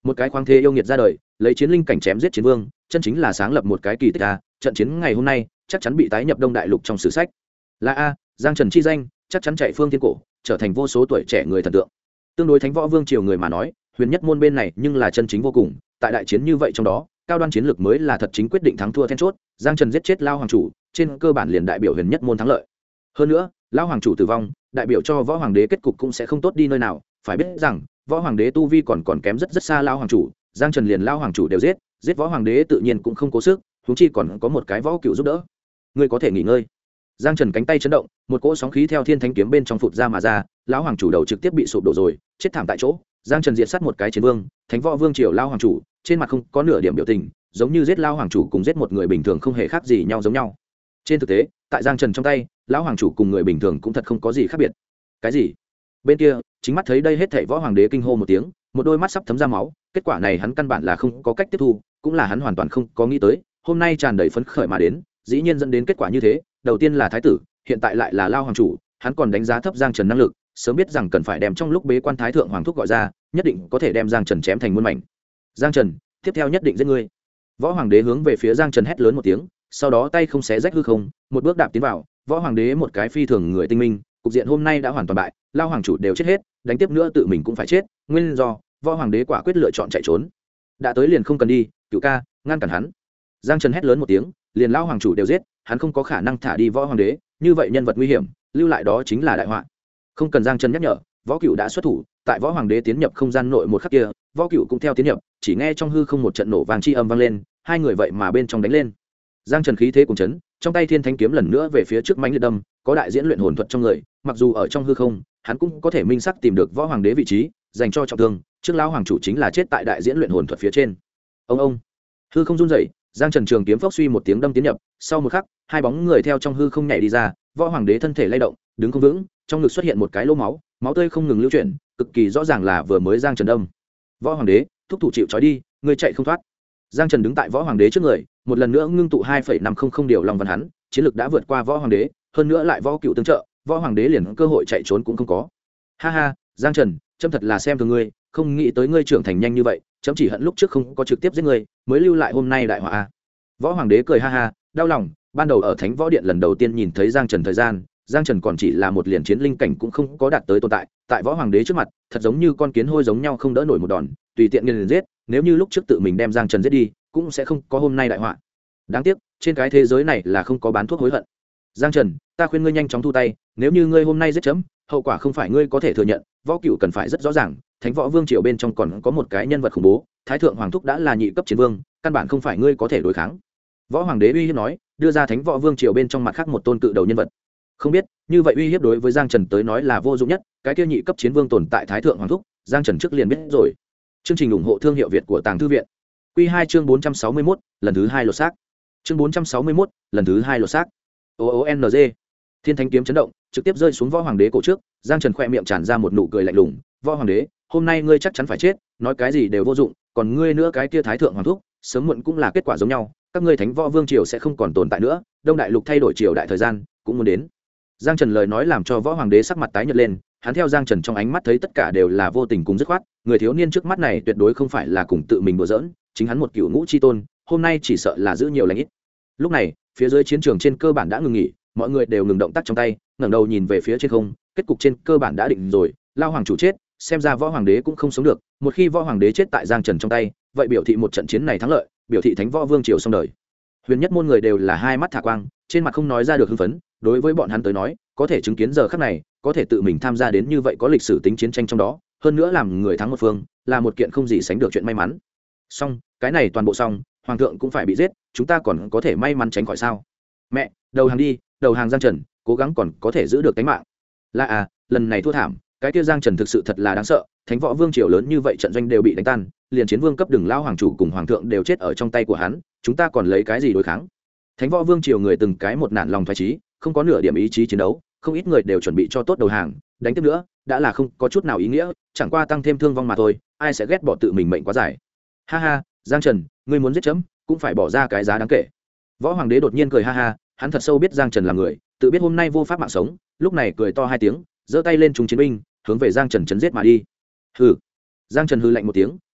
S1: một cái khoáng thế yêu nghiệt ra đời, lấy chiến linh cảnh chém giết chiến vương, chân chính là sáng lập một cái kỳ tích a. Trận chiến ngày hôm nay chắc chắn bị tái nhập Đông Đại Lục trong sử sách. Là a, Giang Trần chi danh chắc chắn chạy phương thiên cổ, trở thành vô số tuổi trẻ người thần tượng. Tương đối Thánh Võ Vương triều người mà nói, Huyền Nhất môn bên này nhưng là chân chính vô cùng, tại đại chiến như vậy trong đó, cao đoan chiến lược mới là thật chính quyết định thắng thua then chốt. Giang Trần giết chết Lao hoàng chủ, trên cơ bản liền đại biểu Huyền Nhất môn thắng lợi. Hơn nữa, Lao hoàng chủ tử vong, đại biểu cho Võ hoàng đế kết cục cũng sẽ không tốt đi nơi nào. Phải biết rằng, Võ hoàng đế tu vi còn kém rất xa Lao hoàng chủ, Giang Trần liền Lao hoàng chủ đều giết Võ hoàng đế tự nhiên cũng không cố sức, huống chi còn có một cái võ cựu giúp đỡ. Ngươi có thể nghỉ ngơi. Giang Trần cánh tay chấn động, một cỗ sóng khí theo thiên thánh kiếm bên trong phụt ra mà ra, lão hoàng chủ đầu trực tiếp bị sụp đổ rồi, chết thảm tại chỗ. Giang Trần diệt sát một cái chiến vương, Thánh Võ Vương triều Lao hoàng chủ, trên mặt không có nửa điểm biểu tình, giống như giết Lao hoàng chủ cùng giết một người bình thường không hề khác gì nhau giống nhau. Trên thực tế, tại Giang Trần trong tay, lão hoàng chủ cùng người bình thường cũng thật không có gì khác biệt. Cái gì? Bên kia, chính mắt thấy đây hết thảy Võ hoàng đế kinh hô một tiếng, một đôi mắt sắp thấm ra máu, kết quả này hắn căn bản là không có cách tiếp thu, cũng là hắn hoàn toàn không có nghĩ tới, hôm nay tràn đầy phấn khởi mà đến, dĩ nhiên dẫn đến kết quả như thế. Đầu tiên là thái tử, hiện tại lại là Lao hoàng chủ, hắn còn đánh giá thấp Giang Trần năng lực, sớm biết rằng cần phải đem trong lúc bế quan thái thượng hoàng thúc gọi ra, nhất định có thể đem Giang Trần chém thành muôn mảnh. Giang Trần, tiếp theo nhất định giết ngươi. Võ hoàng đế hướng về phía Giang Trần hét lớn một tiếng, sau đó tay không xé rách hư không, một bước đạp tiến vào. Võ hoàng đế một cái phi thường người tinh minh, cục diện hôm nay đã hoàn toàn bại, Lao hoàng chủ đều chết hết, đánh tiếp nữa tự mình cũng phải chết. Nguyên do, Võ hoàng đế quả quyết lựa chọn chạy trốn. Đã tới liền không cần đi, Cửu ca, ngăn cản hắn. Giang Trần hét lớn một tiếng, liền Lao hoàng chủ đều giết, hắn không có khả năng thả đi Võ hoàng đế, như vậy nhân vật nguy hiểm, lưu lại đó chính là đại họa. Không cần Giang Trần nhắc nhở, Võ Cửu đã xuất thủ, tại Võ hoàng đế tiến nhập không gian nội một khắc kia, Võ Cửu cũng theo tiến nhập, chỉ nghe trong hư không một trận nổ vang chi âm vang lên, hai người vậy mà bên trong đánh lên. Giang Trần khí thế cùng chấn, trong tay Thiên Thánh kiếm lần nữa về phía trước mãnh liệt đâm, có đại diễn luyện hồn thuật trong người, mặc dù ở trong hư không, hắn cũng có thể minh xác tìm được Võ hoàng đế vị trí, dành cho trọng thương, trước lão hoàng chủ chính là chết tại đại diễn luyện hồn thuật phía trên. Ông, hư không run rẩy, Giang Trần trường kiếm phốc suy một tiếng đâm tiến nhập, sau một khắc, hai bóng người theo trong hư không nhảy đi ra, Võ hoàng đế thân thể lay động, đứng không vững, trong ngực xuất hiện một cái lỗ máu, máu tươi không ngừng lưu chuyển, cực kỳ rõ ràng là vừa mới Giang Trần đâm. Võ hoàng đế, thúc thủ chịu trói đi, ngươi chạy không thoát. Giang Trần đứng tại Võ hoàng đế trước người, một lần nữa ngưng tụ 2,500 điều long văn hắn, chiến lực đã vượt qua Võ hoàng đế, hơn nữa lại Võ Cựu tương trợ, Võ hoàng đế liền cơ hội chạy trốn cũng không có. Ha ha, Giang Trần, chấm thật là xem thường ngươi, không nghĩ tới ngươi trưởng thành nhanh như vậy, chấm chỉ hận lúc trước không có trực tiếp giết ngươi, mới lưu lại hôm nay đại họa. Võ hoàng đế cười ha ha, đau lòng, ban đầu ở Thánh Võ Điện lần đầu tiên nhìn thấy Giang Trần thời gian, Giang Trần còn chỉ là một liền chiến linh cảnh cũng không có đạt tới tồn tại, tại Võ hoàng đế trước mặt, thật giống như con kiến hôi giống nhau không đỡ nổi một đòn, tùy tiện liền giết, nếu như lúc trước tự mình đem Giang Trần giết đi, cũng sẽ không có hôm nay đại họa. Đáng tiếc, trên cái thế giới này là không có bán thuốc hối hận. Giang Trần, ta khuyên ngươi nhanh chóng thu tay, nếu như ngươi hôm nay giết chấm, hậu quả không phải ngươi có thể thừa nhận, Võ Cửu cần phải rất rõ ràng, Thánh Võ Vương triều bên trong còn có một cái nhân vật khủng bố, Thái thượng hoàng thúc đã là nhị cấp chiến vương, căn bản không phải ngươi có thể đối kháng. Võ hoàng đế uy hiếp nói, đưa ra Thánh Võ Vương triều bên trong mặt khác một tôn cự đầu nhân vật. Không biết, như vậy uy hiếp đối với Giang Trần tới nói là vô dụng nhất, cái kia nhị cấp chiến vương tồn tại Thái thượng hoàng thúc, Giang Trần trước liền biết rồi. Chương trình ủng hộ thương hiệu Việt của Tàng Thư viện. Quy 2 chương 461, lần thứ 2 lột xác. Chương 461, lần thứ 2 lột xác. OONG. Thiên Thánh kiếm chấn động, trực tiếp rơi xuống Võ hoàng đế cổ trước, Giang Trần khẽ miệng tràn ra một nụ cười lạnh lùng, "Võ hoàng đế, hôm nay ngươi chắc chắn phải chết, nói cái gì đều vô dụng, còn ngươi nữa cái kia Thái thượng hoàng thúc, sớm muộn cũng là kết quả giống nhau, các ngươi Thánh Võ Vương triều sẽ không còn tồn tại nữa, Đông Đại Lục thay đổi triều đại thời gian cũng muốn đến." Giang Trần lời nói làm cho Võ hoàng đế sắc mặt tái nhợt lên, hắn theo Giang Trần trong ánh mắt thấy tất cả đều là vô tình cùng dứt khoát, người thiếu niên trước mắt này tuyệt đối không phải là cùng tự mình đùa giỡn, chính hắn một cửu ngũ chi tôn, hôm nay chỉ sợ là giữ nhiều lành ít. Lúc này, phía dưới chiến trường trên cơ bản đã ngừng nghỉ, mọi người đều ngừng động tác trong tay, ngẩng đầu nhìn về phía trên không, kết cục trên cơ bản đã định rồi, Lao hoàng chủ chết, xem ra Võ hoàng đế cũng không sống được, một khi Võ hoàng đế chết tại Giang Trần trong tay, vậy biểu thị một trận chiến này thắng lợi, biểu thị Thánh Võ Vương triều xong đời. Huyền Nhất môn người đều là hai mắt thả quang, trên mặt không nói ra được hưng phấn, đối với bọn hắn tới nói, có thể chứng kiến giờ khắc này, có thể tự mình tham gia đến như vậy có lịch sử tính chiến tranh trong đó, hơn nữa làm người thắng một phương, là một kiện không gì sánh được chuyện may mắn. Xong, cái này toàn bộ xong, hoàng thượng cũng phải bị giết, chúng ta còn có thể may mắn tránh khỏi sao? Mẹ, đầu hàng đi, đầu hàng Giang Trần, cố gắng còn có thể giữ được tính mạng. Là à, lần này thua thảm, cái kia Giang Trần thực sự thật là đáng sợ, Thánh Võ Vương triều lớn như vậy trận doanh đều bị đánh tan, liền chiến vương cấp đừng lao hoàng chủ cùng hoàng thượng đều chết ở trong tay của hắn, chúng ta còn lấy cái gì đối kháng? Thánh Võ Vương triều người từng cái một nản lòng phái trí, không có nửa điểm ý chí chiến đấu, không ít người đều chuẩn bị cho tốt đầu hàng, đánh tiếp nữa đã là không có chút nào ý nghĩa, chẳng qua tăng thêm thương vong mà thôi, ai sẽ ghét bỏ tự mình mệnh quá dài. Ha ha, Giang Trần, ngươi muốn giết chấm, cũng phải bỏ ra cái giá đáng kể. Võ hoàng đế đột nhiên cười ha ha, hắn thật sâu biết Giang Trần là người, tự biết hôm nay vô pháp mạng sống, lúc này cười to hai tiếng, giơ tay lên trùng chiến binh, hướng về Giang Trần chấn giết mà đi. Hừ. Giang Trần hừ lạnh một tiếng,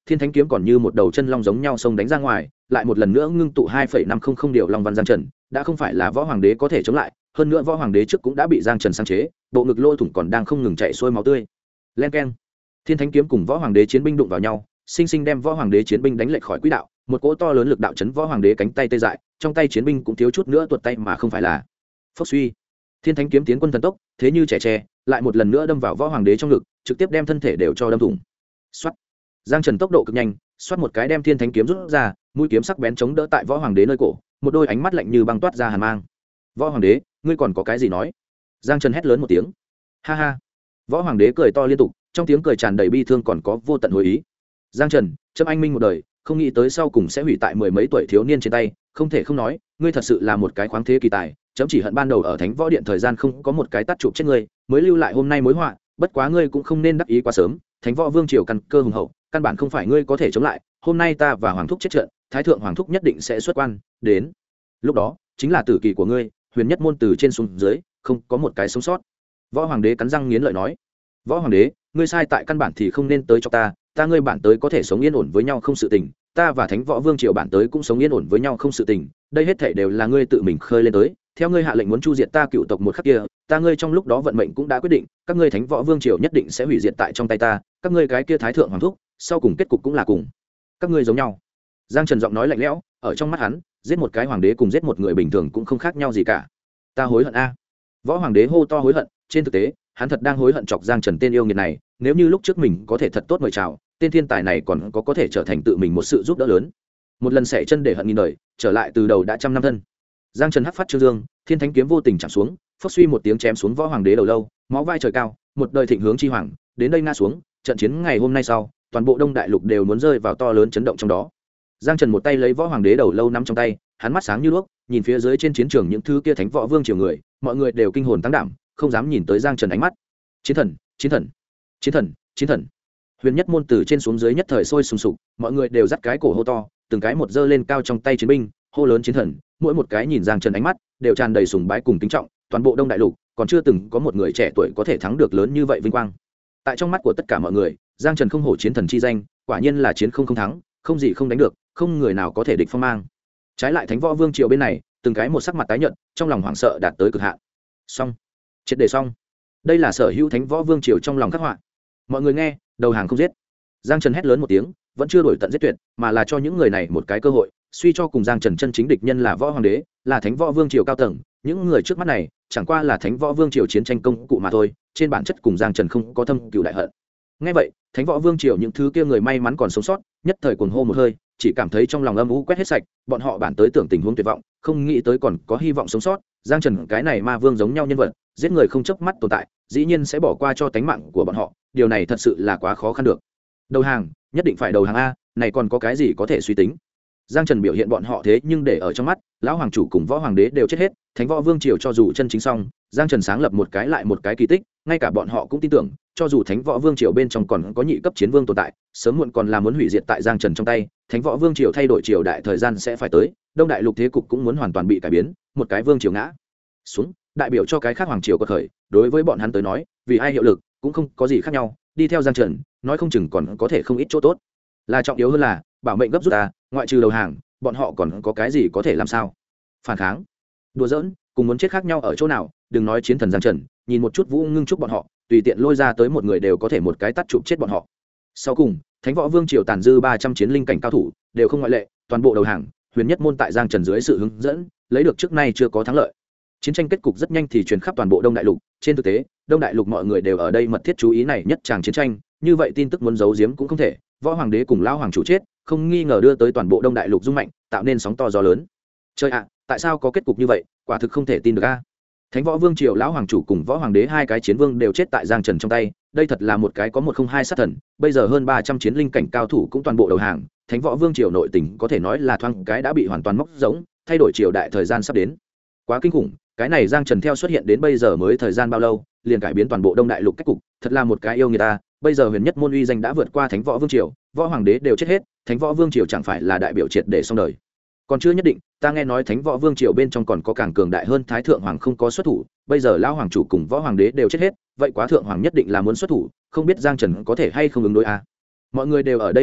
S1: Thiên Thánh kiếm còn như một đầu chân long giống nhau xông đánh ra ngoài, lại một lần nữa ngưng tụ 2,500 điều long văn Giang Trần, đã không phải là võ hoàng đế có thể chống lại, hơn nữa võ hoàng đế trước cũng đã bị Giang Trần sáng chế, bộ ngực lỗ thủng còn đang không ngừng chảy xuôi máu tươi. Len keng. Thiên Thánh kiếm cùng võ hoàng đế chiến binh đụng vào nhau, sinh sinh đem võ hoàng đế chiến binh đánh lệch khỏi quỹ đạo, một cỗ to lớn lực đạo chấn võ hoàng đế cánh tay tê dại, trong tay chiến binh cũng thiếu chút nữa tuột tay mà không phải là. Phốc suy. Thiên Thánh kiếm tiến quân thần tốc, thế như trẻ tre, lại một lần nữa đâm vào võ hoàng đế trong ngực, trực tiếp đem thân thể đều cho đâm thủng. Soát. Giang Trần tốc độ cực nhanh, xoát một cái đem Thiên Thánh kiếm rút ra, mũi kiếm sắc bén chống đỡ tại võ hoàng đế nơi cổ, một đôi ánh mắt lạnh như băng toát ra hàn mang. Võ hoàng đế, ngươi còn có cái gì nói? Giang Trần hét lớn một tiếng. Ha ha. Võ hoàng đế cười to liên tục, trong tiếng cười tràn đầy bi thương còn có vô tận hồi ý. Giang Trần, chấm anh minh một đời, không nghĩ tới sau cùng sẽ hủy tại mười mấy tuổi thiếu niên trên tay, không thể không nói, ngươi thật sự là một cái khoáng thế kỳ tài, chấm chỉ hận ban đầu ở Thánh Võ Điện thời gian không có một cái tát chụp chết ngươi, mới lưu lại hôm nay mối họa, bất quá ngươi cũng không nên đắc ý quá sớm, Thánh Võ Vương triều căn cơ hùng hậu, căn bản không phải ngươi có thể chống lại, hôm nay ta và hoàng thúc chết trận, thái thượng hoàng thúc nhất định sẽ xuất quan, đến lúc đó chính là tử kỳ của ngươi, huyền nhất môn từ trên xuống dưới không có một cái sống sót. Võ hoàng đế cắn răng nghiến lợi nói. Võ hoàng đế, ngươi sai tại căn bản thì không nên tới cho ta ngươi bản tới có thể sống yên ổn với nhau không sự tình, ta và Thánh Võ Vương triều bản tới cũng sống yên ổn với nhau không sự tình, đây hết thảy đều là ngươi tự mình khơi lên tới, theo ngươi hạ lệnh muốn chu diệt ta cựu tộc một khắc kia, ta ngươi trong lúc đó vận mệnh cũng đã quyết định, các ngươi Thánh Võ Vương triều nhất định sẽ hủy diệt tại trong tay ta, các ngươi cái kia thái thượng hoàng thúc, sau cùng kết cục cũng là cùng các ngươi giống nhau. Giang Trần giọng nói lạnh lẽo, ở trong mắt hắn, giết một cái hoàng đế cùng giết một người bình thường cũng không khác nhau gì cả. Ta hối hận a. Võ hoàng đế hô to hối hận, trên thực tế, hắn thật đang hối hận chọc Giang Trần tên yêu nghiệt này, nếu như lúc trước mình có thể thật tốt mời chào, tên thiên tài này còn có thể trở thành tự mình một sự giúp đỡ lớn. Một lần xẻ chân để hận nghìn đời, trở lại từ đầu đã trăm năm thân. Giang Trần hắc phát trương dương, Thiên Thánh kiếm vô tình chạm xuống, phốc suy một tiếng chém xuống võ hoàng đế đầu lâu, máu vai trời cao, một đời thịnh hướng chi hoàng, đến đây ngã xuống, trận chiến ngày hôm nay sau, toàn bộ Đông Đại Lục đều muốn rơi vào to lớn chấn động trong đó. Giang Trần một tay lấy võ hoàng đế đầu lâu nắm trong tay, hắn mắt sáng như đuốc, nhìn phía dưới trên chiến trường những thứ kia Thánh Võ Vương triều người, mọi người đều kinh hồn tăng đảm, không dám nhìn tới Giang Trần ánh mắt. Chiến thần, chiến thần, chiến thần, chiến thần. Huyền nhất môn từ trên xuống dưới nhất thời sôi sùng sục, mọi người đều dắt cái cổ hô to, từng cái một giơ lên cao trong tay chiến binh, hô lớn chiến thần, mỗi một cái nhìn Giang Trần ánh mắt đều tràn đầy sùng bái cùng kính trọng, toàn bộ Đông Đại Lục còn chưa từng có một người trẻ tuổi có thể thắng được lớn như vậy vinh quang. Tại trong mắt của tất cả mọi người, Giang Trần không hổ chiến thần chi danh, quả nhiên là chiến không thắng, không gì không đánh được, không người nào có thể địch phong mang. Trái lại Thánh Võ Vương triều bên này, từng cái một sắc mặt tái nhợt, trong lòng hoảng sợ đạt tới cực hạn. Xong, triệt để xong. Đây là sở hữu Thánh Võ Vương triều trong lòng khắc họa. Mọi người nghe, đầu hàng không giết. Giang Trần hét lớn một tiếng, vẫn chưa đổi tận giết tuyệt, mà là cho những người này một cái cơ hội, suy cho cùng Giang Trần chân chính địch nhân là Võ Hoàng đế, là Thánh Võ Vương triều cao tầng, những người trước mắt này chẳng qua là Thánh Võ Vương triều chiến tranh công cụ mà thôi, trên bản chất cùng Giang Trần không có thâm cừu đại hận. Nghe vậy, Thánh Võ Vương triều những thứ kia người may mắn còn sống sót, nhất thời cuồng hô một hơi, chỉ cảm thấy trong lòng âm u quét hết sạch, bọn họ bản tới tưởng tình huống tuyệt vọng, không nghĩ tới còn có hy vọng sống sót, Giang Trần cái này ma vương giống nhau nhân vật, giết người không chớp mắt tồn tại, dĩ nhiên sẽ bỏ qua cho tánh mạng của bọn họ, điều này thật sự là quá khó khăn được. Đầu hàng, nhất định phải đầu hàng a, này còn có cái gì có thể suy tính. Giang Trần biểu hiện bọn họ thế nhưng để ở trong mắt, lão hoàng chủ cùng võ hoàng đế đều chết hết, Thánh Võ Vương triều cho dù chân chính xong, Giang Trần sáng lập một cái lại một cái kỳ tích, ngay cả bọn họ cũng tin tưởng, cho dù Thánh Võ Vương triều bên trong còn có nhị cấp chiến vương tồn tại, sớm muộn còn là muốn hủy diệt tại Giang Trần trong tay, Thánh Võ Vương triều thay đổi triều đại thời gian sẽ phải tới, Đông Đại Lục thế cục cũng muốn hoàn toàn bị cải biến, một cái vương triều ngã xuống, đại biểu cho cái khác hoàng triều có khởi, đối với bọn hắn tới nói, vì ai hiệu lực cũng không có gì khác nhau, đi theo Giang Trần, nói không chừng còn có thể không ít chỗ tốt. Là trọng yếu hơn là bảo mệnh gấp rút ta, ngoại trừ đầu hàng, bọn họ còn có cái gì có thể làm sao? Phản kháng, đùa giỡn, cùng muốn chết khác nhau ở chỗ nào? Đừng nói chiến thần Giang Trần, nhìn một chút Vũ Ngưng Trúc bọn họ, tùy tiện lôi ra tới một người đều có thể một cái tát chụp chết bọn họ. Sau cùng, Thánh Võ Vương triều tàn dư 300 chiến linh cảnh cao thủ, đều không ngoại lệ, toàn bộ đầu hàng, Huyền Nhất môn tại Giang Trần dưới sự hướng dẫn, lấy được trước nay chưa có thắng lợi. Chiến tranh kết cục rất nhanh thì truyền khắp toàn bộ Đông Đại Lục, trên thực tế, Đông Đại Lục mọi người đều ở đây mật thiết chú ý này nhất tràng chiến tranh, như vậy tin tức muốn giấu giếm cũng không thể, Võ Hoàng đế cùng lão hoàng chủ chết, không nghi ngờ đưa tới toàn bộ Đông Đại Lục rung mạnh, tạo nên sóng to gió lớn. Trời ạ, tại sao có kết cục như vậy, quả thực không thể tin được a. Thánh Võ Vương triều lão hoàng chủ cùng Võ Hoàng đế hai cái chiến vương đều chết tại Giang Trần trong tay, đây thật là một cái có một không hai sát thần, bây giờ hơn 300 chiến linh cảnh cao thủ cũng toàn bộ đầu hàng, Thánh Võ Vương triều nội tình có thể nói là thoáng cái đã bị hoàn toàn móc rỗng, thay đổi triều đại thời gian sắp đến. Quá kinh khủng, cái này Giang Trần theo xuất hiện đến bây giờ mới thời gian bao lâu, liền cải biến toàn bộ Đông Đại Lục cách cục, thật là một cái yêu người ta, bây giờ Huyền Nhất môn uy danh đã vượt qua Thánh Võ Vương triều, Võ Hoàng đế đều chết hết, Thánh Võ Vương triều chẳng phải là đại biểu triệt để xong đời. Còn chưa nhất định, ta nghe nói Thánh Võ Vương triều bên trong còn có càng cường đại hơn Thái thượng hoàng không có xuất thủ, bây giờ lão hoàng chủ cùng Võ Hoàng đế đều chết hết, vậy quá thượng hoàng nhất định là muốn xuất thủ, không biết Giang Trần có thể hay không ứng đối a. Mọi người đều ở đây nghị luận,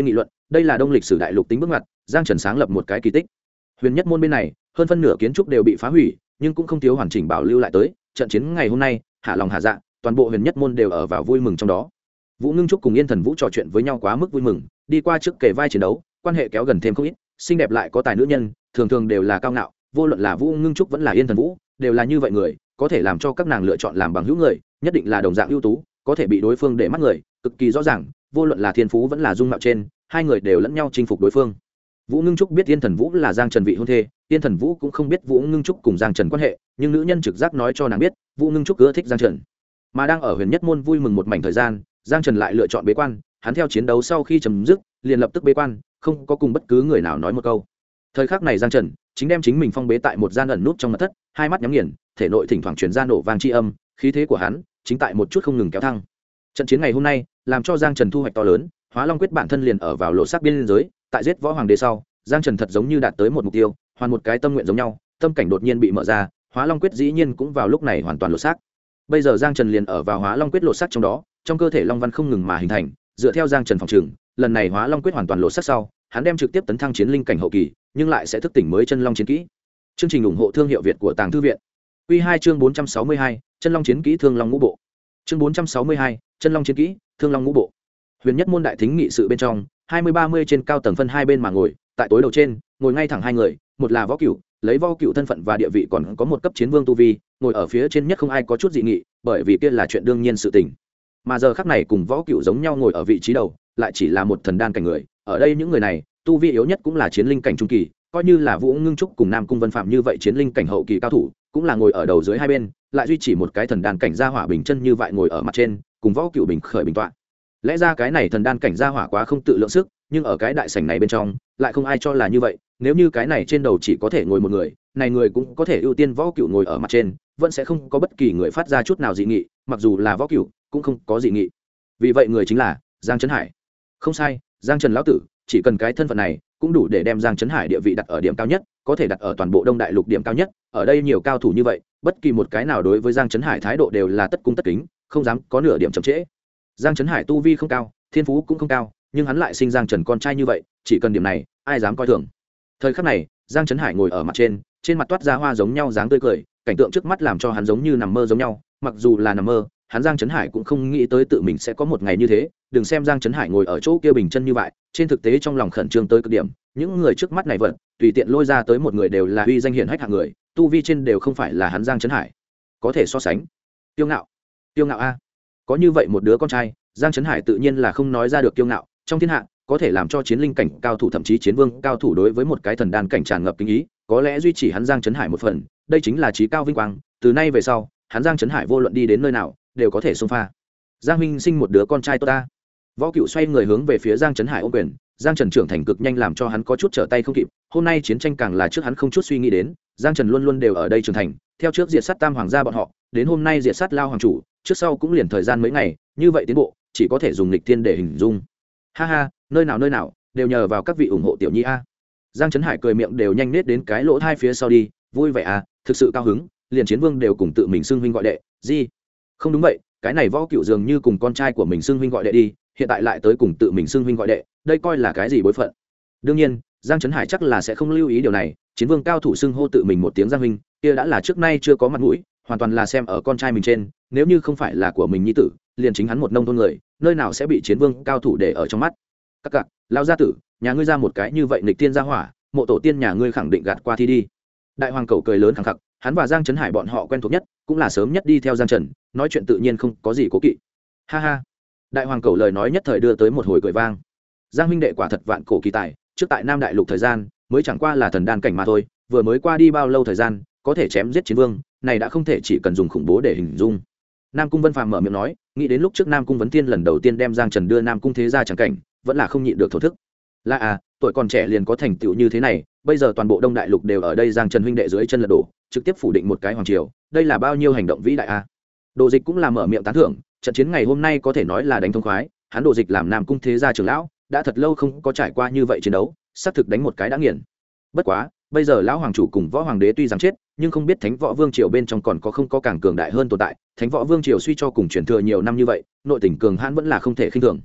S1: đây là đông lịch sử đại lục tính bước ngoặt, giang trần sáng lập một cái kỳ tích. Huyền nhất môn bên này hơn phân nửa kiến trúc đều bị phá hủy, nhưng cũng không thiếu hoàn chỉnh bảo lưu lại tới. Trận chiến ngày hôm nay hạ lòng hạ dạ, toàn bộ huyền nhất môn đều ở vào vui mừng trong đó. Vũ Ngưng Trúc cùng Yên Thần Vũ trò chuyện với nhau quá mức vui mừng, đi qua trước kề vai chiến đấu, quan hệ kéo gần thêm không ít. Xinh đẹp lại có tài nữ nhân, thường thường đều là cao ngạo, vô luận là Vũ Ngưng Trúc vẫn là Yên Thần Vũ, đều là như vậy người, có thể làm cho các nàng lựa chọn làm bằng hữu người, nhất định là đồng dạng ưu tú, có thể bị đối phương để mắt người, cực kỳ rõ ràng, vô luận là thiên phú vẫn là dung mạo trên, hai người đều lẫn nhau chinh phục đối phương. Vũ Ngưng Trúc biết Yên Thần Vũ là Giang Trần vị hôn thê, Yên Thần Vũ cũng không biết Vũ Ngưng Trúc cùng Giang Trần quan hệ, nhưng nữ nhân trực giác nói cho nàng biết, Vũ Ngưng Trúc ưa thích Giang Trần. Mà đang ở Huyền Nhất môn vui mừng một mảnh thời gian, Giang Trần lại lựa chọn bế quan, hắn theo chiến đấu sau khi chấm dứt, liền lập tức bế quan, không có cùng bất cứ người nào nói một câu. Thời khắc này Giang Trần chính đem chính mình phong bế tại một gian ẩn nút trong mật thất, hai mắt nhắm nghiền, thể nội thỉnh thoảng truyền ra nổ vang chi âm, khí thế của hắn chính tại một chút không ngừng kéo thăng. Trận chiến ngày hôm nay làm cho Giang Trần thu hoạch to lớn, Hóa Long quyết bản thân liền ở vào lộ sắc biên giới, tại giết võ hoàng đế sau, Giang Trần thật giống như đạt tới một mục tiêu, hoàn một cái tâm nguyện giống nhau, tâm cảnh đột nhiên bị mở ra, Hóa Long quyết dĩ nhiên cũng vào lúc này hoàn toàn lộ sắc. Bây giờ Giang Trần liền ở vào Hóa Long quyết lộ sắc trong đó, trong cơ thể long văn không ngừng mà hình thành, dựa theo Giang Trần phòng trường, lần này Hóa Long quyết hoàn toàn lộ sắc sau, hắn đem trực tiếp tấn thăng chiến linh cảnh hậu kỳ, nhưng lại sẽ thức tỉnh mới chân long chiến kỹ. Chương trình ủng hộ thương hiệu Việt của Tàng Thư viện. Quy 2 chương 462, chân long chiến kỹ Thương Long Ngũ Bộ. Chương 462, chân long chiến kỹ Thương Long Ngũ Bộ. Huyền Nhất môn đại thính nghị sự bên trong, 20-30 trên cao tầng phân hai bên mà ngồi, tại tối đầu trên, ngồi ngay thẳng hai người, một là Võ Cửu, lấy Võ Cửu thân phận và địa vị còn có một cấp chiến vương tu vi, ngồi ở phía trên nhất không ai có chút dị nghị, bởi vì kia là chuyện đương nhiên sự tình. Mà giờ khắc này cùng Võ Cửu giống nhau ngồi ở vị trí đầu, lại chỉ là một thần đan cảnh người, ở đây những người này, tu vi yếu nhất cũng là chiến linh cảnh trung kỳ, coi như là Vũ Ngưng Trúc cùng Nam Cung Vân Phạm như vậy chiến linh cảnh hậu kỳ cao thủ, cũng là ngồi ở đầu dưới hai bên, lại duy trì một cái thần đan cảnh gia hỏa bình chân như vậy ngồi ở mặt trên, cùng Võ Cửu bình khởi bình tọa. Lẽ ra cái này thần đan cảnh gia hỏa quá không tự lượng sức, nhưng ở cái đại sảnh này bên trong, lại không ai cho là như vậy, nếu như cái này trên đầu chỉ có thể ngồi một người, này người cũng có thể ưu tiên Võ Cửu ngồi ở mặt trên, vẫn sẽ không có bất kỳ người phát ra chút nào dị nghị, mặc dù là Võ Cửu, cũng không có dị nghị. Vì vậy người chính là Giang Trấn Hải. Không sai, Giang Trần lão tử, chỉ cần cái thân phận này, cũng đủ để đem Giang Trấn Hải địa vị đặt ở điểm cao nhất, có thể đặt ở toàn bộ Đông Đại Lục điểm cao nhất, ở đây nhiều cao thủ như vậy, bất kỳ một cái nào đối với Giang Trấn Hải thái độ đều là tất cung tất kính, không dám có nửa điểm chậm trễ. Giang Trấn Hải tu vi không cao, thiên phú cũng không cao, nhưng hắn lại sinh Giang Trần con trai như vậy, chỉ cần điểm này, ai dám coi thường. Thời khắc này, Giang Trấn Hải ngồi ở mặt trên mặt toát ra hoa giống nhau dáng tươi cười, cảnh tượng trước mắt làm cho hắn giống như nằm mơ giống nhau, mặc dù là nằm mơ, hắn Giang Trấn Hải cũng không nghĩ tới tự mình sẽ có một ngày như thế, đừng xem Giang Trấn Hải ngồi ở chỗ kia bình chân như vậy, trên thực tế trong lòng khẩn trương tới cực điểm, những người trước mắt này vẫn tùy tiện lôi ra tới một người đều là uy danh hiển hách hạng người, tu vi trên đều không phải là hắn Giang Trấn Hải có thể so sánh. Kiêu ngạo a, có như vậy một đứa con trai, Giang Trấn Hải tự nhiên là không nói ra được kiêu ngạo, trong thiên hạ có thể làm cho chiến linh cảnh cao thủ thậm chí chiến vương cao thủ đối với một cái thần đan cảnh tràn ngập kính ý, có lẽ duy trì hắn Giang Trấn Hải một phần, đây chính là chí cao vinh quang, từ nay về sau, hắn Giang Trấn Hải vô luận đi đến nơi nào, đều có thể xông pha. Giang huynh sinh một đứa con trai tốt ta. Võ Cửu xoay người hướng về phía Giang Trấn Hải ôm quyền, Giang Trần trưởng thành cực nhanh làm cho hắn có chút trở tay không kịp, hôm nay chiến tranh càng là trước hắn không chút suy nghĩ đến, Giang Trần luôn luôn đều ở đây trưởng thành, theo trước diệt sát Tam hoàng gia bọn họ, đến hôm nay diệt sát Lao hoàng chủ, trước sau cũng liền thời gian mấy ngày, như vậy tiến bộ, chỉ có thể dùng nghịch thiên để hình dung. Ha ha, nơi nào, đều nhờ vào các vị ủng hộ tiểu nhi a. Giang Trấn Hải cười miệng đều nhanh nết đến cái lỗ hai phía sau đi, vui vẻ à, thực sự cao hứng, liền chiến vương đều cùng tự mình xưng huynh gọi đệ, gì? Không đúng vậy, cái này Võ Cửu dường như cùng con trai của mình xưng huynh gọi đệ đi, hiện tại lại tới cùng tự mình xưng huynh gọi đệ, đây coi là cái gì bối phận? Đương nhiên, Giang Trấn Hải chắc là sẽ không lưu ý điều này, chiến vương cao thủ xưng hô tự mình một tiếng Giang huynh, kia đã là trước nay chưa có mặt mũi, hoàn toàn là xem ở con trai mình trên, nếu như không phải là của mình nhi tử, liền chính hắn một nông thôn người, nơi nào sẽ bị chiến vương cao thủ để ở trong mắt. Các cặc, lao gia tử, nhà ngươi ra một cái như vậy nghịch tiên gia hỏa, mộ tổ tiên nhà ngươi khẳng định gạt qua thi đi. Đại hoàng cẩu cười lớn khẳng khặc, hắn và Giang Trấn Hải bọn họ quen thuộc nhất, cũng là sớm nhất đi theo Giang Trần, nói chuyện tự nhiên không có gì cố kỵ. Ha ha. Đại hoàng cẩu lời nói nhất thời đưa tới một hồi cười vang. Giang huynh đệ quả thật vạn cổ kỳ tài, trước tại Nam Đại Lục thời gian, mới chẳng qua là thần đan cảnh mà thôi, vừa mới qua đi bao lâu thời gian, có thể chém giết chiến vương, này đã không thể chỉ cần dùng khủng bố để hình dung. Nam Cung Vân Phàm mở miệng nói, nghĩ đến lúc trước Nam Cung Vấn Thiên lần đầu tiên đem Giang Trần đưa Nam Cung thế gia chẳng cảnh, vẫn là không nhịn được thổ thức. Là à, tuổi còn trẻ liền có thành tựu như thế này, bây giờ toàn bộ Đông Đại Lục đều ở đây Giang Trần huynh đệ dưới chân lật đổ, trực tiếp phủ định một cái hoàng triều, đây là bao nhiêu hành động vĩ đại a. Đồ Dịch cũng là mở miệng tán thưởng, trận chiến ngày hôm nay có thể nói là đánh thông khoái, hắn Đồ Dịch làm Nam Cung thế gia trưởng lão, đã thật lâu không có trải qua như vậy chiến đấu, xác thực đánh một cái đã nghiền. Bất quá, bây giờ lão hoàng chủ cùng võ hoàng đế tuy rằng chết, nhưng không biết Thánh Võ Vương triều bên trong còn có không có càng cường đại hơn tồn tại, Thánh Võ Vương triều suy cho cùng truyền thừa nhiều năm như vậy, nội tình cường hãn vẫn là không thể khinh thường.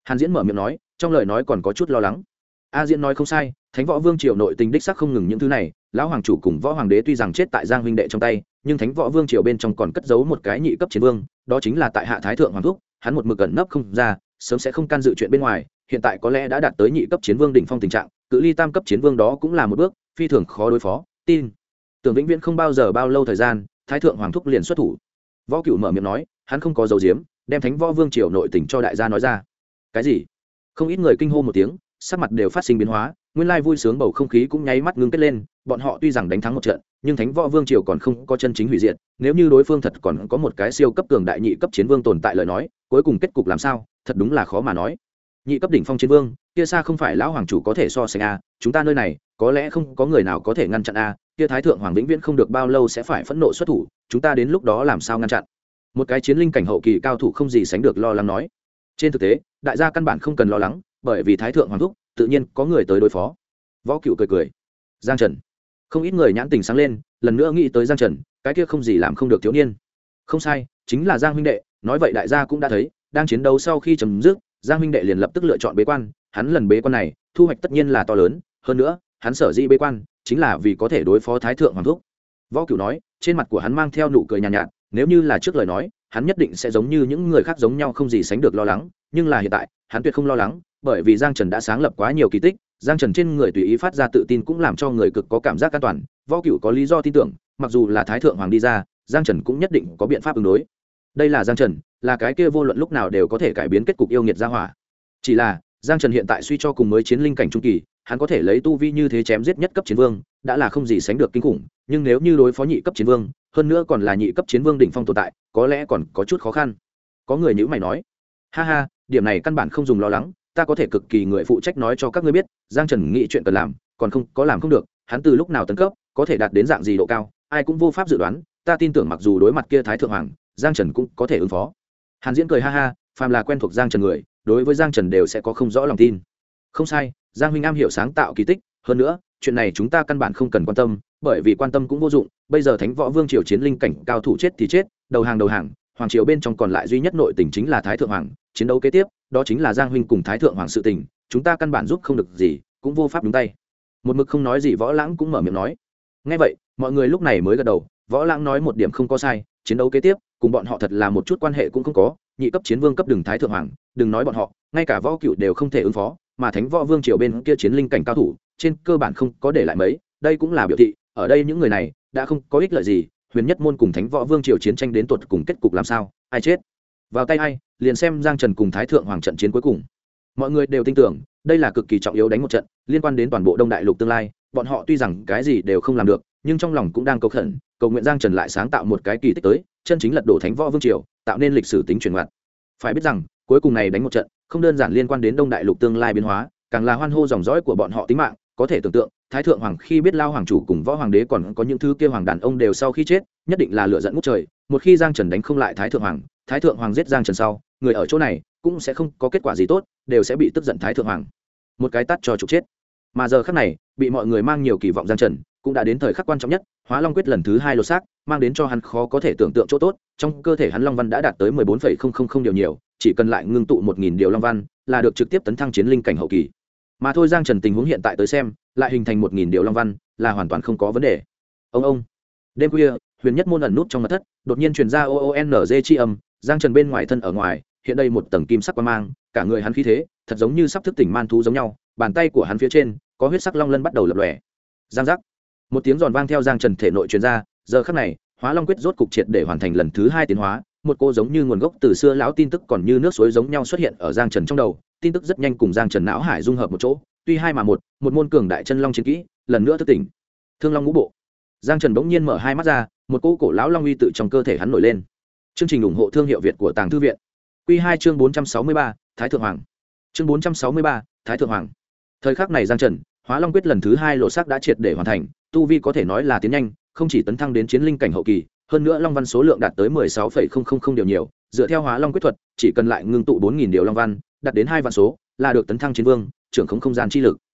S1: Hàn Diễn mở miệng nói, trong lời nói còn có chút lo lắng. A Diễn nói không sai, Thánh Võ Vương triều nội tình đích xác không ngừng những thứ này, lão hoàng chủ cùng võ hoàng đế tuy rằng chết tại Giang huynh đệ trong tay, nhưng Thánh Võ Vương triều bên trong còn cất giấu một cái nhị cấp chiến vương, đó chính là tại hạ Thái thượng hoàng thúc, hắn một mực ẩn nấp không ra, sớm sẽ không can dự chuyện bên ngoài, hiện tại có lẽ đã đạt tới nhị cấp chiến vương đỉnh phong tình trạng, cự ly tam cấp chiến vương đó cũng là một bước phi thường khó đối phó, tin tưởng vĩnh viễn không bao giờ bao lâu thời gian, Thái thượng hoàng thúc liền xuất thủ. Võ Cửu mở miệng nói, hắn không có dấu diếm, đem Thánh Võ Vương triều nội tình cho đại gia nói ra. Cái gì? Không ít người kinh hô một tiếng, sắc mặt đều phát sinh biến hóa, nguyên lai vui sướng bầu không khí cũng nháy mắt ngưng kết lên. Bọn họ tuy rằng đánh thắng một trận, nhưng Thánh Võ Vương triều còn không có chân chính hủy diệt, nếu như đối phương thật còn có một cái siêu cấp cường đại nhị cấp chiến vương tồn tại lời nói, cuối cùng kết cục làm sao, thật đúng là khó mà nói. Nhị cấp đỉnh phong chiến vương, kia xa không phải lão hoàng chủ có thể so sánh a, chúng ta nơi này, có lẽ không có người nào có thể ngăn chặn a, kia Thái thượng hoàng vĩnh viễn không được bao lâu sẽ phải phẫn nộ xuất thủ, chúng ta đến lúc đó làm sao ngăn chặn? Một cái chiến linh cảnh hậu kỳ cao thủ không gì sánh được lo lắng nói. Trên thực tế, đại gia căn bản không cần lo lắng, bởi vì Thái thượng hoàng thúc, tự nhiên có người tới đối phó. Võ Cửu cười cười. Giang Trần. Không ít người nhãn tình sáng lên, lần nữa nghĩ tới Giang Trần, cái kia không gì làm không được thiếu niên. Không sai, chính là Giang huynh đệ, nói vậy đại gia cũng đã thấy, đang chiến đấu sau khi chấm dứt, Giang huynh đệ liền lập tức lựa chọn bế quan, hắn lần bế quan này, thu hoạch tất nhiên là to lớn, hơn nữa, hắn sở dĩ bế quan, chính là vì có thể đối phó Thái thượng hoàng thúc. Võ Cửu nói, trên mặt của hắn mang theo nụ cười nhàn nhạt, nếu như là trước lời nói, hắn nhất định sẽ giống như những người khác giống nhau không gì sánh được lo lắng, nhưng là hiện tại, hắn tuyệt không lo lắng, bởi vì Giang Trần đã sáng lập quá nhiều kỳ tích, Giang Trần trên người tùy ý phát ra tự tin cũng làm cho người cực có cảm giác an toàn. Võ Cửu có lý do tin tưởng, mặc dù là Thái thượng hoàng đi ra, Giang Trần cũng nhất định có biện pháp ứng đối. Đây là Giang Trần, là cái kia vô luận lúc nào đều có thể cải biến kết cục yêu nghiệt gia hỏa. Chỉ là, Giang Trần hiện tại suy cho cùng mới chiến linh cảnh trung kỳ, hắn có thể lấy tu vi như thế chém giết nhất cấp chiến vương, đã là không gì sánh được kinh khủng, nhưng nếu như đối phó nhị cấp chiến vương, hơn nữa còn là nhị cấp chiến vương đỉnh phong tồn tại, có lẽ còn có chút khó khăn. Có người nhíu mày nói, ha ha, điểm này căn bản không dùng lo lắng, ta có thể cực kỳ người phụ trách nói cho các ngươi biết, Giang Trần nghĩ chuyện cần làm, còn không có làm không được, hắn từ lúc nào tấn cấp, có thể đạt đến dạng gì độ cao, ai cũng vô pháp dự đoán, ta tin tưởng mặc dù đối mặt kia Thái thượng hoàng, Giang Trần cũng có thể ứng phó. Hàn Diễn cười ha ha, phàm là quen thuộc Giang Trần người, đối với Giang Trần đều sẽ có không rõ lòng tin. Không sai, Giang huynh am hiểu sáng tạo kỳ tích, hơn nữa, chuyện này chúng ta căn bản không cần quan tâm, bởi vì quan tâm cũng vô dụng, bây giờ Thánh Võ Vương triều chiến linh cảnh cao thủ chết thì chết, đầu hàng, hoàng triều bên trong còn lại duy nhất nội tình chính là Thái thượng hoàng, chiến đấu kế tiếp, đó chính là Giang huynh cùng Thái thượng hoàng sự tình, chúng ta căn bản giúp không được gì, cũng vô pháp đúng tay. Một mực không nói gì Võ Lãng cũng mở miệng nói. Nghe vậy, mọi người lúc này mới gật đầu, Võ Lãng nói một điểm không có sai, chiến đấu kế tiếp, cùng bọn họ thật là một chút quan hệ cũng không có, nhị cấp chiến vương cấp đường Thái thượng hoàng, đừng nói bọn họ, ngay cả Võ Cửu đều không thể ứng phó, mà Thánh Võ Vương triều bên kia chiến linh cảnh cao thủ, trên cơ bản không có để lại mấy, đây cũng là biểu thị, ở đây những người này đã không có ích lợi gì, Huyền Nhất môn cùng Thánh Võ Vương triều chiến tranh đến tuột cùng kết cục làm sao, ai chết vào tay ai, liền xem Giang Trần cùng Thái thượng hoàng trận chiến cuối cùng. Mọi người đều tin tưởng, đây là cực kỳ trọng yếu đánh một trận, liên quan đến toàn bộ Đông Đại Lục tương lai, bọn họ tuy rằng cái gì đều không làm được, nhưng trong lòng cũng đang cầu khẩn, cầu nguyện Giang Trần lại sáng tạo một cái kỳ tích tới, chân chính lật đổ Thánh Võ Vương triều, tạo nên lịch sử tính chuyển ngoặt. Phải biết rằng, cuối cùng này đánh một trận, không đơn giản liên quan đến Đông Đại Lục tương lai biến hóa, càng là hoan hô dòng dõi của bọn họ tính mạng, có thể tưởng tượng, Thái thượng hoàng khi biết lao hoàng chủ cùng võ hoàng đế còn có những thứ kia hoàng đàn ông đều sau khi chết, nhất định là lửa giận ngút trời, một khi Giang Trần đánh không lại Thái thượng hoàng giết Giang Trần sau, người ở chỗ này cũng sẽ không có kết quả gì tốt, đều sẽ bị tức giận Thái thượng hoàng một cái tát cho trục chết. Mà giờ khắc này, bị mọi người mang nhiều kỳ vọng Giang Trần, cũng đã đến thời khắc quan trọng nhất, Hóa Long quyết lần thứ 2 lột xác, mang đến cho hắn khó có thể tưởng tượng chỗ tốt, trong cơ thể hắn long văn đã đạt tới 14,000 điều nhiều, chỉ cần lại ngưng tụ 1000 điều long văn, là được trực tiếp tấn thăng chiến linh cảnh hậu kỳ. Mà thôi Giang Trần tình huống hiện tại tới xem, lại hình thành 1000 điều long văn, là hoàn toàn không có vấn đề. Ông. Đêm khuya, Huyền Nhất môn ẩn nút trong mật thất, đột nhiên truyền ra OONZ chi âm, Giang Trần bên ngoài thân ở ngoài, hiện đây một tầng kim sắc quang mang, cả người hắn khí thế, thật giống như sắp thức tỉnh man thú giống nhau, bàn tay của hắn phía trên, có huyết sắc long lân bắt đầu lập lòe. Giang giác. Một tiếng giòn vang theo Giang Trần thể nội truyền ra, giờ khắc này, Hóa Long quyết rốt cục triệt để hoàn thành lần thứ 2 tiến hóa, một cô giống như nguồn gốc từ xưa lão tin tức còn như nước suối giống nhau xuất hiện ở Giang Trần trong đầu, tin tức rất nhanh cùng Giang Trần não hải dung hợp một chỗ, tuy hai mà một môn cường đại chân long chiến kỹ, lần nữa thức tỉnh. Thương Long ngũ bộ. Giang Trần bỗng nhiên mở hai mắt ra, một cỗ cổ lão long uy tự trong cơ thể hắn nổi lên. Chương trình ủng hộ thương hiệu Việt của Tàng Thư viện. Quy 2 chương 463, Thái thượng hoàng. Chương 463, Thái thượng hoàng. Thời khắc này Giang Trần, Hóa Long quyết lần thứ 2 lộ sắc đã triệt để hoàn thành, tu vi có thể nói là tiến nhanh, không chỉ tấn thăng đến chiến linh cảnh hậu kỳ, hơn nữa long văn số lượng đạt tới 16,000 điều nhiều, dựa theo Hóa Long quyết thuật, chỉ cần lại ngưng tụ 4000 điều long văn, đạt đến 2 vạn số, là được tấn thăng chiến vương, trưởng không gian chi lực.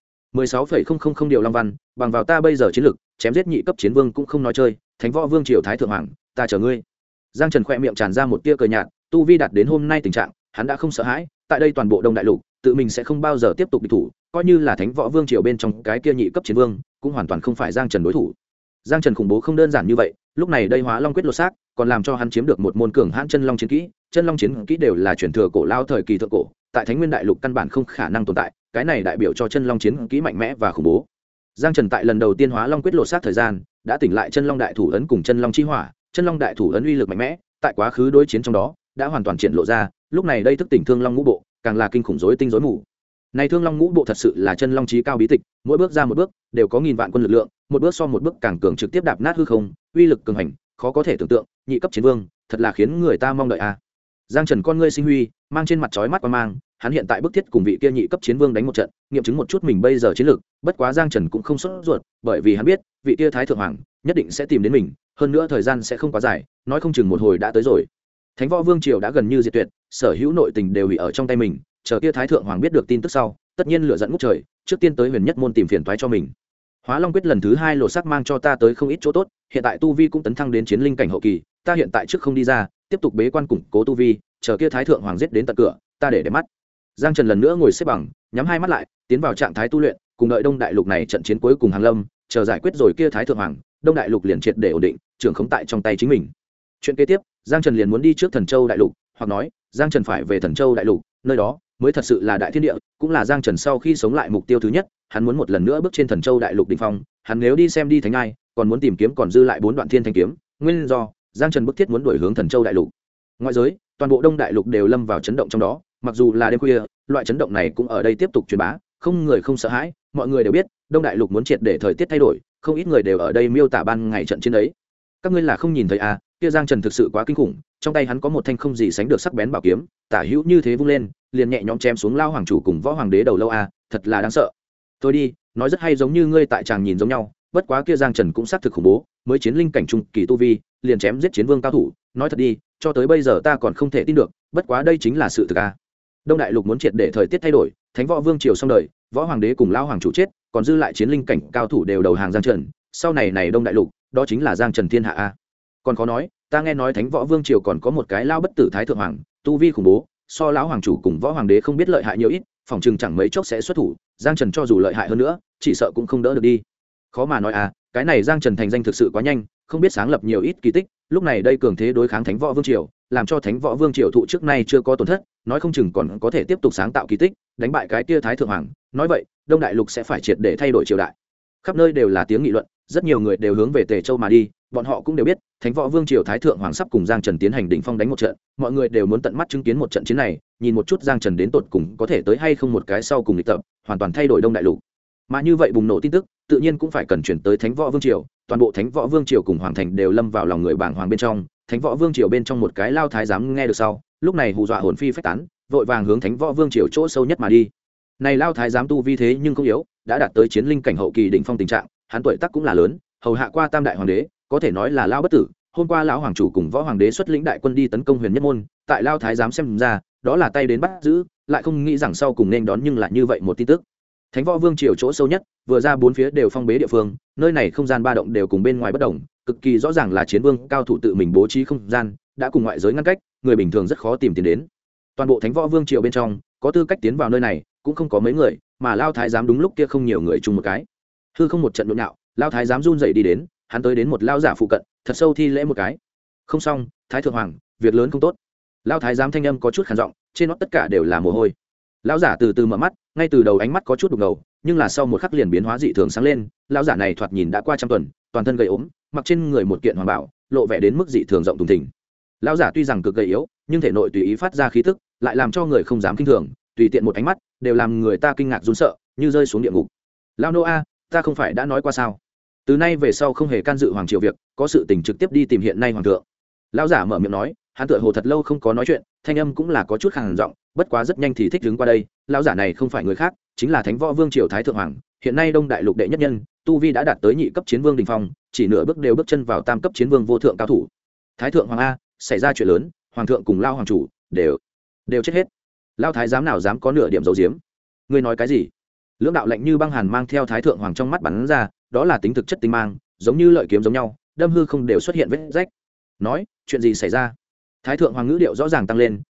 S1: 16,000 điều long văn, bằng vào ta bây giờ chiến lực, chém giết nhị cấp chiến vương cũng không nói chơi, Thánh Võ Vương triều Thái thượng hoàng, ta chờ ngươi. Giang Trần khẽ miệng tràn ra một tia cười nhạt, tu vi đạt đến hôm nay tình trạng, hắn đã không sợ hãi, tại đây toàn bộ đông đại lục tự mình sẽ không bao giờ tiếp tục địch thủ, coi như là thánh võ vương triều bên trong cái kia nhị cấp chiến vương cũng hoàn toàn không phải Giang Trần đối thủ. Giang Trần khủng bố không đơn giản như vậy, lúc này đây Hóa Long quyết lột xác, còn làm cho hắn chiếm được một môn cường hãn chân long chiến kỹ, chân long chiến kỹ đều là truyền thừa cổ lao thời kỳ thượng cổ, tại Thánh Nguyên đại lục căn bản không khả năng tồn tại, cái này đại biểu cho chân long chiến kỹ mạnh mẽ và khủng bố. Giang Trần tại lần đầu tiên Hóa Long quyết lột xác thời gian, đã tỉnh lại chân long đại thủ ấn cùng chân long chi hỏa, chân long đại thủ ấn uy lực mạnh mẽ, tại quá khứ đối chiến trong đó đã hoàn toàn triển lộ ra, lúc này đây thức tỉnh Thương Long ngũ bộ, càng là kinh khủng rối tinh rối mù. Này Thương Long ngũ bộ thật sự là chân long chí cao bí tịch, mỗi bước ra một bước đều có nghìn vạn quân lực lượng, một bước so một bước càng cường, trực tiếp đạp nát hư không, uy lực cường hành, khó có thể tưởng tượng, nhị cấp chiến vương, thật là khiến người ta mong đợi a. Giang Trần con ngươi sinh huy, mang trên mặt chói mắt qua mang, hắn hiện tại bức thiết cùng vị kia nhị cấp chiến vương đánh một trận, nghiệm chứng một chút mình bây giờ chiến lược, bất quá Giang Trần cũng không sốt ruột, bởi vì hắn biết, vị kia thái thượng hoàng nhất định sẽ tìm đến mình, hơn nữa thời gian sẽ không quá dài, nói không chừng một hồi đã tới rồi. Thánh Võ Vương triều đã gần như diệt tuyệt, sở hữu nội tình đều hủy ở trong tay mình, chờ kia thái thượng hoàng biết được tin tức sau, tất nhiên lửa giận ngút trời, trước tiên tới Huyền Nhất môn tìm phiền toái cho mình. Hóa Long quyết lần thứ 2 lộ sắc mang cho ta tới không ít chỗ tốt, hiện tại tu vi cũng tấn thăng đến chiến linh cảnh hậu kỳ, ta hiện tại trước không đi ra, tiếp tục bế quan củng cố tu vi, chờ kia thái thượng hoàng giết đến tận cửa, ta để mắt. Giang Trần lần nữa ngồi xếp bằng, nhắm hai mắt lại, tiến vào trạng thái tu luyện, cùng đợi Đông Đại Lục này trận chiến cuối cùng hàng lâm, chờ giải quyết rồi kia thái thượng hoàng, Đông Đại Lục liền triệt để ổn định, trưởng khống tại trong tay chính mình. Chuyện kế tiếp, Giang Trần liền muốn đi trước Thần Châu Đại Lục, hoặc nói, Giang Trần phải về Thần Châu Đại Lục, nơi đó mới thật sự là đại thiên địa, cũng là Giang Trần sau khi sống lại mục tiêu thứ nhất, hắn muốn một lần nữa bước trên Thần Châu Đại Lục đỉnh phong, hắn nếu đi xem đi thánh ai, còn muốn tìm kiếm còn dư lại 4 đoạn thiên thanh kiếm, nguyên do, Giang Trần bức thiết muốn đuổi hướng Thần Châu Đại Lục. Ngoại giới, toàn bộ Đông Đại Lục đều lâm vào chấn động trong đó, mặc dù là đêm khuya, loại chấn động này cũng ở đây tiếp tục truyền bá, không người không sợ hãi, mọi người đều biết, Đông Đại Lục muốn triệt để thời tiết thay đổi, không ít người đều ở đây miêu tả ban ngày trận chiến ấy. Các ngươi là không nhìn thấy à, kia Giang Trần thực sự quá kinh khủng, trong tay hắn có một thanh không gì sánh được sắc bén bảo kiếm, tả hữu như thế vung lên, liền nhẹ nhõm chém xuống lao hoàng chủ cùng võ hoàng đế đầu lâu à, thật là đáng sợ. Thôi đi, nói rất hay giống như ngươi tại chàng nhìn giống nhau, bất quá kia Giang Trần cũng xác thực khủng bố, mới chiến linh cảnh trung kỳ tu vi, liền chém giết chiến vương cao thủ, nói thật đi, cho tới bây giờ ta còn không thể tin được, bất quá đây chính là sự thực à. Đông Đại Lục muốn triệt để thời tiết thay đổi, Thánh Võ Vương triều xong đời, võ hoàng đế cùng lao hoàng chủ chết, còn dư lại chiến linh cảnh cao thủ đều đầu hàng Giang Trần, sau này Đông Đại Lục, đó chính là Giang Trần thiên hạ a. Còn khó nói, ta nghe nói Thánh Võ Vương triều còn có một cái lao bất tử thái thượng hoàng, tu vi khủng bố, so lão hoàng chủ cùng võ hoàng đế không biết lợi hại nhiều ít, phòng chừng chẳng mấy chốc sẽ xuất thủ, Giang Trần cho dù lợi hại hơn nữa, chỉ sợ cũng không đỡ được đi. Khó mà nói à, cái này Giang Trần thành danh thực sự quá nhanh, không biết sáng lập nhiều ít kỳ tích, lúc này đây cường thế đối kháng Thánh Võ Vương triều, làm cho Thánh Võ Vương triều thụ trước nay chưa có tổn thất, nói không chừng còn có thể tiếp tục sáng tạo kỳ tích, đánh bại cái kia thái thượng hoàng, nói vậy, Đông Đại Lục sẽ phải triệt để thay đổi triều đại. Khắp nơi đều là tiếng nghị luận, rất nhiều người đều hướng về Tề Châu mà đi, bọn họ cũng đều biết, Thánh Võ Vương triều thái thượng hoàng sắp cùng Giang Trần tiến hành đỉnh phong đánh một trận, mọi người đều muốn tận mắt chứng kiến một trận chiến này, nhìn một chút Giang Trần đến tột cùng có thể tới hay không một cái sau cùng lịch tập, hoàn toàn thay đổi Đông Đại Lục. Mà như vậy bùng nổ tin tức, tự nhiên cũng phải cần chuyển tới Thánh Võ Vương triều, toàn bộ Thánh Võ Vương triều cùng hoàng thành đều lâm vào lòng người bàng hoàng bên trong, Thánh Võ Vương triều bên trong một cái lao thái giám nghe được sau, lúc này hù dọa hồn phi phách tán, vội vàng hướng Thánh Võ Vương triều chỗ sâu nhất mà đi. Này lao thái giám tu vi thế nhưng không yếu, đã đạt tới chiến linh cảnh hậu kỳ đỉnh phong tình trạng, hắn tuổi tác cũng là lớn, hầu hạ qua tam đại hoàng đế, có thể nói là lao bất tử. Hôm qua lão hoàng chủ cùng võ hoàng đế xuất lĩnh đại quân đi tấn công Huyền Nhất môn, tại lao thái giám xem ra, đó là tay đến bắt giữ, lại không nghĩ rằng sau cùng nên đón nhưng lại như vậy một tin tức. Thánh Võ Vương triều chỗ sâu nhất, vừa ra bốn phía đều phong bế địa phương, nơi này không gian ba động đều cùng bên ngoài bất động, cực kỳ rõ ràng là chiến vương cao thủ tự mình bố trí không gian, đã cùng ngoại giới ngăn cách, người bình thường rất khó tìm tiến đến. Toàn bộ Thánh Võ Vương triều bên trong, có tư cách tiến vào nơi này, cũng không có mấy người, mà lao thái giám đúng lúc kia không nhiều người chung một cái. Hư không một trận nhộn nhạo, lao thái giám run dậy đi đến, hắn tới đến một lao giả phụ cận, thật sâu thi lễ một cái. Không xong, thái thượng hoàng, việc lớn không tốt. Lao thái giám thanh âm có chút khàn giọng, trên nó tất cả đều là mồ hôi. Lão giả từ từ mở mắt, ngay từ đầu ánh mắt có chút đục ngầu, nhưng là sau một khắc liền biến hóa dị thường sáng lên. Lão giả này thoạt nhìn đã qua trăm tuần, toàn thân gầy ốm, mặc trên người một kiện hoàng bảo, lộ vẻ đến mức dị thường rộng thùng thình. Lão giả tuy rằng cực gầy yếu, nhưng thể nội tùy ý phát ra khí tức, lại làm cho người không dám kinh thường, tùy tiện một ánh mắt đều làm người ta kinh ngạc run sợ, như rơi xuống địa ngục. Lão nô a, ta không phải đã nói qua sao? Từ nay về sau không hề can dự hoàng triều việc, có sự tình trực tiếp đi tìm hiện nay hoàng thượng. Lão giả mở miệng nói, hắn tựa hồ thật lâu không có nói chuyện, thanh âm cũng là có chút khàn giọng, bất quá rất nhanh thì thích đứng qua đây. Lão giả này không phải người khác, chính là Thánh Võ Vương triều thái thượng hoàng, hiện nay Đông Đại Lục đệ nhất nhân, tu vi đã đạt tới nhị cấp chiến vương đỉnh phong, chỉ nửa bước đều bước chân vào tam cấp chiến vương vô thượng cao thủ. Thái thượng hoàng a, xảy ra chuyện lớn, hoàng thượng cùng lao hoàng chủ đều chết hết. Lao thái giám nào dám có nửa điểm giấu giếm? Ngươi nói cái gì? Lưỡng đạo lạnh như băng hàn mang theo thái thượng hoàng trong mắt bắn ra, đó là tính thực chất tinh mang, giống như lợi kiếm giống nhau, đâm hư không đều xuất hiện vết rách. Nói, chuyện gì xảy ra? Thái thượng hoàng ngữ điệu rõ ràng tăng lên,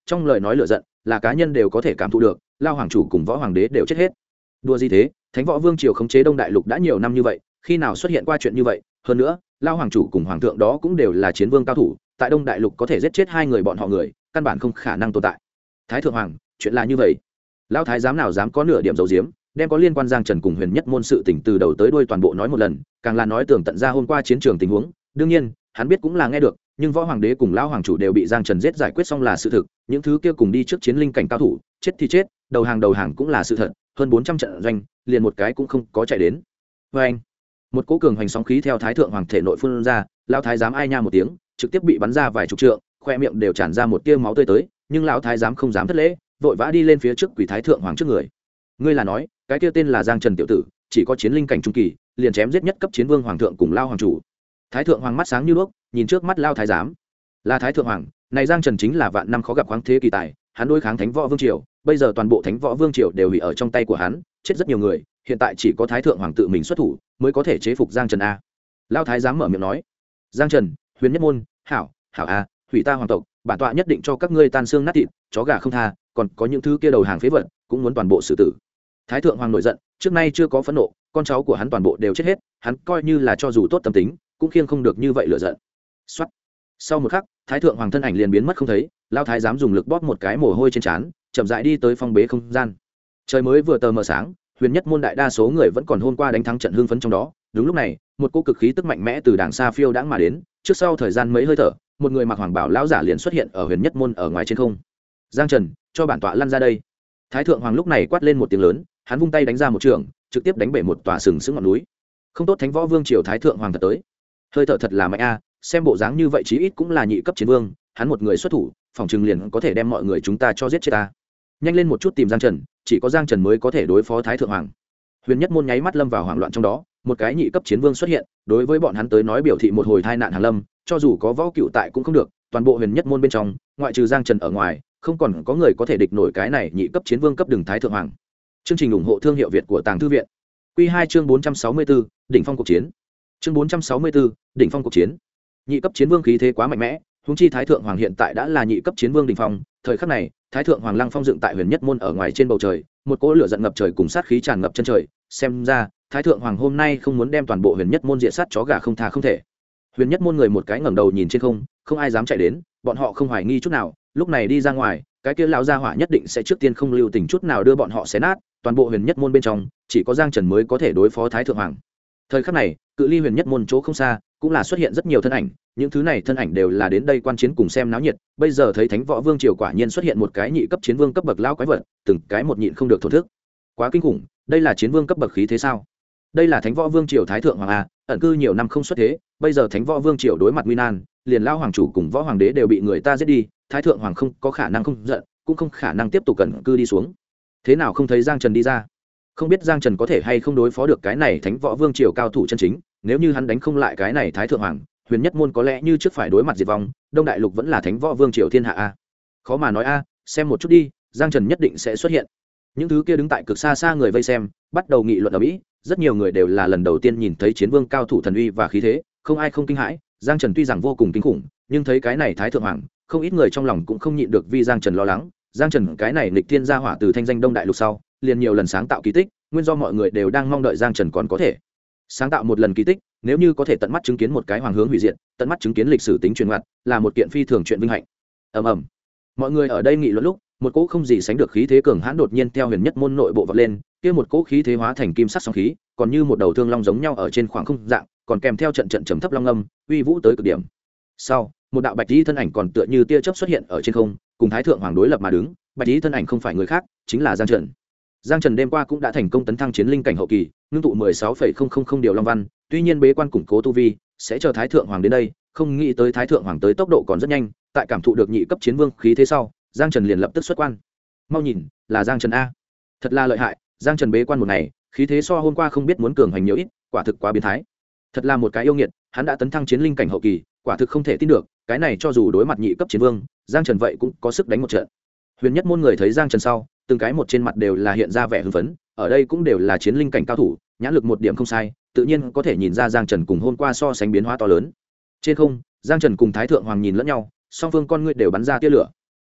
S1: trong lời nói lựa giận là cá nhân đều có thể cảm thụ được. Lao hoàng chủ cùng võ hoàng đế đều chết hết. Đùa gì thế, thánh võ vương triều khống chế đông đại lục đã nhiều năm như vậy, khi nào xuất hiện qua chuyện như vậy? Hơn nữa, Lao hoàng chủ cùng hoàng thượng đó cũng đều là chiến vương cao thủ, tại đông đại lục có thể giết chết hai người bọn họ người, căn bản không khả năng tồn tại. Thái thượng hoàng, chuyện là như vậy. Lão thái giám nào dám có nửa điểm dầu diếm, đem có liên quan Giang Trần cùng Huyền Nhất môn sự tình từ đầu tới đuôi toàn bộ nói một lần, càng là nói tường tận ra hôm qua chiến trường tình huống. Đương nhiên, hắn biết cũng là nghe được, nhưng võ hoàng đế cùng lão hoàng chủ đều bị Giang Trần giết giải quyết xong là sự thực, những thứ kia cùng đi trước chiến linh cảnh cao thủ, chết thì chết, đầu hàng cũng là sự thật, hơn 400 trận doanh, liền một cái cũng không có chạy đến. Và anh, một cỗ cường hoành sóng khí theo thái thượng hoàng thể nội phun ra, lão thái giám ai nha một tiếng, trực tiếp bị bắn ra vài chục trượng, khoe miệng đều tràn ra một tia máu tươi tới, nhưng lão thái giám không dám thất lễ, vội vã đi lên phía trước quỳ thái thượng hoàng trước người. Ngươi là nói, cái kia tên là Giang Trần tiểu tử, chỉ có chiến linh cảnh trung kỳ, liền chém giết nhất cấp chiến vương hoàng thượng cùng lao hoàng chủ. Thái thượng hoàng mắt sáng như đuốc, nhìn trước mắt lao thái giám. Là thái thượng hoàng, này Giang Trần chính là vạn năm khó gặp khoáng thế kỳ tài, hắn đối kháng thánh võ vương triều, bây giờ toàn bộ thánh võ vương triều đều hủy ở trong tay của hắn, chết rất nhiều người, hiện tại chỉ có thái thượng hoàng tự mình xuất thủ mới có thể chế phục Giang Trần a. Lao thái giám mở miệng nói, Giang Trần, Huyền Nhất môn, hảo a, hủy ta hoàng tộc, bản tọa nhất định cho các ngươi tan xương nát thịt, chó gà không tha, còn có những thứ kia đầu hàng phế vật cũng muốn toàn bộ xử tử. Thái thượng hoàng nổi giận, trước nay chưa có phẫn nộ, con cháu của hắn toàn bộ đều chết hết, hắn coi như là cho dù tốt tâm tính cũng khiêng không được như vậy lựa giận. Soát. Sau một khắc, thái thượng hoàng thân ảnh liền biến mất không thấy, lao thái giám dùng lực bóp một cái mồ hôi trên trán, chậm rãi đi tới phong bế không gian. Trời mới vừa tờ mờ sáng, Huyền Nhất môn đại đa số người vẫn còn hôm qua đánh thắng trận hưng phấn trong đó. Đúng lúc này, một cỗ cực khí tức mạnh mẽ từ đàng xa phiêu đãng mà đến, trước sau thời gian mấy hơi thở, một người mặc hoàng bào lão giả liền xuất hiện ở Huyền Nhất môn ở ngoài trên không. Giang Trần, cho bản tọa lăn ra đây. Thái thượng hoàng lúc này quát lên một tiếng lớn, hắn vung tay đánh ra một trường, trực tiếp đánh bể một tòa sừng sững ngọn núi. Không tốt, thánh võ vương triều thái thượng hoàng thật tới, hơi thở thật là mạnh a, xem bộ dáng như vậy chí ít cũng là nhị cấp chiến vương, hắn một người xuất thủ, phòng trừng liền có thể đem mọi người chúng ta cho giết chết ta. Nhanh lên một chút tìm Giang Trần, chỉ có Giang Trần mới có thể đối phó thái thượng hoàng. Huyền Nhất môn nháy mắt lâm vào hoảng loạn trong đó, một cái nhị cấp chiến vương xuất hiện, đối với bọn hắn tới nói biểu thị một hồi tai nạn hàng lâm, cho dù có võ cựu tại cũng không được, toàn bộ Huyền Nhất môn bên trong, ngoại trừ Giang Trần ở ngoài, không còn có người có thể địch nổi cái này nhị cấp chiến vương cấp đường thái thượng hoàng. Chương trình ủng hộ thương hiệu Việt của Tàng Thư viện. Quy 2 chương 464, đỉnh phong cuộc chiến. Chương 464, đỉnh phong cuộc chiến. Nhị cấp chiến vương khí thế quá mạnh mẽ, huống chi thái thượng hoàng hiện tại đã là nhị cấp chiến vương đỉnh phong, thời khắc này, thái thượng hoàng lăng phong dựng tại Huyền Nhất môn ở ngoài trên bầu trời, một cỗ lửa giận ngập trời cùng sát khí tràn ngập chân trời, xem ra, thái thượng hoàng hôm nay không muốn đem toàn bộ Huyền Nhất môn diệt sát chó gà không tha không thể. Huyền Nhất môn người một cái ngẩng đầu nhìn trên không, không ai dám chạy đến, bọn họ không hoài nghi chút nào, lúc này đi ra ngoài, cái kia lão gia hỏa nhất định sẽ trước tiên không lưu tình chút nào đưa bọn họ xé nát, toàn bộ Huyền Nhất môn bên trong, chỉ có Giang Trần mới có thể đối phó thái thượng hoàng. Thời khắc này, cự ly Huyền Nhất môn chỗ không xa, cũng là xuất hiện rất nhiều thân ảnh, những thứ này thân ảnh đều là đến đây quan chiến cùng xem náo nhiệt, bây giờ thấy thánh võ vương triều quả nhiên xuất hiện một cái nhị cấp chiến vương cấp bậc lão quái vật, từng cái một nhịn không được thổ thức. Quá kinh khủng, đây là chiến vương cấp bậc khí thế sao? Đây là thánh võ vương triều thái thượng hoàng a, ẩn cư nhiều năm không xuất thế, bây giờ thánh võ vương triều đối mặt nguy nan, liền lao hoàng chủ cùng võ hoàng đế đều bị người ta giết đi, thái thượng hoàng không có khả năng không giận, cũng không khả năng tiếp tục cẩn cư đi xuống. Thế nào không thấy Giang Trần đi ra? Không biết Giang Trần có thể hay không đối phó được cái này thánh võ vương triều cao thủ chân chính, nếu như hắn đánh không lại cái này thái thượng hoàng, Huyền Nhất môn có lẽ như trước phải đối mặt diệt vong, đông đại lục vẫn là thánh võ vương triều thiên hạ a. Khó mà nói a, xem một chút đi, Giang Trần nhất định sẽ xuất hiện. Những thứ kia đứng tại cực xa xa người vây xem, bắt đầu nghị luận ở mỹ, rất nhiều người đều là lần đầu tiên nhìn thấy chiến vương cao thủ thần uy và khí thế, không ai không kinh hãi. Giang Trần tuy rằng vô cùng kinh khủng, nhưng thấy cái này thái thượng hoàng, không ít người trong lòng cũng không nhịn được vì Giang Trần lo lắng. Giang Trần cái này nghịch thiên gia hỏa từ thanh danh đông đại lục sau, liền nhiều lần sáng tạo kỳ tích, nguyên do mọi người đều đang mong đợi Giang Trần còn có thể sáng tạo một lần kỳ tích, nếu như có thể tận mắt chứng kiến một cái hoàng hướng hủy diệt, tận mắt chứng kiến lịch sử tính truyền ngặt, là một kiện phi thường chuyện vinh hạnh. Ầm ầm. Mọi người ở đây nghị luận lúc, một cỗ không gì sánh được khí thế cường hãn đột nhiên theo Huyền Nhất môn nội bộ vọt lên, kia một cỗ khí thế hóa thành kim sắc sóng khí, còn như một đầu thương long giống nhau ở trên khoảng không dạng, còn kèm theo trận trận trầm thấp long âm, uy vũ tới cực điểm. Sau, một đạo bạch y thân ảnh còn tựa như tia chớp xuất hiện ở trên không, cùng thái thượng hoàng đối lập mà đứng, bạch y thân ảnh không phải người khác, chính là Giang Trần. Giang Trần đêm qua cũng đã thành công tấn thăng chiến linh cảnh hậu kỳ, ngưng tụ 16,000 điều long văn, tuy nhiên bế quan củng cố tu vi, sẽ chờ thái thượng hoàng đến đây, không nghĩ tới thái thượng hoàng tới tốc độ còn rất nhanh, tại cảm thụ được nhị cấp chiến vương khí thế sau, Giang Trần liền lập tức xuất quan. Mau nhìn, là Giang Trần a. Thật là lợi hại, Giang Trần bế quan một ngày, khí thế so hôm qua không biết muốn cường hành nhiều ít, quả thực quá biến thái. Thật là một cái yêu nghiệt, hắn đã tấn thăng chiến linh cảnh hậu kỳ, quả thực không thể tin được, cái này cho dù đối mặt nhị cấp chiến vương, Giang Trần vậy cũng có sức đánh một trận. Huyền Nhất môn người thấy Giang Trần sau, từng cái một trên mặt đều là hiện ra vẻ hưng phấn, ở đây cũng đều là chiến linh cảnh cao thủ, nhãn lực một điểm không sai, tự nhiên có thể nhìn ra Giang Trần cùng hôm qua so sánh biến hóa to lớn. Trên không, Giang Trần cùng thái thượng hoàng nhìn lẫn nhau, song phương con ngươi đều bắn ra tia lửa.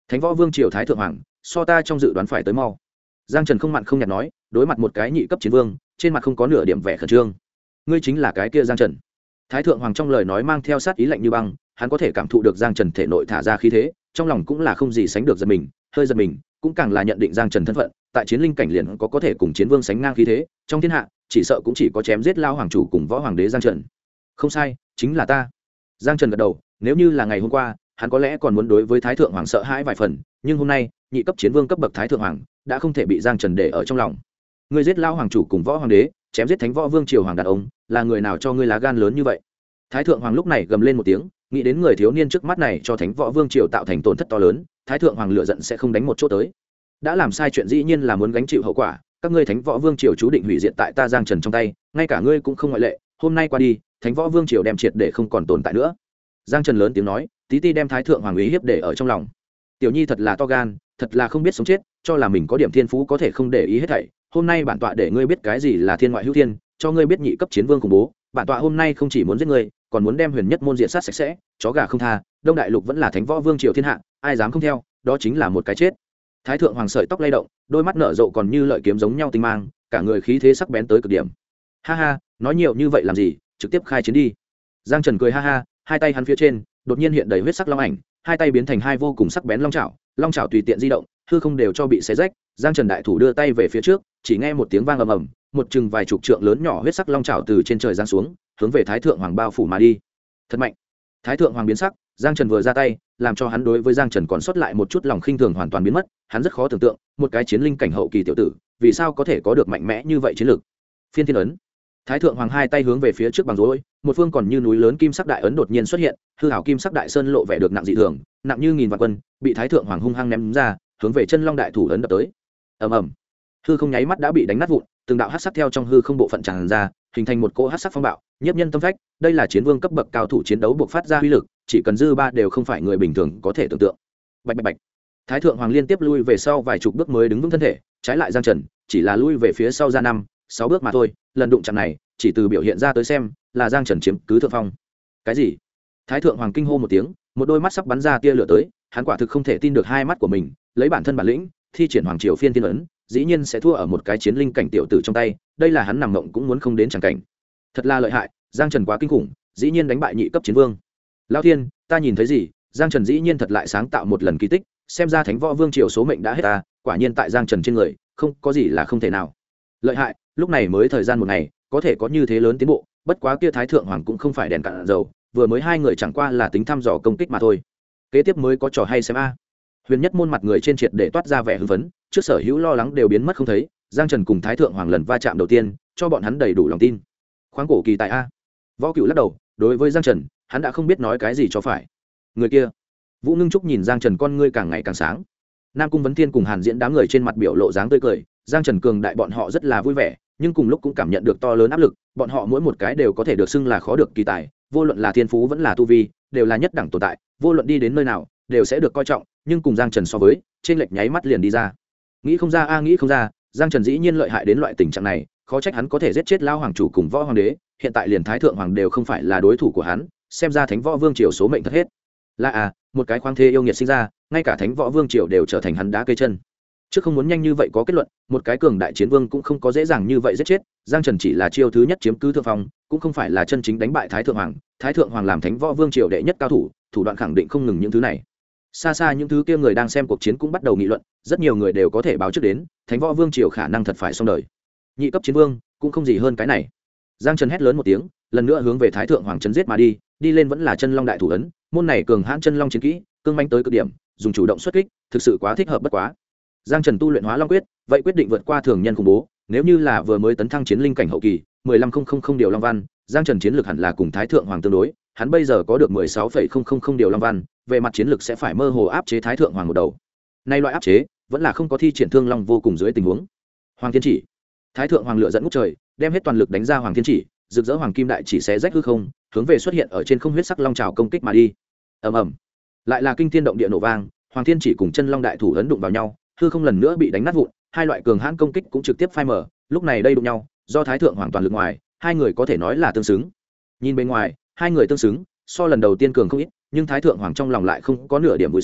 S1: thánh võ vương triều thái thượng hoàng so ta trong dự đoán phải tới mau. Giang Trần không mặn không nhạt nói, đối mặt một cái nhị cấp chiến vương, trên mặt không có nửa điểm vẻ khẩn trương. Ngươi chính là cái kia Giang Trần. Thái thượng hoàng trong lời nói mang theo sát ý lạnh như băng, hắn có thể cảm thụ được Giang Trần thể nội thả ra khí thế, trong lòng cũng là không gì sánh được giật mình, hơi giật mình, cũng càng là nhận định Giang Trần thân phận, tại chiến linh cảnh liền có thể cùng chiến vương sánh ngang khí thế, trong thiên hạ, chỉ sợ cũng chỉ có chém giết lao hoàng chủ cùng võ hoàng đế Giang Trần. Không sai, chính là ta. Giang Trần gật đầu, nếu như là ngày hôm qua, hắn có lẽ còn muốn đối với thái thượng hoàng sợ hãi vài phần, nhưng hôm nay, nhị cấp chiến vương cấp bậc thái thượng hoàng đã không thể bị Giang Trần để ở trong lòng. Ngươi giết lao hoàng chủ cùng võ hoàng đế, chém giết thánh võ vương triều hoàng đàn ông, là người nào cho ngươi lá gan lớn như vậy? Thái thượng hoàng lúc này gầm lên một tiếng, nghĩ đến người thiếu niên trước mắt này cho thánh võ vương triều tạo thành tổn thất to lớn, thái thượng hoàng lựa giận sẽ không đánh một chỗ tới. Đã làm sai chuyện dĩ nhiên là muốn gánh chịu hậu quả, các ngươi thánh võ vương triều chú định hủy diệt tại ta Giang Trần trong tay, ngay cả ngươi cũng không ngoại lệ, hôm nay qua đi, thánh võ vương triều đem triệt để không còn tồn tại nữa. Giang Trần lớn tiếng nói, tí ti đem thái thượng hoàng uy hiếp để ở trong lòng. Tiểu nhi thật là to gan, thật là không biết sống chết, cho là mình có điểm thiên phú có thể không để ý hết thảy. Hôm nay bản tọa để ngươi biết cái gì là thiên ngoại hữu thiên, cho ngươi biết nhị cấp chiến vương khủng bố. Bản tọa hôm nay không chỉ muốn giết ngươi, còn muốn đem huyền nhất môn diệt sát sạch sẽ, chó gà không tha. Đông đại lục vẫn là thánh võ vương triều thiên hạ, ai dám không theo, đó chính là một cái chết. Thái thượng hoàng sợi tóc lay động, đôi mắt nở rộ còn như lợi kiếm giống nhau tinh mang, cả người khí thế sắc bén tới cực điểm. Ha ha, nói nhiều như vậy làm gì, trực tiếp khai chiến đi. Giang Trần cười ha ha, hai tay hắn phía trên đột nhiên hiện đầy huyết sắc long ảnh, hai tay biến thành hai vô cùng sắc bén long chảo tùy tiện di động, hư không đều cho bị xé rách. Giang Trần đại thủ đưa tay về phía trước, chỉ nghe một tiếng vang ầm ầm, một chừng vài chục trượng lớn nhỏ huyết sắc long chảo từ trên trời giáng xuống, hướng về thái thượng hoàng bao phủ mà đi. Thật mạnh. Thái thượng hoàng biến sắc, Giang Trần vừa ra tay, làm cho hắn đối với Giang Trần còn sót lại một chút lòng khinh thường hoàn toàn biến mất, hắn rất khó tưởng tượng, một cái chiến linh cảnh hậu kỳ tiểu tử, vì sao có thể có được mạnh mẽ như vậy chiến lược. Phiên thiên ấn. Thái thượng hoàng hai tay hướng về phía trước bằng rối, một phương còn như núi lớn kim sắc đại ấn đột nhiên xuất hiện, hư hảo kim sắc đại sơn lộ vẻ được nặng dị thường, nặng như nghìn vạn quân, bị thái thượng hoàng hung hăng ném ra, hướng về chân long đại thủ ấn đập tới. Ầm ầm. Hư không nháy mắt đã bị đánh nát vụn, từng đạo hắc sắc theo trong hư không bộ phận tràn ra, hình thành một cỗ hắc sắc phong bạo, nhiếp nhân tâm phách. Đây là chiến vương cấp bậc cao thủ chiến đấu buộc phát ra uy lực, chỉ cần dư ba đều không phải người bình thường có thể tưởng tượng. Bạch bạch bạch. Thái thượng hoàng liên tiếp lui về sau vài chục bước mới đứng vững thân thể, trái lại Giang Trần chỉ là lui về phía sau ra 5-6 bước mà thôi. Lần đụng chạm này, chỉ từ biểu hiện ra tới xem, là Giang Trần chiếm cứ thượng phong. Cái gì? Thái thượng hoàng kinh hô một tiếng, một đôi mắt sắp bắn ra tia lửa tới, hắn quả thực không thể tin được hai mắt của mình, lấy bản thân bản lĩnh, thi triển hoàng triều phiên thiên ấn, dĩ nhiên sẽ thua ở một cái chiến linh cảnh tiểu tử trong tay, đây là hắn nằm mộng cũng muốn không đến chẳng cảnh. Thật là lợi hại, Giang Trần quá kinh khủng, dĩ nhiên đánh bại nhị cấp chiến vương. Lão thiên, ta nhìn thấy gì? Giang Trần dĩ nhiên thật lại sáng tạo một lần kỳ tích, xem ra thánh võ vương triều số mệnh đã hết ta, quả nhiên tại Giang Trần trên người, không có gì là không thể nào. Lợi hại, lúc này mới thời gian một ngày, có thể có như thế lớn tiến bộ, bất quá kia thái thượng hoàng cũng không phải đèn cạn dầu, vừa mới hai người chẳng qua là tính thăm dò công kích mà thôi. Kế tiếp mới có trò hay xem a. Huyền nhất môn mặt người trên triệt để toát ra vẻ hưng phấn, trước sở hữu lo lắng đều biến mất không thấy, Giang Trần cùng thái thượng hoàng lần va chạm đầu tiên, cho bọn hắn đầy đủ lòng tin. Khoáng cổ kỳ tại a. Võ Cửu lắc đầu, đối với Giang Trần, hắn đã không biết nói cái gì cho phải. Người kia. Vũ Ngưng Trúc nhìn Giang Trần con ngươi càng ngày càng sáng. Nam Cung Vấn Thiên cùng Hàn Diễn đám người trên mặt biểu lộ dáng tươi cười, Giang Trần cường đại bọn họ rất là vui vẻ, nhưng cùng lúc cũng cảm nhận được to lớn áp lực, bọn họ mỗi một cái đều có thể được xưng là khó được kỳ tài, vô luận là thiên phú vẫn là tu vi, đều là nhất đẳng tồn tại, vô luận đi đến nơi nào, đều sẽ được coi trọng, nhưng cùng Giang Trần so với, trên lệch nháy mắt liền đi ra. Nghĩ không ra nghĩ không ra, Giang Trần dĩ nhiên lợi hại đến loại tình trạng này, khó trách hắn có thể giết chết lao hoàng chủ cùng võ hoàng đế, hiện tại liền thái thượng hoàng đều không phải là đối thủ của hắn, xem ra thánh võ vương triều số mệnh thật hết. Là một cái khoáng thế yêu nghiệt sinh ra, ngay cả thánh võ vương triều đều trở thành hắn đá cây chân. Chứ không muốn nhanh như vậy có kết luận, một cái cường đại chiến vương cũng không có dễ dàng như vậy giết chết, Giang Trần chỉ là chiêu thứ nhất chiếm cứ thượng phong, cũng không phải là chân chính đánh bại thái thượng hoàng làm thánh võ vương triều đệ nhất cao thủ, thủ đoạn khẳng định không ngừng những thứ này. Xa xa những thứ kia người đang xem cuộc chiến cũng bắt đầu nghị luận, rất nhiều người đều có thể báo trước đến, thánh võ vương triều khả năng thật phải xong đời. Nhị cấp chiến vương cũng không gì hơn cái này. Giang Trần hét lớn một tiếng, lần nữa hướng về thái thượng hoàng chấn giết mà đi, đi lên vẫn là chân long đại thủ ấn, môn này cường hãn chân long chiến kỹ, cương manh tới cực điểm, dùng chủ động xuất kích, thực sự quá thích hợp bất quá. Giang Trần tu luyện hóa long quyết, vậy quyết định vượt qua thường nhân khủng bố, nếu như là vừa mới tấn thăng chiến linh cảnh hậu kỳ, 15000 điều long văn, Giang Trần chiến lược hẳn là cùng thái thượng hoàng tương đối, hắn bây giờ có được 16,000 điều long văn, về mặt chiến lược sẽ phải mơ hồ áp chế thái thượng hoàng một đầu. Nay loại áp chế, vẫn là không có thi triển thương long vô cùng dưới tình huống. Hoàng thiên chỉ, thái thượng hoàng lửa dẫn ngút trời, đem hết toàn lực đánh ra hoàng thiên chỉ, rực rỡ hoàng kim đại chỉ xé rách hư không, hướng về xuất hiện ở trên không huyết sắc long trào công kích mà đi. Ầm ầm, lại là kinh thiên động địa nổ vang, hoàng thiên chỉ cùng chân long đại thủ ấn đụng vào nhau, hư không lần nữa bị đánh nát vụn, hai loại cường hãn công kích cũng trực tiếp phai mở, lúc này đây đụng nhau, do thái thượng hoàng toàn lực ngoài, hai người có thể nói là tương xứng. Nhìn bên ngoài, hai người tương xứng, so lần đầu tiên cường không ít, nhưng thái thượng hoàng trong lòng lại không có nửa điểm vui sướng,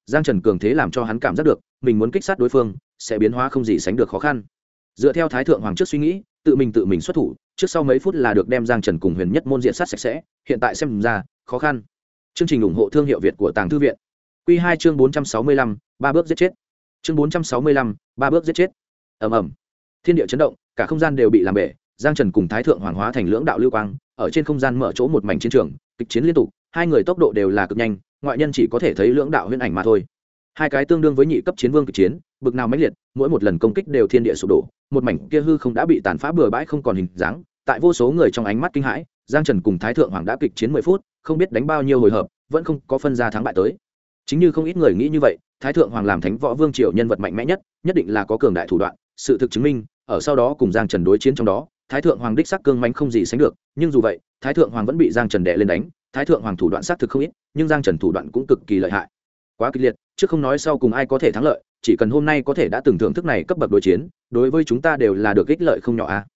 S1: giang trần cường thế làm cho hắn cảm giác được mình muốn kích sát đối phương sẽ biến hóa không gì sánh được khó khăn. Dựa theo thái thượng hoàng trước suy nghĩ, tự mình xuất thủ, trước sau mấy phút là được đem giang trần cùng huyền nhất môn diện sát sạch sẽ, hiện tại xem ra khó khăn. Chương trình ủng hộ thương hiệu Việt của Tàng Thư viện. Quy 2 chương 465, ba bước giết chết. Chương 465, ba bước giết chết. Ầm ầm. Thiên địa chấn động, cả không gian đều bị làm bể, giang trần cùng thái thượng hoàng hóa thành lưỡng đạo lưu quang, ở trên không gian mở chỗ một mảnh chiến trường, kịch chiến liên tục, hai người tốc độ đều là cực nhanh, ngoại nhân chỉ có thể thấy lưỡng đạo huyễn ảnh mà thôi. Hai cái tương đương với nhị cấp chiến vương kịch chiến, bực nào mãnh liệt, mỗi một lần công kích đều thiên địa sụp đổ, một mảnh kia hư không đã bị tàn phá bừa bãi không còn hình dáng. Tại vô số người trong ánh mắt kinh hãi, giang trần cùng thái thượng hoàng đã kịch chiến 10 phút, không biết đánh bao nhiêu hồi hợp, vẫn không có phân ra thắng bại tới. Chính như không ít người nghĩ như vậy, thái thượng hoàng làm thánh võ vương triều nhân vật mạnh mẽ nhất, nhất định là có cường đại thủ đoạn. Sự thực chứng minh, ở sau đó cùng giang trần đối chiến trong đó, thái thượng hoàng đích sắc cương mãnh không gì sánh được. Nhưng dù vậy, thái thượng hoàng vẫn bị giang trần đè lên đánh. Thái thượng hoàng thủ đoạn xác thực không ít, nhưng giang trần thủ đoạn cũng cực kỳ lợi hại, quá kịch liệt. Trước không nói sau cùng ai có thể thắng lợi, chỉ cần hôm nay có thể đã từng thưởng thức này cấp bậc đối chiến, đối với chúng ta đều là được ích lợi không nhỏ a.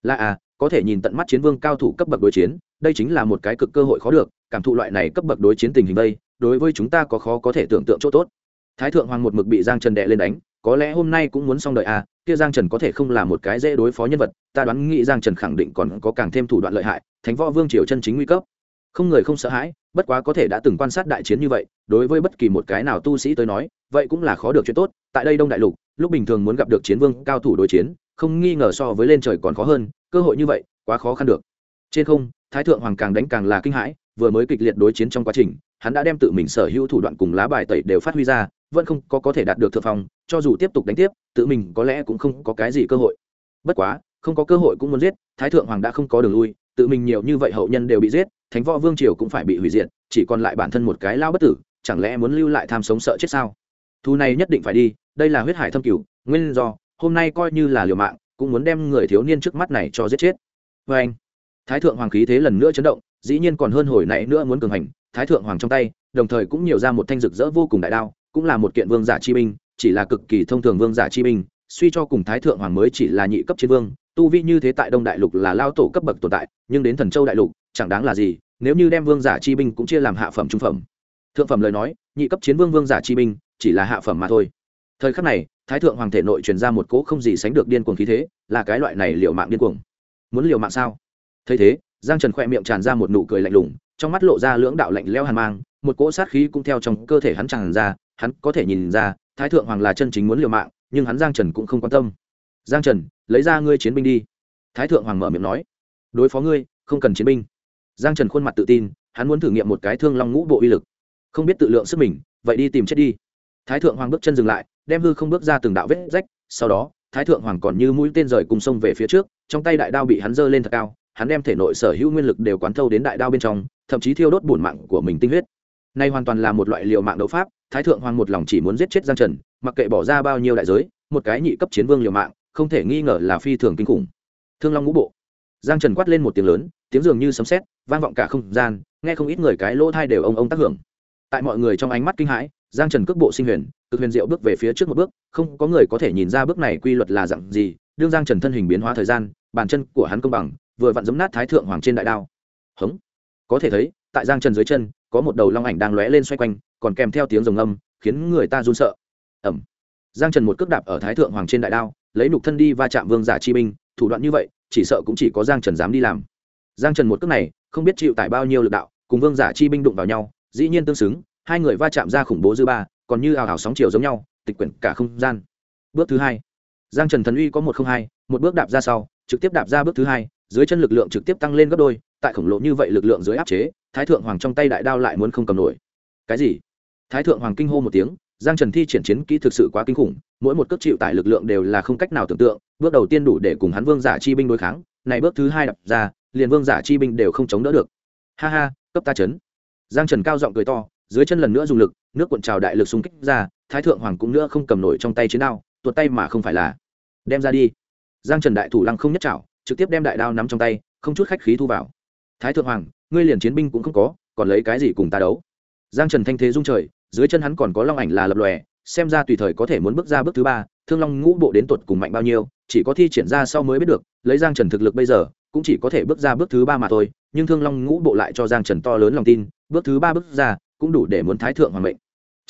S1: Có thể nhìn tận mắt chiến vương cao thủ cấp bậc đối chiến, đây chính là một cái cực cơ hội khó được, cảm thụ loại này cấp bậc đối chiến tình hình đây, đối với chúng ta có khó có thể tưởng tượng chỗ tốt. Thái thượng hoàng một mực bị giang trần đè lên đánh, có lẽ hôm nay cũng muốn xong đợi a. Kia giang trần có thể không là một cái dễ đối phó nhân vật, ta đoán nghĩ giang trần khẳng định còn có càng thêm thủ đoạn lợi hại, thánh võ vương triều chân chính nguy cấp. Không người không sợ hãi, bất quá có thể đã từng quan sát đại chiến như vậy, đối với bất kỳ một cái nào tu sĩ tới nói, vậy cũng là khó được chuyện tốt. Tại đây đông đại lục, lúc bình thường muốn gặp được chiến vương cao thủ đối chiến, không nghi ngờ so với lên trời còn khó hơn, cơ hội như vậy quá khó khăn được. Trên không, thái thượng hoàng càng đánh càng là kinh hãi, vừa mới kịch liệt đối chiến trong quá trình, hắn đã đem tự mình sở hữu thủ đoạn cùng lá bài tẩy đều phát huy ra, vẫn không có thể đạt được thượng phong, cho dù tiếp tục đánh tiếp, tự mình có lẽ cũng không có cái gì cơ hội. Bất quá, không có cơ hội cũng muốn giết, thái thượng hoàng đã không có đường lui, tự mình nhiều như vậy hậu nhân đều bị giết, thánh võ vương triều cũng phải bị hủy diệt, chỉ còn lại bản thân một cái lao bất tử, chẳng lẽ muốn lưu lại tham sống sợ chết sao? Thu này nhất định phải đi, đây là huyết hải thâm cửu, nguyên do hôm nay coi như là liều mạng, cũng muốn đem người thiếu niên trước mắt này cho giết chết. Và anh, thái thượng hoàng khí thế lần nữa chấn động, dĩ nhiên còn hơn hồi nãy nữa muốn cường hành. Thái thượng hoàng trong tay, đồng thời cũng nhiều ra một thanh rực rỡ vô cùng đại đao, cũng là một kiện vương giả chi binh, chỉ là cực kỳ thông thường vương giả chi binh, suy cho cùng thái thượng hoàng mới chỉ là nhị cấp chiến vương, tu vi như thế tại đông đại lục là lao tổ cấp bậc tồn tại, nhưng đến thần châu đại lục chẳng đáng là gì. Nếu như đem vương giả chi binh cũng chia làm hạ phẩm trung phẩm thượng phẩm lời nói, nhị cấp chiến vương vương giả chi binh chỉ là hạ phẩm mà thôi. Thời khắc này, thái thượng hoàng thể nội truyền ra một cỗ không gì sánh được điên cuồng khí thế, là cái loại này liều mạng điên cuồng. Muốn liều mạng sao? Thấy thế, giang trần khoe miệng tràn ra một nụ cười lạnh lùng, trong mắt lộ ra lưỡng đạo lạnh lẽo hàn mang, một cỗ sát khí cũng theo trong cơ thể hắn tràn ra. Hắn có thể nhìn ra thái thượng hoàng là chân chính muốn liều mạng, nhưng hắn giang trần cũng không quan tâm. Giang trần, lấy ra ngươi chiến binh đi. Thái thượng hoàng mở miệng nói. Đối phó ngươi không cần chiến binh. Giang trần khuôn mặt tự tin, hắn muốn thử nghiệm một cái thương long ngũ bộ uy lực. Không biết tự lượng sức mình, vậy đi tìm chết đi. Thái thượng hoàng bước chân dừng lại, đem hư không bước ra từng đạo vết rách, sau đó thái thượng hoàng còn như mũi tên rời cùng sông về phía trước, trong tay đại đao bị hắn giơ lên thật cao, hắn đem thể nội sở hữu nguyên lực đều quán thâu đến đại đao bên trong, thậm chí thiêu đốt bổn mạng của mình tinh huyết. Này hoàn toàn là một loại liều mạng đấu pháp, thái thượng hoàng một lòng chỉ muốn giết chết giang trần, mặc kệ bỏ ra bao nhiêu đại giới, một cái nhị cấp chiến vương liều mạng, không thể nghi ngờ là phi thường kinh khủng. Thương long ngũ bộ. Giang trần quát lên một tiếng lớn, tiếng dường như sấm sét vang vọng cả không gian, nghe không ít người cái lỗ tai đều ông tác hưởng. Tại mọi người trong ánh mắt kinh hãi, giang trần cước bộ sinh huyền, cực huyền diệu bước về phía trước một bước, không có người có thể nhìn ra bước này quy luật là dạng gì. Đương giang trần thân hình biến hóa thời gian, bàn chân của hắn công bằng, vừa vặn giẫm nát thái thượng hoàng trên đại đao. Hống. Có thể thấy, tại giang trần dưới chân có một đầu long ảnh đang lóe lên xoay quanh, còn kèm theo tiếng rồng âm, khiến người ta run sợ. Ẩm. Giang trần một cước đạp ở thái thượng hoàng trên đại đao, lấy nục thân đi va chạm vương giả chi binh, thủ đoạn như vậy chỉ sợ cũng chỉ có giang trần dám đi làm. Giang trần một cước này không biết chịu tải bao nhiêu lực đạo, cùng vương giả chi binh đụng vào nhau, dĩ nhiên tương xứng, hai người va chạm ra khủng bố dư ba, còn như ảo ảo sóng chiều giống nhau, tịch quyển cả không gian. Bước thứ hai, giang trần thần uy có 102, một bước đạp ra sau, trực tiếp đạp ra bước thứ hai, dưới chân lực lượng trực tiếp tăng lên gấp đôi, tại khổng lồ như vậy lực lượng dưới áp chế, thái thượng hoàng trong tay đại đao lại muốn không cầm nổi. Cái gì? Thái thượng hoàng kinh hô một tiếng, giang trần thi triển chiến kỹ thực sự quá kinh khủng, mỗi một cước chịu tải lực lượng đều là không cách nào tưởng tượng, bước đầu tiên đủ để cùng hắn vương giả chi binh đối kháng, này bước thứ hai đập ra, liền vương giả chi binh đều không chống đỡ được. Ha ha, cấp ta chấn. Giang trần cao giọng cười to, dưới chân lần nữa dùng lực, nước cuộn trào đại lực xung kích ra, thái thượng hoàng cũng nữa không cầm nổi trong tay chiến đao, tuột tay mà không phải là đem ra đi. Giang trần đại thủ lăng không nhất chảo, trực tiếp đem đại đao nắm trong tay, không chút khách khí thu vào. Thái thượng hoàng, ngươi liền chiến binh cũng không có, còn lấy cái gì cùng ta đấu? Giang trần thanh thế rung trời, dưới chân hắn còn có long ảnh là lập lòe, xem ra tùy thời có thể muốn bước ra bước thứ ba. Thương long ngũ bộ đến tuột cùng mạnh bao nhiêu, chỉ có thi triển ra sau mới biết được. Lấy giang trần thực lực bây giờ, cũng chỉ có thể bước ra bước thứ ba mà thôi, nhưng thương long ngũ bộ lại cho giang trần to lớn lòng tin, bước thứ ba bước ra cũng đủ để muốn thái thượng hoàng mệnh. Chơi ạ,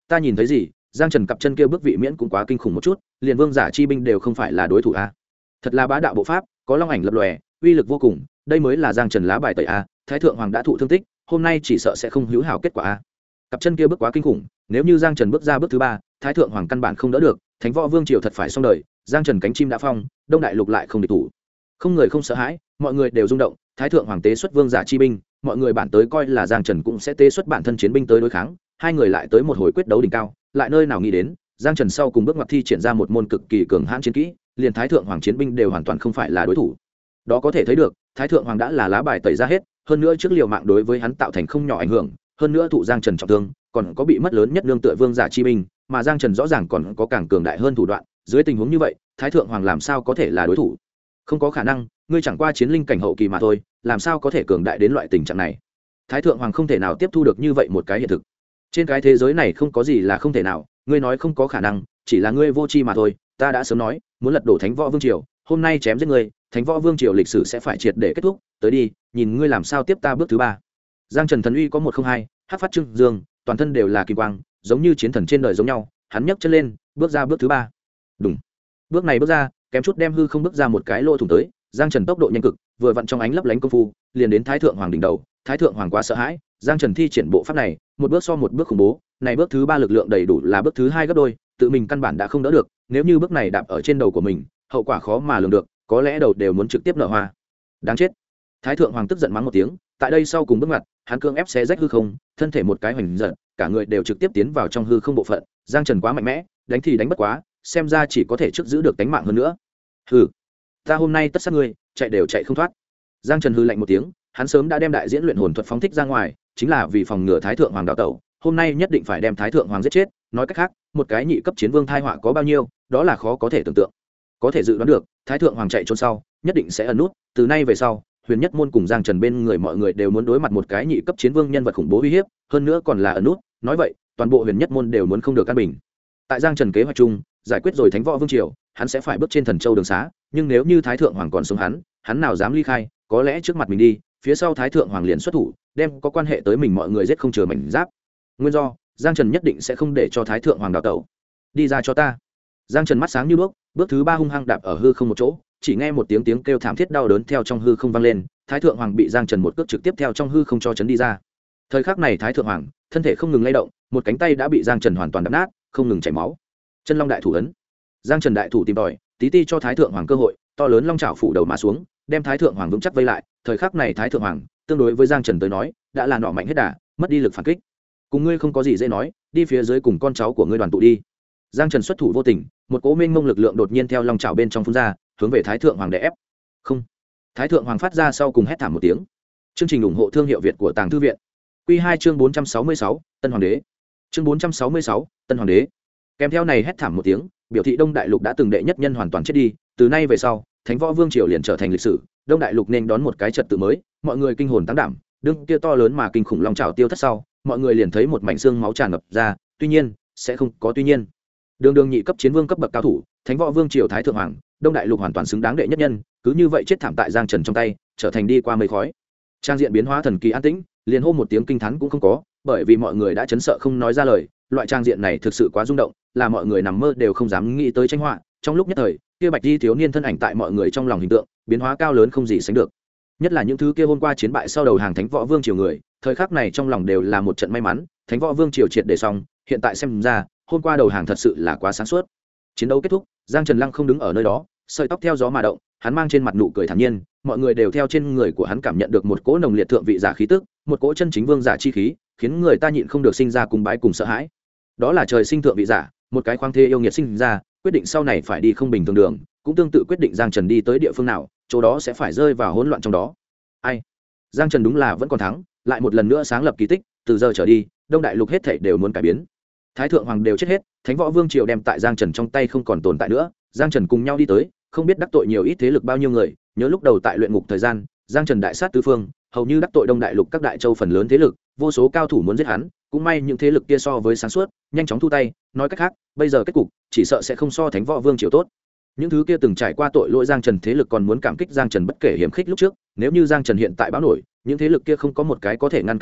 S1: ta nhìn thấy gì? Giang Trần cặp chân kia bước vị miễn cũng quá kinh khủng một chút, liền vương giả chi binh đều không phải là đối thủ a. Thật là bá đạo bộ pháp, có long ảnh lập lòe, uy lực vô cùng, đây mới là Giang Trần lá bài tẩy a. Thái thượng hoàng đã thụ thương tích, hôm nay chỉ sợ sẽ không hữu hảo kết quả a. Cặp chân kia bước quá kinh khủng, nếu như Giang Trần bước ra bước thứ ba, Thái thượng hoàng căn bản không đỡ được, Thánh Võ Vương triều thật phải xong đời. Giang Trần cánh chim đã phong, Đông Đại Lục lại không địch thủ. Không người không sợ hãi, mọi người đều rung động, Thái thượng hoàng tế xuất vương giả chi binh, mọi người bản tới coi là Giang Trần cũng sẽ tế xuất bản thân chiến binh tới đối kháng, hai người lại tới một hồi quyết đấu đỉnh cao, lại nơi nào nghĩ đến, Giang Trần sau cùng bước ngoặt thi triển ra một môn cực kỳ cường hãn chiến kỹ, liền Thái thượng hoàng chiến binh đều hoàn toàn không phải là đối thủ. Đó có thể thấy được, Thái thượng hoàng đã là lá bài tẩy ra hết, hơn nữa trước liều mạng đối với hắn tạo thành không nhỏ ảnh hưởng, hơn nữa thụ Giang Trần trọng thương, còn có bị mất lớn nhất nương tựa vương giả chi binh, mà Giang Trần rõ ràng còn có càng cường đại hơn thủ đoạn, dưới tình huống như vậy, Thái thượng hoàng làm sao có thể là đối thủ? Không có khả năng, ngươi chẳng qua chiến linh cảnh hậu kỳ mà thôi, làm sao có thể cường đại đến loại tình trạng này? Thái thượng hoàng không thể nào tiếp thu được như vậy một cái hiện thực. Trên cái thế giới này không có gì là không thể nào, ngươi nói không có khả năng, chỉ là ngươi vô tri mà thôi. Ta đã sớm nói, muốn lật đổ Thánh Võ Vương triều, hôm nay chém giết ngươi, Thánh Võ Vương triều lịch sử sẽ phải triệt để kết thúc, tới đi, nhìn ngươi làm sao tiếp ta bước thứ ba. Giang Trần thần uy có 102, hắc phát trưng dương, toàn thân đều là kim quang, giống như chiến thần trên đời giống nhau, hắn nhấc chân lên, bước ra bước thứ ba. Đùng. Bước này bước ra, kém chút đem hư không bước ra một cái lỗ thủng tới. Giang Trần tốc độ nhanh cực, vừa vặn trong ánh lấp lánh công phu, liền đến Thái thượng hoàng đỉnh đầu. Thái thượng hoàng quá sợ hãi, Giang Trần thi triển bộ pháp này, một bước so một bước khủng bố, này bước thứ ba lực lượng đầy đủ là bước thứ hai gấp đôi, tự mình căn bản đã không đỡ được, nếu như bước này đạp ở trên đầu của mình, hậu quả khó mà lường được, có lẽ đầu đều muốn trực tiếp nở hoa. Đáng chết. Thái thượng hoàng tức giận mắng một tiếng, tại đây sau cùng bước ngoặt, hắn cương ép xé rách hư không, thân thể một cái hoành giật, cả người đều trực tiếp tiến vào trong hư không bộ phận. Giang Trần quá mạnh mẽ, đánh thì đánh bất quá, xem ra chỉ có thể trước giữ được tính mạng hơn nữa. Hừ, ta hôm nay tất sát ngươi, chạy đều chạy không thoát. Giang Trần hừ lạnh một tiếng, hắn sớm đã đem đại diễn luyện hồn thuật phóng thích ra ngoài, chính là vì phòng ngừa Thái thượng hoàng đào tẩu, hôm nay nhất định phải đem Thái thượng hoàng giết chết. Nói cách khác, một cái nhị cấp chiến vương thai họa có bao nhiêu, đó là khó có thể tưởng tượng. Có thể dự đoán được, Thái thượng hoàng chạy trốn sau, nhất định sẽ ẩn nút, từ nay về sau, Huyền Nhất môn cùng Giang Trần bên người mọi người đều muốn đối mặt một cái nhị cấp chiến vương nhân vật khủng bố uy hiếp, hơn nữa còn là ẩn nút, nói vậy, toàn bộ Huyền Nhất môn đều muốn không được an bình. Tại Giang Trần kế hoạch chung, giải quyết rồi Thánh Võ Vương triều, hắn sẽ phải bước trên Thần Châu đường xá, nhưng nếu như Thái thượng hoàng còn sống hắn nào dám ly khai, có lẽ trước mặt mình đi, phía sau Thái thượng hoàng liền xuất thủ, đem có quan hệ tới mình mọi người giết không chừa mảnh giáp. Nguyên do, Giang Trần nhất định sẽ không để cho Thái thượng hoàng đào tẩu. Đi ra cho ta. Giang Trần mắt sáng như đuốc, bước thứ ba hung hăng đạp ở hư không một chỗ, chỉ nghe một tiếng kêu thảm thiết đau đớn theo trong hư không vang lên, Thái thượng hoàng bị Giang Trần một cước trực tiếp theo trong hư không cho chấn đi ra. Thời khắc này Thái thượng hoàng, thân thể không ngừng lay động, một cánh tay đã bị Giang Trần hoàn toàn đập nát, không ngừng chảy máu. Chân long đại thủ ấn. Giang Trần đại thủ tìm tòi, tí ti cho Thái thượng hoàng cơ hội, to lớn long chảo phủ đầu mà xuống, đem Thái thượng hoàng vững chắc vây lại. Thời khắc này Thái thượng hoàng, tương đối với Giang Trần tới nói, đã là nọ mạnh hết đà, mất đi lực phản kích. Cùng ngươi không có gì dễ nói, đi phía dưới cùng con cháu của ngươi đoàn tụ đi. Giang Trần xuất thủ vô tình, một cỗ mênh mông lực lượng đột nhiên theo long chảo bên trong phun ra, hướng về Thái thượng hoàng đè ép. Không. Thái thượng hoàng phát ra sau cùng hét thảm một tiếng. Chương trình ủng hộ thương hiệu Việt của Tàng Thư viện. Quy 2 chương 466, Tân Hoàng đế. Chương 466, Tân Hoàng đế. Kèm theo này hét thảm một tiếng, biểu thị Đông Đại Lục đã từng đệ nhất nhân hoàn toàn chết đi, từ nay về sau, Thánh Võ Vương triều liền trở thành lịch sử, Đông Đại Lục nên đón một cái trật tự mới, mọi người kinh hồn tăng đảm, đương kia to lớn mà kinh khủng long chảo tiêu thất sau, mọi người liền thấy một mảnh xương máu tràn ngập ra, tuy nhiên, sẽ không có tuy nhiên. Đường nhị cấp chiến vương cấp bậc cao thủ, Thánh Võ Vương triều thái thượng hoàng, Đông Đại Lục hoàn toàn xứng đáng đệ nhất nhân, cứ như vậy chết thảm tại Giang Trần trong tay, trở thành đi qua mây khói. Trang diện biến hóa thần kỳ an tĩnh, liền hô một tiếng kinh thán cũng không có, bởi vì mọi người đã chấn sợ không nói ra lời, loại trang diện này thực sự quá rung động, là mọi người nằm mơ đều không dám nghĩ tới tranh họa. Trong lúc nhất thời, kia bạch y thiếu niên thân ảnh tại mọi người trong lòng hình tượng biến hóa cao lớn không gì sánh được. Nhất là những thứ kia hôm qua chiến bại sau đầu hàng Thánh Võ Vương triều người, thời khắc này trong lòng đều là một trận may mắn, Thánh Võ Vương triều triệt để xong, hiện tại xem ra, hôm qua đầu hàng thật sự là quá sáng suốt. Chiến đấu kết thúc, Giang Trần Lăng không đứng ở nơi đó, sợi tóc theo gió mà động, hắn mang trên mặt nụ cười thản nhiên, mọi người đều theo trên người của hắn cảm nhận được một cỗ nồng liệt thượng vị giả khí tức, một cỗ chân chính vương giả chi khí, khiến người ta nhịn không được sinh ra cùng bái cùng sợ hãi. Đó là trời sinh thượng vị giả, một cái khoáng thế yêu nghiệt sinh ra, quyết định sau này phải đi không bình thường đường, cũng tương tự quyết định Giang Trần đi tới địa phương nào, chỗ đó sẽ phải rơi vào hỗn loạn trong đó. Ai? Giang Trần đúng là vẫn còn thắng, lại một lần nữa sáng lập kỳ tích, từ giờ trở đi, Đông Đại Lục hết thảy đều muốn cải biến. Thái thượng hoàng đều chết hết, Thánh Võ Vương triều đem tại Giang Trần trong tay không còn tồn tại nữa, Giang Trần cùng nhau đi tới, không biết đắc tội nhiều ít thế lực bao nhiêu người, nhớ lúc đầu tại luyện ngục thời gian, Giang Trần đại sát tứ phương, hầu như đắc tội Đông Đại Lục các đại châu phần lớn thế lực, vô số cao thủ muốn giết hắn, cũng may những thế lực kia so với sáng suốt, nhanh chóng thu tay, nói cách khác, bây giờ kết cục chỉ sợ sẽ không so Thánh Võ Vương triều tốt. Những thứ kia từng trải qua tội lỗi Giang Trần thế lực còn muốn cảm kích Giang Trần bất kể hiểm khích lúc trước, nếu như Giang Trần hiện tại báo nổi, những thế lực kia không có một cái có thể ngăn cản được,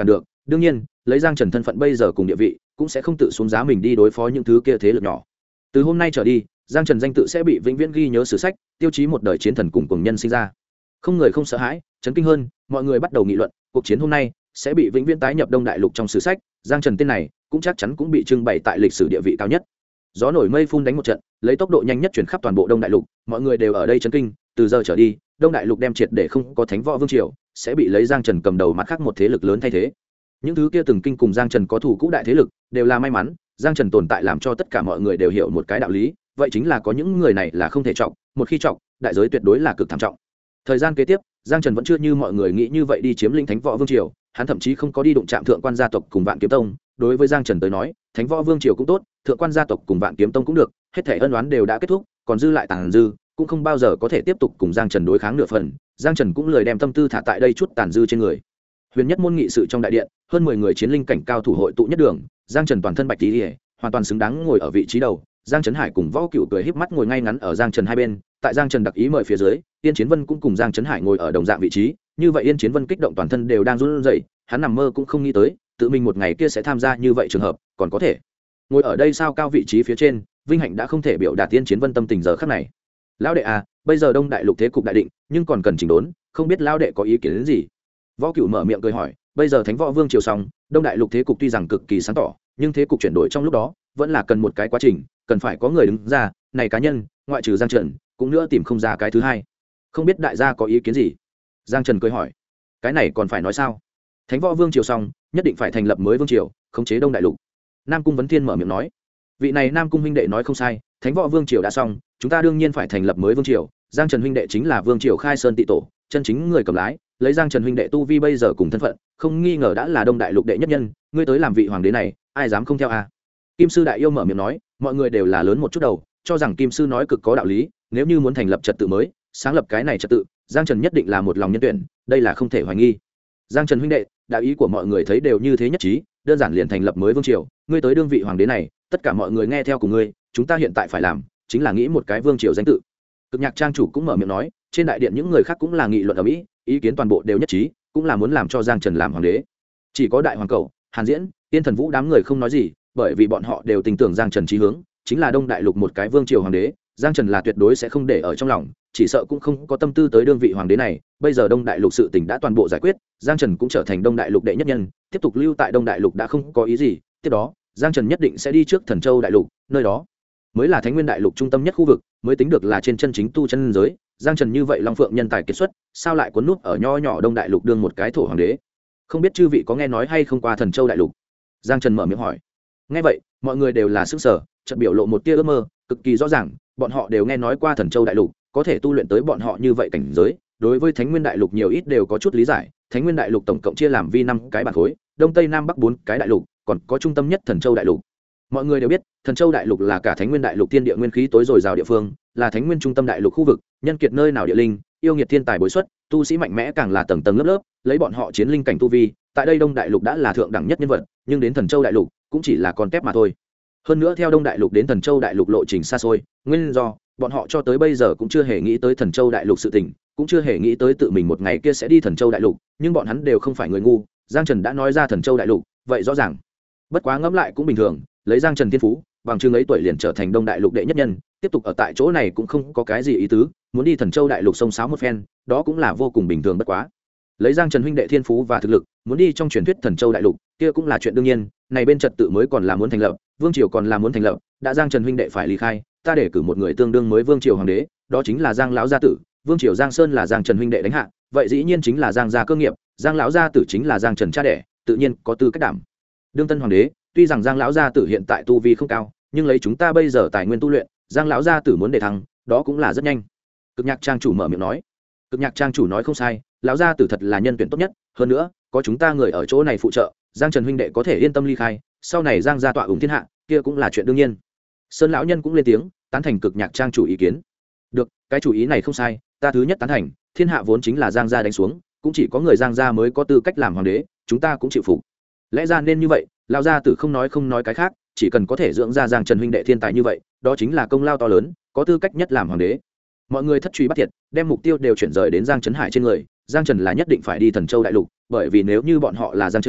S1: đương nhiên lấy giang trần thân phận bây giờ cùng địa vị cũng sẽ không tự xuống giá mình đi đối phó những thứ kia thế lực nhỏ. Từ hôm nay trở đi giang trần danh tự sẽ bị vĩnh viễn ghi nhớ sử sách, tiêu chí một đời chiến thần cùng cường nhân sinh ra. Không người không sợ hãi, chấn kinh hơn, mọi người bắt đầu nghị luận, cuộc chiến hôm nay sẽ bị vĩnh viễn tái nhập Đông Đại Lục trong sử sách, Giang Trần tên này cũng chắc chắn cũng bị trưng bày tại lịch sử địa vị cao nhất. Gió nổi mây phun đánh một trận, lấy tốc độ nhanh nhất chuyển khắp toàn bộ Đông Đại Lục, mọi người đều ở đây chấn kinh, từ giờ trở đi, Đông Đại Lục đem triệt để không có Thánh Võ Vương triều, sẽ bị lấy Giang Trần cầm đầu mặt khác một thế lực lớn thay thế. Những thứ kia từng kinh cùng Giang Trần có thủ cũ đại thế lực, đều là may mắn, Giang Trần tồn tại làm cho tất cả mọi người đều hiểu một cái đạo lý, vậy chính là có những người này là không thể trọng, một khi trọng, đại giới tuyệt đối là cực thảm trọng. Thời gian kế tiếp, Giang Trần vẫn chưa như mọi người nghĩ như vậy đi chiếm lĩnh Thánh Võ Vương triều, hắn thậm chí không có đi đụng chạm thượng quan gia tộc cùng Vạn Kiếm Tông. Đối với Giang Trần tới nói, Thánh Võ Vương triều cũng tốt, thượng quan gia tộc cùng Vạn Kiếm Tông cũng được, hết thảy ân oán đều đã kết thúc, còn dư lại tàn dư, cũng không bao giờ có thể tiếp tục cùng Giang Trần đối kháng nửa phần. Giang Trần cũng lười đem tâm tư thả tại đây chút tàn dư trên người. Huyền Nhất môn nghị sự trong đại điện, hơn 10 người chiến linh cảnh cao thủ hội tụ nhất đường, Giang Trần toàn thân bạch tí, hoàn toàn xứng đáng ngồi ở vị trí đầu. Giang Trấn Hải cùng Võ Cửu cười híp mắt ngồi ngay ngắn ở Giang Trần hai bên, tại Giang Trần đặc ý mời phía dưới, Yên Chiến Vân cũng cùng Giang Trấn Hải ngồi ở đồng dạng vị trí, như vậy Yên Chiến Vân kích động toàn thân đều đang run rẩy, hắn nằm mơ cũng không nghĩ tới, tự mình một ngày kia sẽ tham gia như vậy trường hợp, còn có thể ngồi ở đây sao cao vị trí phía trên, vinh hạnh đã không thể biểu đạt Yên Chiến Vân tâm tình giờ khắc này. Lão đệ à, bây giờ Đông Đại Lục thế cục đại định, nhưng còn cần chỉnh đốn, không biết lão đệ có ý kiến đến gì? Võ Cửu mở miệng cười hỏi, bây giờ Thánh Võ Vương triều xong, Đông Đại Lục thế cục tuy rằng cực kỳ sáng tỏ, nhưng thế cục chuyển đổi trong lúc đó, vẫn là cần một cái quá trình, cần phải có người đứng ra, này cá nhân, ngoại trừ Giang Trần, cũng nữa tìm không ra cái thứ hai. Không biết đại gia có ý kiến gì? Giang Trần cười hỏi, cái này còn phải nói sao? Thánh Võ Vương triều xong, nhất định phải thành lập mới vương triều, khống chế Đông Đại Lục. Nam Cung Vấn Thiên mở miệng nói, vị này Nam Cung huynh đệ nói không sai, Thánh Võ Vương triều đã xong, chúng ta đương nhiên phải thành lập mới vương triều. Giang Trần huynh đệ chính là vương triều khai sơn tị tổ, chân chính người cầm lái, lấy Giang Trần huynh đệ tu vi bây giờ cùng thân phận, không nghi ngờ đã là Đông Đại Lục đệ nhất nhân, ngươi tới làm vị hoàng đế này, ai dám không theo a? Kim sư đại yêu mở miệng nói, mọi người đều là lớn một chút đầu, cho rằng Kim sư nói cực có đạo lý, nếu như muốn thành lập trật tự mới, sáng lập cái này trật tự, Giang Trần nhất định là một lòng nhân tuyển, đây là không thể hoài nghi. Giang Trần huynh đệ, đạo ý của mọi người thấy đều như thế nhất trí, đơn giản liền thành lập mới vương triều, ngươi tới đương vị hoàng đế này, tất cả mọi người nghe theo cùng ngươi, chúng ta hiện tại phải làm chính là nghĩ một cái vương triều danh tự. Cực Nhạc trang chủ cũng mở miệng nói, trên đại điện những người khác cũng là nghị luận ở mỹ, ý kiến toàn bộ đều nhất trí, cũng là muốn làm cho Giang Trần làm hoàng đế. Chỉ có đại hoàng cầu, Hàn Diễn, Tiên Thần Vũ đám người không nói gì, bởi vì bọn họ đều tin tưởng Giang Trần chí hướng, chính là Đông Đại Lục một cái vương triều hoàng đế, Giang Trần là tuyệt đối sẽ không để ở trong lòng, chỉ sợ cũng không có tâm tư tới đương vị hoàng đế này. Bây giờ Đông Đại Lục sự tình đã toàn bộ giải quyết, Giang Trần cũng trở thành Đông Đại Lục đệ nhất nhân, tiếp tục lưu tại Đông Đại Lục đã không có ý gì, tiếp đó, Giang Trần nhất định sẽ đi trước Thần Châu Đại Lục, nơi đó mới là Thánh Nguyên Đại Lục trung tâm nhất khu vực, mới tính được là trên chân chính tu chân giới. Giang Trần như vậy long phượng nhân tài kiệt xuất, sao lại cuốn nút ở nho nhỏ Đông Đại Lục đương một cái thổ hoàng đế? Không biết chư vị có nghe nói hay không qua Thần Châu Đại Lục? Giang Trần mở miệng hỏi. Nghe vậy, mọi người đều là sức sở, chợt biểu lộ một tia ước mơ, cực kỳ rõ ràng, bọn họ đều nghe nói qua Thần Châu Đại Lục, có thể tu luyện tới bọn họ như vậy cảnh giới, đối với Thánh Nguyên Đại Lục nhiều ít đều có chút lý giải. Thánh Nguyên Đại Lục tổng cộng chia làm vi 5 cái bản khối, Đông Tây Nam Bắc 4 cái đại lục, còn có trung tâm nhất Thần Châu Đại Lục. Mọi người đều biết, Thần Châu Đại Lục là cả Thánh Nguyên Đại Lục thiên địa nguyên khí tối dồi dào địa phương, là Thánh Nguyên trung tâm đại lục khu vực, nhân kiệt nơi nào địa linh, yêu nghiệt thiên tài bối xuất, tu sĩ mạnh mẽ càng là tầng tầng lớp lớp, lấy bọn họ chiến linh cảnh tu vi, tại đây Đông Đại Lục đã là thượng đẳng nhất nhân vật, nhưng đến Thần Châu Đại Lục cũng chỉ là con tép mà thôi. Hơn nữa theo Đông Đại Lục đến Thần Châu Đại Lục lộ trình xa xôi, nguyên do bọn họ cho tới bây giờ cũng chưa hề nghĩ tới Thần Châu Đại Lục sự tình, cũng chưa hề nghĩ tới tự mình một ngày kia sẽ đi Thần Châu Đại Lục, nhưng bọn hắn đều không phải người ngu, Giang Trần đã nói ra Thần Châu Đại Lục, vậy rõ ràng. Bất quá ngẫm lại cũng bình thường, lấy Giang Trần thiên phú, bằng chừng ấy tuổi liền trở thành Đông Đại Lục đệ nhất nhân, tiếp tục ở tại chỗ này cũng không có cái gì ý tứ, muốn đi Thần Châu Đại Lục sông sáo một phen, đó cũng là vô cùng bình thường bất quá. Lấy Giang Trần huynh đệ thiên phú và thực lực, muốn đi trong truyền thuyết Thần Châu Đại Lục, kia cũng là chuyện đương nhiên, này bên trật tự mới còn là muốn thành lập, vương triều còn là muốn thành lập, đã Giang Trần huynh đệ phải ly khai, ta để cử một người tương đương mới vương triều hoàng đế, đó chính là Giang lão gia tử, vương triều Giang Sơn là Giang Trần huynh đệ đánh hạ, vậy dĩ nhiên chính là Giang gia cơ nghiệp, Giang lão gia tử chính là Giang Trần cha đẻ, tự nhiên có tư cách đảm đương tân hoàng đế. Tuy rằng Giang lão gia tử hiện tại tu vi không cao, nhưng lấy chúng ta bây giờ tài nguyên tu luyện, Giang lão gia tử muốn để thăng, đó cũng là rất nhanh. Cực Nhạc trang chủ mở miệng nói. Cực Nhạc trang chủ nói không sai, lão gia tử thật là nhân tuyển tốt nhất, hơn nữa, có chúng ta người ở chỗ này phụ trợ, Giang Trần huynh đệ có thể yên tâm ly khai, sau này Giang gia tọa ủng thiên hạ, kia cũng là chuyện đương nhiên. Sơn lão nhân cũng lên tiếng, tán thành Cực Nhạc trang chủ ý kiến. Được, cái chủ ý này không sai, ta thứ nhất tán thành, thiên hạ vốn chính là Giang gia đánh xuống, cũng chỉ có người Giang gia mới có tư cách làm hoàng đế, chúng ta cũng chịu phục. Lẽ ra nên như vậy, lão gia tử không nói cái khác, chỉ cần có thể dưỡng ra Giang Trần huynh đệ thiên tài như vậy, đó chính là công lao to lớn, có tư cách nhất làm hoàng đế. Mọi người thất truy bắt thiệt, đem mục tiêu đều chuyển rời đến Giang Trấn Hải trên người. Giang Trần là nhất định phải đi Thần Châu Đại Lục, bởi vì nếu như bọn họ là Giang Trần,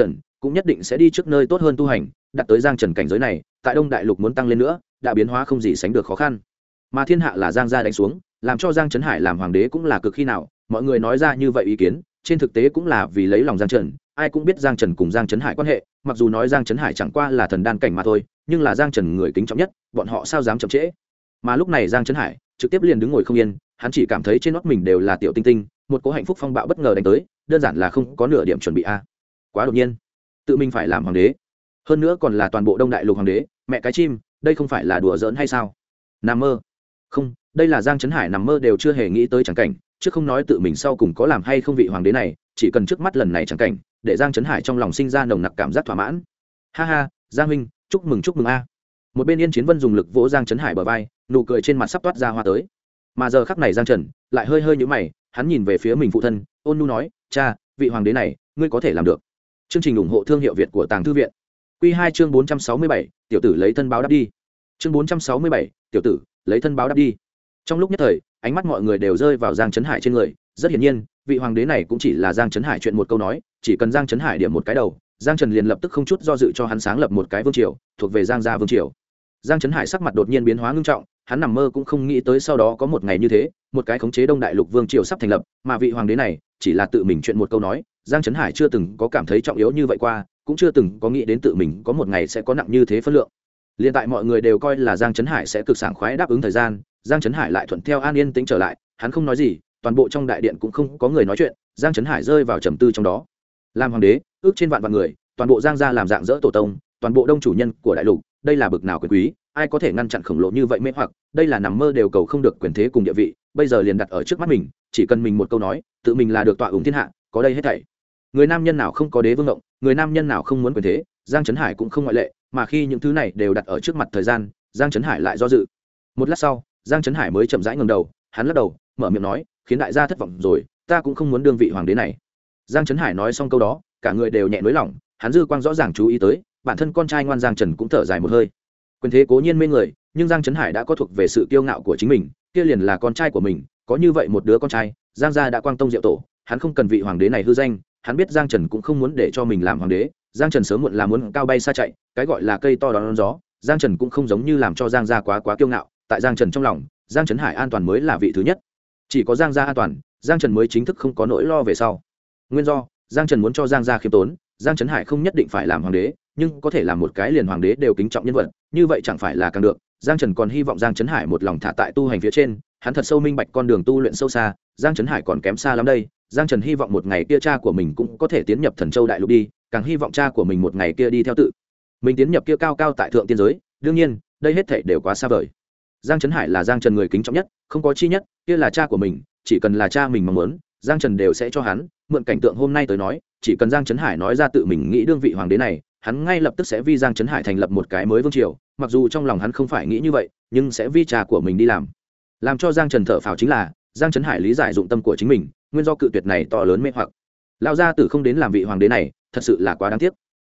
S1: cũng nhất định sẽ đi trước nơi tốt hơn tu hành, đặt tới Giang Trần cảnh giới này, tại Đông Đại Lục muốn tăng lên nữa, đã biến hóa không gì sánh được khó khăn. Mà thiên hạ là Giang gia đánh xuống, làm cho Giang Trấn Hải làm hoàng đế cũng là cực khi nào, mọi người nói ra như vậy ý kiến, trên thực tế cũng là vì lấy lòng Giang Trần, ai cũng biết Giang Trần cùng Giang Trấn Hải quan hệ, mặc dù nói Giang Trấn Hải chẳng qua là thần đan cảnh mà thôi, nhưng là Giang Trần người kính trọng nhất, bọn họ sao dám chậm trễ. Mà lúc này Giang Trấn Hải trực tiếp liền đứng ngồi không yên, hắn chỉ cảm thấy trên nót mình đều là tiểu tinh tinh, một cỗ hạnh phúc phong bạo bất ngờ đánh tới, đơn giản là không có nửa điểm chuẩn bị a. Quá đột nhiên, tự mình phải làm hoàng đế, hơn nữa còn là toàn bộ Đông Đại Lục hoàng đế, mẹ cái chim, đây không phải là đùa giỡn hay sao? Nằm mơ. Không, đây là Giang Trấn Hải nằm mơ đều chưa hề nghĩ tới chẳng cảnh, chứ không nói tự mình sau cùng có làm hay không vị hoàng đế này, chỉ cần trước mắt lần này chẳng cảnh, để Giang Trấn Hải trong lòng sinh ra nồng nặc cảm giác thỏa mãn. Ha ha, Giang huynh, chúc mừng a. Một bên Yên Chiến Vân dùng lực vỗ Giang Trấn Hải bờ vai, nụ cười trên mặt sắp toát ra hoa tới. Mà giờ khắc này Giang Trần lại hơi nhíu mày, hắn nhìn về phía mình phụ thân, ôn nhu nói, cha, vị hoàng đế này ngươi có thể làm được. Chương trình ủng hộ thương hiệu Việt của Tàng Thư viện. Quy 2 chương 467, tiểu tử lấy thân báo đáp đi. Chương 467, tiểu tử lấy thân báo đáp đi. Trong lúc nhất thời, ánh mắt mọi người đều rơi vào Giang Trấn Hải trên người, rất hiển nhiên, vị hoàng đế này cũng chỉ là Giang Trấn Hải chuyện một câu nói, chỉ cần Giang Trấn Hải điểm một cái đầu, Giang Trần liền lập tức không chút do dự cho hắn sáng lập một cái vương triều, thuộc về Giang gia vương triều. Giang Trấn Hải sắc mặt đột nhiên biến hóa ngưng trọng, hắn nằm mơ cũng không nghĩ tới sau đó có một ngày như thế, một cái khống chế Đông Đại Lục vương triều sắp thành lập, mà vị hoàng đế này chỉ là tự mình chuyện một câu nói, Giang Trấn Hải chưa từng có cảm thấy trọng yếu như vậy qua, cũng chưa từng có nghĩ đến tự mình có một ngày sẽ có nặng như thế phân lượng. Liên tại mọi người đều coi là Giang Trấn Hải sẽ cực sảng khoái đáp ứng thời gian, Giang Trấn Hải lại thuận theo an yên tĩnh trở lại, hắn không nói gì, toàn bộ trong đại điện cũng không có người nói chuyện, Giang Trấn Hải rơi vào trầm tư trong đó. Làm hoàng đế, ước trên vạn vạn người, toàn bộ Giang gia làm dạng dỡ tổ tông, toàn bộ đông chủ nhân của đại lục, đây là bực nào quyền quý, ai có thể ngăn chặn khổng lồ như vậy mê hoặc, đây là nằm mơ đều cầu không được quyền thế cùng địa vị, bây giờ liền đặt ở trước mắt mình, chỉ cần mình một câu nói, tự mình là được tọa ủng thiên hạ, có đây hết thảy. Người nam nhân nào không có đế vương ngộng, người nam nhân nào không muốn quyền thế, Giang Trấn Hải cũng không ngoại lệ, mà khi những thứ này đều đặt ở trước mặt thời gian, Giang Trấn Hải lại do dự. Một lát sau, Giang Trấn Hải mới chậm rãi ngẩng đầu, hắn lắc đầu, mở miệng nói, khiến đại gia thất vọng rồi, ta cũng không muốn đương vị hoàng đế này. Giang Trấn Hải nói xong câu đó, cả người đều nhẹ nới lỏng, hắn dư quang rõ ràng chú ý tới, bản thân con trai ngoan Giang Trần cũng thở dài một hơi. Quyền thế cố nhiên mê người, nhưng Giang Trấn Hải đã có thuộc về sự kiêu ngạo của chính mình, kia liền là con trai của mình, có như vậy một đứa con trai, Giang gia đã quang tông diệu tổ, hắn không cần vị hoàng đế này hư danh, hắn biết Giang Trần cũng không muốn để cho mình làm hoàng đế, Giang Trần sớm muộn là muốn cao bay xa chạy, cái gọi là cây to đón gió, Giang Trần cũng không giống như làm cho Giang gia quá kiêu ngạo, tại Giang Trần trong lòng, Giang Trấn Hải an toàn mới là vị thứ nhất. Chỉ có Giang gia an toàn, Giang Trần mới chính thức không có nỗi lo về sau. Nguyên do, Giang Trần muốn cho Giang gia khiêm tốn, Giang Trấn Hải không nhất định phải làm hoàng đế, nhưng có thể làm một cái liền hoàng đế đều kính trọng nhân vật, như vậy chẳng phải là càng được. Giang Trần còn hy vọng Giang Trấn Hải một lòng thả tại tu hành phía trên, hắn thật sâu minh bạch con đường tu luyện sâu xa, Giang Trấn Hải còn kém xa lắm đây. Giang Trần hy vọng một ngày kia cha của mình cũng có thể tiến nhập Thần Châu đại lục đi, càng hy vọng cha của mình một ngày kia đi theo tự mình tiến nhập kia cao cao tại thượng tiên giới. Đương nhiên, đây hết thảy đều quá xa vời. Giang Trấn Hải là Giang Trần người kính trọng nhất, không có chi nhất, kia là cha của mình, chỉ cần là cha mình mong muốn, Giang Trần đều sẽ cho hắn. Mượn cảnh tượng hôm nay tới nói, chỉ cần Giang Trấn Hải nói ra tự mình nghĩ đương vị hoàng đế này, hắn ngay lập tức sẽ vì Giang Trấn Hải thành lập một cái mới vương triều, mặc dù trong lòng hắn không phải nghĩ như vậy, nhưng sẽ vì cha của mình đi làm. Làm cho Giang Trần thở phào chính là, Giang Trấn Hải lý giải dụng tâm của chính mình, nguyên do cự tuyệt này to lớn mê hoặc. Lão gia tử không đến làm vị hoàng đế này, thật sự là quá đáng tiếc.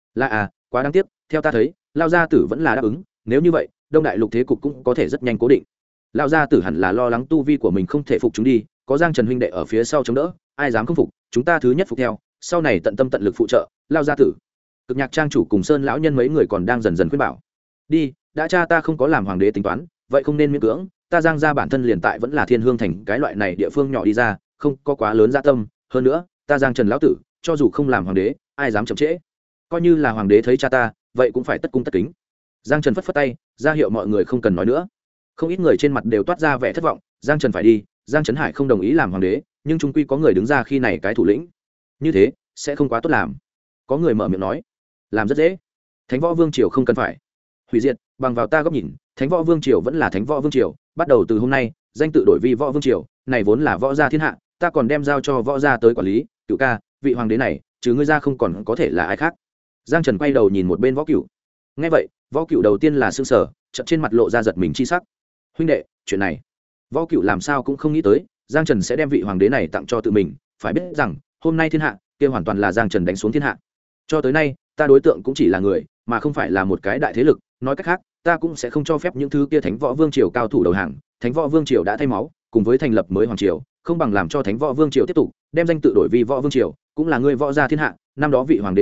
S1: Quá đáng tiếc, theo ta thấy, lão gia tử vẫn là đáp ứng, nếu như vậy, Đông Đại Lục thế cục cũng có thể rất nhanh cố định. Lão gia tử hẳn là lo lắng tu vi của mình không thể phục chúng đi, có Giang Trần huynh đệ ở phía sau chống đỡ, ai dám không phục, chúng ta thứ nhất phục theo, sau này tận tâm tận lực phụ trợ. Lão gia tử, Cực Nhạc trang chủ cùng Sơn lão nhân mấy người còn đang dần dần khuyên bảo. Đi, đã cha ta không có làm hoàng đế tính toán, vậy không nên miễn cưỡng, ta Giang gia bản thân liền tại vẫn là Thiên Hương thành cái loại này địa phương nhỏ đi ra, không có quá lớn dạ tâm, hơn nữa, ta Giang Trần lão tử, cho dù không làm hoàng đế, ai dám chậm trễ. Coi như là hoàng đế thấy cha ta, vậy cũng phải tất cung tất kính. Giang Trần phất phất tay, ra hiệu mọi người không cần nói nữa. Không ít người trên mặt đều toát ra vẻ thất vọng, Giang Trần phải đi, Giang Trấn Hải không đồng ý làm hoàng đế, nhưng chung quy có người đứng ra khi này cái thủ lĩnh. Như thế, sẽ không quá tốt làm. Có người mở miệng nói, làm rất dễ. Thánh Võ Vương triều không cần phải hủy diệt, bằng vào ta góc nhìn, Thánh Võ Vương triều vẫn là Thánh Võ Vương triều, bắt đầu từ hôm nay, danh tự đổi vi Võ Vương triều, này vốn là võ gia thiên hạ, ta còn đem giao cho võ gia tới quản lý, Cửu ca, vị hoàng đế này, trừ ngươi ra không còn có thể là ai khác. Giang Trần quay đầu nhìn một bên Võ Cửu. Nghe vậy, Võ Cửu đầu tiên là sững sờ, chợt trên mặt lộ ra giật mình chi sắc. Huynh đệ, chuyện này, Võ Cửu làm sao cũng không nghĩ tới, Giang Trần sẽ đem vị hoàng đế này tặng cho tự mình, phải biết rằng, hôm nay thiên hạ, kia hoàn toàn là Giang Trần đánh xuống thiên hạ. Cho tới nay, ta đối tượng cũng chỉ là người, mà không phải là một cái đại thế lực, nói cách khác, ta cũng sẽ không cho phép những thứ kia Thánh Võ Vương triều cao thủ đầu hàng, Thánh Võ Vương triều đã thay máu, cùng với thành lập mới hoàng triều, không bằng làm cho Thánh Võ Vương triều tiếp tục, đem danh tự đổi vi Võ Vương triều, cũng là người võ gia thiên hạ, năm đó vị hoàng đế này,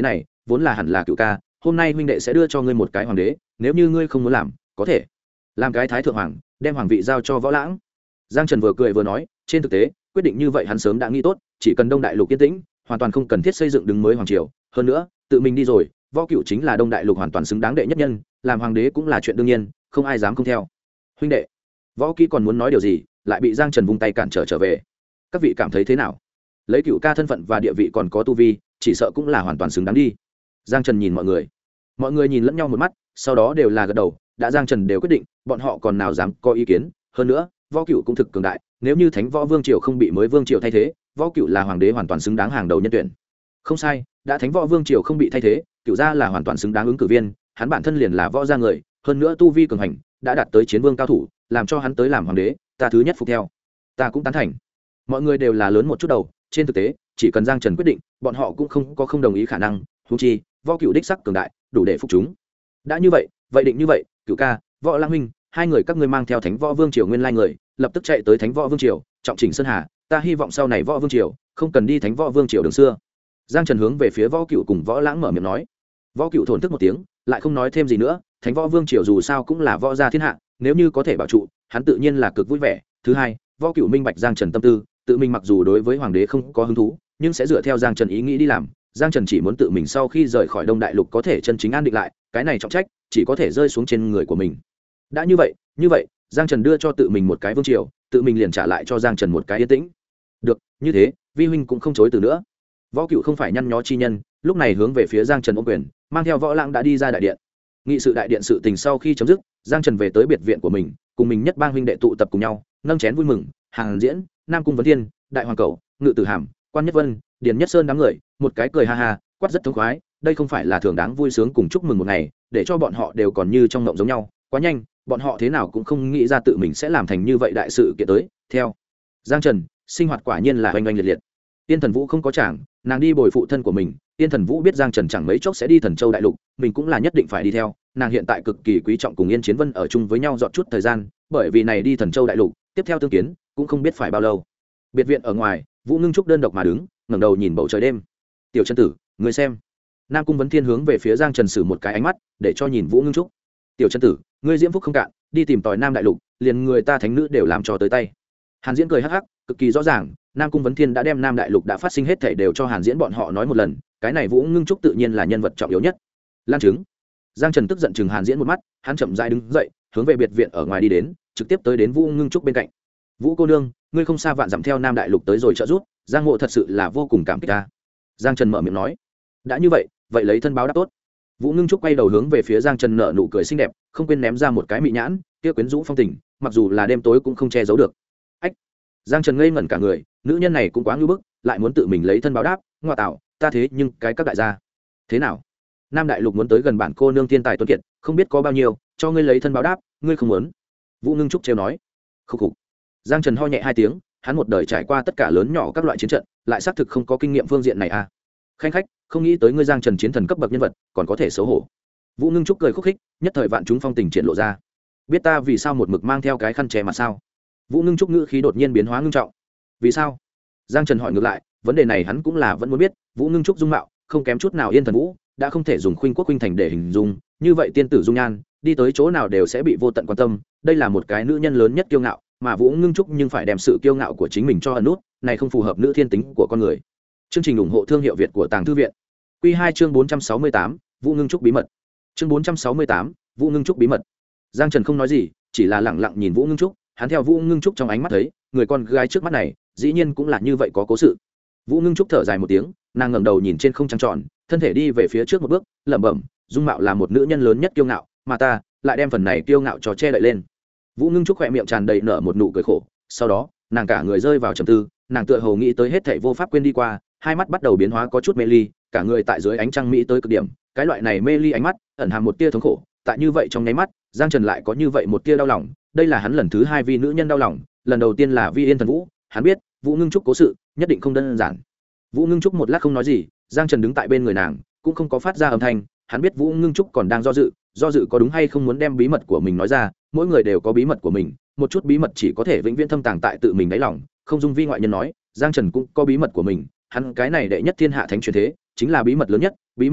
S1: vốn là hẳn là cựu ca, hôm nay huynh đệ sẽ đưa cho ngươi một cái hoàng đế, nếu như ngươi không muốn làm, có thể làm cái thái thượng hoàng, đem hoàng vị giao cho Võ Lãng. Giang Trần vừa cười vừa nói, trên thực tế quyết định như vậy hắn sớm đã nghĩ tốt, chỉ cần Đông Đại Lục yên tĩnh, hoàn toàn không cần thiết xây dựng đứng mới hoàng triều, hơn nữa tự mình đi rồi, Võ Cựu chính là Đông Đại Lục hoàn toàn xứng đáng đệ nhất nhân, làm hoàng đế cũng là chuyện đương nhiên, không ai dám không theo. Huynh đệ, Võ Kỹ còn muốn nói điều gì, lại bị Giang Trần vung tay cản trở về. Các vị cảm thấy thế nào? Lấy Cựu ca thân phận và địa vị còn có tu vi, chỉ sợ cũng là hoàn toàn xứng đáng đi. Giang Trần nhìn mọi người nhìn lẫn nhau một mắt, sau đó đều là gật đầu, đã Giang Trần đều quyết định, bọn họ còn nào dám có ý kiến. Hơn nữa Võ Cựu cũng thực cường đại, nếu như Thánh Võ Vương triều không bị mới vương triều thay thế, Võ Cựu là hoàng đế hoàn toàn xứng đáng hàng đầu nhân tuyển. Không sai, đã Thánh Võ Vương triều không bị thay thế, Cựu gia là hoàn toàn xứng đáng ứng cử viên, hắn bản thân liền là võ gia người, hơn nữa tu vi cường hành, đã đạt tới chiến vương cao thủ, làm cho hắn tới làm hoàng đế, ta thứ nhất phục theo. Ta cũng tán thành. Mọi người đều là lớn một chút đầu, trên thực tế, chỉ cần Giang Trần quyết định, bọn họ cũng không có không đồng ý khả năng, huống chi, Võ Cựu đích sắc cường đại, đủ để phục chúng. Đã như vậy, vậy định như vậy, Cựu ca, Võ Lãng huynh, hai người các ngươi mang theo Thánh Võ Vương triều nguyên lai người, lập tức chạy tới Thánh Võ Vương triều, trọng chỉnh Sơn Hà, ta hy vọng sau này Võ Vương triều không cần đi Thánh Võ Vương triều đường xưa. Giang Trần hướng về phía Võ Cựu cùng Võ Lãng mở miệng nói. Võ Cựu thổn thức một tiếng, lại không nói thêm gì nữa, Thánh Võ Vương triều dù sao cũng là võ gia thiên hạ, nếu như có thể bảo trụ, hắn tự nhiên là cực vui vẻ. Thứ hai, Võ Cựu minh bạch Giang Trần tâm tư, tự mình mặc dù đối với hoàng đế không có hứng thú, nhưng sẽ dựa theo Giang Trần ý nghĩ đi làm. Giang Trần chỉ muốn tự mình sau khi rời khỏi Đông Đại Lục có thể chân chính an định lại, cái này trọng trách chỉ có thể rơi xuống trên người của mình. Đã như vậy, Giang Trần đưa cho tự mình một cái vương triều, tự mình liền trả lại cho Giang Trần một cái yên tĩnh. Được, như thế, vi huynh cũng không chối từ nữa. Võ Cựu không phải nhăn nhó chi nhân, lúc này hướng về phía Giang Trần ôm quyền, mang theo Võ Lãng đã đi ra đại điện. Nghị sự đại điện sự tình sau khi chấm dứt, Giang Trần về tới biệt viện của mình, cùng mình nhất bang huynh đệ tụ tập cùng nhau, nâng chén vui mừng. Hàng Diễn, Nam Cung Vấn Thiên, Đại Hoàng Cẩu, Ngự Tử Hàm, Quan Nhất Vân, Điền Nhất Sơn đám người, một cái cười ha ha, quát rất thống khoái. Đây không phải là thường đáng vui sướng cùng chúc mừng một ngày, để cho bọn họ đều còn như trong mộng giống nhau. Quá nhanh, bọn họ thế nào cũng không nghĩ ra tự mình sẽ làm thành như vậy đại sự kiện tới. Theo Giang Trần, sinh hoạt quả nhiên là oanh oanh liệt liệt. Tiên Thần Vũ không có chàng, nàng đi bồi phụ thân của mình. Tiên Thần Vũ biết Giang Trần chẳng mấy chốc sẽ đi Thần Châu đại lục, mình cũng là nhất định phải đi theo. Nàng hiện tại cực kỳ quý trọng cùng Yên Chiến Vân ở chung với nhau dọn chút thời gian, bởi vì này đi Thần Châu đại lục, tiếp theo tương kiến cũng không biết phải bao lâu. Biệt viện ở ngoài, Vũ Ngưng Trúc đơn độc mà đứng, ngẩng đầu nhìn bầu trời đêm. Tiểu Chân tử, người xem. Nam Cung Vấn Thiên hướng về phía Giang Trần sử một cái ánh mắt, để cho nhìn Vũ Ngưng Trúc. Tiểu Chân tử, ngươi diễm phúc không cạn, đi tìm tòi Nam đại lục, liền người ta thánh nữ đều làm cho tới tay. Hàn Diễn cười hắc hắc, cực kỳ rõ ràng, Nam Cung Vấn Thiên đã đem Nam đại lục đã phát sinh hết thảy đều cho Hàn Diễn bọn họ nói một lần, cái này Vũ Ngưng Trúc tự nhiên là nhân vật trọng yếu nhất. Lan chứng. Giang Trần tức giận chừng Hàn Diễn một mắt, hắn chậm rãi đứng dậy, hướng về biệt viện ở ngoài đi đến, trực tiếp tới đến Vũ Ngưng Trúc bên cạnh. Vũ cô nương, ngươi không xa vạn dặm theo Nam đại lục tới rồi trợ giúp, Giang Ngộ thật sự là vô cùng cảm kích ta. Giang Trần mở miệng nói. Đã như vậy, vậy lấy thân báo đáp tốt. Vũ Ngưng Trúc quay đầu hướng về phía Giang Trần nở nụ cười xinh đẹp, không quên ném ra một cái mị nhãn, kia quyến rũ phong tình, mặc dù là đêm tối cũng không che giấu được. Ách! Giang Trần ngây ngẩn cả người, nữ nhân này cũng quá ngưu bức, lại muốn tự mình lấy thân báo đáp, ngoa tạo, ta thế nhưng cái các đại gia. Thế nào? Nam đại lục muốn tới gần bản cô nương thiên tài tuấn kiệt, không biết có bao nhiêu, cho ngươi lấy thân báo đáp, ngươi không muốn. Vũ Ngưng Trúc trêu nói. Khục khục. Giang Trần ho nhẹ hai tiếng, hắn một đời trải qua tất cả lớn nhỏ các loại chiến trận, lại xác thực không có kinh nghiệm phương diện này à. Khanh khách, không nghĩ tới ngươi Giang Trần chiến thần cấp bậc nhân vật, còn có thể xấu hổ. Vũ Ngưng Trúc cười khúc khích, nhất thời vạn chúng phong tình triển lộ ra. Biết ta vì sao một mực mang theo cái khăn che mặt sao? Vũ Ngưng Trúc ngữ khí đột nhiên biến hóa ngưng trọng. Vì sao? Giang Trần hỏi ngược lại, vấn đề này hắn cũng là vẫn muốn biết. Vũ Ngưng Trúc dung mạo không kém chút nào Yên Thần Vũ, đã không thể dùng khuynh quốc khuynh thành để hình dung, như vậy tiên tử dung nhan, đi tới chỗ nào đều sẽ bị vô tận quan tâm, đây là một cái nữ nhân lớn nhất kiêu ngạo, mà Vũ Ngưng Trúc nhưng phải đem sự kiêu ngạo của chính mình cho ẩn nút, này không phù hợp nữ thiên tính của con người. Chương trình ủng hộ thương hiệu Việt của Tàng Thư viện. Quy 2 chương 468, Vũ Ngưng Trúc bí mật. Chương 468, Vũ Ngưng Trúc bí mật. Giang Trần không nói gì, chỉ là lặng lặng nhìn Vũ Ngưng Trúc, hắn theo Vũ Ngưng Trúc trong ánh mắt thấy, người con gái trước mắt này, dĩ nhiên cũng là như vậy có cố sự. Vũ Ngưng Trúc thở dài một tiếng, nàng ngẩng đầu nhìn trên không trăng tròn, thân thể đi về phía trước một bước, lẩm bẩm, dung mạo là một nữ nhân lớn nhất kiêu ngạo, mà ta lại đem phần này kiêu ngạo cho che đậy lên. Vũ Ngưng Trúc khỏe miệng tràn đầy nở một nụ cười khổ, sau đó, nàng cả người rơi vào trầm tư, nàng tựa hồ nghĩ tới hết thảy vô pháp quên đi qua, hai mắt bắt đầu biến hóa có chút mê ly, cả người tại dưới ánh trăng mỹ tới cực điểm, cái loại này mê ly ánh mắt, ẩn hàm một tia thống khổ, tại như vậy trong nháy mắt, Giang Trần lại có như vậy một tia đau lòng, đây là hắn lần thứ hai vì nữ nhân đau lòng, lần đầu tiên là vì Yên Thần Vũ, hắn biết, Vũ Ngưng Trúc cố sự, nhất định không đơn giản. Vũ Ngưng Trúc một lát không nói gì, Giang Trần đứng tại bên người nàng, cũng không có phát ra âm thanh, hắn biết Vũ Ngưng Trúc còn đang do dự có đúng hay không muốn đem bí mật của mình nói ra, mỗi người đều có bí mật của mình, một chút bí mật chỉ có thể vĩnh viễn thâm tàng tại tự mình đáy lòng, không dung vi ngoại nhân nói, Giang Trần cũng có bí mật của mình, hắn cái này đệ nhất thiên hạ thánh truyền thế, chính là bí mật lớn nhất, bí mật này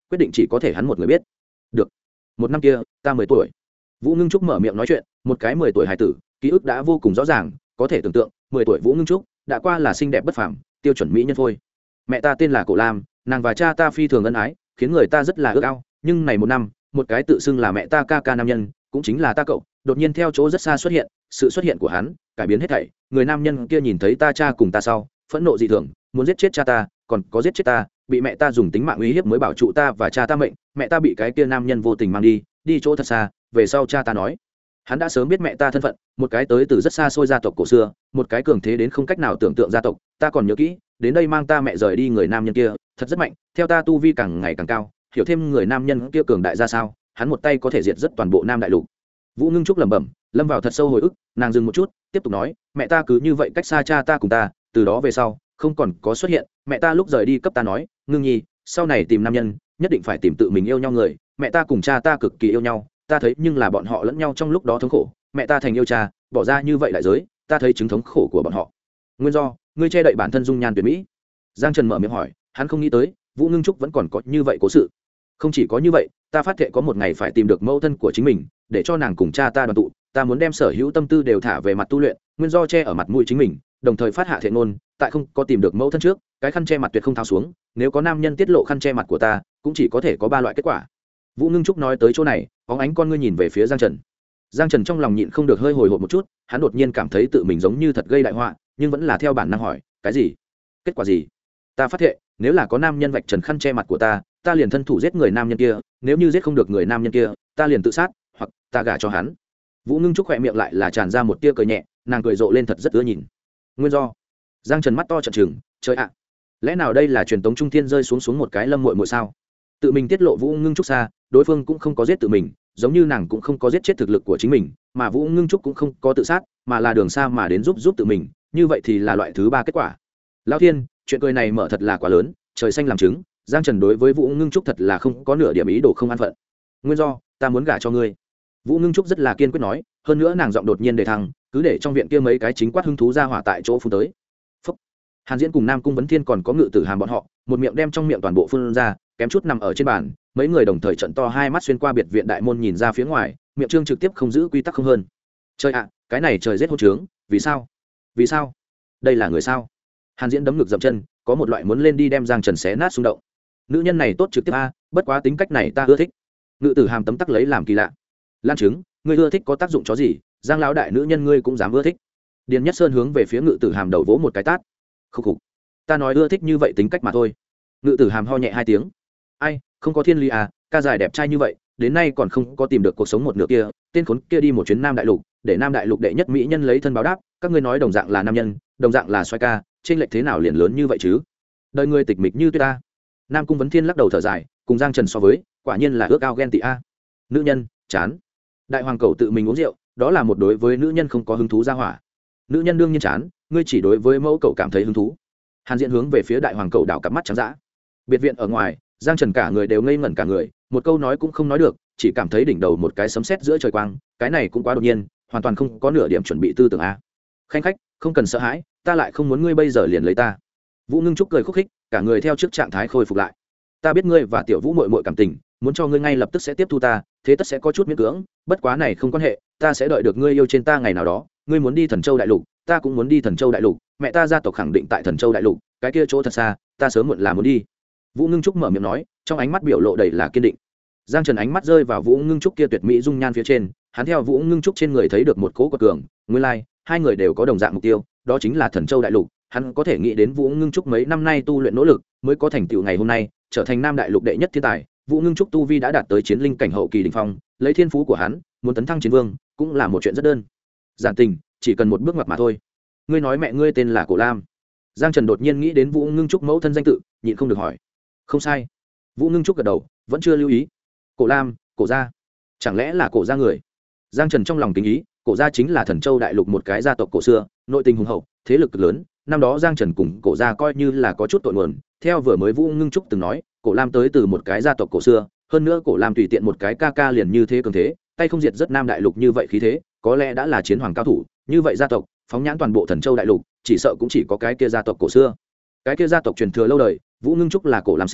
S1: quyết định chỉ có thể hắn một người biết. Được. Một năm kia ta 10 tuổi. Vũ Ngưng Trúc mở miệng nói chuyện, một cái 10 tuổi hài tử ký ức đã vô cùng rõ ràng, có thể tưởng tượng 10 tuổi Vũ Ngưng Trúc đã qua là xinh đẹp bất phàm, tiêu chuẩn mỹ nhân phôi. Mẹ ta tên là Cổ Lam, nàng và cha ta phi thường ân ái, khiến người ta rất là ước ao, nhưng này một năm, một cái tự xưng là mẹ ta ca ca nam nhân, cũng chính là ta cậu, đột nhiên theo chỗ rất xa xuất hiện, sự xuất hiện của hắn cải biến hết thảy. Người nam nhân kia nhìn thấy ta cha cùng ta sau, phẫn nộ dị thường, muốn giết chết cha ta, còn có giết chết ta, bị mẹ ta dùng tính mạng uy hiếp mới bảo trụ ta và cha ta mệnh. Mẹ ta bị cái kia nam nhân vô tình mang đi chỗ thật xa. Về sau cha ta nói, hắn đã sớm biết mẹ ta thân phận, một cái tới từ rất xa xôi gia tộc cổ xưa, một cái cường thế đến không cách nào tưởng tượng gia tộc. Ta còn nhớ kỹ, đến đây mang ta mẹ rời đi người nam nhân kia thật rất mạnh, theo ta tu vi càng ngày càng cao, hiểu thêm người nam nhân kia cường đại ra sao, hắn một tay có thể diệt rất toàn bộ Nam Đại Lục. Vũ Ngưng Trúc lẩm bẩm, lâm vào thật sâu hồi ức. Nàng dừng một chút, tiếp tục nói, mẹ ta cứ như vậy cách xa cha ta cùng ta, từ đó về sau không còn có xuất hiện. Mẹ ta lúc rời đi cấp ta nói, Ngưng Nhi, sau này tìm nam nhân nhất định phải tìm tự mình yêu nhau người. Mẹ ta cùng cha ta cực kỳ yêu nhau, ta thấy nhưng là bọn họ lẫn nhau trong lúc đó thống khổ. Mẹ ta thành yêu cha, bỏ ra như vậy đại giới, ta thấy chứng thống khổ của bọn họ. Nguyên do, ngươi che đậy bản thân dung nhan tuyệt mỹ. Giang Trần mở miệng hỏi, hắn không nghĩ tới Vũ Ngưng Trúc vẫn còn có như vậy cố sự. Không chỉ có như vậy, ta phát thệ có một ngày phải tìm được mẫu thân của chính mình, để cho nàng cùng cha ta đoàn tụ. Ta muốn đem sở hữu tâm tư đều thả về mặt tu luyện, nguyên do che ở mặt mũi chính mình, đồng thời phát hạ thệ ngôn, tại không có tìm được mẫu thân trước, cái khăn che mặt tuyệt không tháo xuống. Nếu có nam nhân tiết lộ khăn che mặt của ta, cũng chỉ có thể có 3 loại kết quả. Vũ Ngưng Trúc nói tới chỗ này, bóng ánh con ngươi nhìn về phía Giang Trần. Giang Trần trong lòng nhịn không được hơi hồi hộp một chút, hắn đột nhiên cảm thấy tự mình giống như thật gây đại họa, nhưng vẫn là theo bản năng hỏi, cái gì? Kết quả gì? Ta phát thệ, nếu là có nam nhân vạch trần khăn che mặt của ta, ta liền thân thủ giết người nam nhân kia, nếu như giết không được người nam nhân kia, ta liền tự sát, hoặc ta gả cho hắn. Vũ Ngưng Trúc khỏe miệng lại là tràn ra một tia cười nhẹ, nàng cười rộ lên thật rất ưa nhìn. Nguyên do? Giang Trần mắt to trợn trừng, trời ạ, lẽ nào đây là truyền tống trung thiên rơi xuống một cái lâm muội muội sao? Tự mình tiết lộ Vũ Ngưng Trúc xa, đối phương cũng không có giết tự mình, giống như nàng cũng không có giết chết thực lực của chính mình, mà Vũ Ngưng Trúc cũng không có tự sát, mà là đường xa mà đến giúp tự mình, như vậy thì là loại thứ 3 kết quả. Lão thiên, chuyện cười này mở thật là quá lớn, trời xanh làm chứng, Giang Trần đối với Vũ Ngưng Trúc thật là không có nửa điểm ý đồ không an phận. Nguyên do, ta muốn gả cho ngươi. Vũ Ngưng Trúc rất là kiên quyết nói, hơn nữa nàng giọng đột nhiên đề thăng, cứ để trong viện kia mấy cái chính quát hứng thú ra hỏa tại chỗ phun tới. Phúc. Hàn Diễn cùng Nam Cung Vấn Thiên còn có Ngự Tử Hàm bọn họ, một miệng đem trong miệng toàn bộ phun ra, kém chút nằm ở trên bàn. Mấy người đồng thời trợn to hai mắt xuyên qua biệt viện đại môn nhìn ra phía ngoài, miệng trương trực tiếp không giữ quy tắc không hơn. Trời ạ, cái này trời giết hỗn trướng, vì sao? Vì sao? Đây là người sao? Hàn Diễn đấm ngực dậm chân, có một loại muốn lên đi đem Giang Trần xé nát xung động. Nữ nhân này tốt trực tiếp a, bất quá tính cách này ta ưa thích. Ngự Tử Hàm tấm tắc lấy làm kỳ lạ. Lan Trứng, ngươi ưa thích có tác dụng chó gì? Giang lão đại nữ nhân ngươi cũng dám ưa thích? Điền Nhất Sơn hướng về phía Ngự Tử Hàm đầu vỗ một cái tát. Khục khục, ta nói ưa thích như vậy tính cách mà thôi. Ngự Tử Hàm ho nhẹ 2 tiếng. Ai, không có thiên lý à, ca dài đẹp trai như vậy, đến nay còn không có tìm được cuộc sống một nửa kia, tên khốn kia đi một chuyến Nam Đại Lục, để Nam Đại Lục đệ nhất mỹ nhân lấy thân báo đáp, các ngươi nói đồng dạng là nam nhân, đồng dạng là xoay ca, chênh lệch thế nào liền lớn như vậy chứ? Đời ngươi tịch mịch như tuyết ta. Nam Cung Vấn Thiên lắc đầu thở dài, cùng Giang Trần so với, quả nhiên là ước ao ghen tị a. Nữ nhân, chán. Đại hoàng cầu tự mình uống rượu, đó là một đối với nữ nhân không có hứng thú ra hỏa. Nữ nhân đương nhiên chán, ngươi chỉ đối với mẫu cậu cảm thấy hứng thú. Hàn Diễn hướng về phía đại hoàng cầu đảo cặp mắt trắng dã. Biệt viện ở ngoài, Giang Trần cả người đều ngây ngẩn cả người, một câu nói cũng không nói được, chỉ cảm thấy đỉnh đầu một cái sấm sét giữa trời quang, cái này cũng quá đột nhiên, hoàn toàn không có nửa điểm chuẩn bị tư tưởng a. Khanh khách, không cần sợ hãi, ta lại không muốn ngươi bây giờ liền lấy ta. Vũ Ngưng Trúc cười khúc khích, cả người theo trước trạng thái khôi phục lại. Ta biết ngươi và tiểu Vũ muội muội cảm tình, muốn cho ngươi ngay lập tức sẽ tiếp thu ta, thế tất sẽ có chút miễn cưỡng, bất quá này không quan hệ, ta sẽ đợi được ngươi yêu trên ta ngày nào đó. Ngươi muốn đi Thần Châu Đại Lục, ta cũng muốn đi Thần Châu Đại Lục, mẹ ta gia tộc khẳng định tại Thần Châu Đại Lục, cái kia chỗ thật xa, ta sớm muộn là muốn đi. Vũ Ngưng Trúc mở miệng nói, trong ánh mắt biểu lộ đầy là kiên định. Giang Trần ánh mắt rơi vào Vũ Ngưng Trúc kia tuyệt mỹ dung nhan phía trên, hắn theo Vũ Ngưng Trúc trên người thấy được một cỗ quật cường, nguyên lai, hai người đều có đồng dạng mục tiêu, đó chính là Thần Châu Đại Lục. Hắn có thể nghĩ đến Vũ Ngưng Trúc mấy năm nay tu luyện nỗ lực, mới có thành tựu ngày hôm nay, trở thành Nam Đại Lục đệ nhất thiên tài. Vũ Ngưng Trúc tu vi đã đạt tới chiến linh cảnh hậu kỳ đỉnh phong, lấy thiên phú của hắn, muốn tấn thăng chiến vương, cũng là một chuyện rất đơn giản tình, chỉ cần một bước ngoặt mà thôi. Ngươi nói mẹ ngươi tên là Cổ Lam. Giang Trần đột nhiên nghĩ đến Vũ Ngưng Trúc mẫu thân danh tự, nhịn không được hỏi. Không sai. Vũ Ngưng Trúc gật đầu, vẫn chưa lưu ý. Cổ Lam, Cổ gia, chẳng lẽ là Cổ gia người? Giang Trần trong lòng kính ý, Cổ gia chính là Thần Châu Đại Lục một cái gia tộc cổ xưa, nội tình hùng hậu, thế lực cực lớn. Năm đó Giang Trần cùng Cổ gia coi như là có chút tội nguồn. Theo vừa mới Vũ Ngưng Trúc từng nói, Cổ Lam tới từ một cái gia tộc cổ xưa, hơn nữa Cổ Lam tùy tiện một cái ca ca liền như thế cường thế, tay không diệt rất Nam Đại Lục như vậy khí thế, có lẽ đã là chiến hoàng cao thủ. Như vậy gia tộc, phóng nhãn toàn bộ Thần Châu Đại Lục, chỉ sợ cũng chỉ có cái kia gia tộc cổ xưa. Cái kia gia tộc truyền thừa lâu đời, Vũ Ngưng Trúc là Cổ Lam sinh,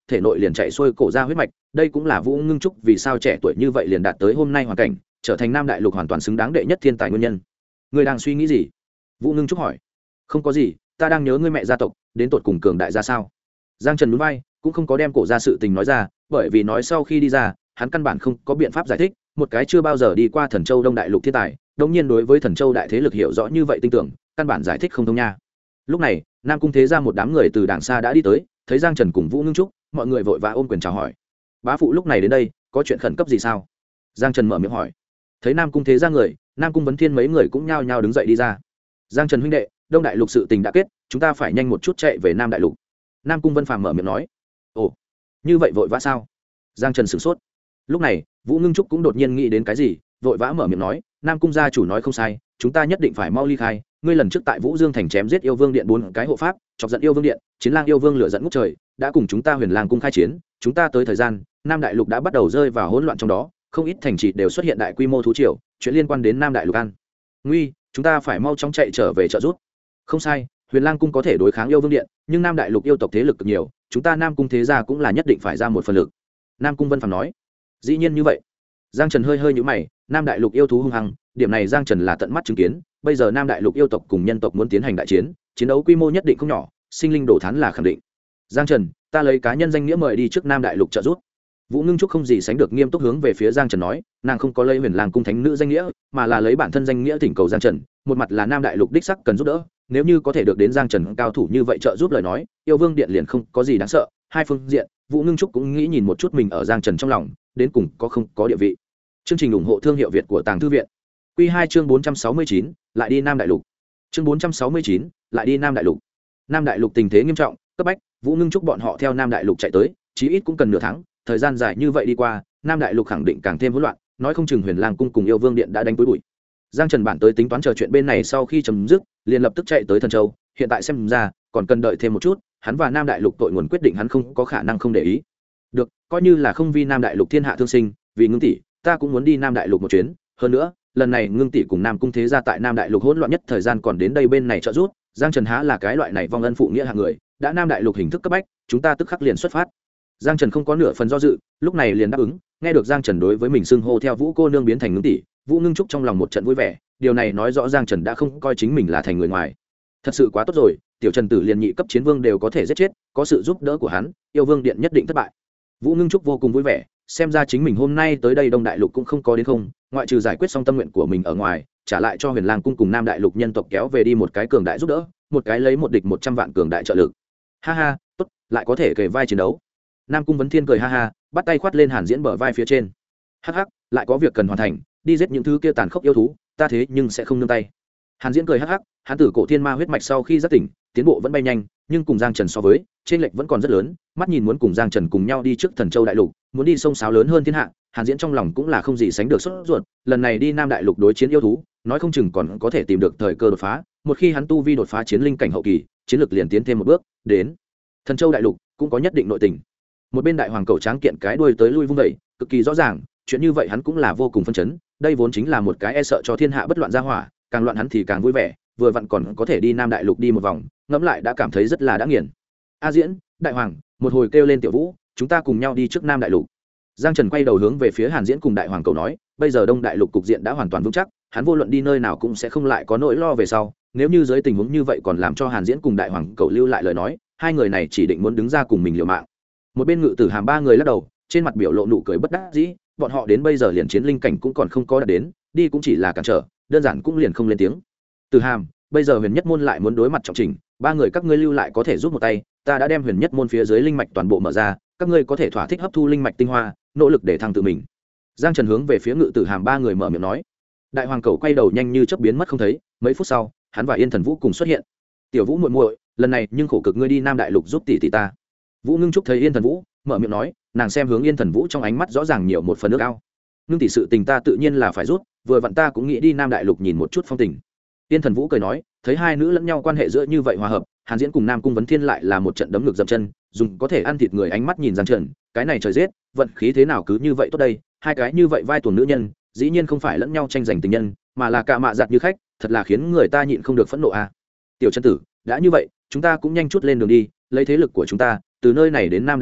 S1: thể nội liền chạy xuôi cổ ra huyết mạch, đây cũng là Vũ Ngưng Trúc vì sao trẻ tuổi như vậy liền đạt tới hôm nay hoàn cảnh, trở thành Nam Đại Lục hoàn toàn xứng đáng đệ nhất thiên tài nguyên nhân. Ngươi đang suy nghĩ gì? Vũ Ngưng Trúc hỏi. Không có gì, ta đang nhớ ngươi mẹ gia tộc đến tột cùng cường đại ra sao. Giang Trần nhún vai, cũng không có đem cổ ra sự tình nói ra, bởi vì nói sau khi đi ra, hắn căn bản không có biện pháp giải thích, một cái chưa bao giờ đi qua Thần Châu Đông Đại Lục thiên tài, đương nhiên đối với Thần Châu đại thế lực hiểu rõ như vậy tin tưởng, căn bản giải thích không thông nha. Lúc này, Nam Cung Thế Gia một đám người từ đàng xa đã đi tới, thấy Giang Trần cùng Vũ Ngưng Trúc, mọi người vội vã ôm quyền chào hỏi. Bá phụ lúc này đến đây, có chuyện khẩn cấp gì sao? Giang Trần mở miệng hỏi. Thấy Nam Cung Thế Gia người, Nam Cung Vấn Thiên mấy người cũng nhao nhao đứng dậy đi ra. Giang Trần huynh đệ, Đông Đại Lục sự tình đã kết, chúng ta phải nhanh một chút chạy về Nam Đại Lục. Nam Cung Vân Phàm mở miệng nói. Ồ, như vậy vội vã sao? Giang Trần sửng sốt. Lúc này, Vũ Ngưng Trúc cũng đột nhiên nghĩ đến cái gì, vội vã mở miệng nói, Nam Cung gia chủ nói không sai, chúng ta nhất định phải mau ly khai. Ngươi lần trước tại Vũ Dương thành chém giết yêu vương điện 4 cái hộ pháp, chọc giận yêu vương điện, chiến lang yêu vương lửa giận ngút trời, đã cùng chúng ta Huyền Lang cung khai chiến, chúng ta tới thời gian, Nam Đại Lục đã bắt đầu rơi vào hỗn loạn trong đó, không ít thành trì đều xuất hiện đại quy mô thú triều, chuyện liên quan đến Nam Đại Lục an nguy, chúng ta phải mau chóng chạy trở về trợ giúp. Không sai, Huyền Lang cung có thể đối kháng yêu vương điện, nhưng Nam Đại Lục yêu tộc thế lực cực nhiều, chúng ta Nam Cung Thế Gia cũng là nhất định phải ra một phần lực. Nam Cung Vân Phàm nói. Dĩ nhiên như vậy. Giang Trần hơi hơi nhíu mày, Nam Đại Lục yêu thú hung hăng, điểm này Giang Trần là tận mắt chứng kiến, bây giờ Nam Đại Lục yêu tộc cùng nhân tộc muốn tiến hành đại chiến, chiến đấu quy mô nhất định không nhỏ, sinh linh đổ thán là khẳng định. Giang Trần, ta lấy cá nhân danh nghĩa mời đi trước Nam Đại Lục trợ giúp. Vũ Ngưng Trúc không gì sánh được nghiêm túc hướng về phía Giang Trần nói, nàng không có lấy Huyền Lang cung thánh nữ danh nghĩa, mà là lấy bản thân danh nghĩa thỉnh cầu Giang Trần, một mặt là Nam Đại Lục đích sắc cần giúp đỡ, nếu như có thể được đến Giang Trần cao thủ như vậy trợ giúp lời nói, yêu vương điện liền không có gì đáng sợ, hai phương diện, Vũ Ngưng Trúc cũng nghĩ nhìn một chút mình ở Giang Trần trong lòng, đến cùng có không có địa vị. Chương trình ủng hộ thương hiệu Việt của Tàng Thư viện. Quy 2 chương 469, lại đi Nam Đại Lục. Chương 469, lại đi Nam Đại Lục. Nam Đại Lục tình thế nghiêm trọng, cấp bách, Vũ Ngưng Trúc bọn họ theo Nam Đại Lục chạy tới, chí ít cũng cần nửa tháng, thời gian dài như vậy đi qua, Nam Đại Lục khẳng định càng thêm hỗn loạn, nói không chừng Huyền Lang cung cùng yêu vương điện đã đánh túi bụi. Giang Trần bản tới tính toán chờ chuyện bên này sau khi chấm dứt, liền lập tức chạy tới Thần Châu, hiện tại xem ra, còn cần đợi thêm một chút, hắn và Nam Đại Lục tội nguồn quyết định hắn không có khả năng không để ý. Được, coi như là không vì Nam Đại Lục thiên hạ thương sinh, vì Ngưng tỷ, ta cũng muốn đi Nam Đại Lục một chuyến, hơn nữa, lần này Ngưng tỷ cùng Nam Cung Thế Gia tại Nam Đại Lục hỗn loạn nhất thời gian còn đến đây bên này trợ giúp, Giang Trần há là cái loại này vong ân phụ nghĩa hạng người, đã Nam Đại Lục hình thức cấp bách, chúng ta tức khắc liền xuất phát. Giang Trần không có nửa phần do dự, lúc này liền đáp ứng, nghe được Giang Trần đối với mình xưng hô theo Vũ cô nương biến thành Ngưng tỷ, Vũ Ngưng Trúc trong lòng một trận vui vẻ, điều này nói rõ Giang Trần đã không coi chính mình là thành người ngoài. Thật sự quá tốt rồi, tiểu Trần tử liền nhị cấp chiến vương đều có thể giết chết, có sự giúp đỡ của hắn, yêu vương điện nhất định thất bại. Vũ Ngưng Trúc vô cùng vui vẻ, xem ra chính mình hôm nay tới đây Đông Đại Lục cũng không có đến không, ngoại trừ giải quyết xong tâm nguyện của mình ở ngoài, trả lại cho Huyền Lang cung cùng Nam Đại Lục nhân tộc kéo về đi một cái cường đại giúp đỡ, một cái lấy một địch 100 vạn cường đại trợ lực. Ha ha, tốt, lại có thể kề vai chiến đấu. Nam Cung Vấn Thiên cười ha ha, bắt tay khoát lên Hàn Diễn bờ vai phía trên. Hắc hắc, lại có việc cần hoàn thành, đi giết những thứ kia tàn khốc yêu thú, ta thế nhưng sẽ không nương tay. Hàn Diễn cười hắc hắc, hắn tử cổ thiên ma huyết mạch sau khi giác tỉnh, tiến bộ vẫn bay nhanh, nhưng cùng Giang Trần so với, trên lệch vẫn còn rất lớn, mắt nhìn muốn cùng Giang Trần cùng nhau đi trước Thần Châu Đại Lục, muốn đi sông sáo lớn hơn thiên hạ, Hàn Diễn trong lòng cũng là không gì sánh được sốt ruột, lần này đi Nam Đại Lục đối chiến yêu thú, nói không chừng còn có thể tìm được thời cơ đột phá, một khi hắn tu vi đột phá chiến linh cảnh hậu kỳ, chiến lực liền tiến thêm một bước, đến Thần Châu Đại Lục cũng có nhất định nội tình. Một bên đại hoàng cầu tráng kiện cái đuôi tới lui vung dậy, cực kỳ rõ ràng, chuyện như vậy hắn cũng là vô cùng phân chấn, đây vốn chính là một cái e sợ cho thiên hạ bất loạn ra hỏa, càng loạn hắn thì càng vui vẻ, vừa vặn còn có thể đi Nam Đại Lục đi một vòng, ngẫm lại đã cảm thấy rất là đã nghiền. A Diễn, đại hoàng, một hồi kêu lên Tiểu Vũ, chúng ta cùng nhau đi trước Nam Đại Lục. Giang Trần quay đầu hướng về phía Hàn Diễn cùng đại hoàng cầu nói, bây giờ Đông Đại Lục cục diện đã hoàn toàn vững chắc, hắn vô luận đi nơi nào cũng sẽ không lại có nỗi lo về sau, nếu như dưới tình huống như vậy còn làm cho Hàn Diễn cùng đại hoàng cầu lưu lại lời nói, hai người này chỉ định muốn đứng ra cùng mình liều mạng. Một bên Ngự Tử Hàm ba người lắc đầu, trên mặt biểu lộ nụ cười bất đắc dĩ, bọn họ đến bây giờ liền chiến linh cảnh cũng còn không có đạt đến, đi cũng chỉ là cản trở, đơn giản cũng liền không lên tiếng. Tử Hàm, bây giờ Huyền Nhất môn lại muốn đối mặt trọng trình, ba người các ngươi lưu lại có thể giúp một tay, ta đã đem Huyền Nhất môn phía dưới linh mạch toàn bộ mở ra, các ngươi có thể thỏa thích hấp thu linh mạch tinh hoa, nỗ lực để thăng tự mình. Giang Trần hướng về phía Ngự Tử Hàm ba người mở miệng nói. Đại hoàng cầu quay đầu nhanh như chớp biến mất không thấy, mấy phút sau, hắn và Yên Thần Vũ cùng xuất hiện. Tiểu Vũ muội muội, lần này nhưng khổ cực ngươi đi Nam Đại Lục giúp tỷ tỷ ta. Vũ Ngưng Trúc thấy Yên Thần Vũ, mở miệng nói, nàng xem hướng Yên Thần Vũ trong ánh mắt rõ ràng nhiều một phần nước ao. Ngưng tỷ sự tình ta tự nhiên là phải giúp, vừa vặn ta cũng nghĩ đi Nam Đại Lục nhìn một chút phong tình. Yên Thần Vũ cười nói, thấy hai nữ lẫn nhau quan hệ giữa như vậy hòa hợp, Hàn Diễn cùng Nam Cung Vấn Thiên lại là một trận đấm ngực dậm chân, dùng có thể ăn thịt người ánh mắt nhìn Giang Trần, cái này trời giết, vận khí thế nào cứ như vậy tốt đây, hai cái như vậy vai tuồng nữ nhân, dĩ nhiên không phải lẫn nhau tranh giành tình nhân, mà là cả mạ giặt như khách, thật là khiến người ta nhịn không được phẫn nộ à. Tiểu Chân tử, đã như vậy, chúng ta cũng nhanh chút lên đường đi, lấy thế lực của chúng ta, từ nơi này đến Nam Đại Lục,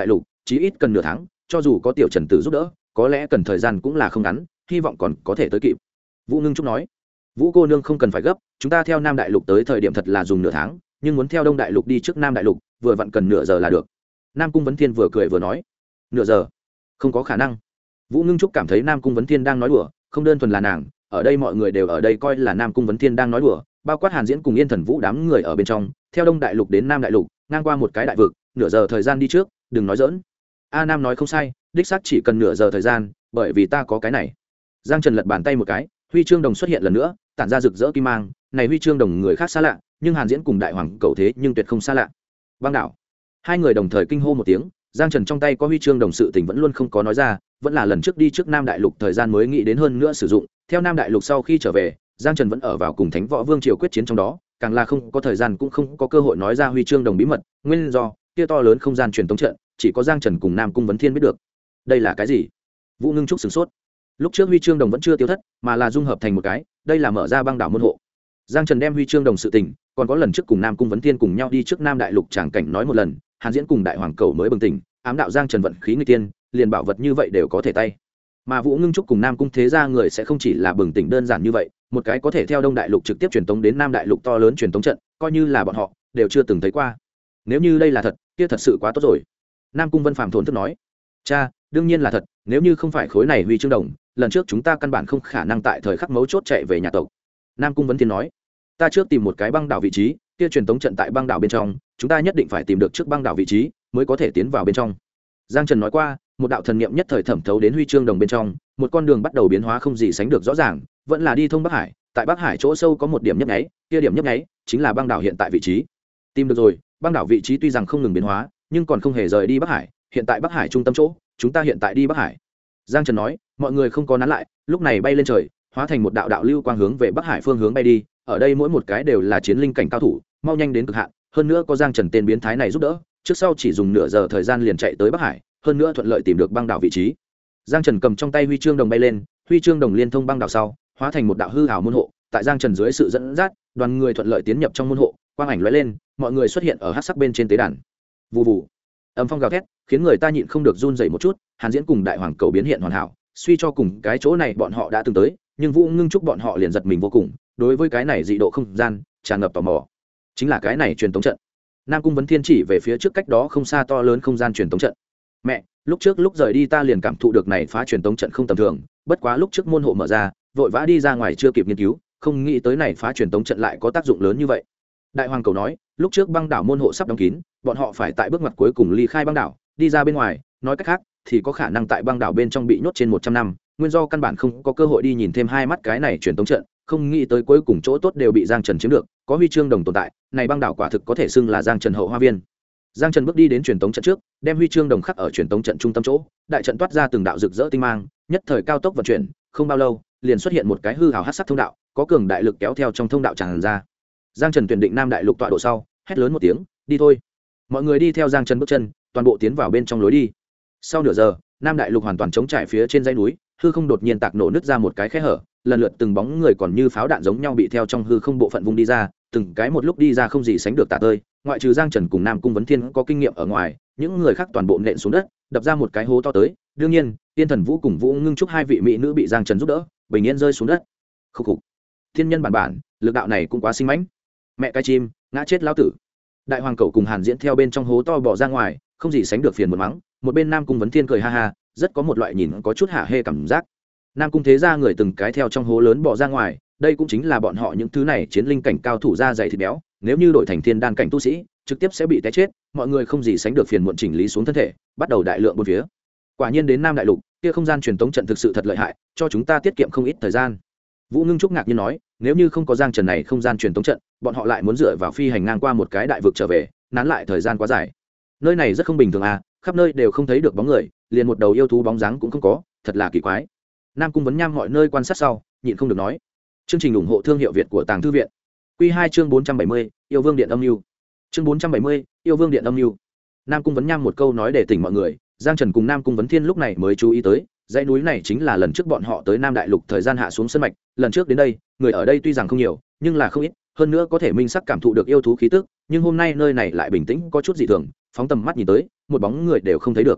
S1: chí ít cần nửa tháng, cho dù có tiểu Trần Tử giúp đỡ, có lẽ cần thời gian cũng là không ngắn, hy vọng còn có thể tới kịp. Vũ Ngưng Trúc nói. Vũ cô nương không cần phải gấp, chúng ta theo Nam Đại Lục tới thời điểm thật là dùng nửa tháng, nhưng muốn theo Đông Đại Lục đi trước Nam Đại Lục, vừa vặn cần nửa giờ là được. Nam Cung Vấn Thiên vừa cười vừa nói. Nửa giờ? Không có khả năng. Vũ Ngưng Trúc cảm thấy Nam Cung Vấn Thiên đang nói đùa, không đơn thuần là nàng, ở đây mọi người đều ở đây coi là Nam Cung Vấn Thiên đang nói đùa, bao quát Hàn Diễn cùng Yên Thần Vũ đám người ở bên trong, theo Đông Đại Lục đến Nam Đại Lục, ngang qua một cái đại vực, nửa giờ thời gian đi trước, đừng nói giỡn. A Nam nói không sai, đích xác chỉ cần nửa giờ thời gian, bởi vì ta có cái này. Giang Trần lật bàn tay một cái, huy chương đồng xuất hiện lần nữa, tản ra rực rỡ kim mang, này huy chương đồng người khác xa lạ, nhưng Hàn Diễn cùng Đại Hoàng Cẩu thế nhưng tuyệt không xa lạ. Băng đảo. Hai người đồng thời kinh hô một tiếng, Giang Trần trong tay có huy chương đồng sự tình vẫn luôn không có nói ra, vẫn là lần trước đi trước Nam Đại Lục thời gian mới nghĩ đến hơn nữa sử dụng, theo Nam Đại Lục sau khi trở về, Giang Trần vẫn ở vào cùng Thánh Võ Vương triều quyết chiến trong đó, càng là không có thời gian cũng không có cơ hội nói ra huy chương đồng bí mật, nguyên do kia to lớn không gian truyền tống trận, chỉ có Giang Trần cùng Nam Cung Vấn Thiên biết được. Đây là cái gì? Vũ Ngưng Trúc sửng sốt. Lúc trước huy chương đồng vẫn chưa tiêu thất, mà là dung hợp thành một cái, đây là mở ra băng đảo môn hộ. Giang Trần đem huy chương đồng sự tình, còn có lần trước cùng Nam Cung Vấn Thiên cùng nhau đi trước Nam Đại Lục tràng cảnh nói một lần, Hàn Diễn cùng Đại Hoàng Cẩu mới bừng tỉnh, ám đạo Giang Trần vận khí người tiên, liền bảo vật như vậy đều có thể tay. Mà Vũ Ngưng Trúc cùng Nam Cung thế gia người sẽ không chỉ là bừng tỉnh đơn giản như vậy, một cái có thể theo Đông Đại Lục trực tiếp truyền tống đến Nam Đại Lục to lớn truyền tống trận, coi như là bọn họ đều chưa từng thấy qua. Nếu như đây là thật, kia thật sự quá tốt rồi. Nam Cung Vân Phàm thổn thức nói. Cha, đương nhiên là thật, nếu như không phải khối này huy chương đồng, lần trước chúng ta căn bản không khả năng tại thời khắc mấu chốt chạy về nhà tộc. Nam Cung Vấn Thiên nói. Ta trước tìm một cái băng đảo vị trí, kia truyền tống trận tại băng đảo bên trong, chúng ta nhất định phải tìm được trước băng đảo vị trí mới có thể tiến vào bên trong. Giang Trần nói qua, một đạo thần niệm nhất thời thẩm thấu đến huy chương đồng bên trong, một con đường bắt đầu biến hóa không gì sánh được rõ ràng, vẫn là đi thông Bắc Hải, tại Bắc Hải chỗ sâu có một điểm nhấp nháy, kia điểm nhấp nháy chính là băng đảo hiện tại vị trí. Tìm được rồi, băng đảo vị trí tuy rằng không ngừng biến hóa, nhưng còn không hề rời đi Bắc Hải, hiện tại Bắc Hải trung tâm chỗ, chúng ta hiện tại đi Bắc Hải. Giang Trần nói, mọi người không có nán lại, lúc này bay lên trời, hóa thành một đạo đạo lưu quang hướng về Bắc Hải phương hướng bay đi, ở đây mỗi một cái đều là chiến linh cảnh cao thủ, mau nhanh đến cực hạn, hơn nữa có Giang Trần tên biến thái này giúp đỡ, trước sau chỉ dùng nửa giờ thời gian liền chạy tới Bắc Hải, hơn nữa thuận lợi tìm được băng đảo vị trí. Giang Trần cầm trong tay huy chương đồng bay lên, huy chương đồng liên thông băng đảo sau, hóa thành một đạo hư ảo môn hộ, tại Giang Trần dưới sự dẫn dắt, đoàn người thuận lợi tiến nhập trong môn hộ, quang ảnh lóe lên, mọi người xuất hiện ở hắc sắc bên trên tế đàn. Vù vù. Âm phong gào thét, khiến người ta nhịn không được run rẩy một chút, Hàn Diễn cùng Đại Hoàng Cẩu biến hiện hoàn hảo, suy cho cùng cái chỗ này bọn họ đã từng tới, nhưng Vũ Ngưng Trúc bọn họ liền giật mình vô cùng, đối với cái này dị độ không gian tràn ngập tò mò. Chính là cái này truyền tống trận. Nam Cung Vấn Thiên chỉ về phía trước cách đó không xa to lớn không gian truyền tống trận. Mẹ, lúc rời đi ta liền cảm thụ được này phá truyền tống trận không tầm thường, bất quá lúc trước môn hộ mở ra, vội vã đi ra ngoài chưa kịp nghiên cứu, không nghĩ tới này phá truyền tống trận lại có tác dụng lớn như vậy. Đại Hoàng Cầu nói, lúc trước băng đảo môn hộ sắp đóng kín, bọn họ phải tại bước ngoặt cuối cùng ly khai băng đảo, đi ra bên ngoài, nói cách khác thì có khả năng tại băng đảo bên trong bị nhốt trên 100 năm, nguyên do căn bản không có cơ hội đi nhìn thêm hai mắt cái này truyền tống trận, không nghĩ tới cuối cùng chỗ tốt đều bị Giang Trần chiếm được, có huy chương đồng tồn tại, này băng đảo quả thực có thể xưng là Giang Trần hậu hoa viên. Giang Trần bước đi đến truyền tống trận trước, đem huy chương đồng khắc ở truyền tống trận trung tâm chỗ, đại trận toát ra từng đạo rực rỡ tinh mang, nhất thời cao tốc vận chuyển, không bao lâu, liền xuất hiện một cái hư hào hắc sắc thông đạo, có cường đại lực kéo theo trong thông đạo tràn ra. Giang Trần tuyển định Nam Đại Lục tọa độ sau, hét lớn một tiếng, đi thôi. Mọi người đi theo Giang Trần bước chân, toàn bộ tiến vào bên trong lối đi. Sau nửa giờ, Nam Đại Lục hoàn toàn trống trải phía trên dãy núi, hư không đột nhiên tạc nổ nứt ra một cái khe hở, lần lượt từng bóng người còn như pháo đạn giống nhau bị theo trong hư không bộ phận vung đi ra, từng cái một lúc đi ra không gì sánh được tả tơi, ngoại trừ Giang Trần cùng Nam Cung Vấn Thiên có kinh nghiệm ở ngoài, những người khác toàn bộ nện xuống đất, đập ra một cái hố to tới. Đương nhiên, Tiên Thần Vũ cùng Vũ Ngưng Trúc hai vị mỹ nữ bị Giang Trần giúp đỡ, bình yên rơi xuống đất. Khục khục. Thiên nhân bản, lực đạo này cũng quá sinh mãnh. Mẹ cái chim, ngã chết lão tử. Đại Hoàng Cẩu cùng Hàn Diễn theo bên trong hố to bỏ ra ngoài, không gì sánh được phiền muộn mắng, một bên Nam Cung Vấn Thiên cười ha ha, rất có một loại nhìn có chút hả hê cảm giác. Nam Cung thế gia người từng cái theo trong hố lớn bỏ ra ngoài, đây cũng chính là bọn họ những thứ này chiến linh cảnh cao thủ da dày thịt béo, nếu như đổi thành thiên đan cảnh tu sĩ, trực tiếp sẽ bị té chết, mọi người không gì sánh được phiền muộn chỉnh lý xuống thân thể, bắt đầu đại lượng bốn phía. Quả nhiên đến Nam Đại Lục, kia không gian truyền tống trận thực sự thật lợi hại, cho chúng ta tiết kiệm không ít thời gian. Vũ Ngưng Trúc ngạc nhiên nói, nếu như không có Giang Trần này không gian truyền tống trận, bọn họ lại muốn dựa vào phi hành ngang qua một cái đại vực trở về, nán lại thời gian quá dài. Nơi này rất không bình thường à, khắp nơi đều không thấy được bóng người, liền một đầu yêu thú bóng dáng cũng không có, thật là kỳ quái. Nam Cung Vấn Nham mọi nơi quan sát sau, nhịn không được nói. Chương trình ủng hộ thương hiệu Việt của Tàng Thư viện. Quy 2 chương 470, Yêu Vương Điện âm mưu. Chương 470, Yêu Vương Điện âm mưu. Nam Cung Vấn Nham một câu nói để tỉnh mọi người, Giang Trần cùng Nam Cung Vấn Thiên lúc này mới chú ý tới, dãy núi này chính là lần trước bọn họ tới Nam Đại Lục thời gian hạ xuống sơn mạch, lần trước đến đây, người ở đây tuy rằng không nhiều, nhưng là không ít, hơn nữa có thể minh sắc cảm thụ được yêu thú khí tức, nhưng hôm nay nơi này lại bình tĩnh có chút dị thường, phóng tầm mắt nhìn tới, một bóng người đều không thấy được.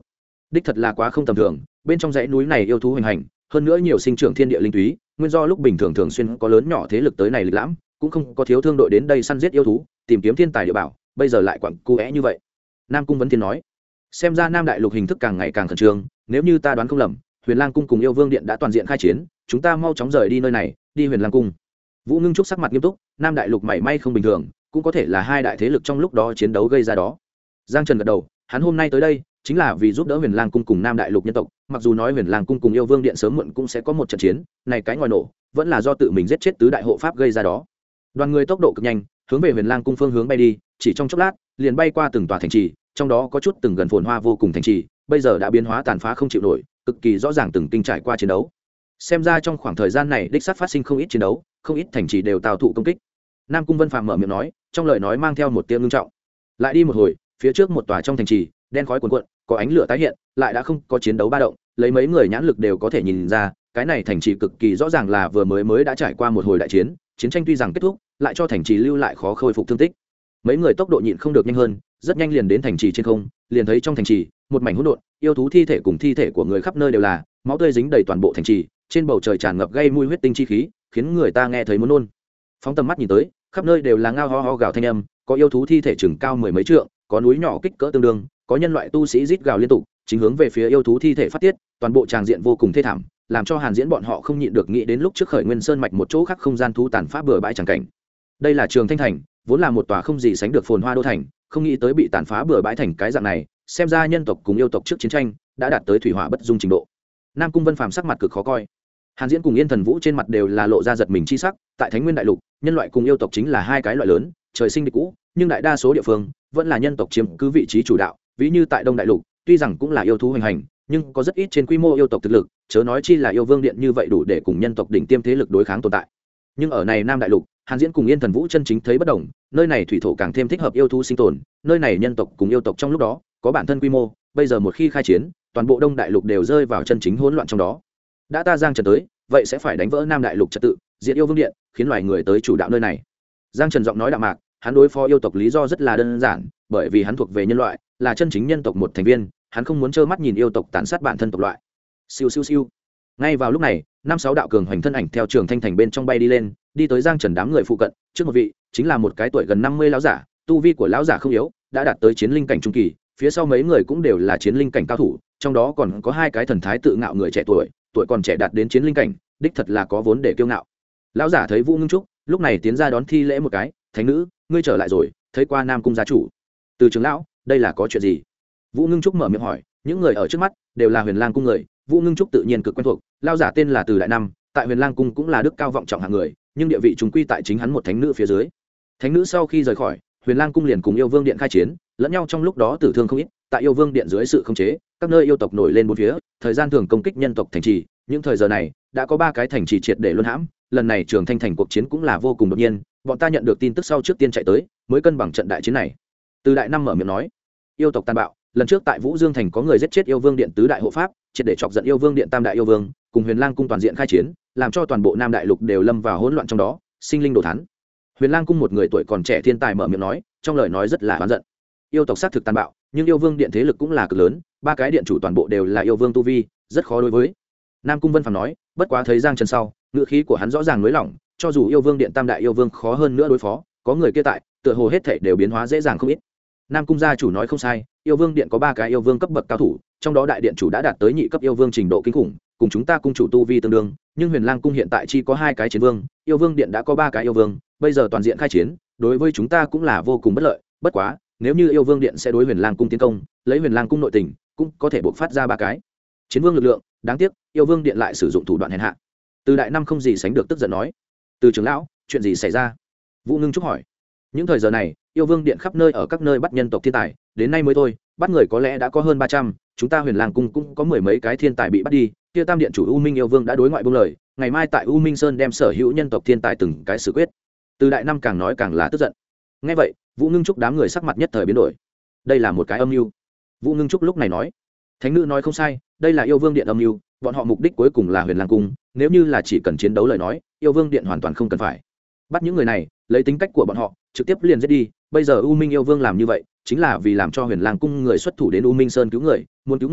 S1: đích thật là quá không tầm thường. Bên trong dãy núi này yêu thú hoành hành, hơn nữa nhiều sinh trưởng thiên địa linh túy, nguyên do lúc bình thường thường xuyên có lớn nhỏ thế lực tới này lịch lãm, cũng không có thiếu thương đội đến đây săn giết yêu thú, tìm kiếm thiên tài địa bảo, bây giờ lại quặng cu é như vậy. Nam Cung Vấn Thiên nói, xem ra Nam Đại Lục hình thức càng ngày càng khẩn trương, nếu như ta đoán không lầm, Huyền Lang cung cùng Yêu Vương điện đã toàn diện khai chiến, chúng ta mau chóng rời đi nơi này, đi Huyền Lang cung. Vũ Ngưng Trúc sắc mặt nghiêm túc, Nam Đại Lục mảy may không bình thường, cũng có thể là hai đại thế lực trong lúc đó chiến đấu gây ra đó. Giang Trần gật đầu, hắn hôm nay tới đây chính là vì giúp đỡ Huyền Lang cung cùng Nam Đại Lục nhân tộc, mặc dù nói Huyền Lang cung cùng Yêu Vương điện sớm muộn cũng sẽ có một trận chiến, này cái ngoài nổ, vẫn là do tự mình giết chết tứ đại hộ pháp gây ra đó. Đoàn người tốc độ cực nhanh, hướng về Huyền Lang cung phương hướng bay đi, chỉ trong chốc lát, liền bay qua từng tòa thành trì, trong đó có chút từng gần phồn hoa vô cùng thành trì, bây giờ đã biến hóa tàn phá không chịu nổi, cực kỳ rõ ràng từng kinh trải qua chiến đấu. Xem ra trong khoảng thời gian này đích xác phát sinh không ít chiến đấu, không ít thành trì đều tao thụ công kích. Nam Cung Vân Phàm mở miệng nói, trong lời nói mang theo một tia ngưng trọng. Lại đi một hồi, phía trước một tòa trong thành trì, đen khói cuồn cuộn, có ánh lửa tái hiện, lại đã không có chiến đấu ba động, lấy mấy người nhãn lực đều có thể nhìn ra, cái này thành trì cực kỳ rõ ràng là vừa mới đã trải qua một hồi đại chiến, chiến tranh tuy rằng kết thúc, lại cho thành trì lưu lại khó khôi phục thương tích. Mấy người tốc độ nhịn không được nhanh hơn, rất nhanh liền đến thành trì trên không, liền thấy trong thành trì một mảnh hỗn độn, yêu thú thi thể cùng thi thể của người khắp nơi đều là, máu tươi dính đầy toàn bộ thành trì, trên bầu trời tràn ngập gây mùi huyết tinh chi khí, khiến người ta nghe thấy muốn nôn. Phóng tầm mắt nhìn tới, khắp nơi đều là ngao ho ho gào thanh âm, có yêu thú thi thể chừng cao mười mấy trượng, có núi nhỏ kích cỡ tương đương, có nhân loại tu sĩ rít gào liên tục, chính hướng về phía yêu thú thi thể phát tiết, toàn bộ tràng diện vô cùng thê thảm, làm cho Hàn Diễn bọn họ không nhịn được nghĩ đến lúc trước khởi Nguyên Sơn mạch một chỗ khác không gian thú tàn phá bừa bãi chẳng cảnh. Đây là Trường Thanh thành, vốn là một tòa không gì sánh được phồn hoa đô thành, không nghĩ tới bị tàn phá bừa bãi thành cái dạng này, xem ra nhân tộc cùng yêu tộc trước chiến tranh đã đạt tới thủy hỏa bất dung trình độ. Nam Cung Vân Phàm sắc mặt cực khó coi. Hàn Diễn cùng Yên Thần Vũ trên mặt đều là lộ ra giật mình chi sắc, tại Thánh Nguyên đại lục, nhân loại cùng yêu tộc chính là hai cái loại lớn, trời sinh địch cũ, nhưng đại đa số địa phương vẫn là nhân tộc chiếm cứ vị trí chủ đạo, ví như tại Đông đại lục, tuy rằng cũng là yêu thú hoành hành, nhưng có rất ít trên quy mô yêu tộc thực lực, chớ nói chi là yêu vương điện như vậy đủ để cùng nhân tộc đỉnh tiêm thế lực đối kháng tồn tại. Nhưng ở này Nam đại lục, Hàn Diễn cùng Yên Thần Vũ chân chính thấy bất đồng, nơi này thủy thổ càng thêm thích hợp yêu thú sinh tồn, nơi này nhân tộc cùng yêu tộc trong lúc đó có bản thân quy mô, bây giờ một khi khai chiến, toàn bộ Đông đại lục đều rơi vào chân chính hỗn loạn trong đó. Đã ta Giang Trần tới, vậy sẽ phải đánh vỡ Nam đại lục trật tự, diệt yêu vương điện, khiến loài người tới chủ đạo nơi này. Giang Trần giọng nói đạm mạc, hắn đối phó yêu tộc lý do rất là đơn giản, bởi vì hắn thuộc về nhân loại, là chân chính nhân tộc một thành viên, hắn không muốn trơ mắt nhìn yêu tộc tàn sát bản thân tộc loại. Siêu siêu siêu. Ngay vào lúc này, năm sáu đạo cường hoành thân ảnh theo Trường Thanh thành bên trong bay đi lên, đi tới Giang Trần đám người phụ cận, trước một vị chính là một cái tuổi gần 50 lão giả, tu vi của lão giả không yếu, đã đạt tới chiến linh cảnh trung kỳ, phía sau mấy người cũng đều là chiến linh cảnh cao thủ, trong đó còn có hai cái thần thái tự ngạo người trẻ tuổi, tuổi còn trẻ đạt đến chiến linh cảnh, đích thật là có vốn để kiêu ngạo. Lão giả thấy Vũ Ngưng Trúc, lúc này tiến ra đón thi lễ một cái, "Thánh nữ, ngươi trở lại rồi, thấy qua Nam cung gia chủ." "Từ trưởng lão, đây là có chuyện gì?" Vũ Ngưng Trúc mở miệng hỏi, những người ở trước mắt đều là Huyền Lang cung người, Vũ Ngưng Trúc tự nhiên cực quen thuộc, lão giả tên là Từ Đại Năm, tại Huyền Lang cung cũng là đức cao vọng trọng hạng người, nhưng địa vị chúng quy tại chính hắn một thánh nữ phía dưới. Thánh nữ sau khi rời khỏi, Huyền Lang cung liền cùng Yêu Vương điện khai chiến, lẫn nhau trong lúc đó tử thương không ít, tại Yêu Vương điện dưới sự khống chế, các nơi yêu tộc nổi lên bốn phía, thời gian thường công kích nhân tộc thành trì, những thời giờ này đã có 3 cái thành trì triệt để luân hãm, lần này Trường Thanh thành cuộc chiến cũng là vô cùng đột nhiên, bọn ta nhận được tin tức sau trước tiên chạy tới, mới cân bằng trận đại chiến này. Từ Đại Năm mở miệng nói, yêu tộc tàn bạo, lần trước tại Vũ Dương thành có người giết chết Yêu Vương điện tứ đại hộ pháp, triệt để chọc giận Yêu Vương điện tam đại yêu vương, cùng Huyền Lang cung toàn diện khai chiến, làm cho toàn bộ Nam đại lục đều lâm vào hỗn loạn trong đó, sinh linh đồ thán. Huyền Lang cung một người tuổi còn trẻ thiên tài mở miệng nói, trong lời nói rất là oán giận. Yêu tộc sát thực tàn bạo, nhưng Yêu Vương điện thế lực cũng là cực lớn, 3 cái điện chủ toàn bộ đều là yêu vương tu vi, rất khó đối với. Nam cung Vân Phàm nói, bất quá thấy Giang Trần sau, ngữ khí của hắn rõ ràng nới lỏng, cho dù Yêu Vương điện tam đại yêu vương khó hơn nữa đối phó, có người kia tại, tựa hồ hết thảy đều biến hóa dễ dàng không ít. Nam cung gia chủ nói không sai, Yêu Vương điện có 3 cái yêu vương cấp bậc cao thủ, trong đó đại điện chủ đã đạt tới nhị cấp yêu vương trình độ kinh khủng, cùng chúng ta cung chủ tu vi tương đương, nhưng Huyền Lang cung hiện tại chỉ có 2 cái chiến vương, Yêu Vương điện đã có 3 cái yêu vương, bây giờ toàn diện khai chiến, đối với chúng ta cũng là vô cùng bất lợi, bất quá, nếu như Yêu Vương điện sẽ đối Huyền Lang cung tiến công, lấy Huyền Lang cung nội tình, cũng có thể bộc phát ra 3 cái chiến vương lực lượng, đáng tiếc, Yêu Vương điện lại sử dụng thủ đoạn hèn hạ. Từ Đại Năm không gì sánh được tức giận nói, "Từ trưởng lão, chuyện gì xảy ra?" Vũ Ngưng Trúc hỏi. Những thời giờ này, Yêu Vương điện khắp nơi ở các nơi bắt nhân tộc thiên tài, đến nay mới thôi, bắt người có lẽ đã có hơn 300, chúng ta Huyền Lang cung cũng có 10 mấy cái thiên tài bị bắt đi, kia Tam điện chủ U Minh yêu vương đã đối ngoại buông lời, ngày mai tại U Minh Sơn đem sở hữu nhân tộc thiên tài từng cái xử quyết. Từ Đại Năm càng nói càng là tức giận. Nghe vậy, Vũ Ngưng Trúc đám người sắc mặt nhất thời biến đổi. Đây là một cái âm mưu. Vũ Ngưng Trúc lúc này nói, thánh nữ nói không sai, đây là Yêu Vương điện âm mưu, bọn họ mục đích cuối cùng là Huyền Lang cung, nếu như là chỉ cần chiến đấu lời nói, Yêu Vương điện hoàn toàn không cần phải bắt những người này, lấy tính cách của bọn họ, trực tiếp liền giết đi, bây giờ U Minh yêu vương làm như vậy, chính là vì làm cho Huyền Lang cung người xuất thủ đến U Minh Sơn cứu người, muốn cứu người,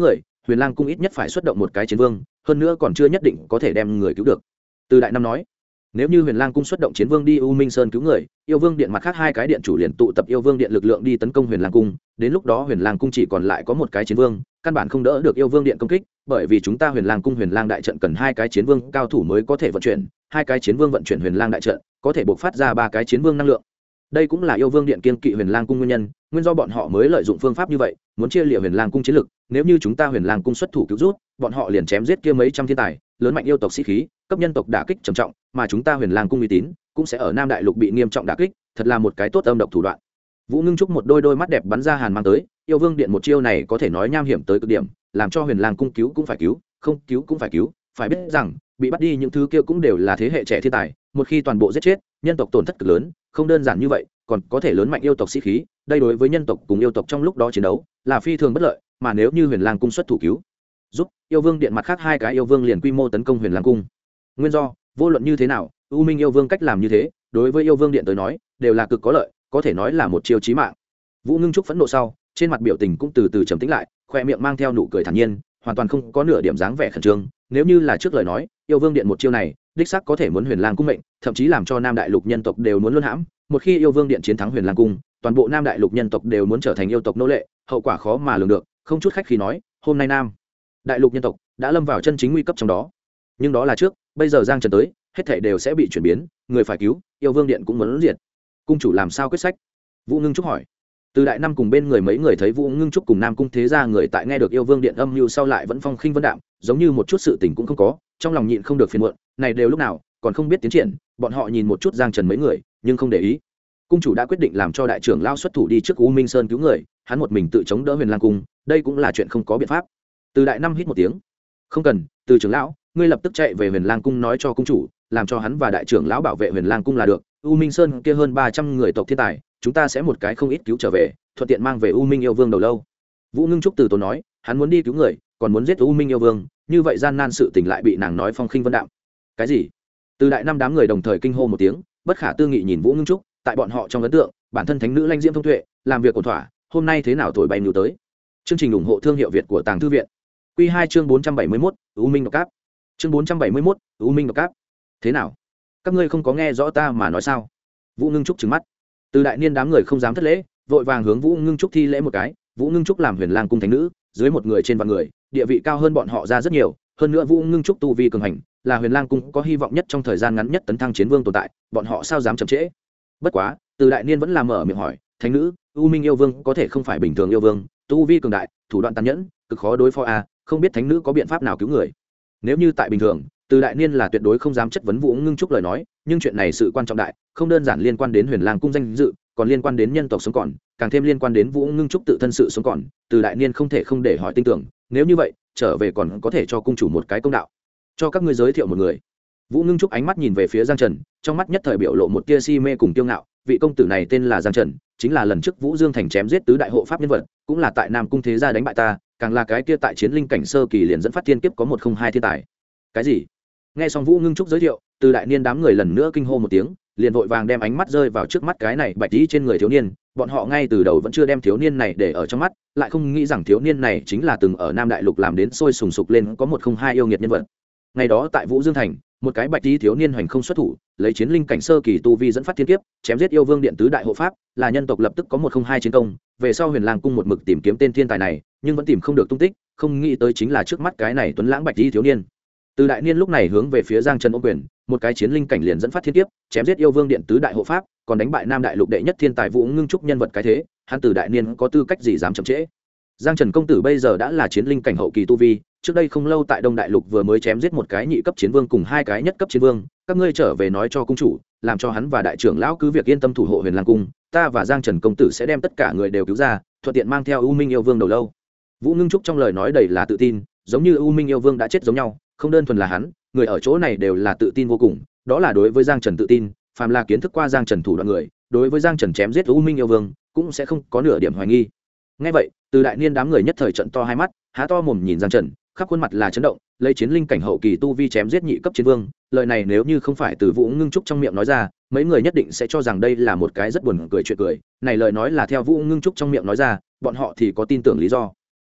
S1: huyền lang cung ít nhất phải xuất động một cái chiến vương, hơn nữa còn chưa nhất định có thể đem người cứu được. Từ đại năm nói, nếu như huyền lang cung xuất động chiến vương đi u minh sơn cứu người, yêu vương điện mặt khác hai cái điện chủ liền tụ tập yêu vương điện lực lượng đi tấn công huyền lang cung, đến lúc đó huyền lang cung chỉ còn lại có một cái chiến vương, căn bản không đỡ được yêu vương điện công kích, bởi vì chúng ta huyền lang cung huyền lang đại trận cần hai cái chiến vương cao thủ mới có thể vận chuyển, hai cái chiến vương vận chuyển huyền lang đại trận có thể bộc phát ra ba cái chiến vương năng lượng. Đây cũng là yêu vương điện kiên kỵ huyền lang cung nguyên nhân, nguyên do bọn họ mới lợi dụng phương pháp như vậy, muốn chia liệt huyền lang cung chiến lực. Nếu như chúng ta huyền lang cung xuất thủ cứu rút, bọn họ liền chém giết kia mấy trăm thiên tài, lớn mạnh yêu tộc sĩ khí, cấp nhân tộc đả kích trầm trọng, mà chúng ta huyền lang cung uy tín cũng sẽ ở nam đại lục bị nghiêm trọng đả kích, thật là một cái tốt âm độc thủ đoạn. Vũ Ngưng Trúc một đôi mắt đẹp bắn ra hàn mang tới, yêu vương điện một chiêu này có thể nói nham hiểm tới cực điểm, làm cho huyền lang cung cứu cũng phải cứu, không cứu cũng phải cứu, phải biết rằng bị bắt đi những thứ kia cũng đều là thế hệ trẻ thiên tài, một khi toàn bộ giết chết, nhân tộc tổn thất cực lớn, không đơn giản như vậy, còn có thể lớn mạnh yêu tộc sĩ khí, đây đối với nhân tộc cùng yêu tộc trong lúc đó chiến đấu là phi thường bất lợi, mà nếu như huyền lang cung xuất thủ cứu giúp yêu vương điện mặt khác hai cái yêu vương liền quy mô tấn công huyền lang cung. Nguyên do vô luận như thế nào, u minh yêu vương cách làm như thế đối với yêu vương điện tới nói đều là cực có lợi, có thể nói là một chiêu chí mạng. Vũ Ngưng Trúc phẫn nộ sau, trên mặt biểu tình cũng từ từ trầm tĩnh lại, khoe miệng mang theo nụ cười thản nhiên, hoàn toàn không có nửa điểm dáng vẻ khẩn trương. Nếu như là trước lời nói, yêu vương điện một chiêu này đích xác có thể muốn huyền lang cung mệnh, thậm chí làm cho nam đại lục nhân tộc đều muốn luân hãm. Một khi yêu vương điện chiến thắng huyền lang cung, toàn bộ nam đại lục nhân tộc đều muốn trở thành yêu tộc nô lệ, hậu quả khó mà lường được. Không chút khách khí nói, hôm nay nam đại lục nhân tộc đã lâm vào chân chính nguy cấp trong đó. Nhưng đó là trước, bây giờ Giang Trần tới, hết thảy đều sẽ bị chuyển biến, người phải cứu, yêu vương điện cũng muốn diệt. Cung chủ làm sao quyết sách? Vũ Ngưng Trúc hỏi. Từ đại năm cùng bên người mấy người thấy Vũ Ngưng Trúc cùng Nam cung thế gia người tại nghe được yêu vương điện âm mưu sau lại vẫn phong khinh vân đạm, giống như một chút sự tình cũng không có, trong lòng nhịn không được phiền muộn, này đều lúc nào, còn không biết tiến triển, bọn họ nhìn một chút Giang Trần mấy người, nhưng không để ý. Cung chủ đã quyết định làm cho đại trưởng lao xuất thủ đi trước U Minh Sơn cứu người, hắn một mình tự chống đỡ Huyền Lang cung, đây cũng là chuyện không có biện pháp. Từ đại năm hít một tiếng. Không cần, Từ trưởng lão, ngươi lập tức chạy về Huyền Lang cung nói cho cung chủ, làm cho hắn và đại trưởng lão bảo vệ Huyền Lang cung là được. U Minh Sơn kia hơn 300 người tộc thiên tài, chúng ta sẽ một cái không ít cứu trở về, thuận tiện mang về U Minh yêu vương đầu lâu. Vũ Ngưng Trúc từ tốn nói, hắn muốn đi cứu người, còn muốn giết U Minh yêu vương, như vậy gian nan sự tình lại bị nàng nói phong khinh vân đạm. Cái gì? Từ đại năm đám người đồng thời kinh hô một tiếng, bất khả tư nghị nhìn Vũ Ngưng Trúc, tại bọn họ trong ấn tượng, bản thân thánh nữ lanh diễm thông tuệ, làm việc ổn thỏa, hôm nay thế nào thổi bay nhiều tới. Chương trình ủng hộ thương hiệu Việt của Tàng Thư viện. Quy 2 chương 471, U Minh độc cáp. Chương 471, U Minh độc cáp. Thế nào? Các ngươi không có nghe rõ ta mà nói sao? Vũ Ngưng Trúc trừng mắt. Từ đại niên đám người không dám thất lễ, vội vàng hướng Vũ Ngưng Trúc thi lễ một cái. Vũ Ngưng Trúc làm Huyền Lang cung thánh nữ, dưới một người trên vạn người, địa vị cao hơn bọn họ ra rất nhiều, hơn nữa Vũ Ngưng Trúc tu vi cường hành, là Huyền Lang cung có hy vọng nhất trong thời gian ngắn nhất tấn thăng chiến vương tồn tại, bọn họ sao dám chậm trễ. Bất quá, Từ đại niên vẫn làm mở miệng hỏi, thánh nữ, U Minh yêu vương có thể không phải bình thường yêu vương, tu vi cường đại, thủ đoạn tàn nhẫn, cực khó đối phó a, không biết thánh nữ có biện pháp nào cứu người. Nếu như tại bình thường, Từ đại niên là tuyệt đối không dám chất vấn Vũ Ngưng Trúc lời nói, nhưng chuyện này sự quan trọng đại, không đơn giản liên quan đến Huyền Lang cung danh dự, còn liên quan đến nhân tộc sống còn, càng thêm liên quan đến Vũ Ngưng Trúc tự thân sự sống còn, Từ đại niên không thể không để hỏi tin tưởng, nếu như vậy, trở về còn có thể cho cung chủ một cái công đạo. Cho các ngươi giới thiệu một người. Vũ Ngưng Trúc ánh mắt nhìn về phía Giang Trần, trong mắt nhất thời biểu lộ một tia si mê cùng kiêu ngạo, vị công tử này tên là Giang Trần, chính là lần trước Vũ Dương thành chém giết tứ đại hộ pháp nhân vật, cũng là tại Nam cung thế gia đánh bại ta, càng là cái kia tại chiến linh cảnh sơ kỳ liền dẫn phát thiên kiếp có 102 thiên tài. Cái gì? Nghe xong Vũ Ngưng Trúc giới thiệu, Từ đại niên đám người lần nữa kinh hô một tiếng, liền vội vàng đem ánh mắt rơi vào trước mắt cái này bạch tí trên người thiếu niên, bọn họ ngay từ đầu vẫn chưa đem thiếu niên này để ở trong mắt, lại không nghĩ rằng thiếu niên này chính là từng ở Nam đại lục làm đến sôi sùng sục lên có 102 yêu nghiệt nhân vật. Ngày đó tại Vũ Dương thành, một cái bạch tí thiếu niên hoành không xuất thủ, lấy chiến linh cảnh sơ kỳ tu vi dẫn phát thiên kiếp, chém giết yêu vương điện tứ đại hộ pháp, là nhân tộc lập tức có 102 chiến công, về sau Huyền Lang cung một mực tìm kiếm tên thiên tài này, nhưng vẫn tìm không được tung tích, không nghĩ tới chính là trước mắt cái này tuấn lãng bạch tí thiếu niên. Từ đại niên lúc này hướng về phía Giang Trần ôm quyền, một cái chiến linh cảnh liền dẫn phát thiên kiếp, chém giết yêu vương điện tứ đại hộ pháp, còn đánh bại Nam đại lục đệ nhất thiên tài Vũ Ngưng Trúc nhân vật cái thế, hắn Từ đại niên có tư cách gì dám chậm trễ. Giang Trần công tử bây giờ đã là chiến linh cảnh hậu kỳ tu vi, trước đây không lâu tại Đông đại lục vừa mới chém giết một cái nhị cấp chiến vương cùng hai cái nhất cấp chiến vương, các ngươi trở về nói cho cung chủ, làm cho hắn và đại trưởng lão cứ việc yên tâm thủ hộ Huyền Lang cung, ta và Giang Trần công tử sẽ đem tất cả người đều cứu ra, thuận tiện mang theo U Minh yêu vương đầu lâu. Vũ Ngưng Trúc trong lời nói đầy là tự tin, giống như U Minh yêu vương đã chết giống nhau, không đơn thuần là hắn, người ở chỗ này đều là tự tin vô cùng, đó là đối với Giang Trần tự tin, phàm là kiến thức qua Giang Trần thủ đoạn người, đối với Giang Trần chém giết U Minh yêu vương cũng sẽ không có nửa điểm hoài nghi. Nghe vậy, Từ đại niên đám người nhất thời trận to hai mắt, há to mồm nhìn Giang Trần, khắp khuôn mặt là chấn động, lấy chiến linh cảnh hậu kỳ tu vi chém giết nhị cấp chiến vương, lời này nếu như không phải từ Vũ Ngưng Trúc trong miệng nói ra, mấy người nhất định sẽ cho rằng đây là một cái rất buồn cười chuyện cười, này lời nói là theo Vũ Ngưng Trúc trong miệng nói ra, bọn họ thì có tin tưởng lý do.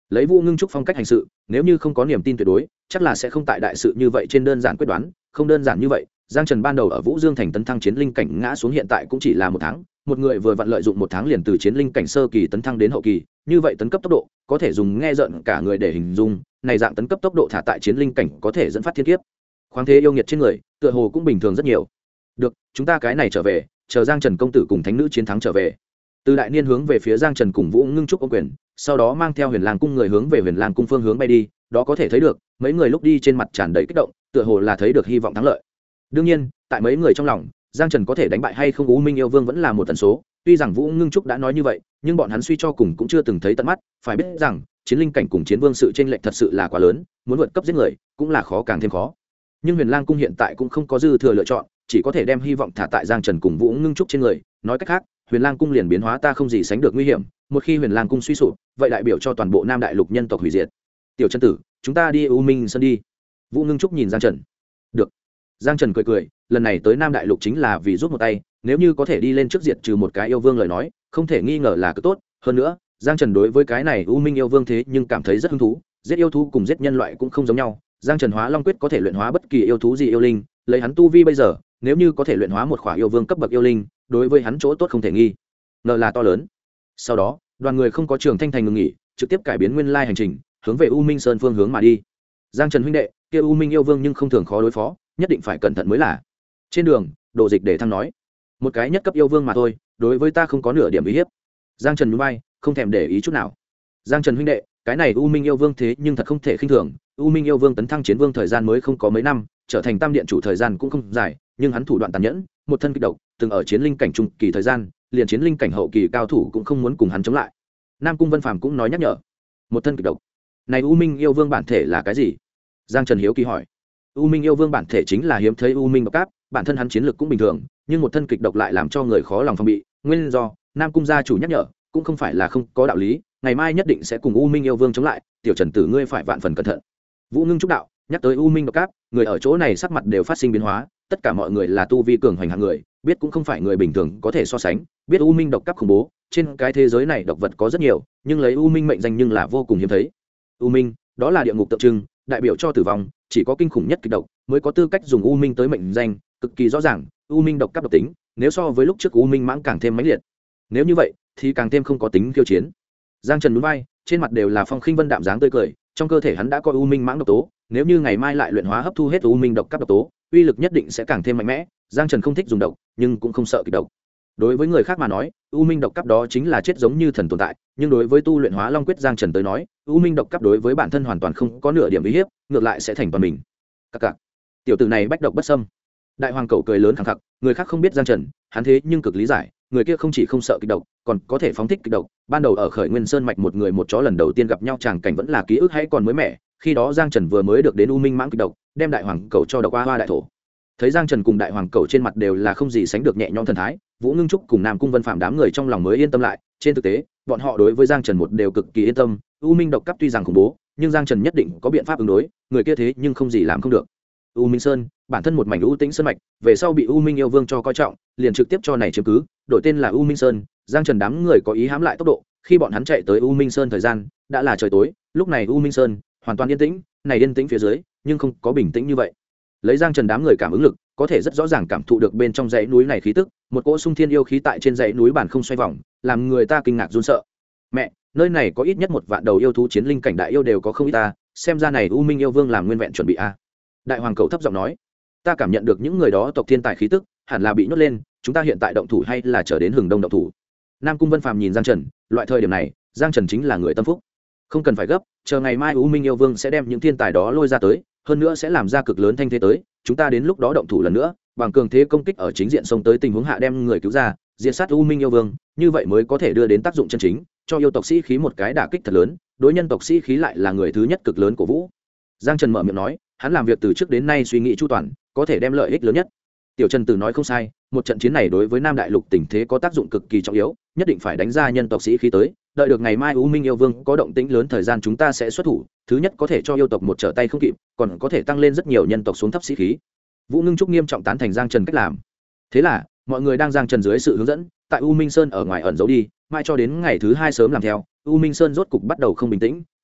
S1: lấy Vũ Ngưng Trúc phong cách hành sự, nếu như không có niềm tin tuyệt đối, chắc là sẽ không tại đại sự như vậy trên đơn giản quyết đoán. Không đơn giản như vậy, Giang Trần ban đầu ở Vũ Dương thành tấn thăng chiến linh cảnh ngã xuống hiện tại cũng chỉ là 1 tháng, một người vừa vặn lợi dụng 1 tháng liền từ chiến linh cảnh sơ kỳ tấn thăng đến hậu kỳ, như vậy tấn cấp tốc độ có thể dùng nghe rợn cả người để hình dung, này dạng tấn cấp tốc độ thả tại chiến linh cảnh có thể dẫn phát thiên kiếp. Khoáng thế yêu nghiệt trên người, tựa hồ cũng bình thường rất nhiều. Được, chúng ta cái này trở về, chờ Giang Trần công tử cùng thánh nữ chiến thắng trở về. Từ Đại Niên hướng về phía Giang Trần cùng Vũ Ngưng Trúc ôm quyền, sau đó mang theo Huyền Lang cung người hướng về Huyền Lang cung phương hướng bay đi, đó có thể thấy được, mấy người lúc đi trên mặt tràn đầy kích động, tựa hồ là thấy được hy vọng thắng lợi. Đương nhiên, tại mấy người trong lòng, Giang Trần có thể đánh bại hay không U Minh yêu vương vẫn là một tần số, tuy rằng Vũ Ngưng Trúc đã nói như vậy, nhưng bọn hắn suy cho cùng cũng chưa từng thấy tận mắt, phải biết rằng, chiến linh cảnh cùng chiến vương sự chênh lệch thật sự là quá lớn, muốn vượt cấp giết người, cũng là khó càng thêm khó. Nhưng Huyền Lang cung hiện tại cũng không có dư thừa lựa chọn, chỉ có thể đem hy vọng thả tại Giang Trần cùng Vũ Ngưng Trúc trên người, nói cách khác, Huyền Lang cung liền biến hóa ta không gì sánh được nguy hiểm, một khi Huyền Lang cung suy sụp, vậy đại biểu cho toàn bộ Nam Đại Lục nhân tộc hủy diệt. Tiểu Chân tử, chúng ta đi U Minh Sơn đi. Vũ Ngưng Trúc nhìn Giang Trần. Được. Giang Trần cười cười, lần này tới Nam Đại Lục chính là vì giúp một tay, nếu như có thể đi lên trước diệt trừ một cái yêu vương lời nói, không thể nghi ngờ là cực tốt, hơn nữa, Giang Trần đối với cái này U Minh yêu vương thế nhưng cảm thấy rất hứng thú, giết yêu thú cùng giết nhân loại cũng không giống nhau, Giang Trần Hóa Long quyết có thể luyện hóa bất kỳ yêu thú gì yêu linh, lấy hắn tu vi bây giờ, nếu như có thể luyện hóa một khỏa yêu vương cấp bậc yêu linh, đối với hắn chỗ tốt không thể nghi ngờ là to lớn. Sau đó, đoàn người không có Trường Thanh Thành ngừng nghỉ, trực tiếp cải biến nguyên lai hành trình, hướng về U Minh Sơn phương hướng mà đi. Giang Trần huynh đệ, kia U Minh yêu vương nhưng không thường khó đối phó, nhất định phải cẩn thận mới là. Trên đường, Đồ Dịch để thăng nói, một cái nhất cấp yêu vương mà thôi, đối với ta không có nửa điểm uy hiếp. Giang Trần nhún vai, không thèm để ý chút nào. Giang Trần huynh đệ, cái này U Minh yêu vương thế nhưng thật không thể khinh thường, U Minh yêu vương tấn thăng chiến vương thời gian mới không có mấy năm, trở thành tam điện chủ thời gian cũng không dài, nhưng hắn thủ đoạn tàn nhẫn, một thân kịch độc, từng ở chiến linh cảnh trung kỳ thời gian, liền chiến linh cảnh hậu kỳ cao thủ cũng không muốn cùng hắn chống lại. Nam Cung Vân Phàm cũng nói nhắc nhở, một thân kịch độc, này U Minh yêu vương bản thể là cái gì? Giang Trần hiếu kỳ hỏi. U Minh yêu vương bản thể chính là hiếm thấy U Minh độc cáp, bản thân hắn chiến lực cũng bình thường, nhưng một thân kịch độc lại làm cho người khó lòng phòng bị, nguyên do Nam Cung gia chủ nhắc nhở, cũng không phải là không có đạo lý, ngày mai nhất định sẽ cùng U Minh yêu vương chống lại, tiểu Trần tử ngươi phải vạn phần cẩn thận. Vũ Ngưng Trúc đạo, nhắc tới U Minh độc cáp, người ở chỗ này sắc mặt đều phát sinh biến hóa, tất cả mọi người là tu vi cường hoành hạng người, biết cũng không phải người bình thường có thể so sánh, biết U Minh độc cáp khủng bố, trên cái thế giới này độc vật có rất nhiều, nhưng lấy U Minh mệnh danh nhưng là vô cùng hiếm thấy. U Minh, đó là địa ngục tượng trưng, đại biểu cho tử vong, chỉ có kinh khủng nhất kịch độc mới có tư cách dùng U Minh tới mệnh danh, cực kỳ rõ ràng, U Minh độc cáp độc tính, nếu so với lúc trước U Minh mãng càng thêm mãnh liệt. Nếu như vậy, thì càng thêm không có tính khiêu chiến. Giang Trần nhún vai, trên mặt đều là phong khinh vân đạm dáng tươi cười, trong cơ thể hắn đã có U Minh mãng độc tố, nếu như ngày mai lại luyện hóa hấp thu hết U Minh độc cáp độc tố, uy lực nhất định sẽ càng thêm mạnh mẽ. Giang Trần không thích dùng độc, nhưng cũng không sợ kịch độc. Đối với người khác mà nói, U Minh độc cáp đó chính là chết giống như thần tồn tại, nhưng đối với tu luyện Hóa Long quyết Giang Trần tới nói, U Minh độc cáp đối với bản thân hoàn toàn không có nửa điểm uy hiếp, ngược lại sẽ thành toàn mình. Các cặc. Tiểu tử này bách độc bất xâm. Đại hoàng cẩu cười lớn khẳng khặc, người khác không biết Giang Trần, hắn thế nhưng cực lý giải, người kia không chỉ không sợ kịch độc, còn có thể phóng thích kịch độc. Ban đầu ở Khởi Nguyên Sơn mạch một người một chó lần đầu tiên gặp nhau chàng cảnh vẫn là ký ức hay còn mới mẻ, khi đó Giang Trần vừa mới được đến U Minh mãng kịch độc, đem đại hoàng cẩu cho độc hoa hoa đại thổ. Thấy Giang Trần cùng đại hoàng cẩu trên mặt đều là không gì sánh được nhẹ nhõm thần thái, Vũ Ngưng Trúc cùng Nam Cung Vân Phạm đám người trong lòng mới yên tâm lại, trên thực tế, bọn họ đối với Giang Trần một đều cực kỳ yên tâm, U Minh độc cấp tuy rằng khủng bố, nhưng Giang Trần nhất định có biện pháp ứng đối, người kia thế nhưng không gì làm không được. U Minh Sơn, bản thân một mảnh u tĩnh sơn mạch, về sau bị U Minh yêu vương cho coi trọng, liền trực tiếp cho này chiếm cứ, đổi tên là U Minh Sơn. Giang Trần đám người có ý hãm lại tốc độ, khi bọn hắn chạy tới U Minh Sơn thời gian, đã là trời tối, lúc này U Minh Sơn hoàn toàn yên tĩnh, này yên tĩnh phía dưới, nhưng không có bình tĩnh như vậy. Lấy Giang Trần đám người cảm ứng lực, có thể rất rõ ràng cảm thụ được bên trong dãy núi này khí tức, một cỗ xung thiên yêu khí tại trên dãy núi bản không xoay vòng, làm người ta kinh ngạc run sợ. Mẹ, nơi này có ít nhất một vạn đầu yêu thú chiến linh cảnh đại yêu đều có không ít ta, xem ra này U Minh yêu vương làm nguyên vẹn chuẩn bị a. Đại hoàng cẩu thấp giọng nói, ta cảm nhận được những người đó tộc thiên tài khí tức, hẳn là bị nhốt lên, chúng ta hiện tại động thủ hay là chờ đến hừng đông động thủ. Nam Cung Vân Phàm nhìn Giang Trần, loại thời điểm này, Giang Trần chính là người tâm phúc, không cần phải gấp, chờ ngày mai U Minh yêu vương sẽ đem những thiên tài đó lôi ra tới, hơn nữa sẽ làm ra cực lớn thanh thế tới, chúng ta đến lúc đó động thủ lần nữa, bằng cường thế công kích ở chính diện xông tới tình huống hạ đem người cứu ra, diệt sát U Minh yêu vương, như vậy mới có thể đưa đến tác dụng chân chính, cho yêu tộc sĩ khí một cái đả kích thật lớn, đối nhân tộc sĩ khí lại là người thứ nhất cực lớn của vũ. Giang Trần mở miệng nói, hắn làm việc từ trước đến nay suy nghĩ chu toàn, có thể đem lợi ích lớn nhất. Tiểu Trần Tử nói không sai, một trận chiến này đối với Nam Đại Lục tình thế có tác dụng cực kỳ trọng yếu, nhất định phải đánh ra nhân tộc sĩ khí tới, đợi được ngày mai U Minh yêu vương có động tĩnh lớn thời gian chúng ta sẽ xuất thủ, thứ nhất có thể cho yêu tộc một trở tay không kịp, còn có thể tăng lên rất nhiều nhân tộc xuống thấp sĩ khí. Vũ Ngưng Trúc nghiêm trọng tán thành Giang Trần cách làm. Thế là, mọi người đang Giang Trần dưới sự hướng dẫn, tại U Minh Sơn ở ngoài ẩn giấu đi, mai cho đến ngày thứ hai sớm làm theo, U Minh Sơn rốt cục bắt đầu không bình tĩnh,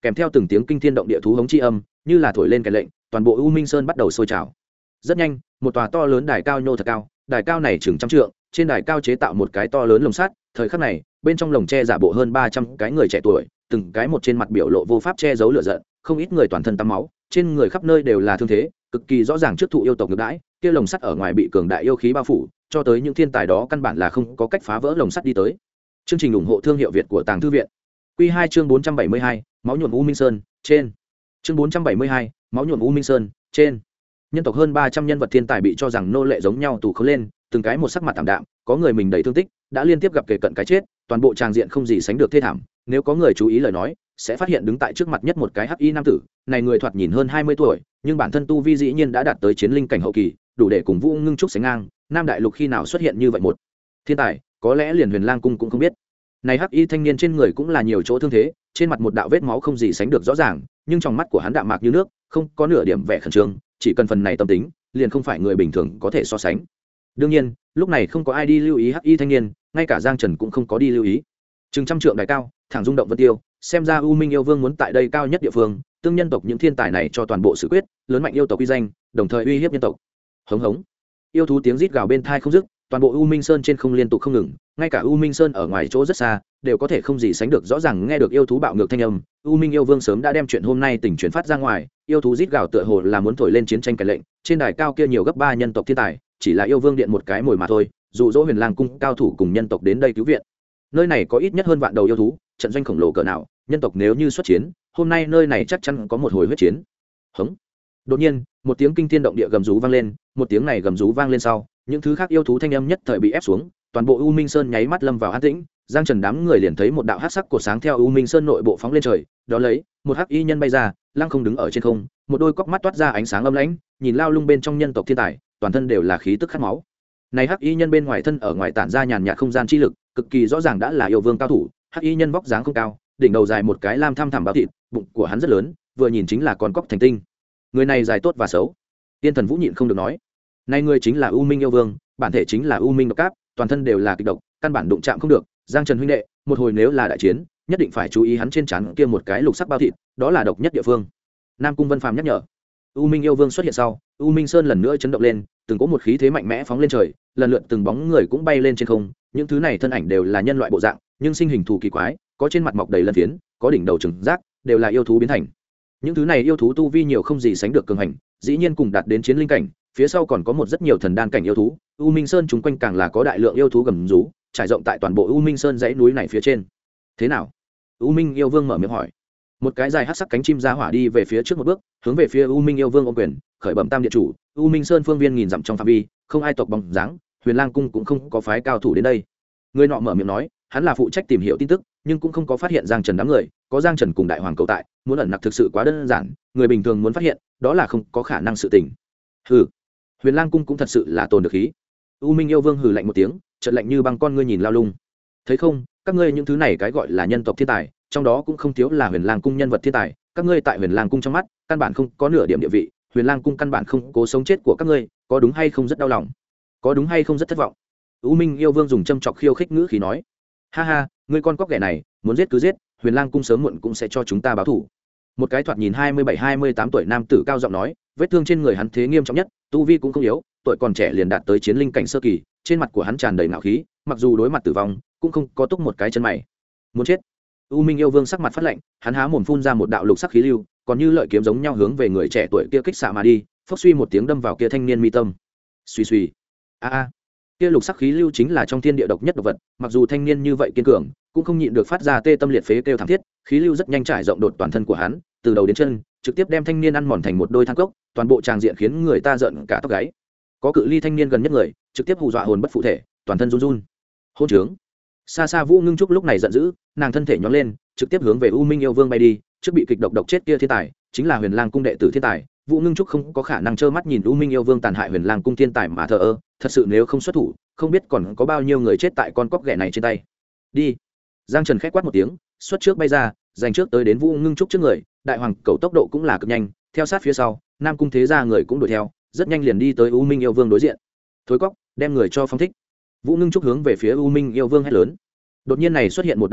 S1: kèm theo từng tiếng kinh thiên động địa thú hống chi âm như là thổi lên cái lệnh, toàn bộ U Minh Sơn bắt đầu sôi trào. Rất nhanh, một tòa to lớn đài cao nhô thật cao, đài cao này chừng trăm trượng, trên đài cao chế tạo một cái to lớn lồng sắt, thời khắc này, bên trong lồng tre giả bộ hơn 300 cái người trẻ tuổi, từng cái một trên mặt biểu lộ vô pháp che giấu lửa giận, không ít người toàn thân tắm máu, trên người khắp nơi đều là thương thế, cực kỳ rõ ràng trước thụ yêu tộc ngược đãi, kia lồng sắt ở ngoài bị cường đại yêu khí bao phủ, cho tới những thiên tài đó căn bản là không có cách phá vỡ lồng sắt đi tới. Chương trình ủng hộ thương hiệu Việt của Tàng Thư viện. Quy 2 chương 472, máu nhuộm U Minh Sơn, trên. Chương 472, máu nhuộm U Minh Sơn, trên. Nhân tộc hơn 300 nhân vật thiên tài bị cho rằng nô lệ giống nhau tù khấu lên, từng cái một sắc mặt tạm đạm, có người mình đầy thương tích, đã liên tiếp gặp kề cận cái chết, toàn bộ tràng diện không gì sánh được thê thảm, nếu có người chú ý lời nói, sẽ phát hiện đứng tại trước mặt nhất một cái hắc y nam tử, này người thoạt nhìn hơn 20 tuổi, nhưng bản thân tu vi dĩ nhiên đã đạt tới chiến linh cảnh hậu kỳ, đủ để cùng Vũ Ngưng Trúc sánh ngang, Nam Đại Lục khi nào xuất hiện như vậy một thiên tài, có lẽ liền Huyền Lang cung cũng không biết. Này hắc y thanh niên trên người cũng là nhiều chỗ thương thế, trên mặt một đạo vết máu không gì sánh được rõ ràng, nhưng trong mắt của hắn đạm mạc như nước, không có nửa điểm vẻ khẩn trương, chỉ cần phần này tâm tính, liền không phải người bình thường có thể so sánh. Đương nhiên, lúc này không có ai đi lưu ý hắc y thanh niên, ngay cả Giang Trần cũng không có đi lưu ý. Chừng trăm trượng đài cao, thẳng rung động vân tiêu, xem ra U Minh yêu vương muốn tại đây cao nhất địa phương, tương nhân tộc những thiên tài này cho toàn bộ sự quyết, lớn mạnh yêu tộc uy danh, đồng thời uy hiếp nhân tộc. Hống hống. Yêu thú tiếng rít gào bên tai không dứt, toàn bộ U Minh Sơn trên không liên tục không ngừng, ngay cả U Minh Sơn ở ngoài chỗ rất xa, đều có thể không gì sánh được rõ ràng nghe được yêu thú bạo ngược thanh âm. U Minh yêu vương sớm đã đem chuyện hôm nay tình truyền phát ra ngoài, yêu thú rít gào tựa hồ là muốn thổi lên chiến tranh cái lệnh, trên đài cao kia nhiều gấp 3 nhân tộc thiên tài, chỉ là yêu vương điện một cái mồi mà thôi, dụ dỗ Huyền Lang cung cao thủ cùng nhân tộc đến đây cứu viện. Nơi này có ít nhất hơn vạn đầu yêu thú, trận doanh khổng lồ cỡ nào, nhân tộc nếu như xuất chiến, hôm nay nơi này chắc chắn có một hồi huyết chiến. Hống. Đột nhiên, một tiếng kinh thiên động địa gầm rú vang lên, một tiếng này gầm rú vang lên sau, những thứ khác yêu thú thanh âm nhất thời bị ép xuống, toàn bộ U Minh Sơn nháy mắt lâm vào an tĩnh. Giang Trần đám người liền thấy một đạo hắc sắc cột sáng theo U Minh Sơn nội bộ phóng lên trời, đó lấy một hắc y nhân bay ra, lăng không đứng ở trên không, một đôi cóc mắt toát ra ánh sáng âm lãnh, nhìn lao lung bên trong nhân tộc thiên tài, toàn thân đều là khí tức khát máu. Này hắc y nhân bên ngoài thân ở ngoài tản ra nhàn nhạt không gian chi lực, cực kỳ rõ ràng đã là yêu vương cao thủ. Hắc y nhân vóc dáng không cao, đỉnh đầu dài một cái lam thăm thẳm bao thịt, bụng của hắn rất lớn, vừa nhìn chính là con cóc thành tinh. Người này dài tốt và xấu. Tiên Thần Vũ nhịn không được nói, này người chính là U Minh yêu vương, bản thể chính là U Minh độc cáp, toàn thân đều là kịch độc, căn bản đụng chạm không được. Giang Trần huynh đệ, một hồi nếu là đại chiến, nhất định phải chú ý hắn trên trán kia một cái lục sắc bao thịt, đó là độc nhất địa phương. Nam Cung Vân Phàm nhắc nhở. U Minh yêu vương xuất hiện sau, U Minh Sơn lần nữa chấn động lên, từng có một khí thế mạnh mẽ phóng lên trời, lần lượt từng bóng người cũng bay lên trên không, những thứ này thân ảnh đều là nhân loại bộ dạng, nhưng sinh hình thù kỳ quái, có trên mặt mọc đầy lân phiến, có đỉnh đầu trừng rác, đều là yêu thú biến thành. Những thứ này yêu thú tu vi nhiều không gì sánh được cường hành, dĩ nhiên cùng đạt đến chiến linh cảnh, phía sau còn có một rất nhiều thần đan cảnh yêu thú. U Minh Sơn chúng quanh càng là có đại lượng yêu thú gầm rú, trải rộng tại toàn bộ U Minh Sơn dãy núi này phía trên. Thế nào? U Minh yêu vương mở miệng hỏi. Một cái dài hắc sắc cánh chim ra hỏa đi về phía trước một bước, hướng về phía U Minh yêu vương ôm quyền, khởi bẩm tam địa chủ, U Minh Sơn phương viên nghìn dặm trong phạm vi, không ai tộc bóng dáng, Huyền Lang cung cũng không có phái cao thủ đến đây. Người nọ mở miệng nói, hắn là phụ trách tìm hiểu tin tức, nhưng cũng không có phát hiện Giang Trần đám người, có Giang Trần cùng đại hoàng cầu tại, muốn ẩn nặc thực sự quá đơn giản, người bình thường muốn phát hiện, đó là không có khả năng sự tình. Hừ. Huyền Lang cung cũng thật sự là tồn được khí. U Minh yêu vương hừ lạnh một tiếng, trợn lạnh như băng con ngươi nhìn lao lung. Thấy không, các ngươi những thứ này cái gọi là nhân tộc thiên tài, trong đó cũng không thiếu là Huyền Lang cung nhân vật thiên tài, các ngươi tại Huyền Lang cung trong mắt, căn bản không có nửa điểm địa vị, Huyền Lang cung căn bản không cố sống chết của các ngươi, có đúng hay không rất đau lòng, có đúng hay không rất thất vọng. U Minh yêu vương dùng châm chọc khiêu khích ngữ khí nói, ha ha, ngươi con cóc ghẻ này, muốn giết cứ giết, Huyền Lang cung sớm muộn cũng sẽ cho chúng ta báo thù. Một cái thoạt nhìn 27-28 tuổi nam tử cao giọng nói, vết thương trên người hắn thế nghiêm trọng nhất, tu vi cũng không yếu, tuổi còn trẻ liền đạt tới chiến linh cảnh sơ kỳ, trên mặt của hắn tràn đầy ngạo khí, mặc dù đối mặt tử vong, cũng không có túc một cái chân mày. Muốn chết. U Minh yêu vương sắc mặt phát lạnh, hắn há mồm phun ra một đạo lục sắc khí lưu, còn như lợi kiếm giống nhau hướng về người trẻ tuổi kia kích xạ mà đi, phốc suy một tiếng đâm vào kia thanh niên mi tâm. Suy suy. A. Kia lục sắc khí lưu chính là trong thiên địa độc nhất độc vật, mặc dù thanh niên như vậy kiên cường, cũng không nhịn được phát ra tê tâm liệt phế kêu thảm thiết, khí lưu rất nhanh trải rộng đột toàn thân của hắn, từ đầu đến chân, trực tiếp đem thanh niên ăn mòn thành một đôi thang cốc, toàn bộ tràng diện khiến người ta giận cả tóc gáy. Có cự ly thanh niên gần nhất người, trực tiếp hù dọa hồn bất phụ thể, toàn thân run run. Hôn trướng. Xa xa Vũ Ngưng Trúc lúc này giận dữ, nàng thân thể nhón lên, trực tiếp hướng về U Minh yêu vương bay đi, trước bị kịch độc chết kia thiên tài, chính là Huyền Lang cung đệ tử thiên tài. Vũ Ngưng Trúc không có khả năng trơ mắt nhìn U Minh yêu vương tàn hại Huyền Lang cung thiên tài mà thờ ơ, thật sự nếu không xuất thủ, không biết còn có bao nhiêu người chết tại con cóc ghẻ này trên tay. Đi. Giang Trần khẽ quát một tiếng, xuất trước bay ra, giành trước tới đến Vũ Ngưng Trúc trước người, đại hoàng cầu tốc độ cũng là cực nhanh, theo sát phía sau, Nam cung thế gia người cũng đuổi theo, rất nhanh liền đi tới U Minh yêu vương đối diện. Thối cóc, đem người cho phong thích. Vũ Ngưng Trúc hướng về phía U Minh yêu vương hét lớn. Đột nhiên này xuất hiện một đám người,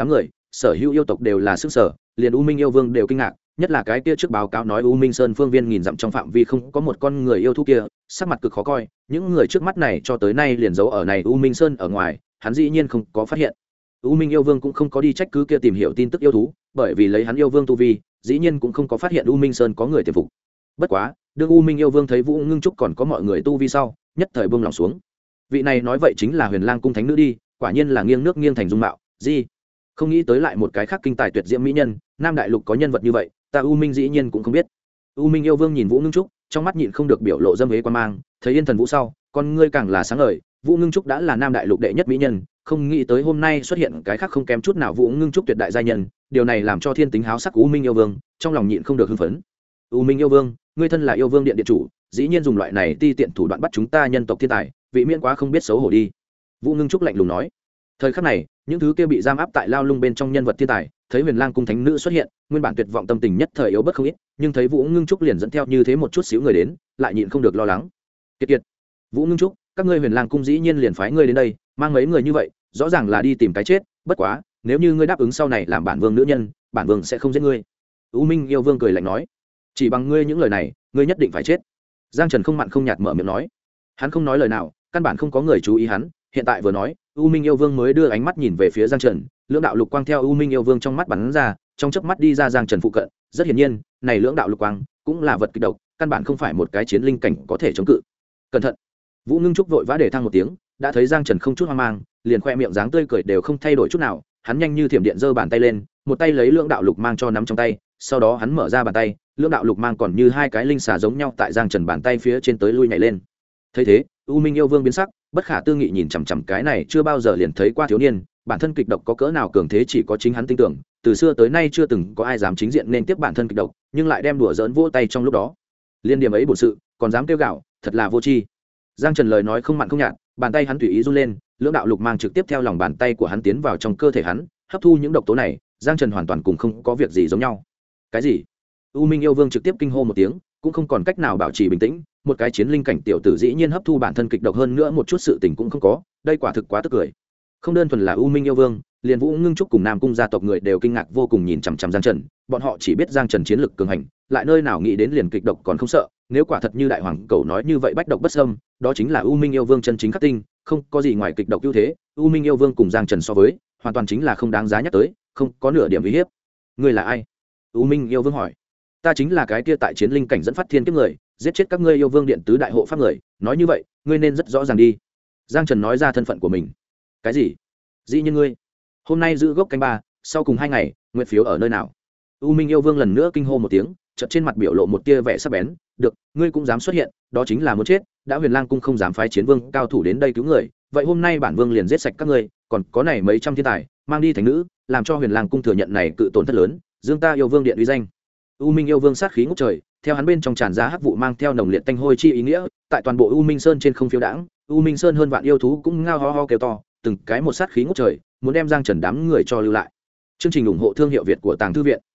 S1: sở hữu yêu tộc đều là sức sở, liền u minh yêu vương đều kinh ngạc, nhất là cái kia trước báo cáo nói u minh sơn phương viên nghìn dặm trong phạm vi không có một con người yêu thú kia, sắc mặt cực khó coi. Những người trước mắt này cho tới nay liền giấu ở này u minh sơn ở ngoài, hắn dĩ nhiên không có phát hiện. U minh yêu vương cũng không có đi trách cứ kia tìm hiểu tin tức yêu thú, bởi vì lấy hắn yêu vương tu vi, dĩ nhiên cũng không có phát hiện u minh sơn có người tiềm phục. Bất quá đương u minh yêu vương thấy Vũ Ngưng Trúc còn có mọi người tu vi sau, nhất thời buông lòng xuống. Vị này nói vậy chính là Huyền Lang cung thánh nữ đi, quả nhiên là nghiêng nước nghiêng thành dung mạo, gì không nghĩ tới lại một cái khác kinh tài tuyệt diễm mỹ nhân, nam đại lục có nhân vật như vậy, ta u minh dĩ nhiên cũng không biết. U minh yêu vương nhìn Vũ Ngưng Trúc, trong mắt nhịn không được biểu lộ dâm hế quan mang, thấy Yên Thần Vũ sau, con ngươi càng là sáng ngời. Vũ Ngưng Trúc đã là nam đại lục đệ nhất mỹ nhân, không nghĩ tới hôm nay xuất hiện cái khác không kém chút nào Vũ Ngưng Trúc tuyệt đại gia nhân, điều này làm cho thiên tính háo sắc U minh yêu vương trong lòng nhịn không được hưng phấn. U minh yêu vương, ngươi thân là yêu vương điện điện chủ, dĩ nhiên dùng loại này ti tiện thủ đoạn bắt chúng ta nhân tộc thiên tài, vị miễn quá không biết xấu hổ đi. Vũ Ngưng Trúc lạnh lùng nói. Thời khắc này, những thứ kia bị giam áp tại lao lung bên trong nhân vật thiên tài, thấy Huyền Lang cung thánh nữ xuất hiện, nguyên bản tuyệt vọng tâm tình nhất thời yếu bất không ít, nhưng thấy Vũ Ngưng Trúc liền dẫn theo như thế một chút xíu người đến, lại nhịn không được lo lắng. Kiệt kiệt, Vũ Ngưng Trúc, các ngươi Huyền Lang cung dĩ nhiên liền phái ngươi đến đây, mang mấy người như vậy, rõ ràng là đi tìm cái chết, bất quá, nếu như ngươi đáp ứng sau này làm bản vương nữ nhân, bản vương sẽ không giết ngươi. U Minh yêu vương cười lạnh nói, chỉ bằng ngươi những lời này, ngươi nhất định phải chết. Giang Trần không mặn không nhạt mở miệng nói, hắn không nói lời nào, căn bản không có người chú ý hắn, hiện tại vừa nói, U Minh yêu vương mới đưa ánh mắt nhìn về phía Giang Trần, lưỡng đạo lục quang theo U Minh yêu vương trong mắt bắn ra, trong chớp mắt đi ra Giang Trần phụ cận, rất hiển nhiên, này lưỡng đạo lục quang cũng là vật kịch độc, căn bản không phải một cái chiến linh cảnh có thể chống cự. Cẩn thận. Vũ Ngưng Trúc vội vã để thang một tiếng, đã thấy Giang Trần không chút hoang mang, liền khoe miệng dáng tươi cười đều không thay đổi chút nào, hắn nhanh như thiểm điện giơ bàn tay lên, một tay lấy lưỡng đạo lục mang cho nắm trong tay, sau đó hắn mở ra bàn tay, lưỡng đạo lục mang còn như hai cái linh xà giống nhau tại Giang Trần bàn tay phía trên tới lui nhảy lên. Thấy thế, U Minh yêu vương biến sắc, bất khả tư nghị nhìn chằm chằm cái này chưa bao giờ liền thấy qua thiếu niên, bản thân kịch độc có cỡ nào cường thế chỉ có chính hắn tin tưởng, từ xưa tới nay chưa từng có ai dám chính diện nên tiếp bản thân kịch độc, nhưng lại đem đùa giỡn vỗ tay trong lúc đó. Liên điểm ấy bổn sự, còn dám kêu gào, thật là vô tri. Giang Trần lời nói không mặn không nhạt, bàn tay hắn tùy ý run lên, lưỡng đạo lục mang trực tiếp theo lòng bàn tay của hắn tiến vào trong cơ thể hắn, hấp thu những độc tố này, Giang Trần hoàn toàn cùng không có việc gì giống nhau. Cái gì? U Minh yêu vương trực tiếp kinh hô một tiếng, cũng không còn cách nào bảo trì bình tĩnh, một cái chiến linh cảnh tiểu tử dĩ nhiên hấp thu bản thân kịch độc hơn nữa một chút sự tình cũng không có, đây quả thực quá tức cười. Không đơn thuần là U Minh yêu vương, liền Vũ Ngưng Trúc cùng Nam cung gia tộc người đều kinh ngạc vô cùng nhìn chằm chằm Giang Trần, bọn họ chỉ biết Giang Trần chiến lực cường hành, lại nơi nào nghĩ đến liền kịch độc còn không sợ, nếu quả thật như đại hoàng cẩu nói như vậy bách độc bất xâm, đó chính là U Minh yêu vương chân chính khắc tinh, không có gì ngoài kịch độc ưu thế, U Minh yêu vương cùng Giang Trần so với, hoàn toàn chính là không đáng giá nhắc tới, không có nửa điểm uy hiếp. Ngươi là ai? U Minh yêu vương hỏi. Ta chính là cái kia tại chiến linh cảnh dẫn phát thiên kiếp người, giết chết các ngươi yêu vương điện tứ đại hộ pháp người, nói như vậy ngươi nên rất rõ ràng đi. Giang Trần nói ra thân phận của mình. Cái gì? Dĩ nhiên ngươi hôm nay giữ gốc canh ba, sau cùng 2 ngày, nguyện phiếu ở nơi nào? U Minh yêu vương lần nữa kinh hô một tiếng, chợt trên mặt biểu lộ một tia vẻ sắc bén. Được, ngươi cũng dám xuất hiện, đó chính là muốn chết. Đã Huyền Lang cung không dám phái chiến vương cao thủ đến đây cứu người, vậy hôm nay bản vương liền giết sạch các ngươi, còn có này mấy trăm thiên tài, mang đi thánh nữ, làm cho Huyền Lang cung thừa nhận này cự tổn thất lớn, dương ta yêu vương điện uy danh. U Minh yêu vương sát khí ngút trời, theo hắn bên trong tràn ra hắc vụ mang theo nồng liệt tanh hôi chi ý nghĩa, tại toàn bộ U Minh Sơn trên không phiêu đãng, U Minh Sơn hơn vạn yêu thú cũng ngao ho ho kêu to, từng cái một sát khí ngút trời, muốn đem Giang Trần đám người cho lưu lại. Chương trình ủng hộ thương hiệu Việt của Tàng Thư viện.